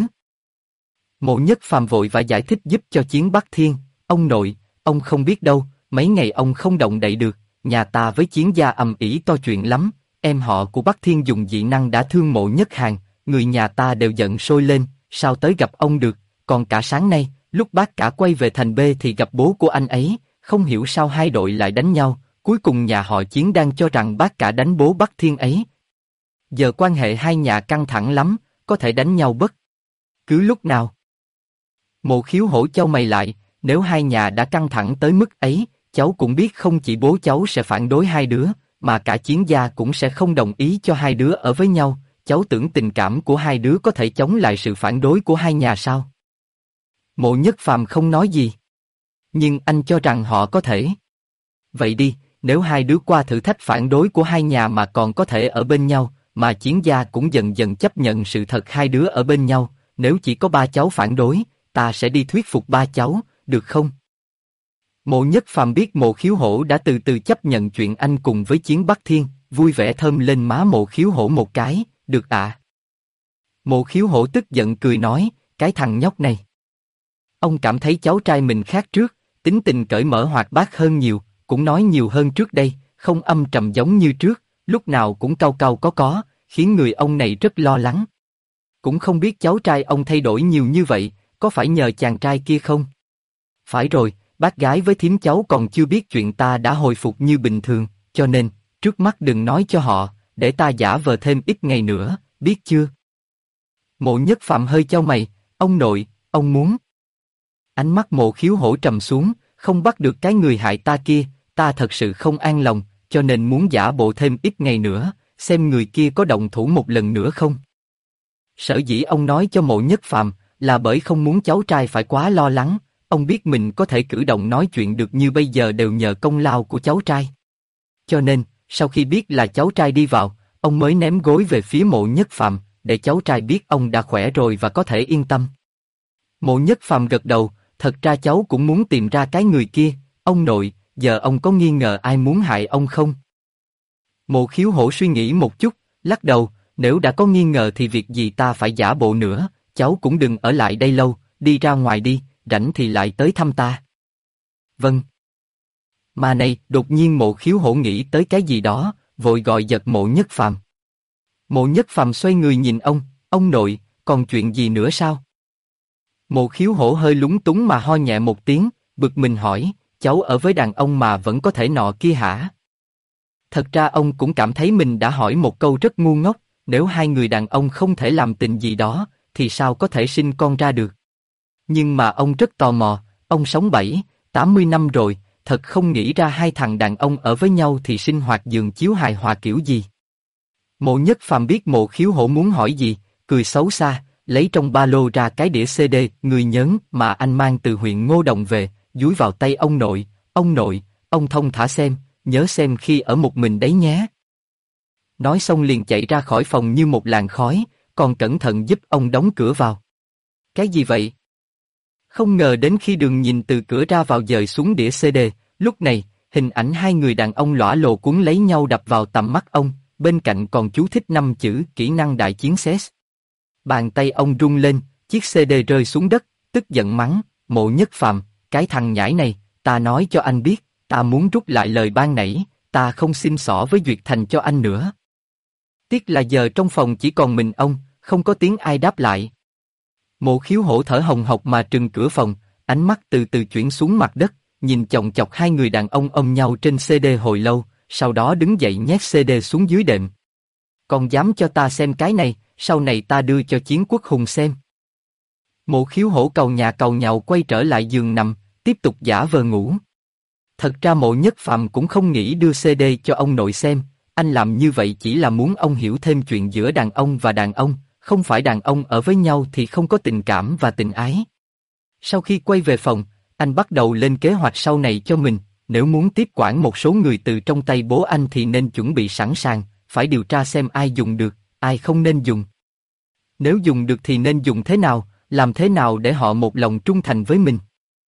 Mộ Nhất Phạm vội vã giải thích giúp cho Chiến Bắc Thiên, ông nội, ông không biết đâu, mấy ngày ông không động đậy được, nhà ta với Chiến gia ầm ĩ to chuyện lắm, em họ của Bắc Thiên dùng dị năng đã thương Mộ Nhất Hàn, người nhà ta đều giận sôi lên, sao tới gặp ông được, còn cả sáng nay, lúc bác cả quay về thành B thì gặp bố của anh ấy, không hiểu sao hai đội lại đánh nhau, cuối cùng nhà họ Chiến đang cho rằng bác cả đánh bố Bắc Thiên ấy. Giờ quan hệ hai nhà căng thẳng lắm, có thể đánh nhau bất cứ lúc nào. Mộ Khiếu Hổ chau mày lại, nếu hai nhà đã căng thẳng tới mức ấy, cháu cũng biết không chỉ bố cháu sẽ phản đối hai đứa, mà cả Chiến gia cũng sẽ không đồng ý cho hai đứa ở với nhau, cháu tưởng tình cảm của hai đứa có thể chống lại sự phản đối của hai nhà sao? Mộ Nhất Phàm không nói gì. Nhưng anh cho rằng họ có thể. Vậy đi, nếu hai đứa qua thử thách phản đối của hai nhà mà còn có thể ở bên nhau, mà Chiến gia cũng dần dần chấp nhận sự thật hai đứa ở bên nhau, nếu chỉ có ba cháu phản đối, ta sẽ đi thuyết phục ba cháu, được không? Mộ Nhất Phàm biết Mộ Khiếu Hổ đã từ từ chấp nhận chuyện anh cùng với Chiến Bắc Thiên, vui vẻ thơm lên má Mộ Khiếu Hổ một cái, được ạ. Mộ Khiếu Hổ tức giận cười nói, cái thằng nhóc này. Ông cảm thấy cháu trai mình khác trước, tính tình cởi mở hoạt bát hơn nhiều, cũng nói nhiều hơn trước đây, không âm trầm giống như trước, lúc nào cũng cau cau có, khiến người ông này rất lo lắng. Cũng không biết cháu trai ông thay đổi nhiều như vậy, có phải nhờ chàng trai kia không? Phải rồi, bác gái với thím cháu còn chưa biết chuyện ta đã hồi phục như bình thường, cho nên, trước mắt đừng nói cho họ, để ta giả vờ thêm ít ngày nữa, biết chưa? Mộ Nhất Phạm hơi chau mày, ông nội, ông muốn. Ánh mắt Mộ Khiếu Hổ trầm xuống, không bắt được cái người hại ta kia, ta thật sự không an lòng, cho nên muốn giả bộ thêm ít ngày nữa, xem người kia có động thủ một lần nữa không. Sở dĩ ông nói cho Mộ Nhất Phạm, là bởi không muốn cháu trai phải quá lo lắng, ông biết mình có thể cử động nói chuyện được như bây giờ đều nhờ công lao của cháu trai. Cho nên, sau khi biết là cháu trai đi vào, ông mới ném gối về phía Mộ Nhất Phạm, để cháu trai biết ông đã khỏe rồi và có thể yên tâm. Mộ Nhất Phạm gật đầu, thật ra cháu cũng muốn tìm ra cái người kia, ông nội, giờ ông có nghi ngờ ai muốn hại ông không? Mộ Khiếu Hổ suy nghĩ một chút, lắc đầu, nếu đã có nghi ngờ thì việc gì ta phải giả bộ nữa, cháu cũng đừng ở lại đây lâu, đi ra ngoài đi, rảnh thì lại tới thăm ta. Vâng. Mà này, đột nhiên Mộ Khiếu Hổ nghĩ tới cái gì đó, vội gọi giật Mộ Nhất Phàm. Mộ Nhất Phàm xoay người nhìn ông nội, còn chuyện gì nữa sao? Mộ Khiếu Hổ hơi lúng túng mà ho nhẹ một tiếng, bực mình hỏi, cháu ở với đàn ông mà vẫn có thể nọ kia hả? Thật ra ông cũng cảm thấy mình đã hỏi một câu rất ngu ngốc, nếu hai người đàn ông không thể làm tình gì đó, thì sao có thể sinh con ra được? Nhưng mà ông rất tò mò, ông sống 80 năm rồi, thật không nghĩ ra hai thằng đàn ông ở với nhau thì sinh hoạt giường chiếu hài hòa kiểu gì. Mộ Nhất Phàm biết Mộ Khiếu Hổ muốn hỏi gì, cười xấu xa, lấy trong ba lô ra cái đĩa CD, người nhớn mà anh mang từ huyện Ngô Đồng về, dúi vào tay ông nội, ông thông thả xem, nhớ xem khi ở một mình đấy nhé. Nói xong liền chạy ra khỏi phòng như một làn khói, còn cẩn thận giúp ông đóng cửa vào. Cái gì vậy? Không ngờ đến khi Đường nhìn từ cửa ra vào dời xuống đĩa CD, lúc này, hình ảnh hai người đàn ông lõa lồ cuốn lấy nhau đập vào tầm mắt ông, bên cạnh còn chú thích 5 chữ kỹ năng đại chiến SES. Bàn tay ông rung lên, chiếc CD rơi xuống đất, tức giận mắng, Mộ Nhất Phàm, cái thằng nhãi này, ta nói cho anh biết, ta muốn rút lại lời ban nãy, ta không xin xỏ với Duyệt Thành cho anh nữa. Tiếc là giờ trong phòng chỉ còn mình ông, không có tiếng ai đáp lại. Mộ Khiếu Hổ thở hồng hộc mà trừng cửa phòng, ánh mắt từ từ chuyển xuống mặt đất, nhìn chòng chọc hai người đàn ông ôm nhau trên CD hồi lâu, sau đó đứng dậy nhét CD xuống dưới đệm. Còn dám cho ta xem cái này, sau này ta đưa cho Chiến Quốc Hùng xem. Mộ Khiếu Hổ cầu nhà cầu nhàu quay trở lại giường nằm, tiếp tục giả vờ ngủ. Thật ra Mộ Nhất Phàm cũng không nghĩ đưa CD cho ông nội xem, anh làm như vậy chỉ là muốn ông hiểu thêm chuyện giữa đàn ông và đàn ông, không phải đàn ông ở với nhau thì không có tình cảm và tình ái. Sau khi quay về phòng, anh bắt đầu lên kế hoạch sau này cho mình, nếu muốn tiếp quản một số người từ trong tay bố anh thì nên chuẩn bị sẵn sàng, phải điều tra xem ai dùng được, ai không nên dùng. Nếu dùng được thì nên dùng thế nào, làm thế nào để họ một lòng trung thành với mình.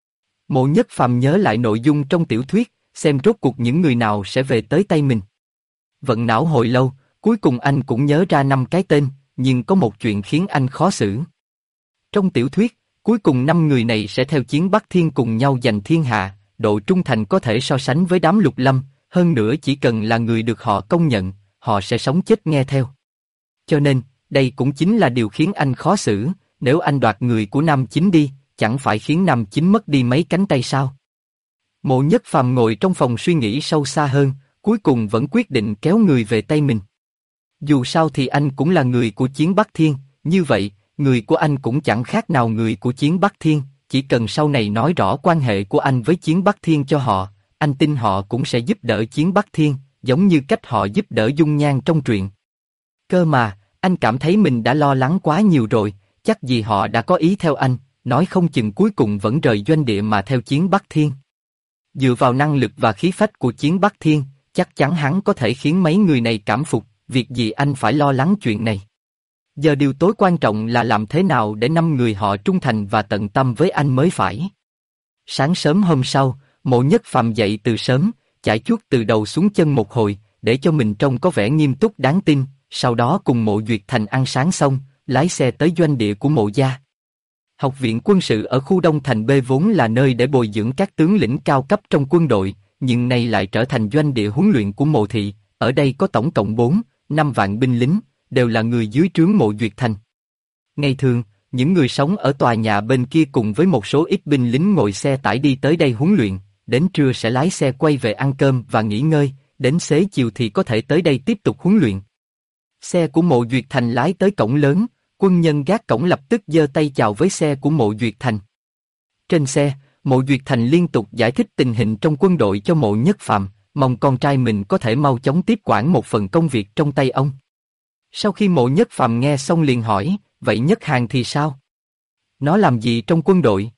Mộ Nhất Phàm nhớ lại nội dung trong tiểu thuyết, xem rốt cuộc những người nào sẽ về tới tay mình. Vận não hồi lâu, cuối cùng anh cũng nhớ ra 5 cái tên, nhưng có một chuyện khiến anh khó xử. Trong tiểu thuyết, cuối cùng 5 người này sẽ theo Chiến Bắc Thiên cùng nhau giành thiên hạ, độ trung thành có thể so sánh với đám Lục Lâm, hơn nữa chỉ cần là người được họ công nhận, họ sẽ sống chết nghe theo. Cho nên, đây cũng chính là điều khiến anh khó xử, nếu anh đoạt người của Nam Chính đi, chẳng phải khiến Nam Chính mất đi mấy cánh tay sao? Mộ Nhất Phàm ngồi trong phòng suy nghĩ sâu xa hơn, cuối cùng vẫn quyết định kéo người về tay mình. Dù sao thì anh cũng là người của Chiến Bắc Thiên, như vậy, người của anh cũng chẳng khác nào người của Chiến Bắc Thiên, chỉ cần sau này nói rõ quan hệ của anh với Chiến Bắc Thiên cho họ, anh tin họ cũng sẽ giúp đỡ Chiến Bắc Thiên, giống như cách họ giúp đỡ Dung Nhan trong truyện. Cơ mà, anh cảm thấy mình đã lo lắng quá nhiều rồi, chắc gì họ đã có ý theo anh, nói không chừng cuối cùng vẫn rời doanh địa mà theo Chiến Bắc Thiên. Dựa vào năng lực và khí phách của Chiến Bắc Thiên, chắc chắn hắn có thể khiến mấy người này cảm phục, việc gì anh phải lo lắng chuyện này. Giờ điều tối quan trọng là làm thế nào để 5 người họ trung thành và tận tâm với anh mới phải. Sáng sớm hôm sau, Mộ Nhất Phàm dậy từ sớm, chải chuốt từ đầu xuống chân một hồi, để cho mình trông có vẻ nghiêm túc đáng tin, sau đó cùng Mộ Duyệt Thành ăn sáng xong, lái xe tới doanh địa của Mộ gia. Học viện quân sự ở khu Đông Thành B vốn là nơi để bồi dưỡng các tướng lĩnh cao cấp trong quân đội, nhưng nay lại trở thành doanh địa huấn luyện của Mộ thị, ở đây có tổng cộng 4-5 vạn binh lính, đều là người dưới trướng Mộ Duyệt Thành. Ngày thường, những người sống ở tòa nhà bên kia cùng với một số ít binh lính ngồi xe tải đi tới đây huấn luyện, đến trưa sẽ lái xe quay về ăn cơm và nghỉ ngơi, đến xế chiều thì có thể tới đây tiếp tục huấn luyện. Xe của Mộ Duyệt Thành lái tới cổng lớn, quân nhân gác cổng lập tức giơ tay chào với xe của Mộ Duyệt Thành. Trên xe, Mộ Duyệt Thành liên tục giải thích tình hình trong quân đội cho Mộ Nhất Phàm, mong con trai mình có thể mau chóng tiếp quản một phần công việc trong tay ông. Sau khi Mộ Nhất Phàm nghe xong liền hỏi, vậy Nhất Hàn thì sao? Nó làm gì trong quân đội?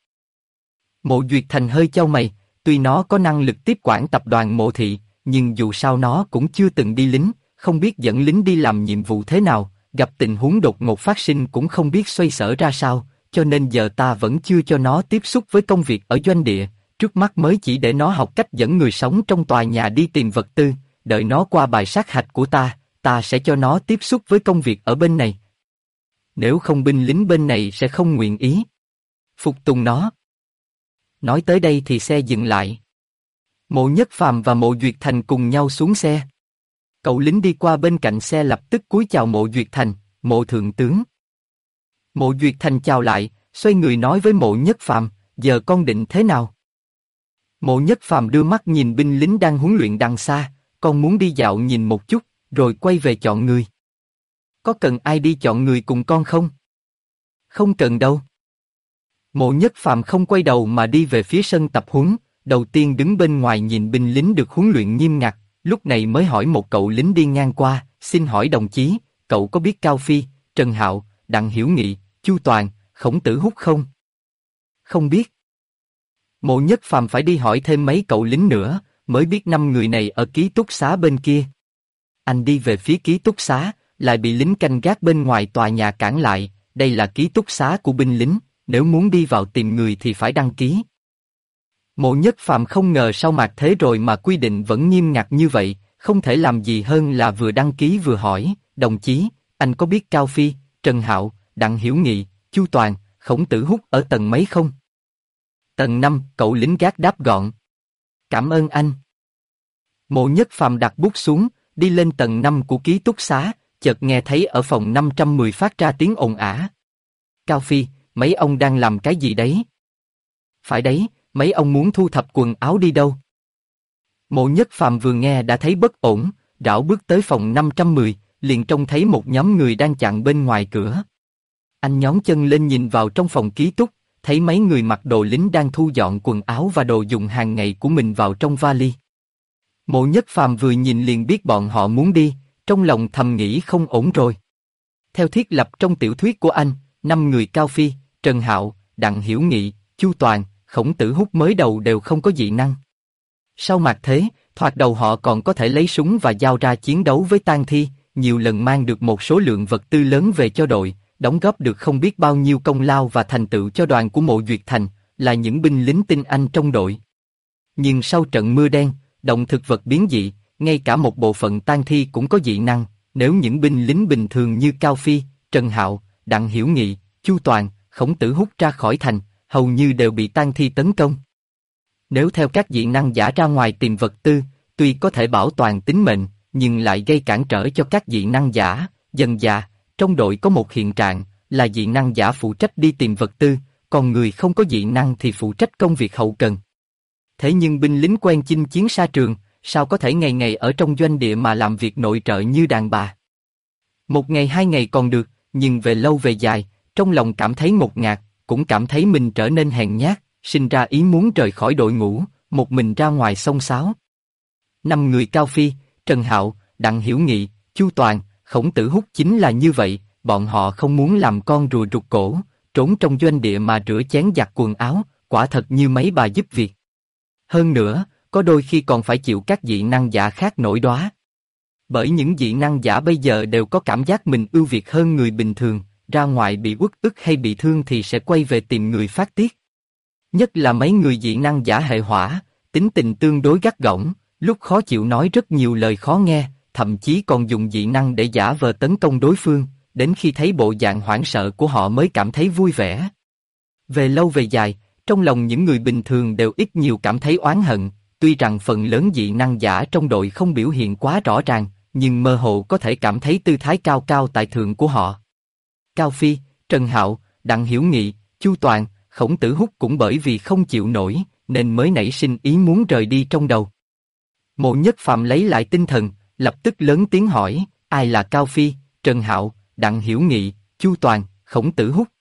Mộ Duyệt Thành hơi chau mày, tuy nó có năng lực tiếp quản tập đoàn Mộ Thị, nhưng dù sao nó cũng chưa từng đi lính, không biết dẫn lính đi làm nhiệm vụ thế nào, gặp tình huống đột ngột phát sinh cũng không biết xoay sở ra sao, cho nên giờ ta vẫn chưa cho nó tiếp xúc với công việc ở doanh địa, trước mắt mới chỉ để nó học cách dẫn người sống trong tòa nhà đi tìm vật tư, đợi nó qua bài sát hạch của ta sẽ cho nó tiếp xúc với công việc ở bên này. Nếu không binh lính bên này sẽ không nguyện ý phục tùng nó. Nói tới đây thì xe dừng lại. Mộ Nhất Phàm và Mộ Duyệt Thành cùng nhau xuống xe. Cậu lính đi qua bên cạnh xe lập tức cúi chào Mộ Duyệt Thành, Mộ thượng tướng. Mộ Duyệt Thành chào lại, xoay người nói với Mộ Nhất Phàm, giờ con định thế nào? Mộ Nhất Phàm đưa mắt nhìn binh lính đang huấn luyện đằng xa, con muốn đi dạo nhìn một chút, rồi quay về chọn người. Có cần ai đi chọn người cùng con không? Không cần đâu. Mộ Nhất Phàm không quay đầu mà đi về phía sân tập huấn, đầu tiên đứng bên ngoài nhìn binh lính được huấn luyện nghiêm ngặt, lúc này mới hỏi một cậu lính đi ngang qua, xin hỏi đồng chí, cậu có biết Cao Phi, Trần Hạo, Đặng Hiểu Nghị, Chu Toàn, Khổng Tử Húc không? Không biết. Mộ Nhất Phàm phải đi hỏi thêm mấy cậu lính nữa, mới biết 5 người này ở ký túc xá bên kia. Anh đi về phía ký túc xá, lại bị lính canh gác bên ngoài tòa nhà cản lại, đây là ký túc xá của binh lính, nếu muốn đi vào tìm người thì phải đăng ký. Mộ Nhất Phàm không ngờ sau mạt thế rồi mà quy định vẫn nghiêm ngặt như vậy, không thể làm gì hơn là vừa đăng ký vừa hỏi, đồng chí, anh có biết Cao Phi, Trần Hạo, Đặng Hiểu Nghị, Chu Toàn, Khổng Tử Húc ở tầng mấy không? Tầng 5, cậu lính gác đáp gọn. Cảm ơn anh. Mộ Nhất Phàm đặt bút xuống, đi lên tầng 5 của ký túc xá, chợt nghe thấy ở phòng 510 phát ra tiếng ồn ào. Cao Phi, mấy ông đang làm cái gì đấy? Phải đấy, mấy ông muốn thu thập quần áo đi đâu? Mộ Nhất Phàm vừa nghe đã thấy bất ổn, rảo bước tới phòng 510, liền trông thấy một nhóm người đang chặn bên ngoài cửa. Anh nhón chân lên nhìn vào trong phòng ký túc, thấy mấy người mặc đồ lính đang thu dọn quần áo và đồ dùng hàng ngày của mình vào trong vali. Mộ Nhất Phàm vừa nhìn liền biết bọn họ muốn đi, trong lòng thầm nghĩ không ổn rồi. Theo thiết lập trong tiểu thuyết của anh, 5 người Cao Phi, Trần Hạo, Đặng Hiểu Nghị, Chu Toàn, Khổng Tử Húc mới đầu đều không có dị năng. Sau mạt thế, thoạt đầu họ còn có thể lấy súng và dao ra chiến đấu với tang thi, nhiều lần mang được một số lượng vật tư lớn về cho đội, đóng góp được không biết bao nhiêu công lao và thành tựu cho đoàn của Mộ Duyệt Thành, là những binh lính tinh anh trong đội. Nhưng sau trận mưa đen, động thực vật biến dị, ngay cả một bộ phận tang thi cũng có dị năng, nếu những binh lính bình thường như Cao Phi, Trần Hạo, Đặng Hiểu Nghị, Chu Toàn, Khổng Tử Húc ra khỏi thành, hầu như đều bị tang thi tấn công. Nếu theo các dị năng giả ra ngoài tìm vật tư, tuy có thể bảo toàn tính mệnh, nhưng lại gây cản trở cho các dị năng giả. Dần dà, trong đội có một hiện trạng, là dị năng giả phụ trách đi tìm vật tư, còn người không có dị năng thì phụ trách công việc hậu cần. Thế nhưng binh lính quen chinh chiến xa trường, sao có thể ngày ngày ở trong doanh địa mà làm việc nội trợ như đàn bà? Một ngày 2 ngày còn được, nhưng về lâu về dài, trong lòng cảm thấy ngột ngạt, cũng cảm thấy mình trở nên hèn nhát, sinh ra ý muốn rời khỏi đội ngũ, một mình ra ngoài xông xáo. 5 người Cao Phi, Trần Hạo, Đặng Hiểu Nghị, Chu Toàn, Khổng Tử Húc chính là như vậy, bọn họ không muốn làm con rùa rụt cổ, trốn trong doanh địa mà rửa chén giặt quần áo, quả thật như mấy bà giúp việc. Hơn nữa, có đôi khi còn phải chịu các dị năng giả khác nổi đoá. Bởi những dị năng giả bây giờ đều có cảm giác mình ưu việt hơn người bình thường, ra ngoài bị uất ức hay bị thương thì sẽ quay về tìm người phát tiết. Nhất là mấy người dị năng giả hệ hỏa, tính tình tương đối gắt gỏng, lúc khó chịu nói rất nhiều lời khó nghe, thậm chí còn dùng dị năng để giả vờ tấn công đối phương, đến khi thấy bộ dạng hoảng sợ của họ mới cảm thấy vui vẻ. Về lâu về dài, trong lòng những người bình thường đều ít nhiều cảm thấy oán hận, tuy rằng phần lớn dị năng giả trong đội không biểu hiện quá rõ ràng, nhưng mơ hồ có thể cảm thấy tư thái cao cao tại thượng của họ. Cao Phi, Trần Hạo, Đặng Hiểu Nghị, Chu Toàn, Khổng Tử Húc cũng bởi vì không chịu nổi, nên mới nảy sinh ý muốn rời đi trong đầu. Mộ Nhất Phàm lấy lại tinh thần, lập tức lớn tiếng hỏi, ai là Cao Phi, Trần Hạo, Đặng Hiểu Nghị, Chu Toàn, Khổng Tử Húc?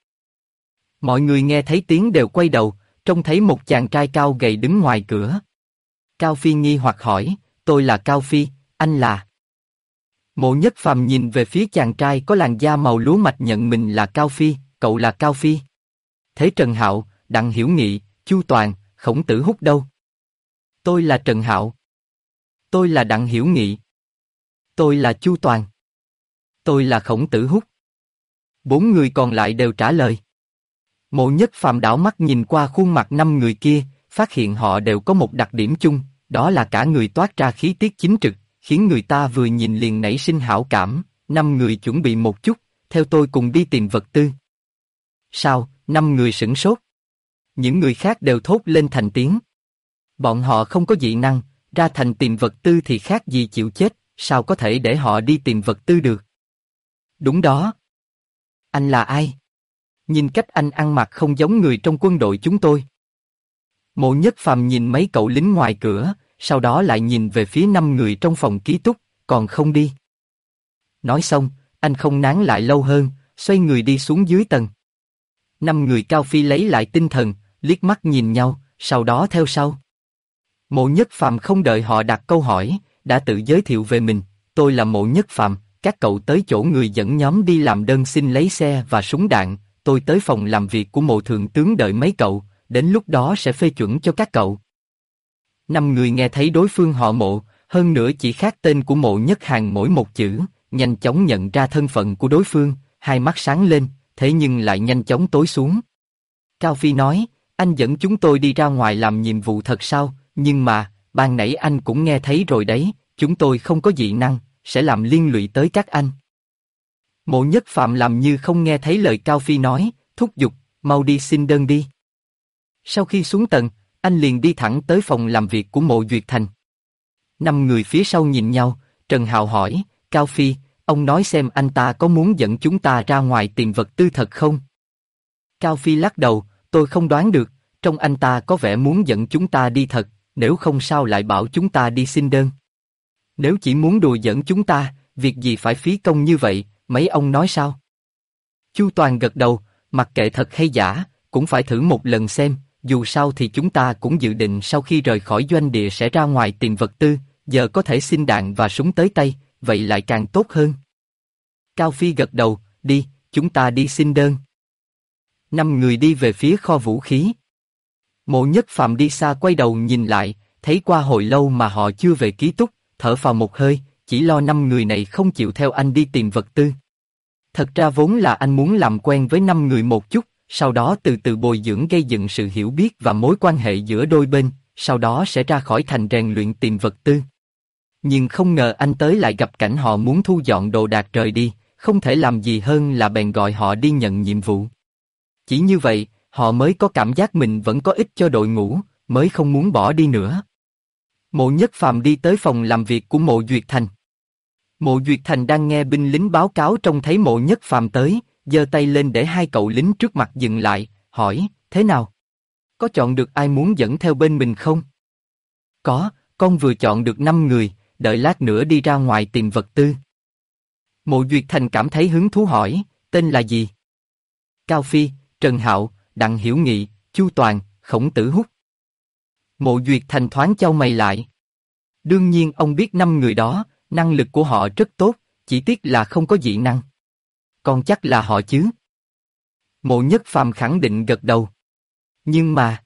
Mọi người nghe thấy tiếng đều quay đầu, trông thấy một chàng trai cao gầy đứng ngoài cửa. Cao Phi nghi hoặc hỏi, tôi là Cao Phi, anh là... Mộ Nhất Phàm nhìn về phía chàng trai có làn da màu lúa mạch nhận mình là Cao Phi, cậu là Cao Phi. Thế Trần Hạo, Đặng Hiểu Nghị, Chu Toàn, Khổng Tử Húc đâu? Tôi là Trần Hạo. Tôi là Đặng Hiểu Nghị. Tôi là Chu Toàn. Tôi là Khổng Tử Húc. 4 người còn lại đều trả lời. Mộ Nhất Phàm đảo mắt nhìn qua khuôn mặt 5 người kia, phát hiện họ đều có một đặc điểm chung, đó là cả người toát ra khí tiết chính trực, khiến người ta vừa nhìn liền nảy sinh hảo cảm. 5 người chuẩn bị một chút, theo tôi cùng đi tìm vật tư. Sao? 5 người sửng sốt. Những người khác đều thốt lên thành tiếng. Bọn họ không có dị năng, ra thành tìm vật tư thì khác gì chịu chết, sao có thể để họ đi tìm vật tư được? Đúng đó. Anh là ai? Nhìn cách anh ăn mặc không giống người trong quân đội chúng tôi. Mộ Nhất Phàm nhìn mấy cậu lính ngoài cửa, sau đó lại nhìn về phía 5 người trong phòng ký túc, còn không đi. Nói xong, anh không nán lại lâu hơn, xoay người đi xuống dưới tầng. 5 người Cao Phi lấy lại tinh thần, liếc mắt nhìn nhau, sau đó theo sau. Mộ Nhất Phàm không đợi họ đặt câu hỏi, đã tự giới thiệu về mình, tôi là Mộ Nhất Phàm, các cậu tới chỗ người dẫn nhóm đi làm đơn xin lấy xe và súng đạn, tôi tới phòng làm việc của Mộ Thượng tướng đợi mấy cậu, đến lúc đó sẽ phê chuẩn cho các cậu. 5 người nghe thấy đối phương họ Mộ, hơn nữa chỉ khác tên của Mộ Nhất Hàn mỗi một chữ, nhanh chóng nhận ra thân phận của đối phương, hai mắt sáng lên, thế nhưng lại nhanh chóng tối xuống. Cao Phi nói, anh dẫn chúng tôi đi ra ngoài làm nhiệm vụ thật sao, nhưng mà, ban nãy anh cũng nghe thấy rồi đấy, chúng tôi không có dị năng, sẽ làm liên lụy tới các anh. Mộ Nhất Phàm làm như không nghe thấy lời Cao Phi nói, thúc giục, mau đi xin đơn đi. Sau khi xuống tầng, anh liền đi thẳng tới phòng làm việc của Mộ Duyệt Thành. 5 người phía sau nhìn nhau, Trần Hạo hỏi, Cao Phi, ông nói xem anh ta có muốn dẫn chúng ta ra ngoài tìm vật tư thật không? Cao Phi lắc đầu, tôi không đoán được, trông anh ta có vẻ muốn dẫn chúng ta đi thật, nếu không sao lại bảo chúng ta đi xin đơn. Nếu chỉ muốn đùa giỡn chúng ta, việc gì phải phí công như vậy, mấy ông nói sao? Chu Toàn gật đầu, mặc kệ thật hay giả, cũng phải thử một lần xem, dù sao thì chúng ta cũng dự định sau khi rời khỏi doanh địa sẽ ra ngoài tìm vật tư, giờ có thể xin đạn và súng tới tay, vậy lại càng tốt hơn. Cao Phi gật đầu, đi, chúng ta đi xin đơn. 5 người đi về phía kho vũ khí. Mộ Nhất Phàm đi xa quay đầu nhìn lại, thấy qua hồi lâu mà họ chưa về ký túc, thở phào một hơi, chỉ lo 5 người này không chịu theo anh đi tìm vật tư. Thật ra vốn là anh muốn làm quen với 5 người một chút, sau đó từ từ bồi dưỡng gây dựng sự hiểu biết và mối quan hệ giữa đôi bên, sau đó sẽ ra khỏi thành rèn luyện tìm vật tư. Nhưng không ngờ anh tới lại gặp cảnh họ muốn thu dọn đồ đạc rời đi, không thể làm gì hơn là bèn gọi họ đi nhận nhiệm vụ. Chỉ như vậy, họ mới có cảm giác mình vẫn có ích cho đội ngũ, mới không muốn bỏ đi nữa. Mộ Nhất Phàm đi tới phòng làm việc của Mộ Duyệt Thành. Mộ Duyệt Thành đang nghe binh lính báo cáo trông thấy Mộ Nhất Phàm tới, giơ tay lên để hai cậu lính trước mặt dừng lại, hỏi, thế nào? Có chọn được ai muốn dẫn theo bên mình không? Có, con vừa chọn được 5 người, đợi lát nữa đi ra ngoài tìm vật tư. Mộ Duyệt Thành cảm thấy hứng thú hỏi, tên là gì? Cao Phi, Trần Hạo, Đặng Hiểu Nghị, Chu Toàn, Khổng Tử Húc. Mộ Duyệt Thành thoáng chau mày lại. Đương nhiên ông biết 5 người đó, năng lực của họ rất tốt, chỉ tiếc là không có dị năng. Còn chắc là họ chứ? Mộ Nhất Phàm khẳng định gật đầu. Nhưng mà...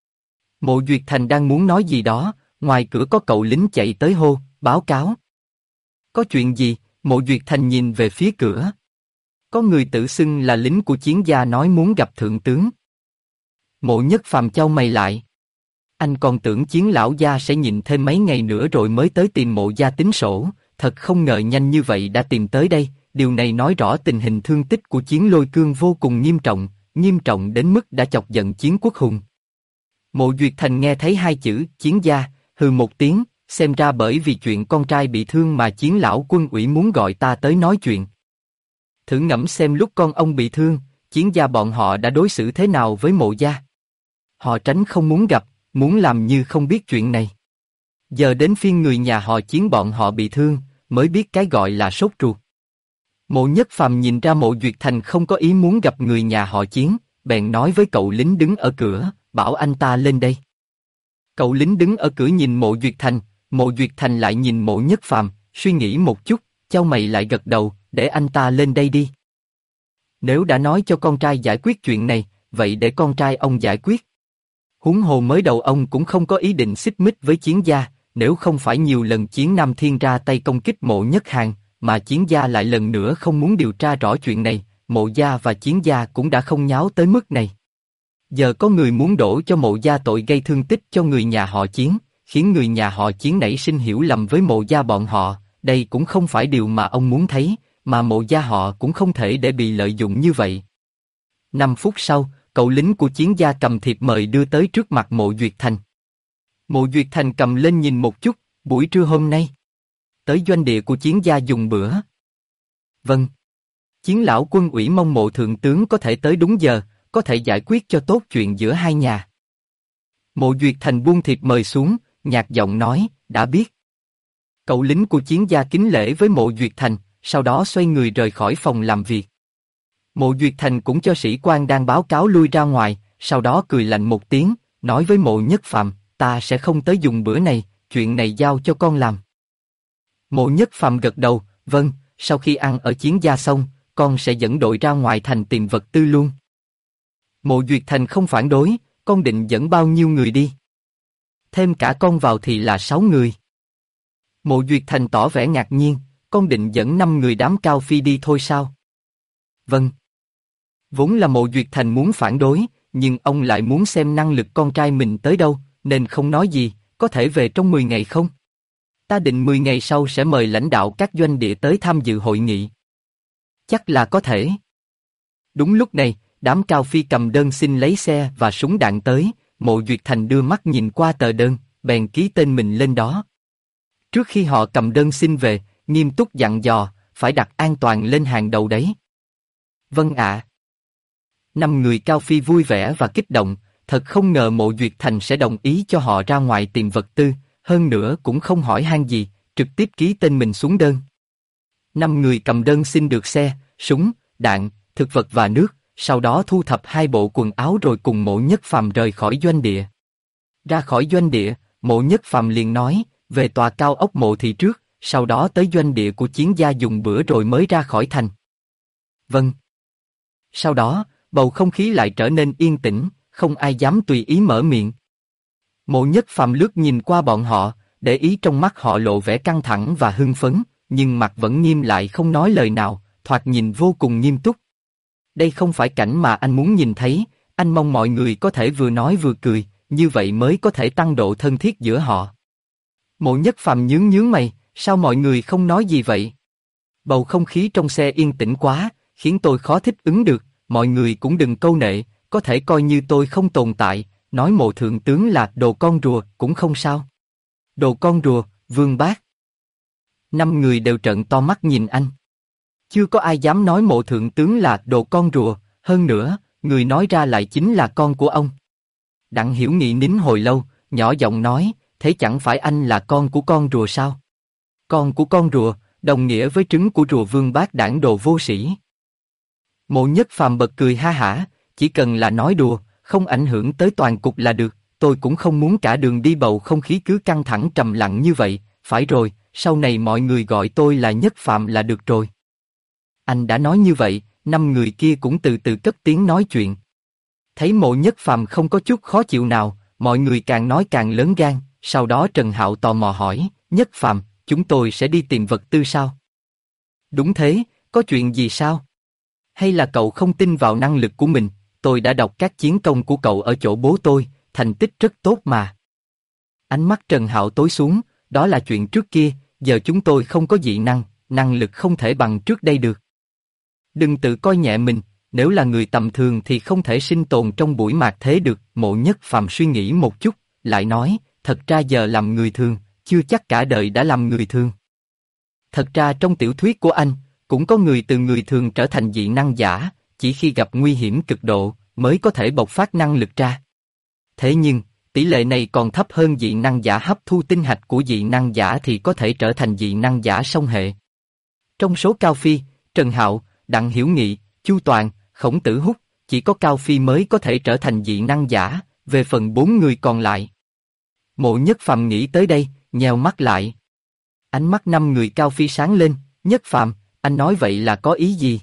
Mộ Duyệt Thành đang muốn nói gì đó, ngoài cửa có cậu lính chạy tới hô, báo cáo. Có chuyện gì? Mộ Duyệt Thành nhìn về phía cửa. Có người tự xưng là lính của Chiến gia nói muốn gặp thượng tướng. Mộ Nhất Phàm chau mày lại. Anh còn tưởng Chiến lão gia sẽ nhịn thêm mấy ngày nữa rồi mới tới tìm Mộ gia tính sổ, thật không ngờ nhanh như vậy đã tìm tới đây, điều này nói rõ tình hình thương tích của Chiến Lôi Cương vô cùng nghiêm trọng đến mức đã chọc giận Chiến Quốc Hùng. Mộ Duyệt Thành nghe thấy hai chữ Chiến gia, hừ một tiếng, xem ra bởi vì chuyện con trai bị thương mà Chiến lão quân ủy muốn gọi ta tới nói chuyện. Thử ngẫm xem lúc con ông bị thương, Chiến gia bọn họ đã đối xử thế nào với Mộ gia? Họ tránh không muốn gặp, muốn làm như không biết chuyện này. Giờ đến phiên người nhà họ Chiến bọn họ bị thương, mới biết cái gọi là sốt ruột. Mộ Nhất Phàm nhìn ra Mộ Duyệt Thành không có ý muốn gặp người nhà họ Chiến, bèn nói với cậu lính đứng ở cửa, bảo anh ta lên đây. Cậu lính đứng ở cửa nhìn Mộ Duyệt Thành lại nhìn Mộ Nhất Phàm, suy nghĩ một chút, chau mày lại gật đầu, để anh ta lên đây đi. Nếu đã nói cho con trai giải quyết chuyện này, vậy để con trai ông giải quyết. Huống hồ mới đầu ông cũng không có ý định xích mích với Chiến gia, nếu không phải nhiều lần Chiến Nam Thiên ra tay công kích Mộ Nhất Hàn, mà Chiến gia lại lần nữa không muốn điều tra rõ chuyện này, Mộ gia và Chiến gia cũng đã không nháo tới mức này. Giờ có người muốn đổ cho Mộ gia tội gây thương tích cho người nhà họ Chiến, khiến người nhà họ Chiến nảy sinh hiểu lầm với Mộ gia bọn họ, đây cũng không phải điều mà ông muốn thấy, mà Mộ gia họ cũng không thể để bị lợi dụng như vậy. 5 phút sau, cậu lính của Chiến gia cầm thiệp mời đưa tới trước mặt Mộ Duyệt Thành. Mộ Duyệt Thành cầm lên nhìn một chút, buổi trưa hôm nay. Tới doanh địa của Chiến gia dùng bữa. Vâng. Chiến lão quân ủy mong Mộ thượng tướng có thể tới đúng giờ, có thể giải quyết cho tốt chuyện giữa hai nhà. Mộ Duyệt Thành buông thiệp mời xuống, nhạt giọng nói, đã biết. Cậu lính của Chiến gia kính lễ với Mộ Duyệt Thành, sau đó xoay người rời khỏi phòng làm việc. Mộ Duyệt Thành cũng cho sĩ quan đang báo cáo lui ra ngoài, sau đó cười lạnh một tiếng, nói với Mộ Nhất Phàm, ta sẽ không tới dùng bữa này, chuyện này giao cho con làm. Mộ Nhất Phàm gật đầu, vâng, sau khi ăn ở Chiến gia xong, con sẽ dẫn đội ra ngoài thành tìm vật tư luôn. Mộ Duyệt Thành không phản đối, con định dẫn bao nhiêu người đi? Thêm cả con vào thì là 6 người. Mộ Duyệt Thành tỏ vẻ ngạc nhiên, con định dẫn 5 người đám Cao Phi đi thôi sao? Vâng. Vốn là Mộ Duyệt Thành muốn phản đối, nhưng ông lại muốn xem năng lực con trai mình tới đâu, nên không nói gì, có thể về trong 10 ngày không? Ta định 10 ngày sau sẽ mời lãnh đạo các doanh địa tới tham dự hội nghị. Chắc là có thể. Đúng lúc này, đám Cao Phi cầm đơn xin lấy xe và súng đạn tới, Mộ Duyệt Thành đưa mắt nhìn qua tờ đơn, bèn ký tên mình lên đó. Trước khi họ cầm đơn xin về, nghiêm túc dặn dò, phải đặt an toàn lên hàng đầu đấy. Vâng ạ. 5 người Cao Phi vui vẻ và kích động, thật không ngờ Mộ Duyệt Thành sẽ đồng ý cho họ ra ngoài tìm vật tư, hơn nữa cũng không hỏi han gì, trực tiếp ký tên mình xuống đơn. 5 người cầm đơn xin được xe, súng, đạn, thực vật và nước, sau đó thu thập 2 bộ quần áo rồi cùng Mộ Nhất Phàm rời khỏi doanh địa. Ra khỏi doanh địa, Mộ Nhất Phàm liền nói, về tòa cao ốc Mộ thị trước, sau đó tới doanh địa của Chiến gia dùng bữa rồi mới ra khỏi thành. Vâng. Sau đó, bầu không khí lại trở nên yên tĩnh, không ai dám tùy ý mở miệng. Mộ Nhất Phàm lướt nhìn qua bọn họ, để ý trong mắt họ lộ vẻ căng thẳng và hưng phấn, nhưng mặt vẫn nghiêm lại không nói lời nào, thoạt nhìn vô cùng nghiêm túc. Đây không phải cảnh mà anh muốn nhìn thấy, anh mong mọi người có thể vừa nói vừa cười, như vậy mới có thể tăng độ thân thiết giữa họ. Mộ Nhất Phàm nhướng nhướng mày, sao mọi người không nói gì vậy? Bầu không khí trong xe yên tĩnh quá, khiến tôi khó thích ứng được, mọi người cũng đừng câu nệ, có thể coi như tôi không tồn tại, nói Mộ thượng tướng là đồ con rùa cũng không sao. Đồ con rùa, Vương Bác. 5 người đều trợn to mắt nhìn anh. Chưa có ai dám nói Mộ thượng tướng là đồ con rùa, hơn nữa, người nói ra lại chính là con của ông. Đặng Hiểu Nghị nín hồi lâu, nhỏ giọng nói, thế chẳng phải anh là con của con rùa sao? Con của con rùa, đồng nghĩa với trứng của rùa Vương Bác đảng đồ vô sĩ. Mộ Nhất Phàm bật cười ha hả, chỉ cần là nói đùa, không ảnh hưởng tới toàn cục là được, tôi cũng không muốn cả đường đi bầu không khí cứ căng thẳng trầm lặng như vậy, phải rồi, sau này mọi người gọi tôi là Nhất Phàm là được rồi. Anh đã nói như vậy, 5 người kia cũng từ từ cất tiếng nói chuyện. Thấy Mộ Nhất Phàm không có chút khó chịu nào, mọi người càng nói càng lớn gan, sau đó Trần Hạo tò mò hỏi, Nhất Phàm, chúng tôi sẽ đi tìm vật tư sao? Đúng thế, có chuyện gì sao? Hay là cậu không tin vào năng lực của mình, tôi đã đọc các chiến công của cậu ở chỗ bố tôi, thành tích rất tốt mà. Ánh mắt Trần Hạo tối xuống, đó là chuyện trước kia, giờ chúng tôi không có dị năng, năng lực không thể bằng trước đây được. Đừng tự coi nhẹ mình, nếu là người tầm thường thì không thể sinh tồn trong buổi mạt thế được. Mộ Nhất Phàm suy nghĩ một chút, lại nói, thật ra giờ làm người thường, chưa chắc cả đời đã làm người thường. Thật ra trong tiểu thuyết của anh, cũng có người từ người thường trở thành dị năng giả, chỉ khi gặp nguy hiểm cực độ, mới có thể bộc phát năng lực ra. Thế nhưng, tỷ lệ này còn thấp hơn dị năng giả hấp thu tinh hạch của dị năng giả thì có thể trở thành dị năng giả song hệ. Trong số Cao Phi, Trần Hạo, Đặng Hiểu Nghị, Chu Toàn, Khổng Tử Húc, chỉ có Cao Phi mới có thể trở thành dị năng giả, về phần 4 người còn lại. Mộ Nhất Phàm nghĩ tới đây, nheo mắt lại. Ánh mắt 5 người Cao Phi sáng lên, Nhất Phàm, anh nói vậy là có ý gì?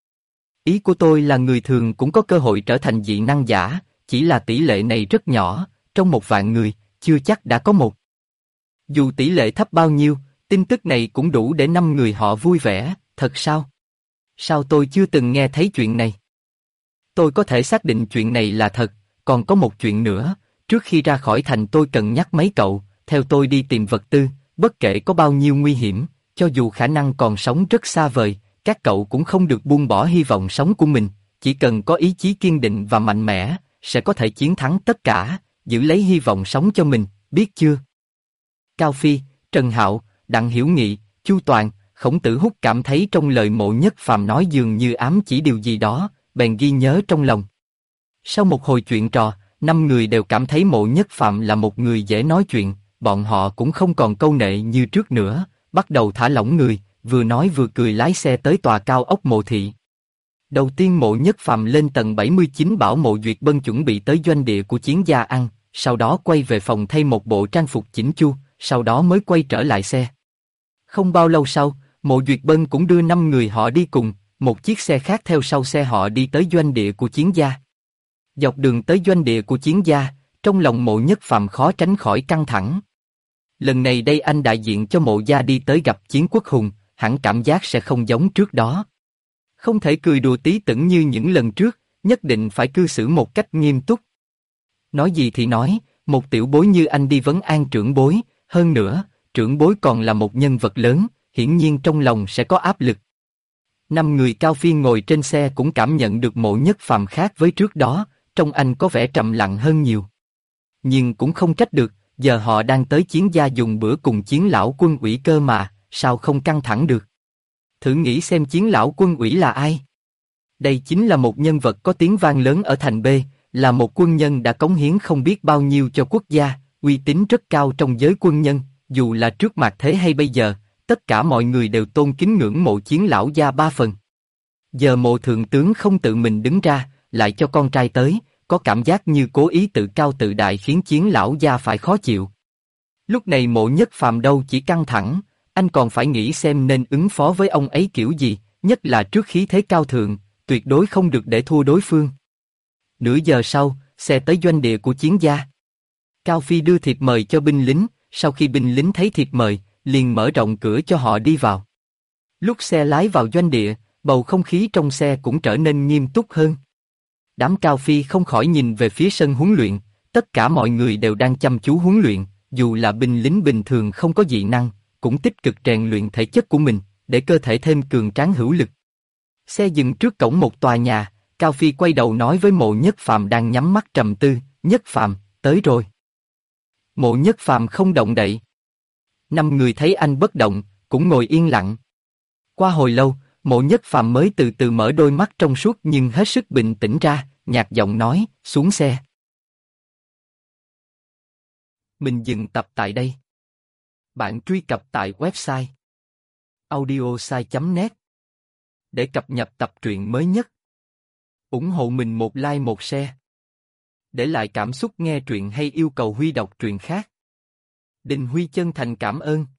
Ý của tôi là người thường cũng có cơ hội trở thành dị năng giả, chỉ là tỷ lệ này rất nhỏ, trong 1.000 người, chưa chắc đã có một. Dù tỷ lệ thấp bao nhiêu, tin tức này cũng đủ để 5 người họ vui vẻ, thật sao? Sao tôi chưa từng nghe thấy chuyện này? Tôi có thể xác định chuyện này là thật, còn có một chuyện nữa, trước khi ra khỏi thành tôi cần nhắc mấy cậu, theo tôi đi tìm vật tư, bất kể có bao nhiêu nguy hiểm, cho dù khả năng còn sống rất xa vời, các cậu cũng không được buông bỏ hy vọng sống của mình, chỉ cần có ý chí kiên định và mạnh mẽ, sẽ có thể chiến thắng tất cả, giữ lấy hy vọng sống cho mình, biết chưa? Cao Phi, Trần Hạo, Đặng Hiểu Nghị, Chu Toàn, Khổng Tử Húc cảm thấy trong lời Mộ Nhất Phàm nói dường như ám chỉ điều gì đó, bèn ghi nhớ trong lòng. Sau một hồi chuyện trò, 5 người đều cảm thấy Mộ Nhất Phàm là một người dễ nói chuyện, bọn họ cũng không còn câu nệ như trước nữa, bắt đầu thả lỏng người, vừa nói vừa cười lái xe tới tòa cao ốc Mộ Thị. Đầu tiên Mộ Nhất Phàm lên tầng 79 bảo Mộ Duyệt Bân chuẩn bị tới doanh địa của Chiến Gia ăn, sau đó quay về phòng thay một bộ trang phục chỉnh chu, sau đó mới quay trở lại xe. Không bao lâu sau, Mộ Duyệt Bân cũng đưa 5 người họ đi cùng, một chiếc xe khác theo sau xe họ đi tới doanh địa của Chiến Gia. Dọc đường tới doanh địa của Chiến Gia, trong lòng Mộ Nhất Phàm khó tránh khỏi căng thẳng. Lần này đây anh đại diện cho Mộ gia đi tới gặp Chiến Quốc Hùng, hẳn cảm giác sẽ không giống trước đó. Không thể cười đùa tí tửng như những lần trước, nhất định phải cư xử một cách nghiêm túc. Nói gì thì nói, một tiểu bối như anh đi vấn an trưởng bối, hơn nữa, trưởng bối còn là một nhân vật lớn, hiển nhiên trong lòng sẽ có áp lực. 5 người Cao Phi ngồi trên xe cũng cảm nhận được Mộ Nhất Phàm khác với trước đó, trông anh có vẻ trầm lặng hơn nhiều. Nhưng cũng không trách được, giờ họ đang tới Chiến Gia dùng bữa cùng Chiến lão quân ủy cơ mà, sao không căng thẳng được. Thử nghĩ xem Chiến lão quân ủy là ai? Đây chính là một nhân vật có tiếng vang lớn ở thành B, là một quân nhân đã cống hiến không biết bao nhiêu cho quốc gia, uy tín rất cao trong giới quân nhân, dù là trước mặt thế hay bây giờ, tất cả mọi người đều tôn kính ngưỡng mộ Chiến lão gia 3 phần. Giờ Mộ thượng tướng không tự mình đứng ra, lại cho con trai tới, có cảm giác như cố ý tự cao tự đại khiến Chiến lão gia phải khó chịu. Lúc này Mộ Nhất Phàm đâu chỉ căng thẳng, anh còn phải nghĩ xem nên ứng phó với ông ấy kiểu gì, nhất là trước khí thế cao thượng, tuyệt đối không được để thua đối phương. Nửa giờ sau, xe tới doanh địa của Chiến Gia. Cao Phi đưa thiệp mời cho binh lính, sau khi binh lính thấy thiệp mời, liền mở rộng cửa cho họ đi vào. Lúc xe lái vào doanh địa, bầu không khí trong xe cũng trở nên nghiêm túc hơn. Đám Cao Phi không khỏi nhìn về phía sân huấn luyện, tất cả mọi người đều đang chăm chú huấn luyện, dù là binh lính bình thường không có dị năng, cũng tích cực rèn luyện thể chất của mình, để cơ thể thêm cường tráng hữu lực. Xe dừng trước cổng một tòa nhà, Cao Phi quay đầu nói với Mộ Nhất Phàm đang nhắm mắt trầm tư, Nhất Phàm, tới rồi. Mộ Nhất Phàm không động đậy. 5 người thấy anh bất động, cũng ngồi yên lặng. Qua hồi lâu, Mộ Nhất Phàm mới từ từ mở đôi mắt trong suốt nhưng hết sức bình tĩnh ra, nhạt giọng nói, xuống xe. Mình dừng tập tại đây. Bạn truy cập tại website audiosai.net để cập nhật tập truyện mới nhất. Ủng hộ mình một like một share. Để lại cảm xúc nghe truyện hay yêu cầu Huy đọc truyện khác. Đình Huy chân thành cảm ơn.